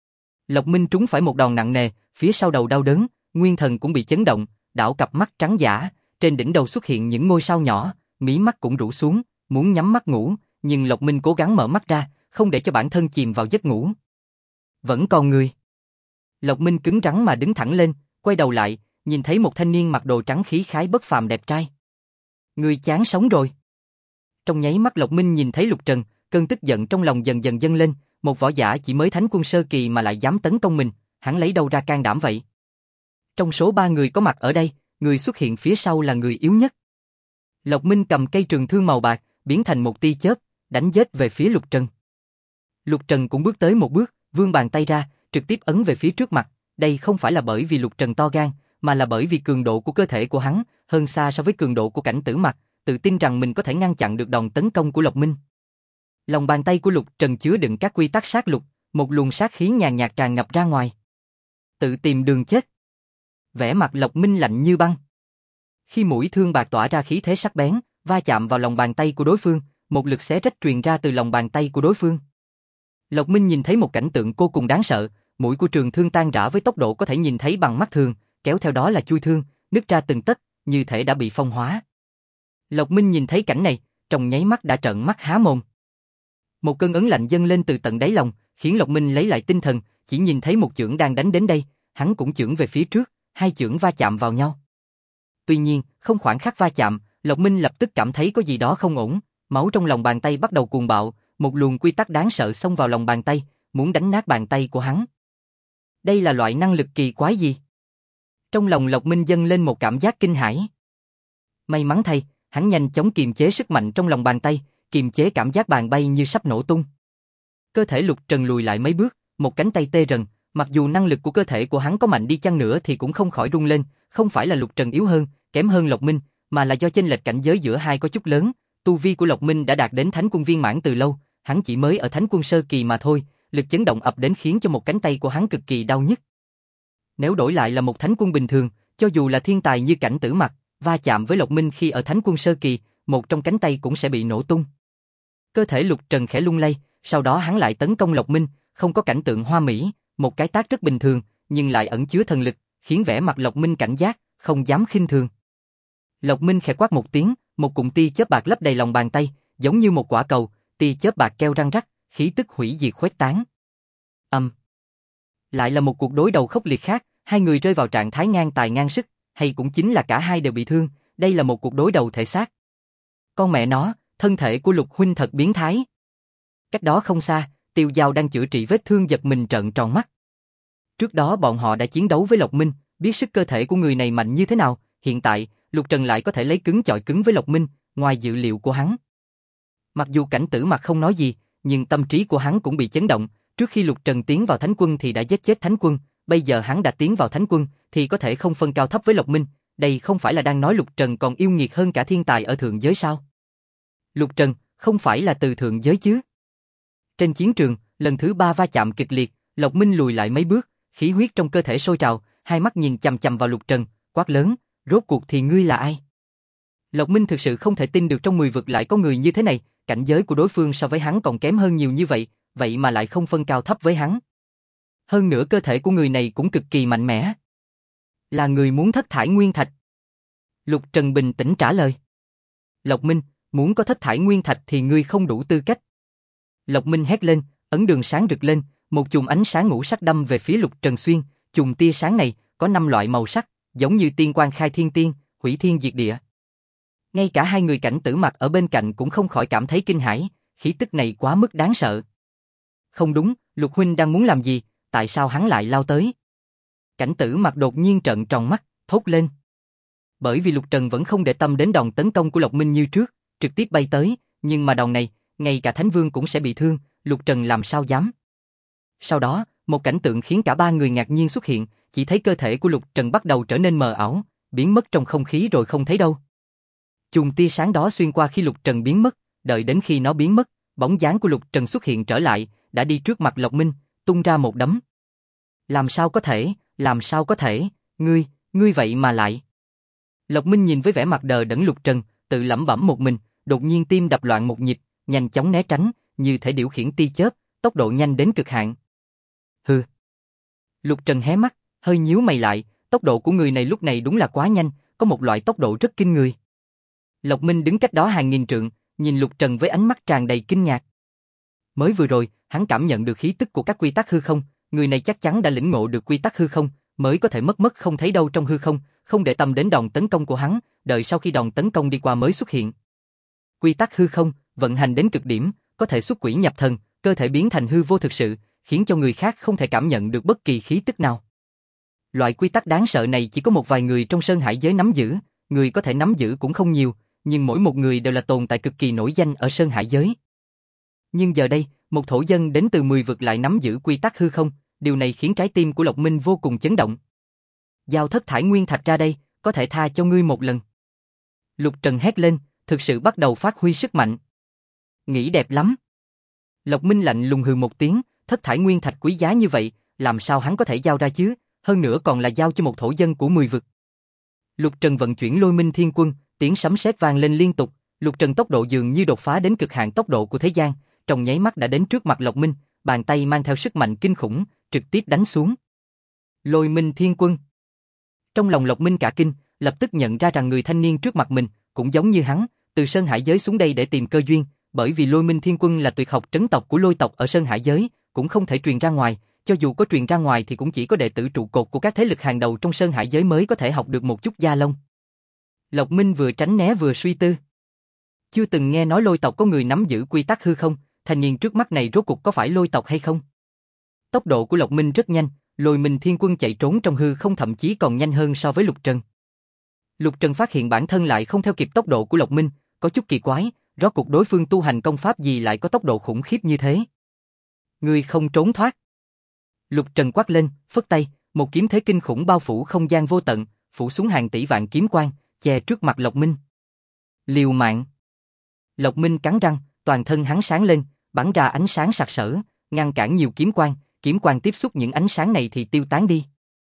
S1: Lộc Minh trúng phải một đòn nặng nề, phía sau đầu đau đớn, nguyên thần cũng bị chấn động, đảo cặp mắt trắng dã, trên đỉnh đầu xuất hiện những ngôi sao nhỏ, mí mắt cũng rũ xuống, muốn nhắm mắt ngủ, nhưng Lộc Minh cố gắng mở mắt ra, không để cho bản thân chìm vào giấc ngủ. Vẫn còn người. Lộc Minh cứng rắn mà đứng thẳng lên, quay đầu lại, nhìn thấy một thanh niên mặc đồ trắng khí khái bất phàm đẹp trai. Ngươi chán sống rồi. Trong nháy mắt Lộc Minh nhìn thấy Lục Trần, cơn tức giận trong lòng dần dần dâng lên, một võ giả chỉ mới thánh quân sơ kỳ mà lại dám tấn công mình, hắn lấy đâu ra can đảm vậy? Trong số 3 người có mặt ở đây, người xuất hiện phía sau là người yếu nhất. Lộc Minh cầm cây trường thương màu bạc, biến thành một tia chớp, đánh giết về phía Lục Trần. Lục Trần cũng bước tới một bước, vươn bàn tay ra, trực tiếp ấn về phía trước mặt. Đây không phải là bởi vì Lục Trần to gan, mà là bởi vì cường độ của cơ thể của hắn hơn xa so với cường độ của Cảnh Tử Mặc, tự tin rằng mình có thể ngăn chặn được đòn tấn công của Lộc Minh. Lòng bàn tay của Lục Trần chứa đựng các quy tắc sát lục, một luồng sát khí nhàn nhạt tràn ngập ra ngoài. Tự tìm đường chết. Vẻ mặt Lộc Minh lạnh như băng. Khi mũi thương bạc tỏa ra khí thế sắc bén, va chạm vào lòng bàn tay của đối phương, một lực xé rách truyền ra từ lòng bàn tay của đối phương. Lộc Minh nhìn thấy một cảnh tượng vô cùng đáng sợ, mũi của trường thương tan rã với tốc độ có thể nhìn thấy bằng mắt thường, kéo theo đó là chui thương, nứt ra từng tấc, như thể đã bị phong hóa. Lộc Minh nhìn thấy cảnh này, trong nháy mắt đã trợn mắt há mồm. Một cơn ấn lạnh dâng lên từ tận đáy lòng, khiến Lộc Minh lấy lại tinh thần, chỉ nhìn thấy một chưởng đang đánh đến đây, hắn cũng chưởng về phía trước, hai chưởng va chạm vào nhau. Tuy nhiên, không khoảnh khắc va chạm, Lộc Minh lập tức cảm thấy có gì đó không ổn, máu trong lòng bàn tay bắt đầu cuồng bạo, một luồng quy tắc đáng sợ xông vào lòng bàn tay, muốn đánh nát bàn tay của hắn. Đây là loại năng lực kỳ quái gì? Trong lòng Lộc Minh dâng lên một cảm giác kinh hãi. May mắn thay, hắn nhanh chóng kiềm chế sức mạnh trong lòng bàn tay, kiềm chế cảm giác bàn bay như sắp nổ tung. Cơ thể Lục Trần lùi lại mấy bước, một cánh tay tê rần, mặc dù năng lực của cơ thể của hắn có mạnh đi chăng nữa thì cũng không khỏi rung lên, không phải là Lục Trần yếu hơn, kém hơn Lộc Minh, mà là do chênh lệch cảnh giới giữa hai có chút lớn. Tu vi của Lộc Minh đã đạt đến Thánh Quân viên mãn từ lâu, hắn chỉ mới ở Thánh Quân sơ kỳ mà thôi, lực chấn động ập đến khiến cho một cánh tay của hắn cực kỳ đau nhức. Nếu đổi lại là một Thánh Quân bình thường, cho dù là thiên tài như Cảnh Tử Mặc, va chạm với Lộc Minh khi ở Thánh Quân sơ kỳ, một trong cánh tay cũng sẽ bị nổ tung. Cơ thể Lục Trần khẽ lung lay, sau đó hắn lại tấn công Lộc Minh, không có cảnh tượng hoa mỹ, một cái tát rất bình thường, nhưng lại ẩn chứa thần lực, khiến vẻ mặt Lộc Minh cảnh giác, không dám khinh thường. Lộc Minh khẽ quát một tiếng, một cụm tia chớp bạc lấp đầy lòng bàn tay, giống như một quả cầu, tia chớp bạc kêu răng rắc, khí tức hủy diệt khuếch tán. Lại là một cuộc đối đầu khốc liệt khác, hai người rơi vào trạng thái ngang tài ngang sức, hay cũng chính là cả hai đều bị thương, đây là một cuộc đối đầu thể xác. Con mẹ nó, thân thể của Lục huynh thật biến thái. Cách đó không xa, Tiêu Dao đang chữa trị vết thương giật mình trợn tròn mắt. Trước đó bọn họ đã chiến đấu với Lộc Minh, biết sức cơ thể của người này mạnh như thế nào, hiện tại, Lục Trần lại có thể lấy cứng chọi cứng với Lộc Minh, ngoài dự liệu của hắn. Mặc dù Cảnh Tử Mặc không nói gì, nhưng tâm trí của hắn cũng bị chấn động, trước khi Lục Trần tiến vào Thánh Quân thì đã giết chết Thánh Quân, bây giờ hắn đã tiến vào Thánh Quân thì có thể không phân cao thấp với Lộc Minh, đây không phải là đang nói Lục Trần còn yêu nghiệt hơn cả thiên tài ở thượng giới sao? Lục Trần, không phải là từ thượng giới chứ? Trên chiến trường, lần thứ 3 va chạm kịch liệt, Lộc Minh lùi lại mấy bước, khí huyết trong cơ thể sôi trào, hai mắt nhìn chằm chằm vào Lục Trần, quát lớn, rốt cuộc thì ngươi là ai? Lộc Minh thực sự không thể tin được trong 10 vực lại có người như thế này, cảnh giới của đối phương so với hắn còn kém hơn nhiều như vậy, vậy mà lại không phân cao thấp với hắn. Hơn nữa cơ thể của người này cũng cực kỳ mạnh mẽ. Là người muốn thất thải nguyên thạch. Lục Trần bình tĩnh trả lời. Lộc Minh, muốn có thất thải nguyên thạch thì ngươi không đủ tư cách. Lộc Minh hét lên, ấn đường sáng rực lên, một chùm ánh sáng ngũ sắc đâm về phía Lục Trần xuyên, chùm tia sáng này có 5 loại màu sắc, giống như tiên quang khai thiên tiên, hủy thiên diệt địa. Ngay cả hai người Cảnh Tử Mặc ở bên cạnh cũng không khỏi cảm thấy kinh hãi, khí tức này quá mức đáng sợ. Không đúng, Lục huynh đang muốn làm gì, tại sao hắn lại lao tới? Cảnh Tử Mặc đột nhiên trợn tròn mắt, thốt lên. Bởi vì Lục Trần vẫn không để tâm đến đòn tấn công của Lộc Minh như trước, trực tiếp bay tới, nhưng mà đòn này, ngay cả Thánh Vương cũng sẽ bị thương, Lục Trần làm sao dám. Sau đó, một cảnh tượng khiến cả ba người ngạc nhiên xuất hiện, chỉ thấy cơ thể của Lục Trần bắt đầu trở nên mờ ảo, biến mất trong không khí rồi không thấy đâu. Chùm tia sáng đó xuyên qua khi Lục Trần biến mất, đợi đến khi nó biến mất, bóng dáng của Lục Trần xuất hiện trở lại, đã đi trước mặt Lộc Minh, tung ra một đấm. Làm sao có thể, ngươi vậy mà lại. Lộc Minh nhìn với vẻ mặt đờ đẫn Lục Trần, tự lẩm bẩm một mình, đột nhiên tim đập loạn một nhịp, nhanh chóng né tránh, như thể điều khiển tia chớp, tốc độ nhanh đến cực hạn. Hừ. Lục Trần hé mắt, hơi nhíu mày lại, tốc độ của người này lúc này đúng là quá nhanh, có một loại tốc độ rất kinh người. Lộc Minh đứng cách đó hàng nghìn trượng, nhìn Lục Trần với ánh mắt tràn đầy kinh ngạc. Mới vừa rồi, hắn cảm nhận được khí tức của các quy tắc hư không, người này chắc chắn đã lĩnh ngộ được quy tắc hư không, mới có thể mất không thấy đâu trong hư không, không để tâm đến đòn tấn công của hắn, đợi sau khi đòn tấn công đi qua mới xuất hiện. Quy tắc hư không, vận hành đến cực điểm, có thể xuất quỷ nhập thần, cơ thể biến thành hư vô thực sự, khiến cho người khác không thể cảm nhận được bất kỳ khí tức nào. Loại quy tắc đáng sợ này chỉ có một vài người trong Sơn Hải giới nắm giữ, người có thể nắm giữ cũng không nhiều, nhưng mỗi một người đều là tồn tại cực kỳ nổi danh ở Sơn Hải giới. Nhưng giờ đây, một thổ dân đến từ 10 vực lại nắm giữ quy tắc hư không, điều này khiến trái tim của Lộc Minh vô cùng chấn động. Giao thất thải nguyên thạch ra đây, có thể tha cho ngươi một lần. Lục Trần hét lên, thực sự bắt đầu phát huy sức mạnh. Nghĩ đẹp lắm. Lộc Minh lạnh lùng hừ một tiếng, thất thải nguyên thạch quý giá như vậy, làm sao hắn có thể giao ra chứ, hơn nữa còn là giao cho một thổ dân của 10 vực. Lục Trần vận chuyển Lôi Minh Thiên Quân, tiếng sấm sét vang lên liên tục, Lục Trần tốc độ dường như đột phá đến cực hạn tốc độ của thế gian, trong nháy mắt đã đến trước mặt Lộc Minh, bàn tay mang theo sức mạnh kinh khủng, trực tiếp đánh xuống. Lôi Minh Thiên Quân. Trong lòng Lộc Minh cả kinh, lập tức nhận ra rằng người thanh niên trước mặt mình cũng giống như hắn, từ Sơn Hải giới xuống đây để tìm cơ duyên, bởi vì Lôi Minh Thiên Quân là tuyệt học trấn tộc của Lôi tộc ở Sơn Hải giới, cũng không thể truyền ra ngoài, cho dù có truyền ra ngoài thì cũng chỉ có đệ tử trụ cột của các thế lực hàng đầu trong Sơn Hải giới mới có thể học được một chút gia lông. Lộc Minh vừa tránh né vừa suy tư. Chưa từng nghe nói Lôi tộc có người nắm giữ quy tắc hư không, thanh niên trước mắt này rốt cuộc có phải Lôi tộc hay không? Tốc độ của Lộc Minh rất nhanh, Lôi Minh Thiên Quân chạy trốn trong hư không thậm chí còn nhanh hơn so với Lục Trần. Lục Trần phát hiện bản thân lại không theo kịp tốc độ của Lộc Minh, có chút kỳ quái, rốt cuộc đối phương tu hành công pháp gì lại có tốc độ khủng khiếp như thế? Ngươi không trốn thoát. Lục Trần quát lên, phất tay, một kiếm thế kinh khủng bao phủ không gian vô tận, phủ xuống hàng tỷ vạn kiếm quang, che trước mặt Lộc Minh. Liều mạng. Lộc Minh cắn răng, toàn thân hắn sáng lên, bắn ra ánh sáng sặc sỡ, ngăn cản nhiều kiếm quang tiếp xúc những ánh sáng này thì tiêu tán đi.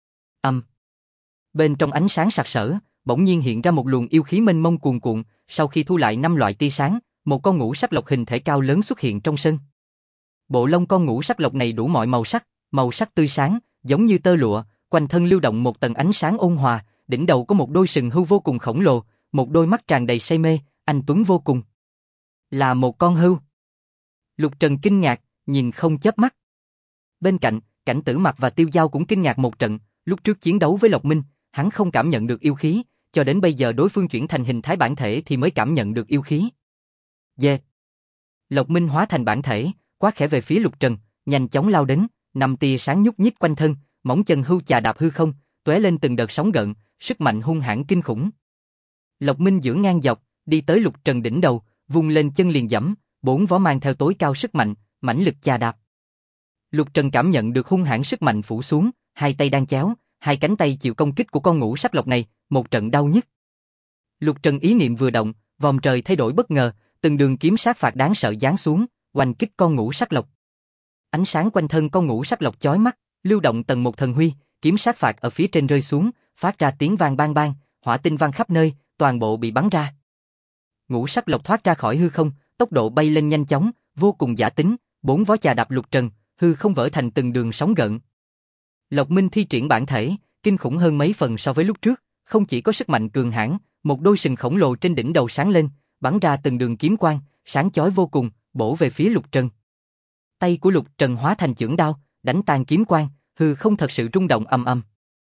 S1: Bên trong ánh sáng sặc sỡ, bỗng nhiên hiện ra một luồng yêu khí mênh mông cuồn cuộn, sau khi thu lại 5 loại tia sáng, một con ngũ sắc lộc hình thể cao lớn xuất hiện trong sân. Bộ lông con ngũ sắc lộc này đủ mọi màu sắc tươi sáng, giống như tơ lụa, quanh thân lưu động một tầng ánh sáng ôn hòa, đỉnh đầu có một đôi sừng hươu vô cùng khổng lồ, một đôi mắt tràn đầy say mê, anh tuấn vô cùng. Là một con hươu. Lục Trần kinh ngạc, nhìn không chớp mắt. Bên cạnh, Cảnh Tử Mặc và Tiêu Giao cũng kinh ngạc một trận, lúc trước chiến đấu với Lộc Minh, hắn không cảm nhận được yêu khí, cho đến bây giờ đối phương chuyển thành hình thái bản thể thì mới cảm nhận được yêu khí. Yeah. Lộc Minh hóa thành bản thể, quát khẽ về phía Lục Trần, nhanh chóng lao đến, 5 tia sáng nhúc nhích quanh thân, móng chân hươu chà đạp hư không, tóe lên từng đợt sóng gợn, sức mạnh hung hãn kinh khủng. Lộc Minh giữa ngang dọc, đi tới Lục Trần đỉnh đầu, vung lên chân liền giẫm, 4 vó mang theo tối cao sức mạnh, mãnh lực chà đạp. Lục Trần cảm nhận được hung hãn sức mạnh phủ xuống, hai tay đang chéo, hai cánh tay chịu công kích của con ngũ sắc lộc này, một trận đau nhức. Lục Trần ý niệm vừa động, vòm trời thay đổi bất ngờ, từng đường kiếm sát phạt đáng sợ giáng xuống, oanh kích con ngũ sắc lộc. Ánh sáng quanh thân con ngũ sắc lộc chói mắt, lưu động tầng một thần huy, kiếm sát phạt ở phía trên rơi xuống, phát ra tiếng vang bang bang, hỏa tinh văng khắp nơi, toàn bộ bị bắn ra. Ngũ sắc lộc thoát ra khỏi hư không, tốc độ bay lên nhanh chóng, vô cùng dã tính, 4 vó chà đạp lục trần, hư không vỡ thành từng đường sóng gợn. Lộc Minh thi triển bản thể, kinh khủng hơn mấy phần so với lúc trước, không chỉ có sức mạnh cường hãn, một đôi sừng khổng lồ trên đỉnh đầu sáng lên, bắn ra từng đường kiếm quang, sáng chói vô cùng, bổ về phía Lục Trần. Tay của Lục Trần hóa thành chưởng đao, đánh tan kiếm quang, hư không thật sự rung động ầm ầm.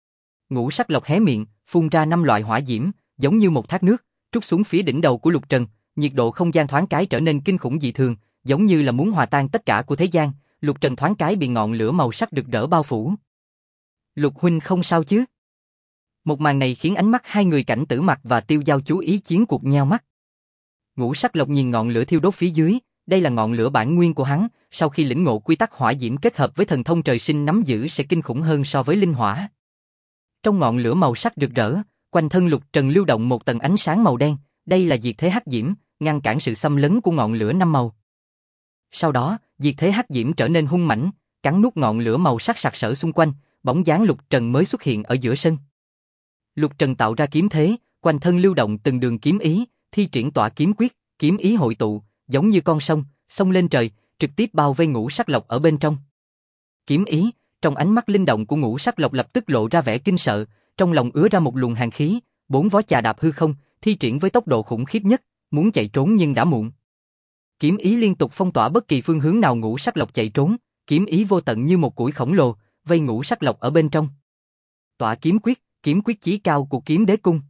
S1: Ngũ sắc lộc hé miệng, phun ra 5 loại hỏa diễm, giống như một thác nước, trút xuống phía đỉnh đầu của Lục Trần, nhiệt độ không gian thoáng cái trở nên kinh khủng dị thường, giống như là muốn hòa tan tất cả của thế gian. Lục Trần thoáng cái bị ngọn lửa màu sắc rực rỡ bao phủ. Lục huynh không sao chứ? Một màn này khiến ánh mắt hai người Cảnh Tử Mặc và Tiêu Giao chú ý chiến cuộc nheo mắt. Ngũ sắc lộc nhìn ngọn lửa thiêu đốt phía dưới, đây là ngọn lửa bản nguyên của hắn, sau khi lĩnh ngộ quy tắc hỏa diễm kết hợp với thần thông trời sinh nắm giữ sẽ kinh khủng hơn so với linh hỏa. Trong ngọn lửa màu sắc rực rỡ, quanh thân Lục Trần lưu động một tầng ánh sáng màu đen, đây là diệt thế hắc diễm, ngăn cản sự xâm lấn của ngọn lửa năm màu. Sau đó, diệt thế hắc diễm trở nên hung mãnh, cắn nuốt ngọn lửa màu sắc sặc sỡ xung quanh, bóng dáng Lục Trần mới xuất hiện ở giữa sân. Lục Trần tạo ra kiếm thế, quanh thân lưu động từng đường kiếm ý, thi triển tỏa kiếm quyết, kiếm ý hội tụ, giống như con sông, xông lên trời, trực tiếp bao vây ngũ sắc lộc ở bên trong. Kiếm ý, trong ánh mắt linh động của ngũ sắc lộc lập tức lộ ra vẻ kinh sợ, trong lòng ứa ra một luồng hàn khí, 4 vó chà đạp hư không, thi triển với tốc độ khủng khiếp nhất, muốn chạy trốn nhưng đã muộn. Kiếm ý liên tục phong tỏa bất kỳ phương hướng nào ngũ sắc lộc chạy trốn, kiếm ý vô tận như một củi khổng lồ, vây ngũ sắc lộc ở bên trong. Tỏa kiếm quyết chí cao của Kiếm Đế Cung.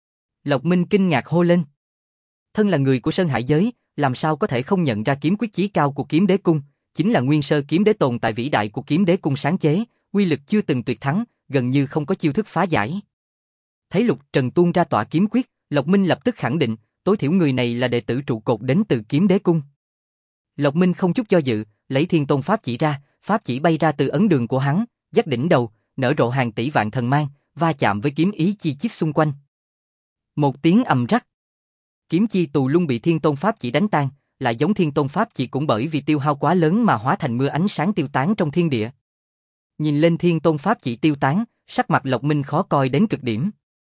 S1: Lộc Minh kinh ngạc hô lên. Thân là người của Sơn Hải giới, làm sao có thể không nhận ra kiếm quyết chí cao của Kiếm Đế Cung, chính là nguyên sơ kiếm đế tồn tại vĩ đại của Kiếm Đế Cung sáng chế, uy lực chưa từng tuyệt thắng, gần như không có chiêu thức phá giải. Thấy Lục Trần tuôn ra tỏa kiếm quyết, Lộc Minh lập tức khẳng định, tối thiểu người này là đệ tử trụ cột đến từ Kiếm Đế Cung. Lộc Minh không chút do dự, lấy Thiên Tôn pháp chỉ ra, pháp chỉ bay ra từ ấn đường của hắn, dắt đỉnh đầu, nở rộ hàng tỷ vạn thần mang, va chạm với kiếm ý chi chít xung quanh. Một tiếng ầm rắc, kiếm chi tù lung bị Thiên Tôn pháp chỉ đánh tan, lại giống Thiên Tôn pháp chỉ cũng bởi vì tiêu hao quá lớn mà hóa thành mưa ánh sáng tiêu tán trong thiên địa. Nhìn lên Thiên Tôn pháp chỉ tiêu tán, sắc mặt Lộc Minh khó coi đến cực điểm.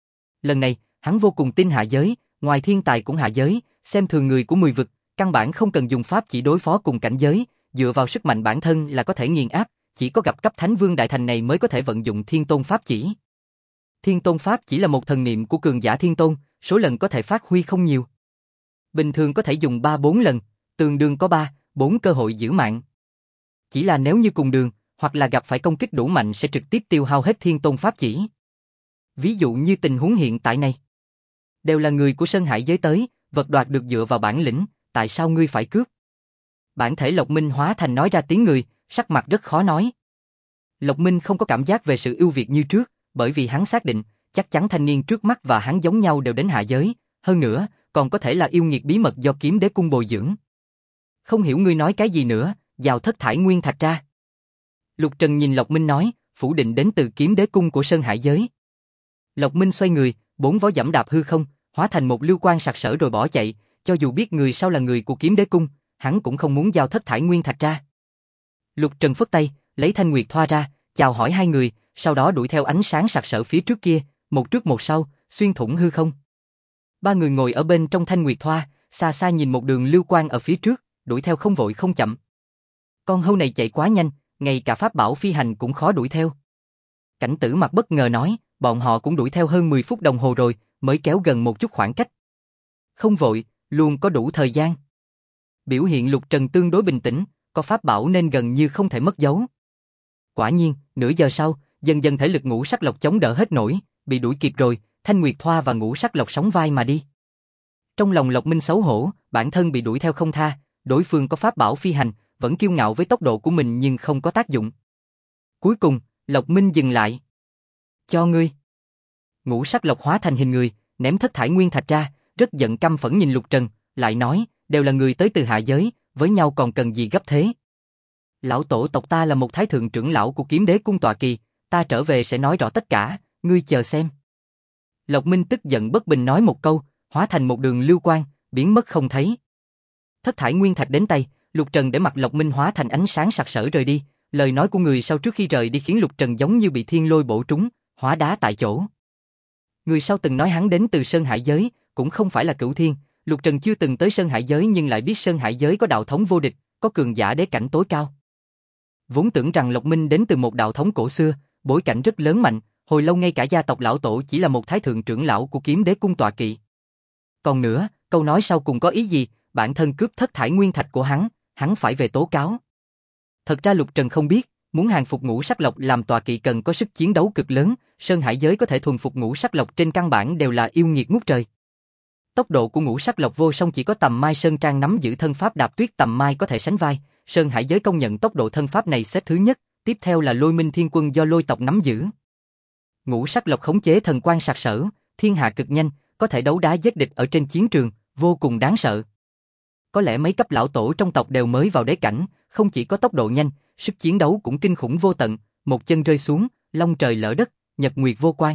S1: Lần này, hắn vô cùng tin hạ giới, ngoài thiên tài cũng hạ giới, xem thường người của 10 vực, căn bản không cần dùng pháp chỉ đối phó cùng cảnh giới, dựa vào sức mạnh bản thân là có thể nghiền áp, chỉ có gặp cấp Thánh Vương Đại Thành này mới có thể vận dụng Thiên Tôn pháp chỉ. Thiên Tôn pháp chỉ là một thần niệm của cường giả Thiên Tôn, số lần có thể phát huy không nhiều. Bình thường có thể dùng 3-4 lần, tương đương có 3-4 cơ hội giữ mạng. Chỉ là nếu như cùng đường, hoặc là gặp phải công kích đủ mạnh sẽ trực tiếp tiêu hao hết Thiên Tôn pháp chỉ. Ví dụ như tình huống hiện tại này. Đều là người của Sơn Hải giới tới, vật đoạt được dựa vào bản lĩnh, tại sao ngươi phải cướp? Bản thể Lộc Minh hóa thành nói ra tiếng người, sắc mặt rất khó nói. Lộc Minh không có cảm giác về sự ưu việt như trước, bởi vì hắn xác định, chắc chắn thanh niên trước mắt và hắn giống nhau đều đến hạ giới, hơn nữa, còn có thể là yêu nghiệt bí mật do Kiếm Đế Cung bồi dưỡng. Không hiểu ngươi nói cái gì nữa, vào thất thải nguyên thạch ra. Lục Trần nhìn Lộc Minh nói, phủ định đến từ Kiếm Đế Cung của Sơn Hải giới. Lộc Minh xoay người, 4 vó dẫm đạp hư không, hóa thành một lưu quang sặc sỡ rồi bỏ chạy, cho dù biết người sau là người của Kiếm Đế Cung, hắn cũng không muốn giao thất thải nguyên thạch ra. Lục Trần phất tay, lấy thanh nguyệt thoa ra, chào hỏi hai người, sau đó đuổi theo ánh sáng sặc sỡ phía trước kia, một trước một sau, xuyên thủng hư không. Ba người ngồi ở bên trong thanh nguyệt thoa, xa xa nhìn một đường lưu quang ở phía trước, đuổi theo không vội không chậm. Con hâu này chạy quá nhanh, ngay cả pháp bảo phi hành cũng khó đuổi theo. Cảnh Tử Mặc bất ngờ nói, bọn họ cũng đuổi theo hơn 10 phút đồng hồ rồi, mới kéo gần một chút khoảng cách. Không vội, luôn có đủ thời gian. Biểu hiện Lục Trần tương đối bình tĩnh, có pháp bảo nên gần như không thể mất dấu. Quả nhiên, nửa giờ sau, dần dần thể lực ngũ sắc lộc chống đỡ hết nổi, bị đuổi kịp rồi, thanh nguyệt thoa và ngũ sắc lộc sóng vai mà đi. Trong lòng Lộc Minh xấu hổ, bản thân bị đuổi theo không tha, đối phương có pháp bảo phi hành, vẫn kiêu ngạo với tốc độ của mình nhưng không có tác dụng. Cuối cùng, Lộc Minh dừng lại. Cho ngươi. Ngũ sắc lộc hóa thành hình người, ném thất thải nguyên thạch ra, rất giận căm phẫn nhìn Lục Trần, lại nói, đều là người tới từ hạ giới, với nhau còn cần gì gấp thế. Lão tổ tộc ta là một thái thượng trưởng lão của Kiếm Đế Cung tọa kỳ, ta trở về sẽ nói rõ tất cả, ngươi chờ xem. Lộc Minh tức giận bất bình nói một câu, hóa thành một đường lưu quang, biến mất không thấy. Thất thải nguyên thạch đến tay, Lục Trần để mặc Lộc Minh hóa thành ánh sáng sặc sỡ rời đi, lời nói của người sau trước khi rời đi khiến Lục Trần giống như bị thiên lôi bổ trúng, hóa đá tại chỗ. Người sau từng nói hắn đến từ Sơn Hải Giới, cũng không phải là Cửu Thiên. Lục Trần chưa từng tới Sơn Hải Giới nhưng lại biết Sơn Hải Giới có đạo thống vô địch, có cường giả đế cảnh tối cao. Vốn tưởng rằng Lộc Minh đến từ một đạo thống cổ xưa, bối cảnh rất lớn mạnh, hồi lâu ngay cả gia tộc lão tổ chỉ là một thái thượng trưởng lão của Kiếm Đế cung tọa kỵ. Còn nữa, câu nói sau cùng có ý gì? Bản thân cướp thất thải nguyên thạch của hắn phải về tố cáo. Thật ra Lục Trần không biết, muốn hàng phục ngũ sắc lộc làm tọa kỵ cần có sức chiến đấu cực lớn, Sơn Hải Giới có thể thuần phục ngũ sắc lộc trên căn bản đều là yêu nghiệt ngút trời. Tốc độ của ngũ sắc lộc vô song chỉ có Tầm Mai Sơn Trang nắm giữ thân pháp đạp tuyết Tầm Mai có thể sánh vai, Sơn Hải Giới công nhận tốc độ thân pháp này xếp thứ nhất, tiếp theo là Lôi Minh Thiên Quân do Lôi tộc nắm giữ. Ngũ sắc lộc khống chế thần quang sặc sỡ, thiên hạ cực nhanh, có thể đấu đá giết địch ở trên chiến trường, vô cùng đáng sợ. Có lẽ mấy cấp lão tổ trong tộc đều mới vào đế cảnh, không chỉ có tốc độ nhanh, sức chiến đấu cũng kinh khủng vô tận, một chân rơi xuống, long trời lỡ đất, nhật nguyệt vô quan.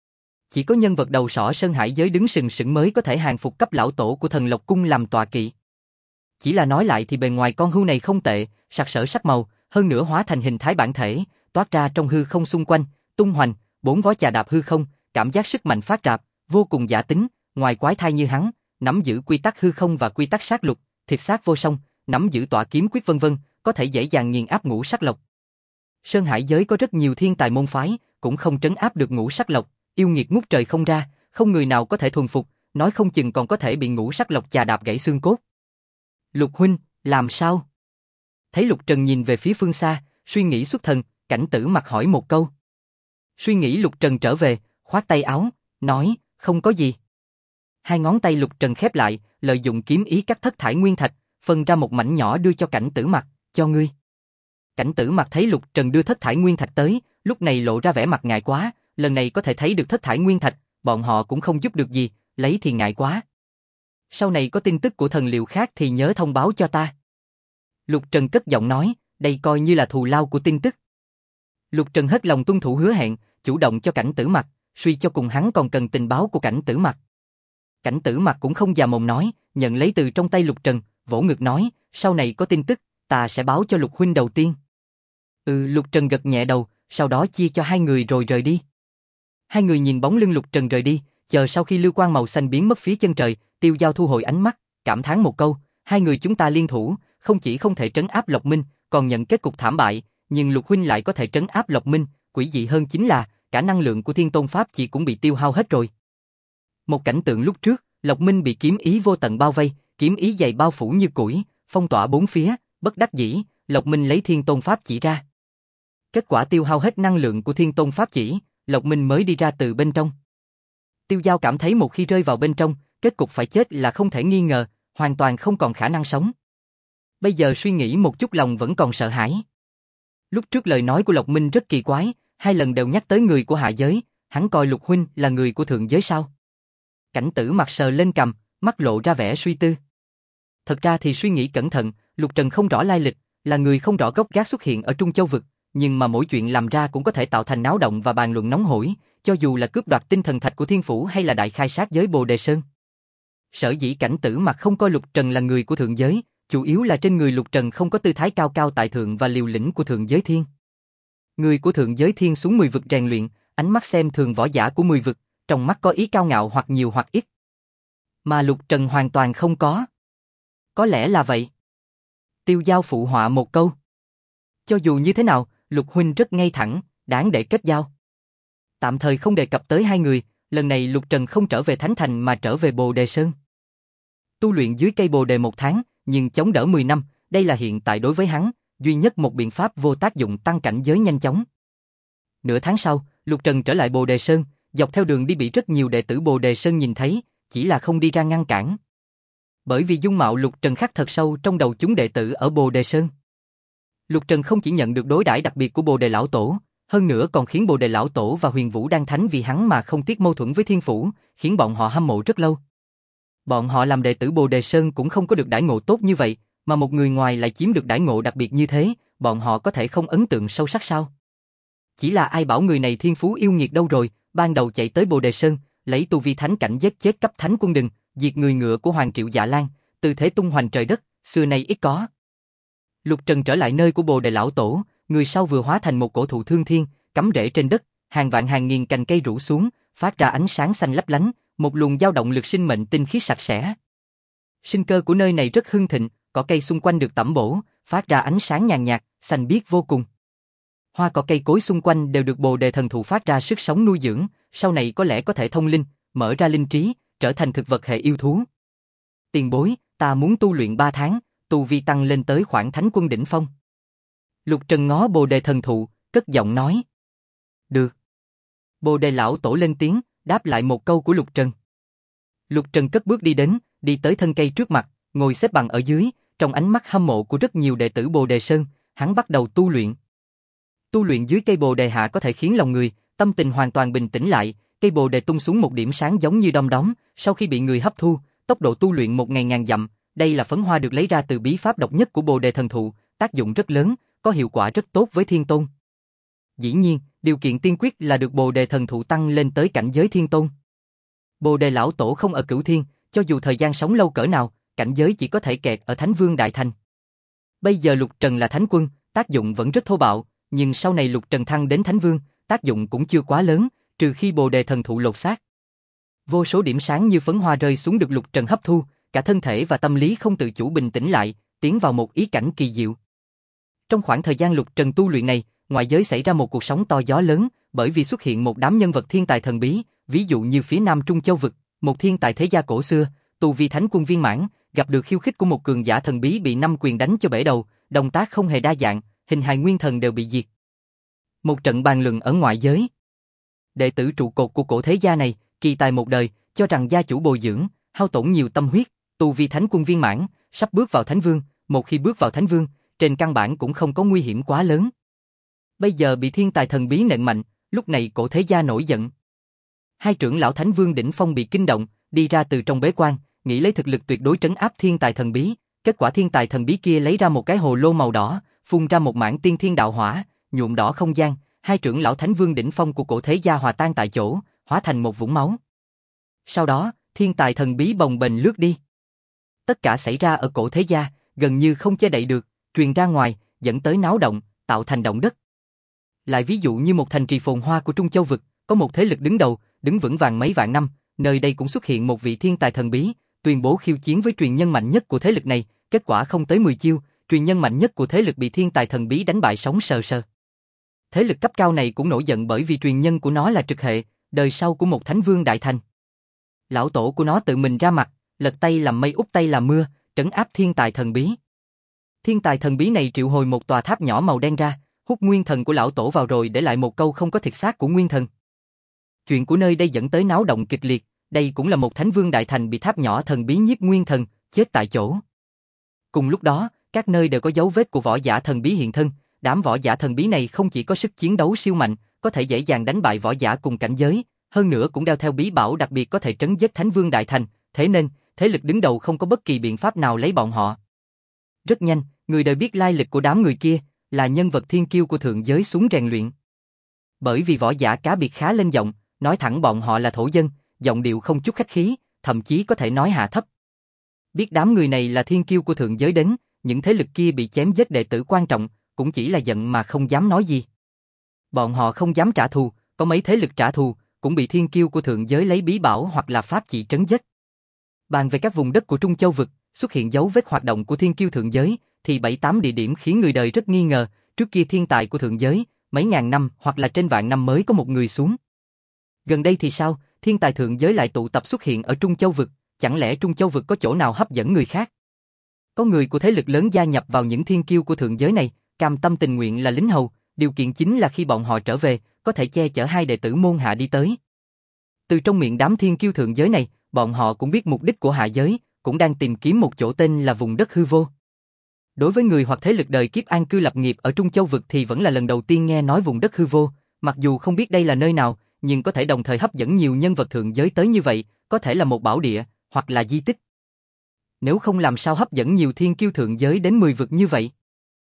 S1: Chỉ có nhân vật đầu sỏ Sơn Hải Giới đứng sừng sững mới có thể hàng phục cấp lão tổ của Thần Lộc Cung làm tọa kỵ. Chỉ là nói lại thì bề ngoài con hươu này không tệ, sặc sỡ sắc màu, hơn nữa hóa thành hình thái bản thể, toát ra trong hư không xung quanh, tung hoành, bốn vó chà đạp hư không, cảm giác sức mạnh phát rạp, vô cùng giả tính, ngoài quái thai như hắn, nắm giữ quy tắc hư không và quy tắc sát lục, thịt xác vô song, nắm giữ tọa kiếm quyết vân vân, có thể dễ dàng nghiền áp ngũ sắc lộc. Sơn Hải Giới có rất nhiều thiên tài môn phái, cũng không trấn áp được ngũ sắc lộc, yêu nghiệt ngút trời không ra, không người nào có thể thuần phục, nói không chừng còn có thể bị ngũ sắc lộc chà đạp gãy xương cốt. Lục huynh, làm sao? Thấy Lục Trần nhìn về phía phương xa, suy nghĩ xuất thần, Cảnh Tử Mặc hỏi một câu. Suy nghĩ Lục Trần trở về, khoát tay áo, nói, không có gì. Hai ngón tay Lục Trần khép lại, lợi dụng kiếm ý cắt thất thải nguyên thạch, phân ra một mảnh nhỏ đưa cho Cảnh Tử Mặc, cho ngươi. Cảnh Tử Mặc thấy Lục Trần đưa thất thải nguyên thạch tới, lúc này lộ ra vẻ mặt ngại quá, lần này có thể thấy được thất thải nguyên thạch, bọn họ cũng không giúp được gì, lấy thì ngại quá. Sau này có tin tức của thần liệu khác thì nhớ thông báo cho ta. Lục Trần cất giọng nói, đây coi như là thù lao của tin tức. Lục Trần hết lòng tuân thủ hứa hẹn, chủ động cho Cảnh Tử Mặc, suy cho cùng hắn còn cần tình báo của Cảnh Tử Mặc. Cảnh Tử Mặc cũng không già mồm nói, nhận lấy từ trong tay Lục Trần, vỗ ngực nói, sau này có tin tức, ta sẽ báo cho Lục huynh đầu tiên. Lục Trần gật nhẹ đầu, sau đó chia cho hai người rồi rời đi. Hai người nhìn bóng lưng Lục Trần rời đi, chờ sau khi lưu quang màu xanh biến mất phía chân trời, Tiêu Giao thu hồi ánh mắt, cảm thán một câu, hai người chúng ta liên thủ, không chỉ không thể trấn áp Lộc Minh, còn nhận kết cục thảm bại, nhưng Lục huynh lại có thể trấn áp Lộc Minh, quỷ dị hơn chính là, cả năng lượng của Thiên Tôn Pháp chỉ cũng bị tiêu hao hết rồi. Một cảnh tượng lúc trước, Lộc Minh bị kiếm ý vô tận bao vây, kiếm ý dày bao phủ như củi, phong tỏa bốn phía, bất đắc dĩ, Lộc Minh lấy Thiên Tôn Pháp chỉ ra. Kết quả tiêu hao hết năng lượng của Thiên Tôn Pháp chỉ, Lộc Minh mới đi ra từ bên trong. Tiêu Giao cảm thấy một khi rơi vào bên trong, kết cục phải chết là không thể nghi ngờ, hoàn toàn không còn khả năng sống. Bây giờ suy nghĩ một chút lòng vẫn còn sợ hãi. Lúc trước lời nói của Lộc Minh rất kỳ quái, hai lần đều nhắc tới người của hạ giới, hắn coi Lục huynh là người của thượng giới sao? Cảnh Tử Mặc sờ lên cằm, mắt lộ ra vẻ suy tư. Thật ra thì suy nghĩ cẩn thận, Lục Trần không rõ lai lịch, là người không rõ gốc gác xuất hiện ở Trung Châu vực, nhưng mà mỗi chuyện làm ra cũng có thể tạo thành náo động và bàn luận nóng hổi, cho dù là cướp đoạt tinh thần thạch của Thiên Phủ hay là đại khai sát giới Bồ Đề Sơn. Sở dĩ Cảnh Tử Mặc không coi Lục Trần là người của thượng giới, chủ yếu là trên người Lục Trần không có tư thái cao cao tại thượng và liều lĩnh của thượng giới thiên. Người của thượng giới thiên xuống 10 vực rèn luyện, ánh mắt xem thường võ giả của 10 vực, trong mắt có ý cao ngạo hoặc nhiều hoặc ít. Mà Lục Trần hoàn toàn không có. Có lẽ là vậy. Tiêu Giao phụ họa một câu. Cho dù như thế nào, Lục huynh rất ngay thẳng, đáng để kết giao. Tạm thời không đề cập tới hai người, lần này Lục Trần không trở về Thánh Thành mà trở về Bồ Đề Sơn. Tu luyện dưới cây Bồ Đề 1 tháng, nhưng chống đỡ 10 năm, đây là hiện tại đối với hắn, duy nhất một biện pháp vô tác dụng tăng cảnh giới nhanh chóng. Nửa tháng sau, Lục Trần trở lại Bồ Đề Sơn, dọc theo đường đi bị rất nhiều đệ tử Bồ Đề Sơn nhìn thấy, chỉ là không đi ra ngăn cản. Bởi vì dung mạo Lục Trần khắc thật sâu trong đầu chúng đệ tử ở Bồ Đề Sơn. Lục Trần không chỉ nhận được đối đãi đặc biệt của Bồ Đề Lão Tổ, hơn nữa còn khiến Bồ Đề Lão Tổ và Huyền Vũ Đan Thánh vì hắn mà không tiếc mâu thuẫn với Thiên Phủ, khiến bọn họ hâm mộ rất lâu. Bọn họ làm đệ tử Bồ Đề Sơn cũng không có được đãi ngộ tốt như vậy, mà một người ngoài lại chiếm được đãi ngộ đặc biệt như thế, bọn họ có thể không ấn tượng sâu sắc sao? Chỉ là ai bảo người này thiên phú yêu nghiệt đâu rồi, ban đầu chạy tới Bồ Đề Sơn, lấy tu vi thánh cảnh giết chết cấp thánh quân đừng, diệt người ngựa của Hoàng Triệu Dạ Lan, tư thế tung hoành trời đất, xưa nay ít có. Lục Trần trở lại nơi của Bồ Đề Lão Tổ, người sau vừa hóa thành một cổ thụ thương thiên, cắm rễ trên đất, hàng vạn hàng nghìn cành cây rủ xuống, phát ra ánh sáng xanh lấp lánh, một luồng dao động lực sinh mệnh tinh khiết sạch sẽ. Sinh cơ của nơi này rất hưng thịnh, cỏ cây xung quanh được tẩm bổ, phát ra ánh sáng nhàn nhạt, xanh biếc vô cùng. Hoa cỏ cây cối xung quanh đều được Bồ Đề thần thụ phát ra sức sống nuôi dưỡng, sau này có lẽ có thể thông linh, mở ra linh trí, trở thành thực vật hệ yêu thú. Tiền bối, ta muốn tu luyện 3 tháng, tu vi tăng lên tới khoảng thánh quân đỉnh phong. Lục Trần ngó Bồ Đề thần thụ, cất giọng nói. Được. Bồ Đề lão tổ lên tiếng, đáp lại một câu của Lục Trần. Lục Trần cất bước đi đến, đi tới thân cây trước mặt, ngồi xếp bằng ở dưới, trong ánh mắt hâm mộ của rất nhiều đệ tử Bồ Đề Sơn, hắn bắt đầu tu luyện. Tu luyện dưới cây Bồ Đề hạ có thể khiến lòng người, tâm tình hoàn toàn bình tĩnh lại, cây Bồ Đề tung xuống một điểm sáng giống như đom đóm, sau khi bị người hấp thu, tốc độ tu luyện 1000 dặm, đây là phấn hoa được lấy ra từ bí pháp độc nhất của Bồ Đề thần thụ, tác dụng rất lớn, có hiệu quả rất tốt với thiên tôn. Dĩ nhiên, điều kiện tiên quyết là được Bồ Đề thần thụ tăng lên tới cảnh giới thiên tôn. Bồ Đề lão tổ không ở Cửu Thiên, cho dù thời gian sống lâu cỡ nào, cảnh giới chỉ có thể kẹt ở Thánh Vương Đại Thành. Bây giờ Lục Trần là Thánh Quân, tác dụng vẫn rất thô bạo, nhưng sau này Lục Trần thăng đến Thánh Vương, tác dụng cũng chưa quá lớn, trừ khi Bồ Đề thần thụ lột xác. Vô số điểm sáng như phấn hoa rơi xuống được Lục Trần hấp thu, cả thân thể và tâm lý không tự chủ bình tĩnh lại, tiến vào một ý cảnh kỳ diệu. Trong khoảng thời gian Lục Trần tu luyện này, ngoại giới xảy ra một cuộc sóng to gió lớn, bởi vì xuất hiện một đám nhân vật thiên tài thần bí, ví dụ như phía Nam Trung Châu vực, một thiên tài thế gia cổ xưa, tu vi thánh quân viên mãn, gặp được khiêu khích của một cường giả thần bí bị 5 quyền đánh cho bể đầu, động tác không hề đa dạng, hình hài nguyên thần đều bị diệt. Một trận bàn luận ở ngoại giới. Đệ tử trụ cột của cổ thế gia này, kỳ tài một đời, cho rằng gia chủ bồi dưỡng, hao tổn nhiều tâm huyết, tu vi thánh quân viên mãn, sắp bước vào Thánh Vương, một khi bước vào Thánh Vương, trên căn bản cũng không có nguy hiểm quá lớn. Bây giờ bị thiên tài thần bí nện mạnh, lúc này cổ thế gia nổi giận. Hai trưởng lão Thánh Vương đỉnh phong bị kinh động, đi ra từ trong bế quan, nghĩ lấy thực lực tuyệt đối trấn áp thiên tài thần bí, kết quả thiên tài thần bí kia lấy ra một cái hồ lô màu đỏ, phun ra một mảng tiên thiên đạo hỏa, nhuộm đỏ không gian, hai trưởng lão Thánh Vương đỉnh phong của cổ thế gia hòa tan tại chỗ, hóa thành một vũng máu. Sau đó, thiên tài thần bí bồng bềnh lướt đi. Tất cả xảy ra ở cổ thế gia, gần như không che đậy được, truyền ra ngoài, dẫn tới náo động, tạo thành động đất. Lại ví dụ như một thành trì phồn hoa của Trung Châu vực, có một thế lực đứng đầu, đứng vững vàng mấy vạn năm, nơi đây cũng xuất hiện một vị thiên tài thần bí, tuyên bố khiêu chiến với truyền nhân mạnh nhất của thế lực này, kết quả không tới 10 chiêu, truyền nhân mạnh nhất của thế lực bị thiên tài thần bí đánh bại sống sờ sờ. Thế lực cấp cao này cũng nổi giận bởi vì truyền nhân của nó là trực hệ, đời sau của một Thánh Vương Đại Thành. Lão tổ của nó tự mình ra mặt, lật tay làm mây úp tay làm mưa, trấn áp thiên tài thần bí. Thiên tài thần bí này triệu hồi một tòa tháp nhỏ màu đen ra, hút nguyên thần của lão tổ vào rồi để lại một câu không có thịt xác của nguyên thần. Chuyện của nơi đây dẫn tới náo động kịch liệt, đây cũng là một Thánh Vương Đại Thành bị tháp nhỏ thần bí nhiếp nguyên thần, chết tại chỗ. Cùng lúc đó, các nơi đều có dấu vết của võ giả thần bí hiện thân, đám võ giả thần bí này không chỉ có sức chiến đấu siêu mạnh, có thể dễ dàng đánh bại võ giả cùng cảnh giới, hơn nữa cũng đeo theo bí bảo đặc biệt có thể trấn giết Thánh Vương Đại Thành, thế nên, thế lực đứng đầu không có bất kỳ biện pháp nào lấy bọn họ. Rất nhanh, người đời biết lai lịch của đám người kia, là nhân vật thiên kiêu của thượng giới xuống rèn luyện. Bởi vì võ giả cá biệt khá lên giọng, nói thẳng bọn họ là thổ dân, giọng điệu không chút khách khí, thậm chí có thể nói hạ thấp. Biết đám người này là thiên kiêu của thượng giới đến, những thế lực kia bị chém giết đệ tử quan trọng, cũng chỉ là giận mà không dám nói gì. Bọn họ không dám trả thù, có mấy thế lực trả thù, cũng bị thiên kiêu của thượng giới lấy bí bảo hoặc là pháp chỉ trấn giết. Bàn về các vùng đất của Trung Châu vực, xuất hiện dấu vết hoạt động của thiên kiêu thượng giới, thì 7-8 địa điểm khiến người đời rất nghi ngờ, trước kia thiên tài của thượng giới, mấy ngàn năm hoặc là trên vạn năm mới có một người xuống. Gần đây thì sao, thiên tài thượng giới lại tụ tập xuất hiện ở Trung Châu vực, chẳng lẽ Trung Châu vực có chỗ nào hấp dẫn người khác? Có người của thế lực lớn gia nhập vào những thiên kiêu của thượng giới này, cam tâm tình nguyện là lính hầu, điều kiện chính là khi bọn họ trở về, có thể che chở hai đệ tử môn hạ đi tới. Từ trong miệng đám thiên kiêu thượng giới này, bọn họ cũng biết mục đích của hạ giới, cũng đang tìm kiếm một chỗ tên là vùng đất hư vô. Đối với người hoặc thế lực đời kiếp an cư lập nghiệp ở Trung Châu vực thì vẫn là lần đầu tiên nghe nói vùng đất hư vô, mặc dù không biết đây là nơi nào, nhưng có thể đồng thời hấp dẫn nhiều nhân vật thượng giới tới như vậy, có thể là một bảo địa, hoặc là di tích. Nếu không làm sao hấp dẫn nhiều thiên kiêu thượng giới đến 10 vực như vậy?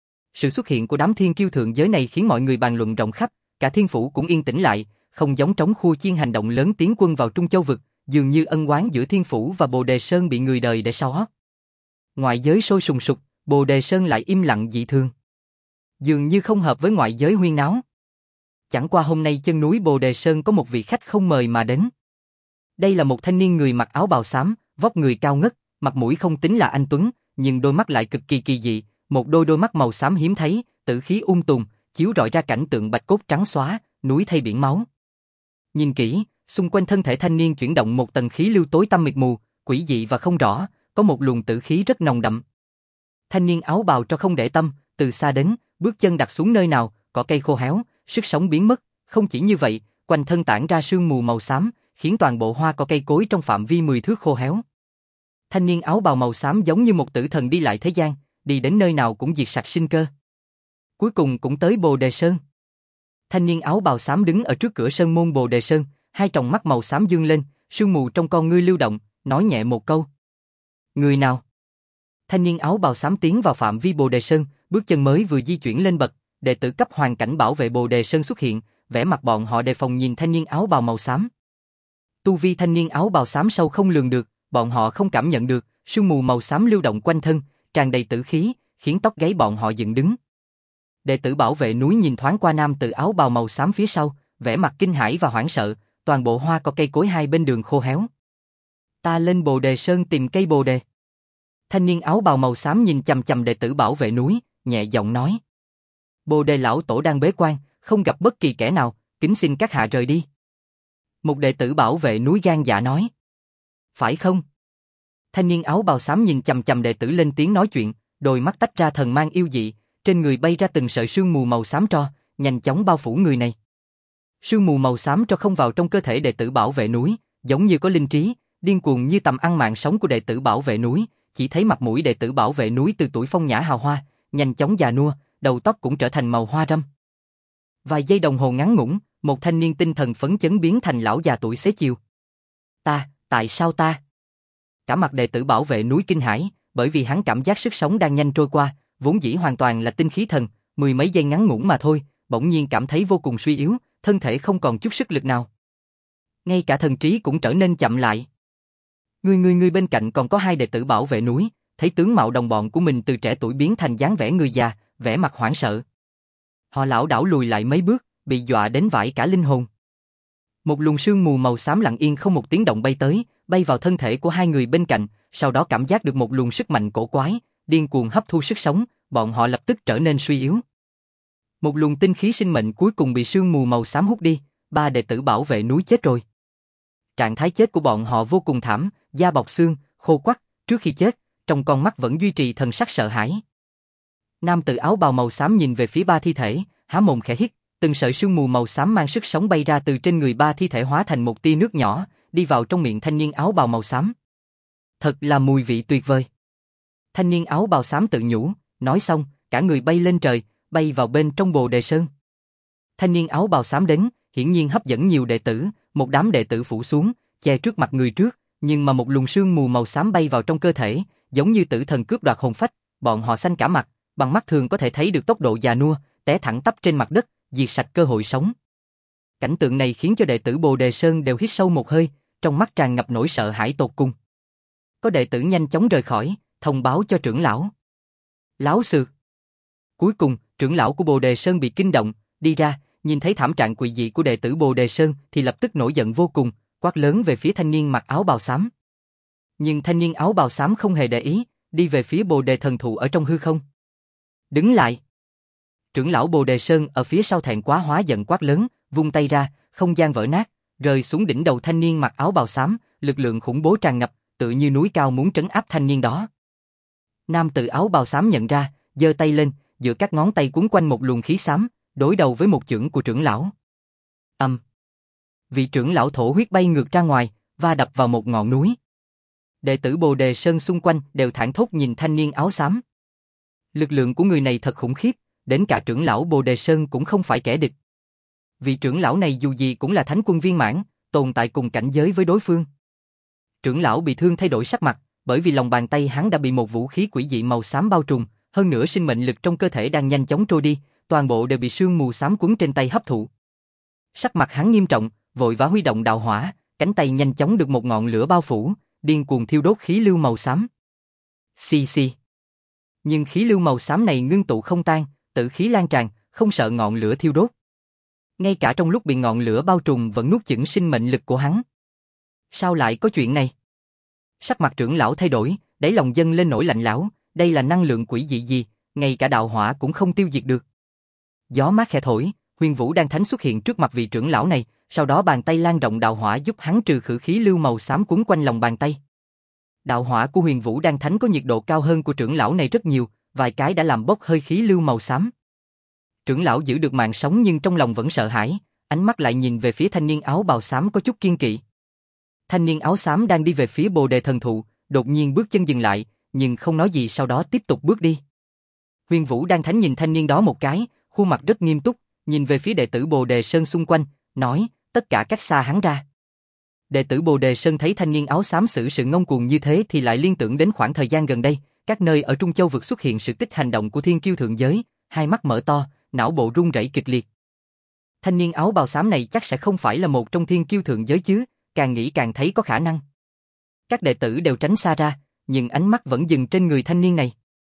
S1: Sự xuất hiện của đám thiên kiêu thượng giới này khiến mọi người bàn luận rộng khắp, cả thiên phủ cũng yên tĩnh lại, không giống trống khua chiên hành động lớn tiến quân vào Trung Châu vực, dường như ân oán giữa thiên phủ và Bồ Đề Sơn bị người đời để xóa. Ngoại giới sôi sùng sục, Bồ Đề Sơn lại im lặng dị thường. dường như không hợp với ngoại giới huyên náo. Chẳng qua hôm nay chân núi Bồ Đề Sơn có một vị khách không mời mà đến. Đây là một thanh niên người mặc áo bào xám, vóc người cao ngất, mặt mũi không tính là anh tuấn, nhưng đôi mắt lại cực kỳ kỳ dị, một đôi mắt màu xám hiếm thấy, tử khí tùng, chiếu rọi ra cảnh tượng bạch cốt trắng xóa, núi thay biển máu. Nhìn kỹ, xung quanh thân thể thanh niên chuyển động một tầng khí lưu tối tăm mịt mù, quỷ dị và không rõ, có một luồng tử khí rất nồng đậm. Thanh niên áo bào cho không để tâm, từ xa đến, bước chân đặt xuống nơi nào, cỏ cây khô héo, sức sống biến mất, không chỉ như vậy, quanh thân tản ra sương mù màu xám, khiến toàn bộ hoa cỏ cây cối trong phạm vi 10 thước khô héo. Thanh niên áo bào màu xám giống như một tử thần đi lại thế gian, đi đến nơi nào cũng diệt sạch sinh cơ. Cuối cùng cũng tới Bồ Đề Sơn. Thanh niên áo bào xám đứng ở trước cửa sơn môn Bồ Đề Sơn, hai tròng mắt màu xám dương lên, sương mù trong con ngươi lưu động, nói nhẹ một câu. Người nào? Thanh niên áo bào xám tiến vào phạm vi Bồ Đề Sơn, bước chân mới vừa di chuyển lên bậc, đệ tử cấp hoàn cảnh bảo vệ Bồ Đề Sơn xuất hiện, vẻ mặt bọn họ đề phòng nhìn thanh niên áo bào màu xám. Tu vi thanh niên áo bào xám sâu không lường được, bọn họ không cảm nhận được, sương mù màu xám lưu động quanh thân, tràn đầy tử khí, khiến tóc gáy bọn họ dựng đứng. Đệ tử bảo vệ núi nhìn thoáng qua nam tử áo bào màu xám phía sau, vẻ mặt kinh hãi và hoảng sợ, toàn bộ hoa cỏ cây cối hai bên đường khô héo. Ta lên Bồ Đề Sơn tìm cây bồ đề. Thanh niên áo bào màu xám nhìn chằm chằm đệ tử bảo vệ núi, nhẹ giọng nói. Bồ đề lão tổ đang bế quan, không gặp bất kỳ kẻ nào, kính xin các hạ rời đi. Một đệ tử bảo vệ núi gan dạ nói. Phải không? Thanh niên áo bào xám nhìn chằm chằm đệ tử lên tiếng nói chuyện, đôi mắt tách ra thần mang yêu dị, trên người bay ra từng sợi sương mù màu xám tro, nhanh chóng bao phủ người này. Sương mù màu xám tro không vào trong cơ thể đệ tử bảo vệ núi, giống như có linh trí, điên cuồng như tầm ăn mạng sống của đệ tử bảo vệ núi, chỉ thấy mặt mũi đệ tử bảo vệ núi từ tuổi phong nhã hào hoa, nhanh chóng già nua, đầu tóc cũng trở thành màu hoa râm. Vài giây đồng hồ ngắn ngủn, một thanh niên tinh thần phấn chấn biến thành lão già tuổi xế chiều. Tại sao ta? Cả mặt đệ tử bảo vệ núi kinh hãi, bởi vì hắn cảm giác sức sống đang nhanh trôi qua, vốn dĩ hoàn toàn là tinh khí thần, mười mấy giây ngắn ngủn mà thôi, bỗng nhiên cảm thấy vô cùng suy yếu, thân thể không còn chút sức lực nào. Ngay cả thần trí cũng trở nên chậm lại. Người bên cạnh còn có hai đệ tử bảo vệ núi, thấy tướng mạo đồng bọn của mình từ trẻ tuổi biến thành dáng vẻ người già, vẻ mặt hoảng sợ. Họ lảo đảo lùi lại mấy bước, bị dọa đến vãi cả linh hồn. Một luồng sương mù màu xám lặng yên không một tiếng động bay tới, bay vào thân thể của hai người bên cạnh, sau đó cảm giác được một luồng sức mạnh cổ quái, điên cuồng hấp thu sức sống, bọn họ lập tức trở nên suy yếu. Một luồng tinh khí sinh mệnh cuối cùng bị sương mù màu xám hút đi, ba đệ tử bảo vệ núi chết rồi. Trạng thái chết của bọn họ vô cùng thảm, da bọc xương, khô quắt, trước khi chết, trong con mắt vẫn duy trì thần sắc sợ hãi. Nam tử áo bào màu xám nhìn về phía ba thi thể, há mồm khẽ hít, từng sợi sương mù màu xám mang sức sống bay ra từ trên người ba thi thể hóa thành một tia nước nhỏ, đi vào trong miệng thanh niên áo bào màu xám. Thật là mùi vị tuyệt vời. Thanh niên áo bào xám tự nhủ, nói xong, cả người bay lên trời, bay vào bên trong Bồ Đề Sơn. Thanh niên áo bào xám đến, hiển nhiên hấp dẫn nhiều đệ tử, một đám đệ tử phủ xuống, che trước mặt người trước, nhưng mà một luồng sương mù màu xám bay vào trong cơ thể, giống như tử thần cướp đoạt hồn phách, bọn họ xanh cả mặt, bằng mắt thường có thể thấy được tốc độ già nua, té thẳng tắp trên mặt đất, diệt sạch cơ hội sống. Cảnh tượng này khiến cho đệ tử Bồ Đề Sơn đều hít sâu một hơi, trong mắt tràn ngập nỗi sợ hãi tột cùng. Có đệ tử nhanh chóng rời khỏi, thông báo cho trưởng lão. Láo xược. Cuối cùng, trưởng lão của Bồ Đề Sơn bị kinh động, đi ra, nhìn thấy thảm trạng quỷ dị của đệ tử Bồ Đề Sơn thì lập tức nổi giận vô cùng, quát lớn về phía thanh niên mặc áo bào xám. Nhưng thanh niên áo bào xám không hề để ý, đi về phía Bồ Đề thần thụ ở trong hư không. Đứng lại. Trưởng lão Bồ Đề Sơn ở phía sau thẹn quá hóa giận quát lớn, vung tay ra, không gian vỡ nát, rơi xuống đỉnh đầu thanh niên mặc áo bào xám, lực lượng khủng bố tràn ngập, tựa như núi cao muốn trấn áp thanh niên đó. Nam tử áo bào xám nhận ra, giơ tay lên, giữa các ngón tay quấn quanh một luồng khí xám, đối đầu với một chưởng của trưởng lão. Vị trưởng lão thổ huyết bay ngược ra ngoài, va đập vào một ngọn núi. Đệ tử Bồ Đề Sơn xung quanh đều thảng thốt nhìn thanh niên áo xám. Lực lượng của người này thật khủng khiếp, đến cả trưởng lão Bồ Đề Sơn cũng không phải kẻ địch. Vị trưởng lão này dù gì cũng là thánh quân viên mãn, tồn tại cùng cảnh giới với đối phương. Trưởng lão bị thương thay đổi sắc mặt, bởi vì lòng bàn tay hắn đã bị một vũ khí quỷ dị màu xám bao trùm, hơn nữa sinh mệnh lực trong cơ thể đang nhanh chóng trôi đi, toàn bộ đều bị sương mù xám quấn trên tay hấp thụ. Sắc mặt hắn nghiêm trọng, vội vã huy động đạo hỏa, cánh tay nhanh chóng được một ngọn lửa bao phủ, điên cuồng thiêu đốt khí lưu màu xám. Xì xì. Nhưng khí lưu màu xám này ngưng tụ không tan, tử khí lan tràn, không sợ ngọn lửa thiêu đốt. Ngay cả trong lúc bị ngọn lửa bao trùm vẫn nuốt chửng sinh mệnh lực của hắn. Sao lại có chuyện này? Sắc mặt trưởng lão thay đổi, đáy lòng dâng lên nỗi lạnh lẽo, đây là năng lượng quỷ dị gì, ngay cả đạo hỏa cũng không tiêu diệt được. Gió mát khẽ thổi, Huyền Vũ Đan Thánh xuất hiện trước mặt vị trưởng lão này, sau đó bàn tay lan rộng đạo hỏa giúp hắn trừ khử khí lưu màu xám quấn quanh lòng bàn tay. Đạo hỏa của Huyền Vũ Đan Thánh có nhiệt độ cao hơn của trưởng lão này rất nhiều, vài cái đã làm bốc hơi khí lưu màu xám. Trưởng lão giữ được mạng sống nhưng trong lòng vẫn sợ hãi, ánh mắt lại nhìn về phía thanh niên áo bào xám có chút kiên kỵ. Thanh niên áo xám đang đi về phía Bồ Đề Thần Thụ, đột nhiên bước chân dừng lại, nhưng không nói gì sau đó tiếp tục bước đi. Huyền Vũ Đan Thánh nhìn thanh niên đó một cái, khuôn mặt rất nghiêm túc, nhìn về phía đệ tử Bồ Đề Sơn xung quanh, nói, tất cả cách xa hắn ra. Đệ tử Bồ Đề Sơn thấy thanh niên áo xám xử sự ngông cuồng như thế thì lại liên tưởng đến khoảng thời gian gần đây, các nơi ở Trung Châu vực xuất hiện sự tích hành động của thiên kiêu thượng giới, hai mắt mở to, não bộ run rẩy kịch liệt. Thanh niên áo bào xám này chắc sẽ không phải là một trong thiên kiêu thượng giới chứ, càng nghĩ càng thấy có khả năng. Các đệ tử đều tránh xa ra, nhưng ánh mắt vẫn dừng trên người thanh niên này.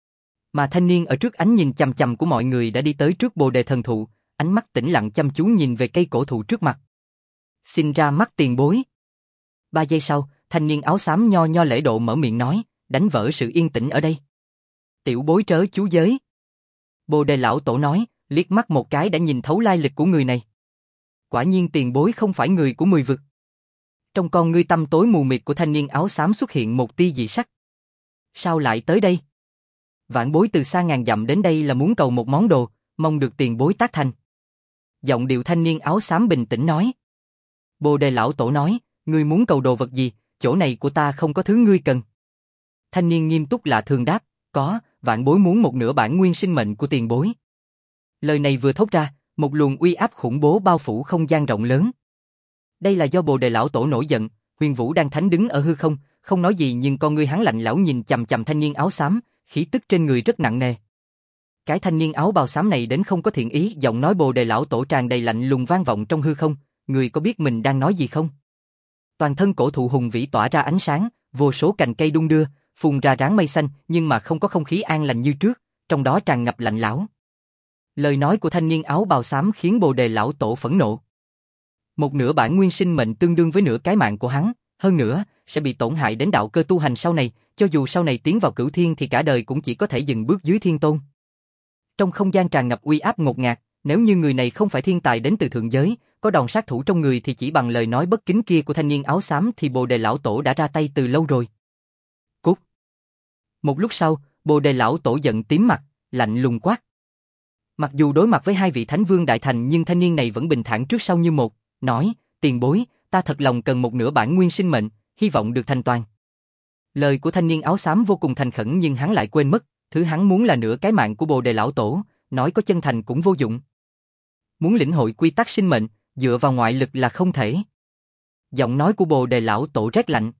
S1: Mà thanh niên ở trước ánh nhìn chằm chằm của mọi người đã đi tới trước Bồ Đề Thần Thụ, ánh mắt tĩnh lặng chăm chú nhìn về cây cổ thụ trước mặt. Xin ra mắt tiền bối. 3 giây sau, thanh niên áo xám nho nho lễ độ mở miệng nói, đánh vỡ sự yên tĩnh ở đây. Tiểu bối trớ chú giới. Bồ Đề lão tổ nói, liếc mắt một cái đã nhìn thấu lai lịch của người này. Quả nhiên tiền bối không phải người của 10 vực. Trong con ngươi tăm tối mù mịt của thanh niên áo xám xuất hiện một tia dị sắc. Sao lại tới đây? Vạn bối từ xa ngàn dặm đến đây là muốn cầu một món đồ, mong được tiền bối tác thành. Giọng điệu thanh niên áo xám bình tĩnh nói. Bồ Đề lão tổ nói, ngươi muốn cầu đồ vật gì, chỗ này của ta không có thứ ngươi cần. Thanh niên nghiêm túc lạ thường đáp, có, vạn bối muốn một nửa bản nguyên sinh mệnh của tiền bối. Lời này vừa thốt ra, một luồng uy áp khủng bố bao phủ không gian rộng lớn. Đây là do Bồ Đề lão tổ nổi giận, Huyền Vũ Đan Thánh đứng ở hư không, không nói gì nhưng con ngươi hắn lạnh lẽo nhìn chằm chằm thanh niên áo xám, khí tức trên người rất nặng nề. Cái thanh niên áo bào xám này đến không có thiện ý, giọng nói Bồ Đề lão tổ tràn đầy lạnh lùng vang vọng trong hư không, người có biết mình đang nói gì không? Toàn thân cổ thụ hùng vĩ tỏa ra ánh sáng, vô số cành cây đung đưa, phun ra ráng mây xanh, nhưng mà không có không khí an lành như trước, trong đó tràn ngập lạnh lẽo. Lời nói của thanh niên áo bào xám khiến Bồ Đề lão tổ phẫn nộ. Một nửa bản nguyên sinh mệnh tương đương với nửa cái mạng của hắn, hơn nữa sẽ bị tổn hại đến đạo cơ tu hành sau này, cho dù sau này tiến vào cửu thiên thì cả đời cũng chỉ có thể dừng bước dưới thiên tôn. Trong không gian tràn ngập uy áp ngột ngạt, nếu như người này không phải thiên tài đến từ thượng giới, có đòn sát thủ trong người thì chỉ bằng lời nói bất kính kia của thanh niên áo xám thì Bồ Đề lão tổ đã ra tay từ lâu rồi. Cút. Một lúc sau, Bồ Đề lão tổ giận tím mặt, lạnh lùng quát. Mặc dù đối mặt với hai vị thánh vương đại thành nhưng thanh niên này vẫn bình thản trước sau như một, nói, tiền bối, ta thật lòng cần một nửa bản nguyên sinh mệnh, hy vọng được thành toàn. Lời của thanh niên áo xám vô cùng thành khẩn nhưng hắn lại quên mất, thứ hắn muốn là nửa cái mạng của Bồ Đề lão tổ, nói có chân thành cũng vô dụng. Muốn lĩnh hội quy tắc sinh mệnh, dựa vào ngoại lực là không thể. Giọng nói của Bồ Đề lão tổ rét lạnh.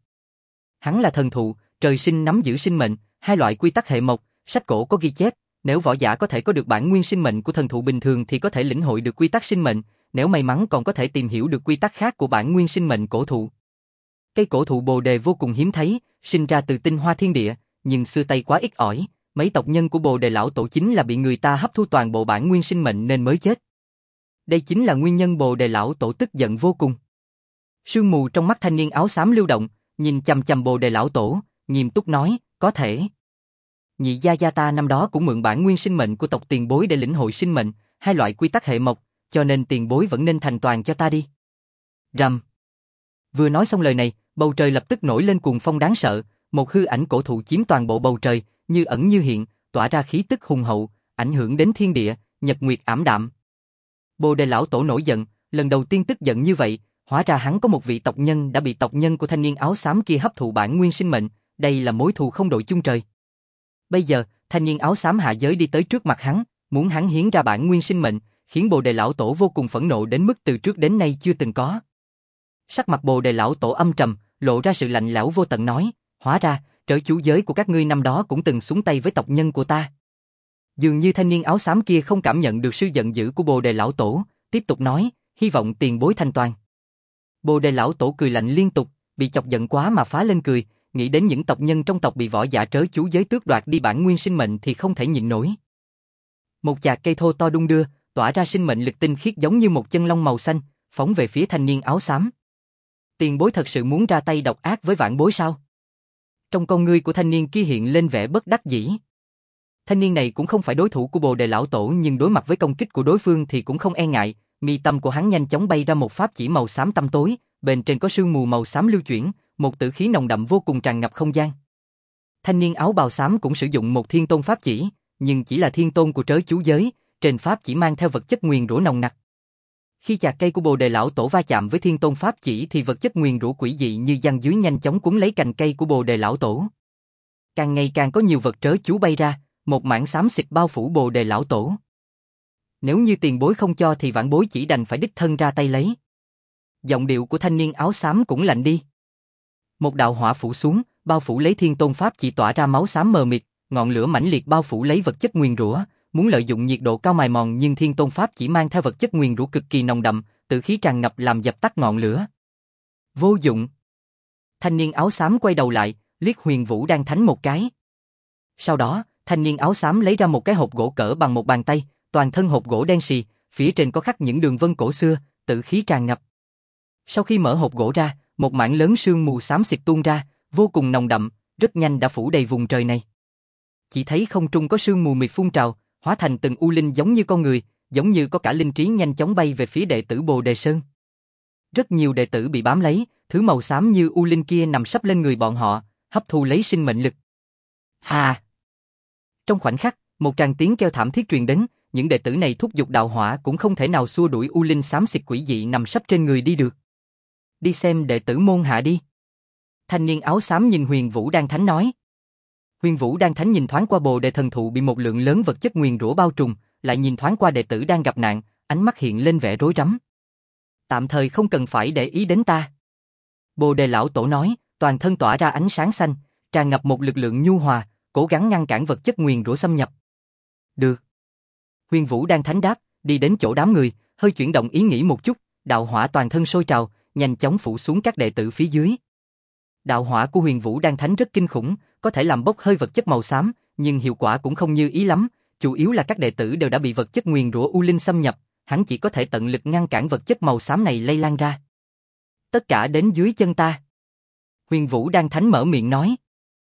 S1: Hắn là thần thụ, trời sinh nắm giữ sinh mệnh, hai loại quy tắc hệ mộc, sách cổ có ghi chép, nếu võ giả có thể có được bản nguyên sinh mệnh của thần thụ bình thường thì có thể lĩnh hội được quy tắc sinh mệnh, nếu may mắn còn có thể tìm hiểu được quy tắc khác của bản nguyên sinh mệnh cổ thụ. Cây cổ thụ Bồ Đề vô cùng hiếm thấy, sinh ra từ tinh hoa thiên địa, nhưng xưa Tây quá ít ỏi, mấy tộc nhân của Bồ Đề lão tổ chính là bị người ta hấp thu toàn bộ bản nguyên sinh mệnh nên mới chết. Đây chính là nguyên nhân Bồ Đề lão tổ tức giận vô cùng. Sương mù trong mắt thanh niên áo xám lưu động, nhìn chằm chằm Bồ Đề lão tổ, nghiêm túc nói, có thể. Nhị gia gia ta năm đó cũng mượn bản nguyên sinh mệnh của tộc tiền bối để lĩnh hội sinh mệnh, hai loại quy tắc hệ mộc, cho nên tiền bối vẫn nên thành toàn cho ta đi. Rầm. Vừa nói xong lời này, bầu trời lập tức nổi lên cuồng phong đáng sợ, một hư ảnh cổ thụ chiếm toàn bộ bầu trời, như ẩn như hiện, tỏa ra khí tức hùng hậu, ảnh hưởng đến thiên địa, nhật nguyệt ảm đạm. Bồ Đề lão tổ nổi giận, lần đầu tiên tức giận như vậy, hóa ra hắn có một vị tộc nhân đã bị tộc nhân của thanh niên áo xám kia hấp thụ bản nguyên sinh mệnh, đây là mối thù không đội chung trời. Bây giờ, thanh niên áo xám hạ giới đi tới trước mặt hắn, muốn hắn hiến ra bản nguyên sinh mệnh, khiến Bồ Đề lão tổ vô cùng phẫn nộ đến mức từ trước đến nay chưa từng có. Sắc mặt Bồ Đề lão tổ âm trầm, lộ ra sự lạnh lẽo vô tận nói, hóa ra, trở chủ giới của các ngươi năm đó cũng từng xuống tay với tộc nhân của ta. Dường như thanh niên áo xám kia không cảm nhận được sự giận dữ của Bồ Đề lão tổ, tiếp tục nói, hy vọng tiền bối thành toàn. Bồ Đề lão tổ cười lạnh liên tục, bị chọc giận quá mà phá lên cười, nghĩ đến những tộc nhân trong tộc bị võ giả trớ chú giới tước đoạt đi bản nguyên sinh mệnh thì không thể nhịn nổi. Một chạc cây thô to đung đưa, tỏa ra sinh mệnh lực tinh khiết giống như một chân long màu xanh, phóng về phía thanh niên áo xám. Tiền bối thật sự muốn ra tay độc ác với vãn bối sao? Trong con ngươi của thanh niên kia hiện lên vẻ bất đắc dĩ. Thanh niên này cũng không phải đối thủ của Bồ Đề lão tổ, nhưng đối mặt với công kích của đối phương thì cũng không e ngại, mi tâm của hắn nhanh chóng bay ra một pháp chỉ màu xám tăm tối, bên trên có sương mù màu xám lưu chuyển, một tử khí nồng đậm vô cùng tràn ngập không gian. Thanh niên áo bào xám cũng sử dụng một thiên tôn pháp chỉ, nhưng chỉ là thiên tôn của trớ chú giới, trên pháp chỉ mang theo vật chất nguyền rủa nồng nặc. Khi chạc cây của Bồ Đề lão tổ va chạm với thiên tôn pháp chỉ thì vật chất nguyền rủa quỷ dị như giăng dưới nhanh chóng cuốn lấy cành cây của Bồ Đề lão tổ. Càng ngày càng có nhiều vật trớ chú bay ra, một mảng xám xịt bao phủ Bồ Đề lão tổ. Nếu như tiền bối không cho thì vãn bối chỉ đành phải đích thân ra tay lấy. Giọng điệu của thanh niên áo xám cũng lạnh đi. Một đạo hỏa phủ xuống, bao phủ lấy thiên tôn pháp chỉ tỏa ra máu xám mờ mịt, ngọn lửa mãnh liệt bao phủ lấy vật chất nguyền rủa, muốn lợi dụng nhiệt độ cao mài mòn, nhưng thiên tôn pháp chỉ mang theo vật chất nguyền rủa cực kỳ nồng đậm, tử khí tràn ngập làm dập tắt ngọn lửa. Vô dụng. Thanh niên áo xám quay đầu lại, liếc Huyền Vũ Đan Thánh một cái. Sau đó, thanh niên áo xám lấy ra một cái hộp gỗ cỡ bằng một bàn tay, toàn thân hộp gỗ đen xì, phía trên có khắc những đường vân cổ xưa, tử khí tràn ngập. Sau khi mở hộp gỗ ra, một mảng lớn sương mù xám xịt tuôn ra, vô cùng nồng đậm, rất nhanh đã phủ đầy vùng trời này. Chỉ thấy không trung có sương mù mịt phun trào, hóa thành từng u linh giống như con người, giống như có cả linh trí nhanh chóng bay về phía đệ tử Bồ Đề Sơn. Rất nhiều đệ tử bị bám lấy, thứ màu xám như u linh kia nằm sấp lên người bọn họ, hấp thu lấy sinh mệnh lực. Hà! Trong khoảnh khắc, một tràng tiếng kêu thảm thiết truyền đến, những đệ tử này thúc giục đạo hỏa cũng không thể nào xua đuổi u linh xám xịt quỷ dị nằm sấp trên người đi được. Đi xem đệ tử môn hạ đi. Thanh niên áo xám nhìn Huyền Vũ Đan Thánh nói. Huyền Vũ Đan Thánh nhìn thoáng qua Bồ Đề thần thụ bị một lượng lớn vật chất nguyền rủa bao trùm, lại nhìn thoáng qua đệ tử đang gặp nạn, ánh mắt hiện lên vẻ rối rắm. Tạm thời không cần phải để ý đến ta. Bồ Đề lão tổ nói, toàn thân tỏa ra ánh sáng xanh, tràn ngập một lực lượng nhu hòa, cố gắng ngăn cản vật chất nguyền rủa xâm nhập. Được. Huyền Vũ Đan Thánh đáp, đi đến chỗ đám người, hơi chuyển động ý nghĩ một chút, đạo hỏa toàn thân sôi trào, nhanh chóng phủ xuống các đệ tử phía dưới. Đạo hỏa của Huyền Vũ Đan Thánh rất kinh khủng, có thể làm bốc hơi vật chất màu xám, nhưng hiệu quả cũng không như ý lắm, chủ yếu là các đệ tử đều đã bị vật chất nguyền rủa u linh xâm nhập, hắn chỉ có thể tận lực ngăn cản vật chất màu xám này lây lan ra. Tất cả đến dưới chân ta. Huyền Vũ Đan Thánh mở miệng nói.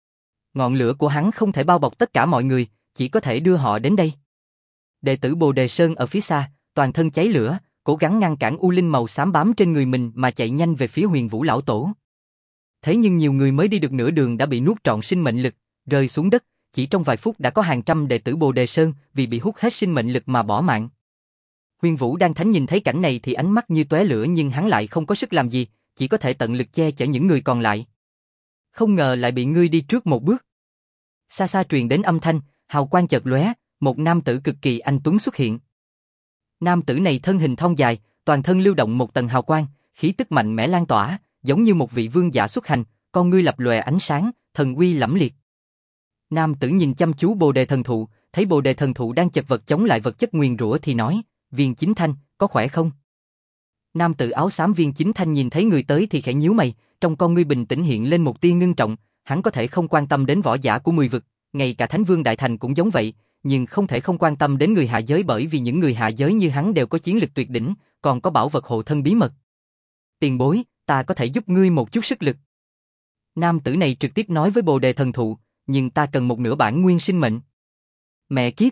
S1: Ngọn lửa của hắn không thể bao bọc tất cả mọi người, chỉ có thể đưa họ đến đây. Đệ tử Bồ Đề Sơn ở phía xa, toàn thân cháy lửa, cố gắng ngăn cản u linh màu xám bám trên người mình mà chạy nhanh về phía Huyền Vũ lão tổ. Thế nhưng nhiều người mới đi được nửa đường đã bị nuốt trọn sinh mệnh lực, rơi xuống đất, chỉ trong vài phút đã có hàng trăm đệ tử Bồ Đề Sơn vì bị hút hết sinh mệnh lực mà bỏ mạng. Huyền Vũ Đan Thánh nhìn thấy cảnh này thì ánh mắt như tóe lửa, nhưng hắn lại không có sức làm gì, chỉ có thể tận lực che chở những người còn lại. Không ngờ lại bị ngươi đi trước một bước. Xa xa truyền đến âm thanh, hào quang chợt lóe, một nam tử cực kỳ anh tuấn xuất hiện. Nam tử này thân hình thon dài, toàn thân lưu động một tầng hào quang, khí tức mạnh mẽ lan tỏa, giống như một vị vương giả xuất hành, con ngươi lập lòe ánh sáng, thần uy lẫm liệt. Nam tử nhìn chăm chú Bồ Đề thần thụ, thấy Bồ Đề thần thụ đang chật vật chống lại vật chất nguyền rủa thì nói, Viên Chính Thanh, có khỏe không? Nam tử áo xám Viên Chính Thanh nhìn thấy người tới thì khẽ nhíu mày, trong con ngươi bình tĩnh hiện lên một tia ngưng trọng, hắn có thể không quan tâm đến võ giả của 10 vực, ngay cả Thánh Vương Đại Thành cũng giống vậy, nhưng không thể không quan tâm đến người hạ giới, bởi vì những người hạ giới như hắn đều có chiến lực tuyệt đỉnh, còn có bảo vật hộ thân bí mật. Tiền bối, ta có thể giúp ngươi một chút sức lực. Nam tử này trực tiếp nói với Bồ Đề thần thụ, nhưng ta cần một nửa bản nguyên sinh mệnh. Mẹ kiếp!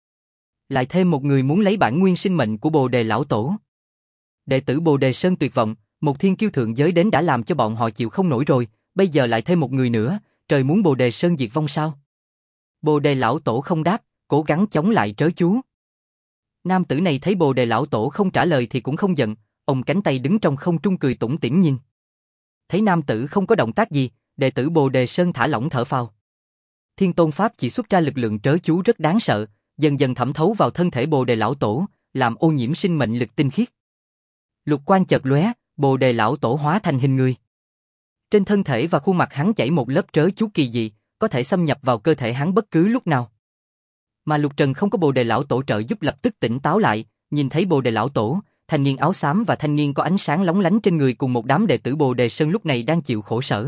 S1: Lại thêm một người muốn lấy bản nguyên sinh mệnh của Bồ Đề lão tổ. Đệ tử Bồ Đề Sơn tuyệt vọng, một thiên kiêu thượng giới đến đã làm cho bọn họ chịu không nổi rồi, bây giờ lại thêm một người nữa, trời muốn Bồ Đề Sơn diệt vong sao? Bồ Đề lão tổ không đáp, cố gắng chống lại trớ chú. Nam tử này thấy Bồ Đề lão tổ không trả lời thì cũng không giận, ông cánh tay đứng trong không trung cười tủm tỉm nhìn. Thấy nam tử không có động tác gì, đệ tử Bồ Đề Sơn thả lỏng thở phào. Thiên Tôn Pháp chỉ xuất ra lực lượng trớ chú rất đáng sợ, dần dần thẩm thấu vào thân thể Bồ Đề lão tổ, làm ô nhiễm sinh mệnh lực tinh khiết. Lục quang chợt lóe, Bồ Đề lão tổ hóa thành hình người. Trên thân thể và khuôn mặt hắn chảy một lớp trớ chú kỳ dị, có thể xâm nhập vào cơ thể hắn bất cứ lúc nào. Mà Lục Trần không có Bồ Đề lão tổ trợ giúp lập tức tỉnh táo lại, nhìn thấy Bồ Đề lão tổ, thanh niên áo xám và thanh niên có ánh sáng lóng lánh trên người cùng một đám đệ tử Bồ Đề Sơn lúc này đang chịu khổ sở.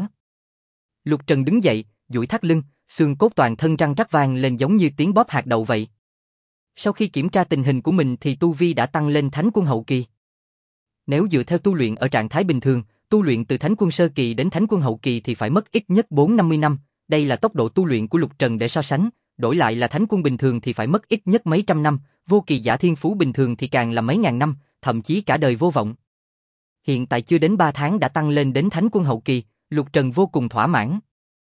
S1: Lục Trần đứng dậy, duỗi thắt lưng, xương cốt toàn thân răng rắc vang lên giống như tiếng bóp hạt đậu vậy. Sau khi kiểm tra tình hình của mình thì tu vi đã tăng lên Thánh Quân hậu kỳ. Nếu dựa theo tu luyện ở trạng thái bình thường, tu luyện từ Thánh Quân sơ kỳ đến Thánh Quân hậu kỳ thì phải mất ít nhất 4-50 năm, đây là tốc độ tu luyện của Lục Trần để so sánh, đổi lại là Thánh Quân bình thường thì phải mất ít nhất mấy trăm năm, vô kỳ giả thiên phú bình thường thì càng là mấy ngàn năm, thậm chí cả đời vô vọng. Hiện tại chưa đến 3 tháng đã tăng lên đến Thánh Quân hậu kỳ, Lục Trần vô cùng thỏa mãn.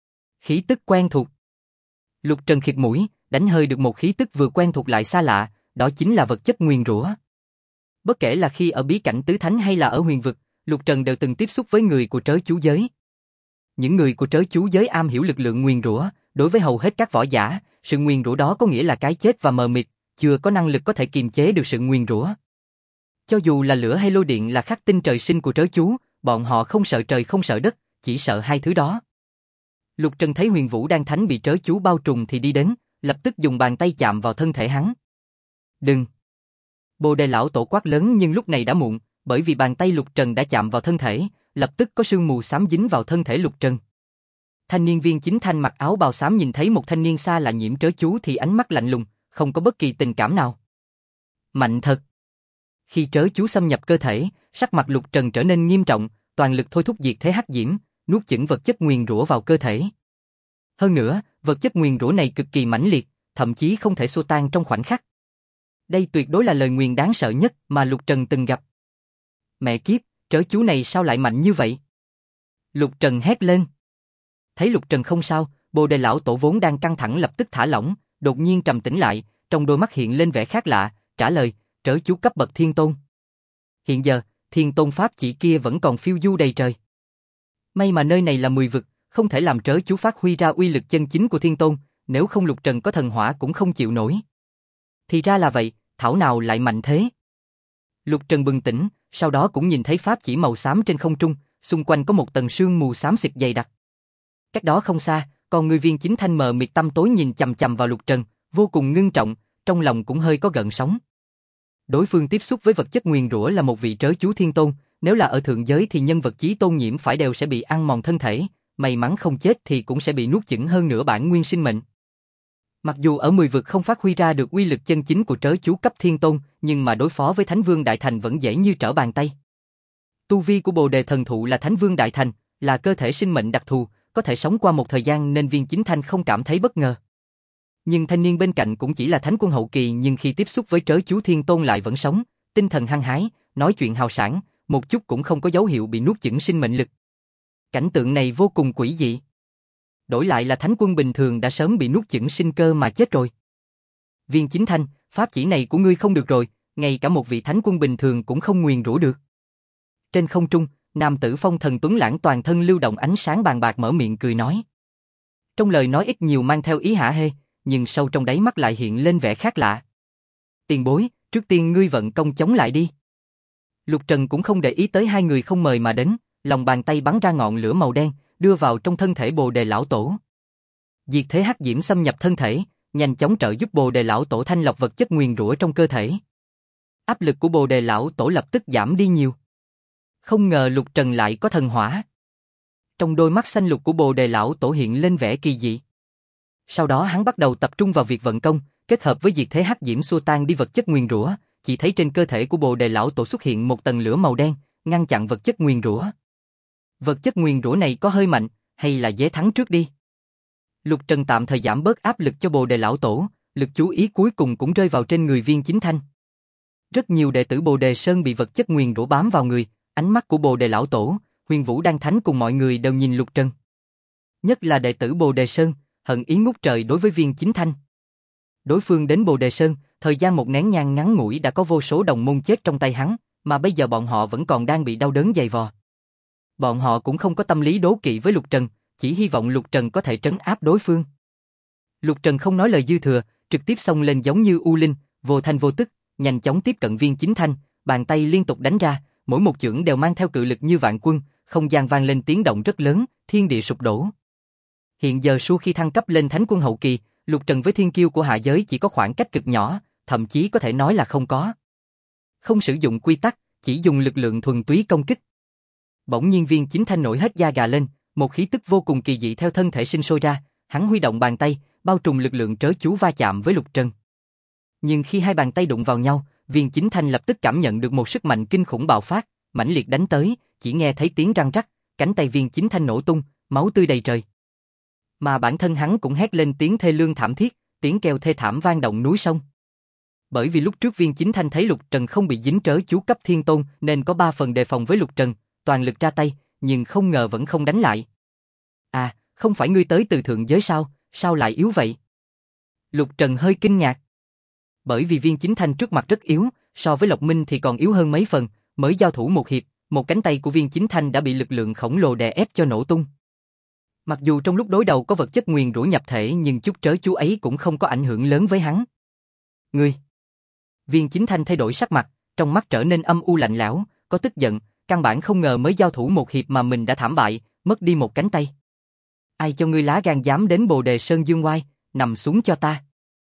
S1: Khí tức quen thuộc. Lục Trần khịt mũi, đánh hơi được một khí tức vừa quen thuộc lại xa lạ, đó chính là vật chất nguyền rủa. Bất kể là khi ở bí cảnh tứ thánh hay là ở huyền vực, Lục Trần đều từng tiếp xúc với người của trớ chú giới. Những người của trớ chú giới am hiểu lực lượng nguyền rủa, đối với hầu hết các võ giả, sự nguyền rủa đó có nghĩa là cái chết và mờ mịt, chưa có năng lực có thể kiềm chế được sự nguyền rủa. Cho dù là lửa hay lôi điện là khắc tinh trời sinh của trớ chú, bọn họ không sợ trời không sợ đất, chỉ sợ hai thứ đó. Lục Trần thấy Huyền Vũ Đan Thánh bị trớ chú bao trùm thì đi đến, lập tức dùng bàn tay chạm vào thân thể hắn. Đừng! Bồ Đề lão tổ quát lớn nhưng lúc này đã muộn, bởi vì bàn tay Lục Trần đã chạm vào thân thể, lập tức có sương mù xám dính vào thân thể Lục Trần. Thanh niên viên chính thanh mặc áo bào xám nhìn thấy một thanh niên xa lạ nhiễm trớ chú thì ánh mắt lạnh lùng, không có bất kỳ tình cảm nào. Mạnh thật! Khi trớ chú xâm nhập cơ thể, sắc mặt Lục Trần trở nên nghiêm trọng, toàn lực thôi thúc diệt thế hắc diễm, nuốt chửng vật chất nguyền rủa vào cơ thể. Hơn nữa, vật chất nguyền rủa này cực kỳ mãnh liệt, thậm chí không thể xua tan trong khoảnh khắc. Đây tuyệt đối là lời nguyền đáng sợ nhất mà Lục Trần từng gặp. Mẹ kiếp, trớ chú này sao lại mạnh như vậy? Lục Trần hét lên. Thấy Lục Trần không sao, Bồ Đề lão tổ vốn đang căng thẳng lập tức thả lỏng, đột nhiên trầm tĩnh lại, trong đôi mắt hiện lên vẻ khác lạ, trả lời, trớ chú cấp bậc thiên tôn. Hiện giờ, thiên tôn pháp chỉ kia vẫn còn phiêu du đầy trời. May mà nơi này là 10 vực, không thể làm trớ chú phát huy ra uy lực chân chính của thiên tôn, nếu không Lục Trần có thần hỏa cũng không chịu nổi. Thì ra là vậy, thảo nào lại mạnh thế? Lục Trần bừng tỉnh, sau đó cũng nhìn thấy pháp chỉ màu xám trên không trung, xung quanh có một tầng sương mù xám xịt dày đặc. Cách đó không xa, còn người viên chính thanh mờ mịt tăm tối nhìn chằm chằm vào Lục Trần, vô cùng ngưng trọng, trong lòng cũng hơi có gợn sóng. Đối phương tiếp xúc với vật chất nguyền rủa là một vị trớ chú thiên tôn, nếu là ở thượng giới thì nhân vật chí tôn nhiễm phải đều sẽ bị ăn mòn thân thể, may mắn không chết thì cũng sẽ bị nuốt chửng hơn nửa bản nguyên sinh mệnh. Mặc dù ở 10 vực không phát huy ra được uy lực chân chính của trớ chú cấp thiên tôn, nhưng mà đối phó với Thánh Vương Đại Thành vẫn dễ như trở bàn tay. Tu vi của Bồ Đề thần thụ là Thánh Vương Đại Thành, là cơ thể sinh mệnh đặc thù, có thể sống qua một thời gian nên viên chính thanh không cảm thấy bất ngờ. Nhưng thanh niên bên cạnh cũng chỉ là Thánh Quân hậu kỳ nhưng khi tiếp xúc với trớ chú thiên tôn lại vẫn sống, tinh thần hăng hái, nói chuyện hào sảng, một chút cũng không có dấu hiệu bị nuốt chửng sinh mệnh lực. Cảnh tượng này vô cùng quỷ dị. Đổi lại là Thánh Quân bình thường đã sớm bị nuốt chửng sinh cơ mà chết rồi. Viên chính thanh, pháp chỉ này của ngươi không được rồi, ngay cả một vị Thánh Quân bình thường cũng không nguyền rủa được. Trên không trung, nam tử phong thần tuấn lãng toàn thân lưu động ánh sáng bàn bạc mở miệng cười nói. Trong lời nói ít nhiều mang theo ý hả hê, nhưng sâu trong đáy mắt lại hiện lên vẻ khác lạ. Tiền bối, trước tiên ngươi vận công chống lại đi. Lục Trần cũng không để ý tới hai người không mời mà đến, lòng bàn tay bắn ra ngọn lửa màu đen, đưa vào trong thân thể Bồ Đề lão tổ. Diệt thế hắc diễm xâm nhập thân thể, nhanh chóng trợ giúp Bồ Đề lão tổ thanh lọc vật chất nguyền rủa trong cơ thể. Áp lực của Bồ Đề lão tổ lập tức giảm đi nhiều. Không ngờ Lục Trần lại có thần hỏa. Trong đôi mắt xanh lục của Bồ Đề lão tổ hiện lên vẻ kỳ dị. Sau đó hắn bắt đầu tập trung vào việc vận công, kết hợp với diệt thế hắc diễm xua tan đi vật chất nguyền rủa, chỉ thấy trên cơ thể của Bồ Đề lão tổ xuất hiện một tầng lửa màu đen, ngăn chặn vật chất nguyền rủa. Vật chất nguyền rủa này có hơi mạnh, hay là dễ thắng trước đi? Lục Trần tạm thời giảm bớt áp lực cho Bồ Đề lão tổ, lực chú ý cuối cùng cũng rơi vào trên người viên chính thanh. Rất nhiều đệ tử Bồ Đề Sơn bị vật chất nguyền rủa bám vào người, ánh mắt của Bồ Đề lão tổ, Huyền Vũ Đan Thánh cùng mọi người đều nhìn Lục Trần. Nhất là đệ tử Bồ Đề Sơn, hận ý ngút trời đối với viên chính thanh. Đối phương đến Bồ Đề Sơn, thời gian một nén nhang ngắn ngủi đã có vô số đồng môn chết trong tay hắn, mà bây giờ bọn họ vẫn còn đang bị đau đớn dày vò. Bọn họ cũng không có tâm lý đố kỵ với Lục Trần, chỉ hy vọng Lục Trần có thể trấn áp đối phương. Lục Trần không nói lời dư thừa, trực tiếp xông lên giống như U Linh, vô thanh vô tức, nhanh chóng tiếp cận viên chính thanh, bàn tay liên tục đánh ra, mỗi một chưởng đều mang theo cự lực như vạn quân, không gian vang lên tiếng động rất lớn, thiên địa sụp đổ. Hiện giờ sau khi thăng cấp lên Thánh Quân hậu kỳ, Lục Trần với thiên kiêu của hạ giới chỉ có khoảng cách cực nhỏ, thậm chí có thể nói là không có. Không sử dụng quy tắc, chỉ dùng lực lượng thuần túy công kích. Bỗng nhiên viên chính thanh nổi hết da gà lên, một khí tức vô cùng kỳ dị theo thân thể sinh sôi ra, hắn huy động bàn tay, bao trùm lực lượng trớ chú va chạm với Lục Trần. Nhưng khi hai bàn tay đụng vào nhau, Viên Chính Thanh lập tức cảm nhận được một sức mạnh kinh khủng bạo phát, mãnh liệt đánh tới, chỉ nghe thấy tiếng răng rắc, cánh tay Viên Chính Thanh nổ tung, máu tươi đầy trời. Mà bản thân hắn cũng hét lên tiếng thê lương thảm thiết, tiếng kêu thê thảm vang động núi sông. Bởi vì lúc trước Viên Chính Thanh thấy Lục Trần không bị dính trớ chú cấp thiên tôn nên có 3 phần đề phòng với Lục Trần, toàn lực ra tay, nhưng không ngờ vẫn không đánh lại. À, không phải ngươi tới từ thượng giới sao, sao lại yếu vậy? Lục Trần hơi kinh ngạc. Bởi vì Viên Chính Thanh trước mặt rất yếu, so với Lộc Minh thì còn yếu hơn mấy phần, mới giao thủ một hiệp, một cánh tay của Viên Chính Thanh đã bị lực lượng khổng lồ đè ép cho nổ tung. Mặc dù trong lúc đối đầu có vật chất nguyền rủa nhập thể nhưng chút trớ chú ấy cũng không có ảnh hưởng lớn với hắn. Ngươi! Viên Chính Thanh thay đổi sắc mặt, trong mắt trở nên âm u lạnh lẽo, có tức giận, căn bản không ngờ mới giao thủ một hiệp mà mình đã thảm bại, mất đi một cánh tay. Ai cho ngươi lá gan dám đến Bồ Đề Sơn Dương Oai, nằm xuống cho ta.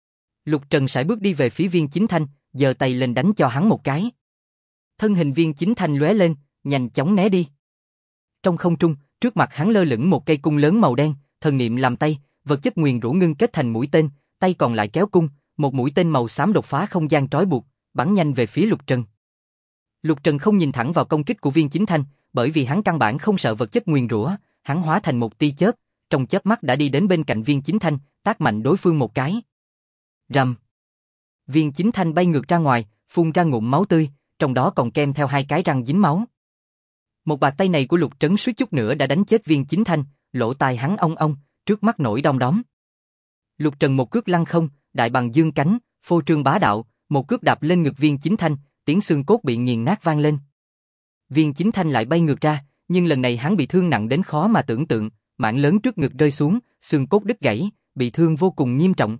S1: Lục Trần sải bước đi về phía Viên Chính Thanh, giơ tay lên đánh cho hắn một cái. Thân hình Viên Chính Thanh lóe lên, nhanh chóng né đi. Trong không trung, trước mặt hắn lơ lửng một cây cung lớn màu đen, thần niệm làm tay, vật chất nguyền rủa ngưng kết thành mũi tên, tay còn lại kéo cung, một mũi tên màu xám đột phá không gian trói buộc, bắn nhanh về phía Lục Trần. Lục Trần không nhìn thẳng vào công kích của Viên Chính Thanh, bởi vì hắn căn bản không sợ vật chất nguyền rủa, hắn hóa thành một tia chớp, trong chớp mắt đã đi đến bên cạnh Viên Chính Thanh, tát mạnh đối phương một cái. Rầm. Viên Chính Thanh bay ngược ra ngoài, phun ra ngụm máu tươi, trong đó còn kèm theo 2 cái răng dính máu. Một bạt tay này của Lục Trấn suýt chút nữa đã đánh chết Viên Chính Thanh, lỗ tai hắn ong ong, trước mắt nổi đom đóm. Lục Trần một cước lăng không, đại bằng dương cánh, phô trương bá đạo, một cước đạp lên ngực Viên Chính Thanh, tiếng xương cốt bị nghiền nát vang lên. Viên Chính Thanh lại bay ngược ra, nhưng lần này hắn bị thương nặng đến khó mà tưởng tượng, mảng lớn trước ngực rơi xuống, xương cốt đứt gãy, bị thương vô cùng nghiêm trọng.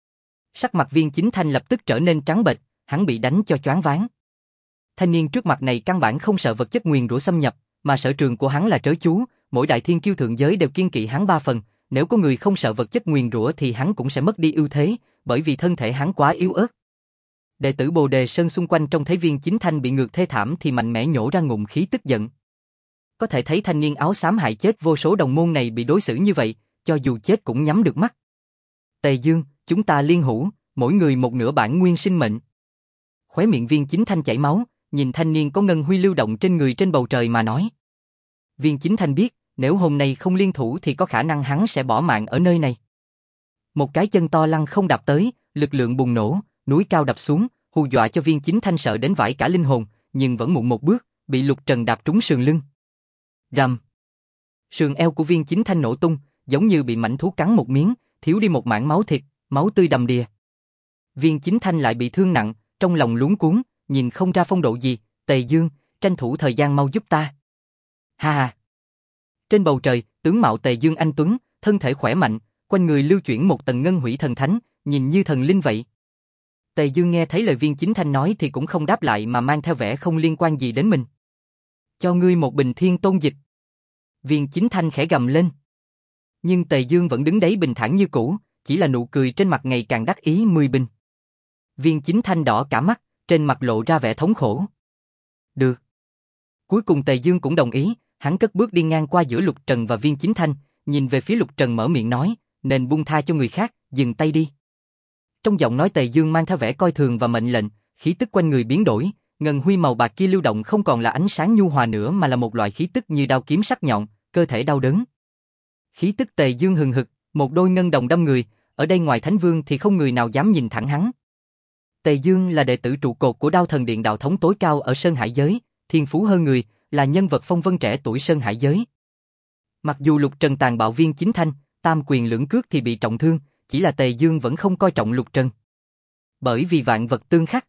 S1: Sắc mặt Viên Chính Thanh lập tức trở nên trắng bệch, hắn bị đánh cho choáng váng. Thanh niên trước mặt này căn bản không sợ vật chất nguyền rủa xâm nhập, mà sở trường của hắn là trớ chú, mỗi đại thiên kiêu thượng giới đều kiêng kỵ hắn 3 phần, nếu có người không sợ vật chất nguyền rủa thì hắn cũng sẽ mất đi ưu thế, bởi vì thân thể hắn quá yếu ớt. Đệ tử Bồ Đề Sơn xung quanh trông thấy Viên Chính Thanh bị ngược thê thảm thì mạnh mẽ nhổ ra ngụm khí tức giận. Có thể thấy thanh niên áo xám hại chết vô số đồng môn này bị đối xử như vậy, cho dù chết cũng nhắm được mắt. Tề Dương, chúng ta liên hữu, mỗi người một nửa bản nguyên sinh mệnh. Khóe miệng Viên Chính Thanh chảy máu, nhìn thanh niên có ngân huy lưu động trên người trên bầu trời mà nói. Viên Chính Thanh biết, nếu hôm nay không liên thủ thì có khả năng hắn sẽ bỏ mạng ở nơi này. Một cái chân to lăng không đạp tới, lực lượng bùng nổ, núi cao đập xuống, hù dọa cho Viên Chính Thanh sợ đến vãi cả linh hồn, nhưng vẫn muộn một bước, bị Lục Trần đạp trúng sườn lưng. Rầm. Sườn eo của Viên Chính Thanh nổ tung, giống như bị mãnh thú cắn một miếng, thiếu đi một mảng máu thịt, máu tươi đầm đìa. Viên Chính Thanh lại bị thương nặng, trong lòng luống cuống, nhìn không ra phong độ gì. Tề Dương, tranh thủ thời gian mau giúp ta. Ha ha. Trên bầu trời, tướng mạo Tề Dương anh tuấn, thân thể khỏe mạnh, quanh người lưu chuyển một tầng ngân hủy thần thánh, nhìn như thần linh vậy. Tề Dương nghe thấy lời Viên Chính Thanh nói thì cũng không đáp lại mà mang theo vẻ không liên quan gì đến mình. Cho ngươi một bình thiên tôn dịch. Viên Chính Thanh khẽ gầm lên. Nhưng Tề Dương vẫn đứng đấy bình thản như cũ, chỉ là nụ cười trên mặt ngày càng đắc ý 10 bình. Viên Chính Thanh đỏ cả mắt, trên mặt lộ ra vẻ thống khổ. Được. Cuối cùng Tề Dương cũng đồng ý, hắn cất bước đi ngang qua giữa Lục Trần và Viên Chính Thanh, nhìn về phía Lục Trần mở miệng nói, nên buông tha cho người khác, dừng tay đi. Trong giọng nói Tề Dương mang theo vẻ coi thường và mệnh lệnh, khí tức quanh người biến đổi, ngân huy màu bạc kia lưu động không còn là ánh sáng nhu hòa nữa mà là một loại khí tức như đao kiếm sắc nhọn, cơ thể đau đớn. Khí tức Tề Dương hừng hực, một đôi ngân đồng đâm người, ở đây ngoài Thánh Vương thì không người nào dám nhìn thẳng hắn. Tề Dương là đệ tử trụ cột của Đao Thần Điện đạo thống tối cao ở Sơn Hải giới, thiên phú hơn người, là nhân vật phong vân trẻ tuổi Sơn Hải giới. Mặc dù Lục Trần tàn bạo Viên Chính Thanh, tam quyền lưỡng cước thì bị trọng thương, chỉ là Tề Dương vẫn không coi trọng Lục Trần. Bởi vì vạn vật tương khắc.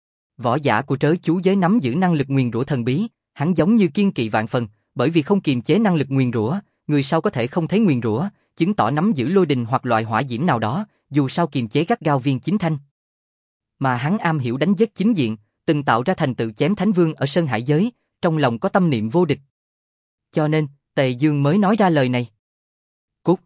S1: Võ giả của trớ chú giới nắm giữ năng lực nguyền rủa thần bí, hắn giống như kiên kỵ vạn phần, bởi vì không kiềm chế năng lực nguyền rủa, người sau có thể không thấy nguyền rủa, chứng tỏ nắm giữ lôi đình hoặc loại hỏa diễm nào đó, dù sao kiềm chế gắt gao Viên Chính Thanh. Mà hắn am hiểu đánh giết chính diện, từng tạo ra thành tựu chém Thánh Vương ở Sơn Hải giới, trong lòng có tâm niệm vô địch. Cho nên, Tề Dương mới nói ra lời này. Cút.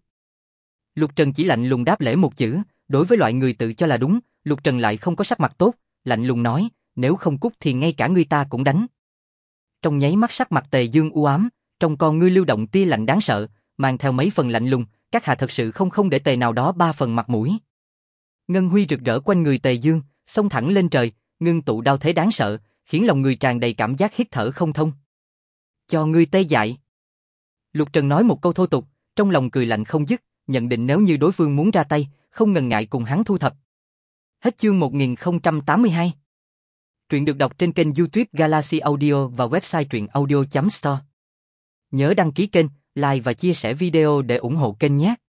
S1: Lục Trần chỉ lạnh lùng đáp lễ một chữ, đối với loại người tự cho là đúng, Lục Trần lại không có sắc mặt tốt, lạnh lùng nói, nếu không cút thì ngay cả ngươi ta cũng đánh. Trong nháy mắt sắc mặt Tề Dương u ám, trong con ngươi lưu động tia lạnh đáng sợ, mang theo mấy phần lạnh lùng, các hạ thật sự không để Tề nào đó 3 phần mặt mũi. Ngân huy rực rỡ quanh người Tề Dương, xông thẳng lên trời, ngưng tụ đao thế đáng sợ, khiến lòng người tràn đầy cảm giác hít thở không thông. Cho ngươi tê dại. Lục Trần nói một câu thô tục, trong lòng cười lạnh không dứt, nhận định nếu như đối phương muốn ra tay, không ngần ngại cùng hắn thu thập. Hết chương 1082. Truyện được đọc trên kênh YouTube Galaxy Audio và website truyệnaudio.store. Nhớ đăng ký kênh, like và chia sẻ video để ủng hộ kênh nhé.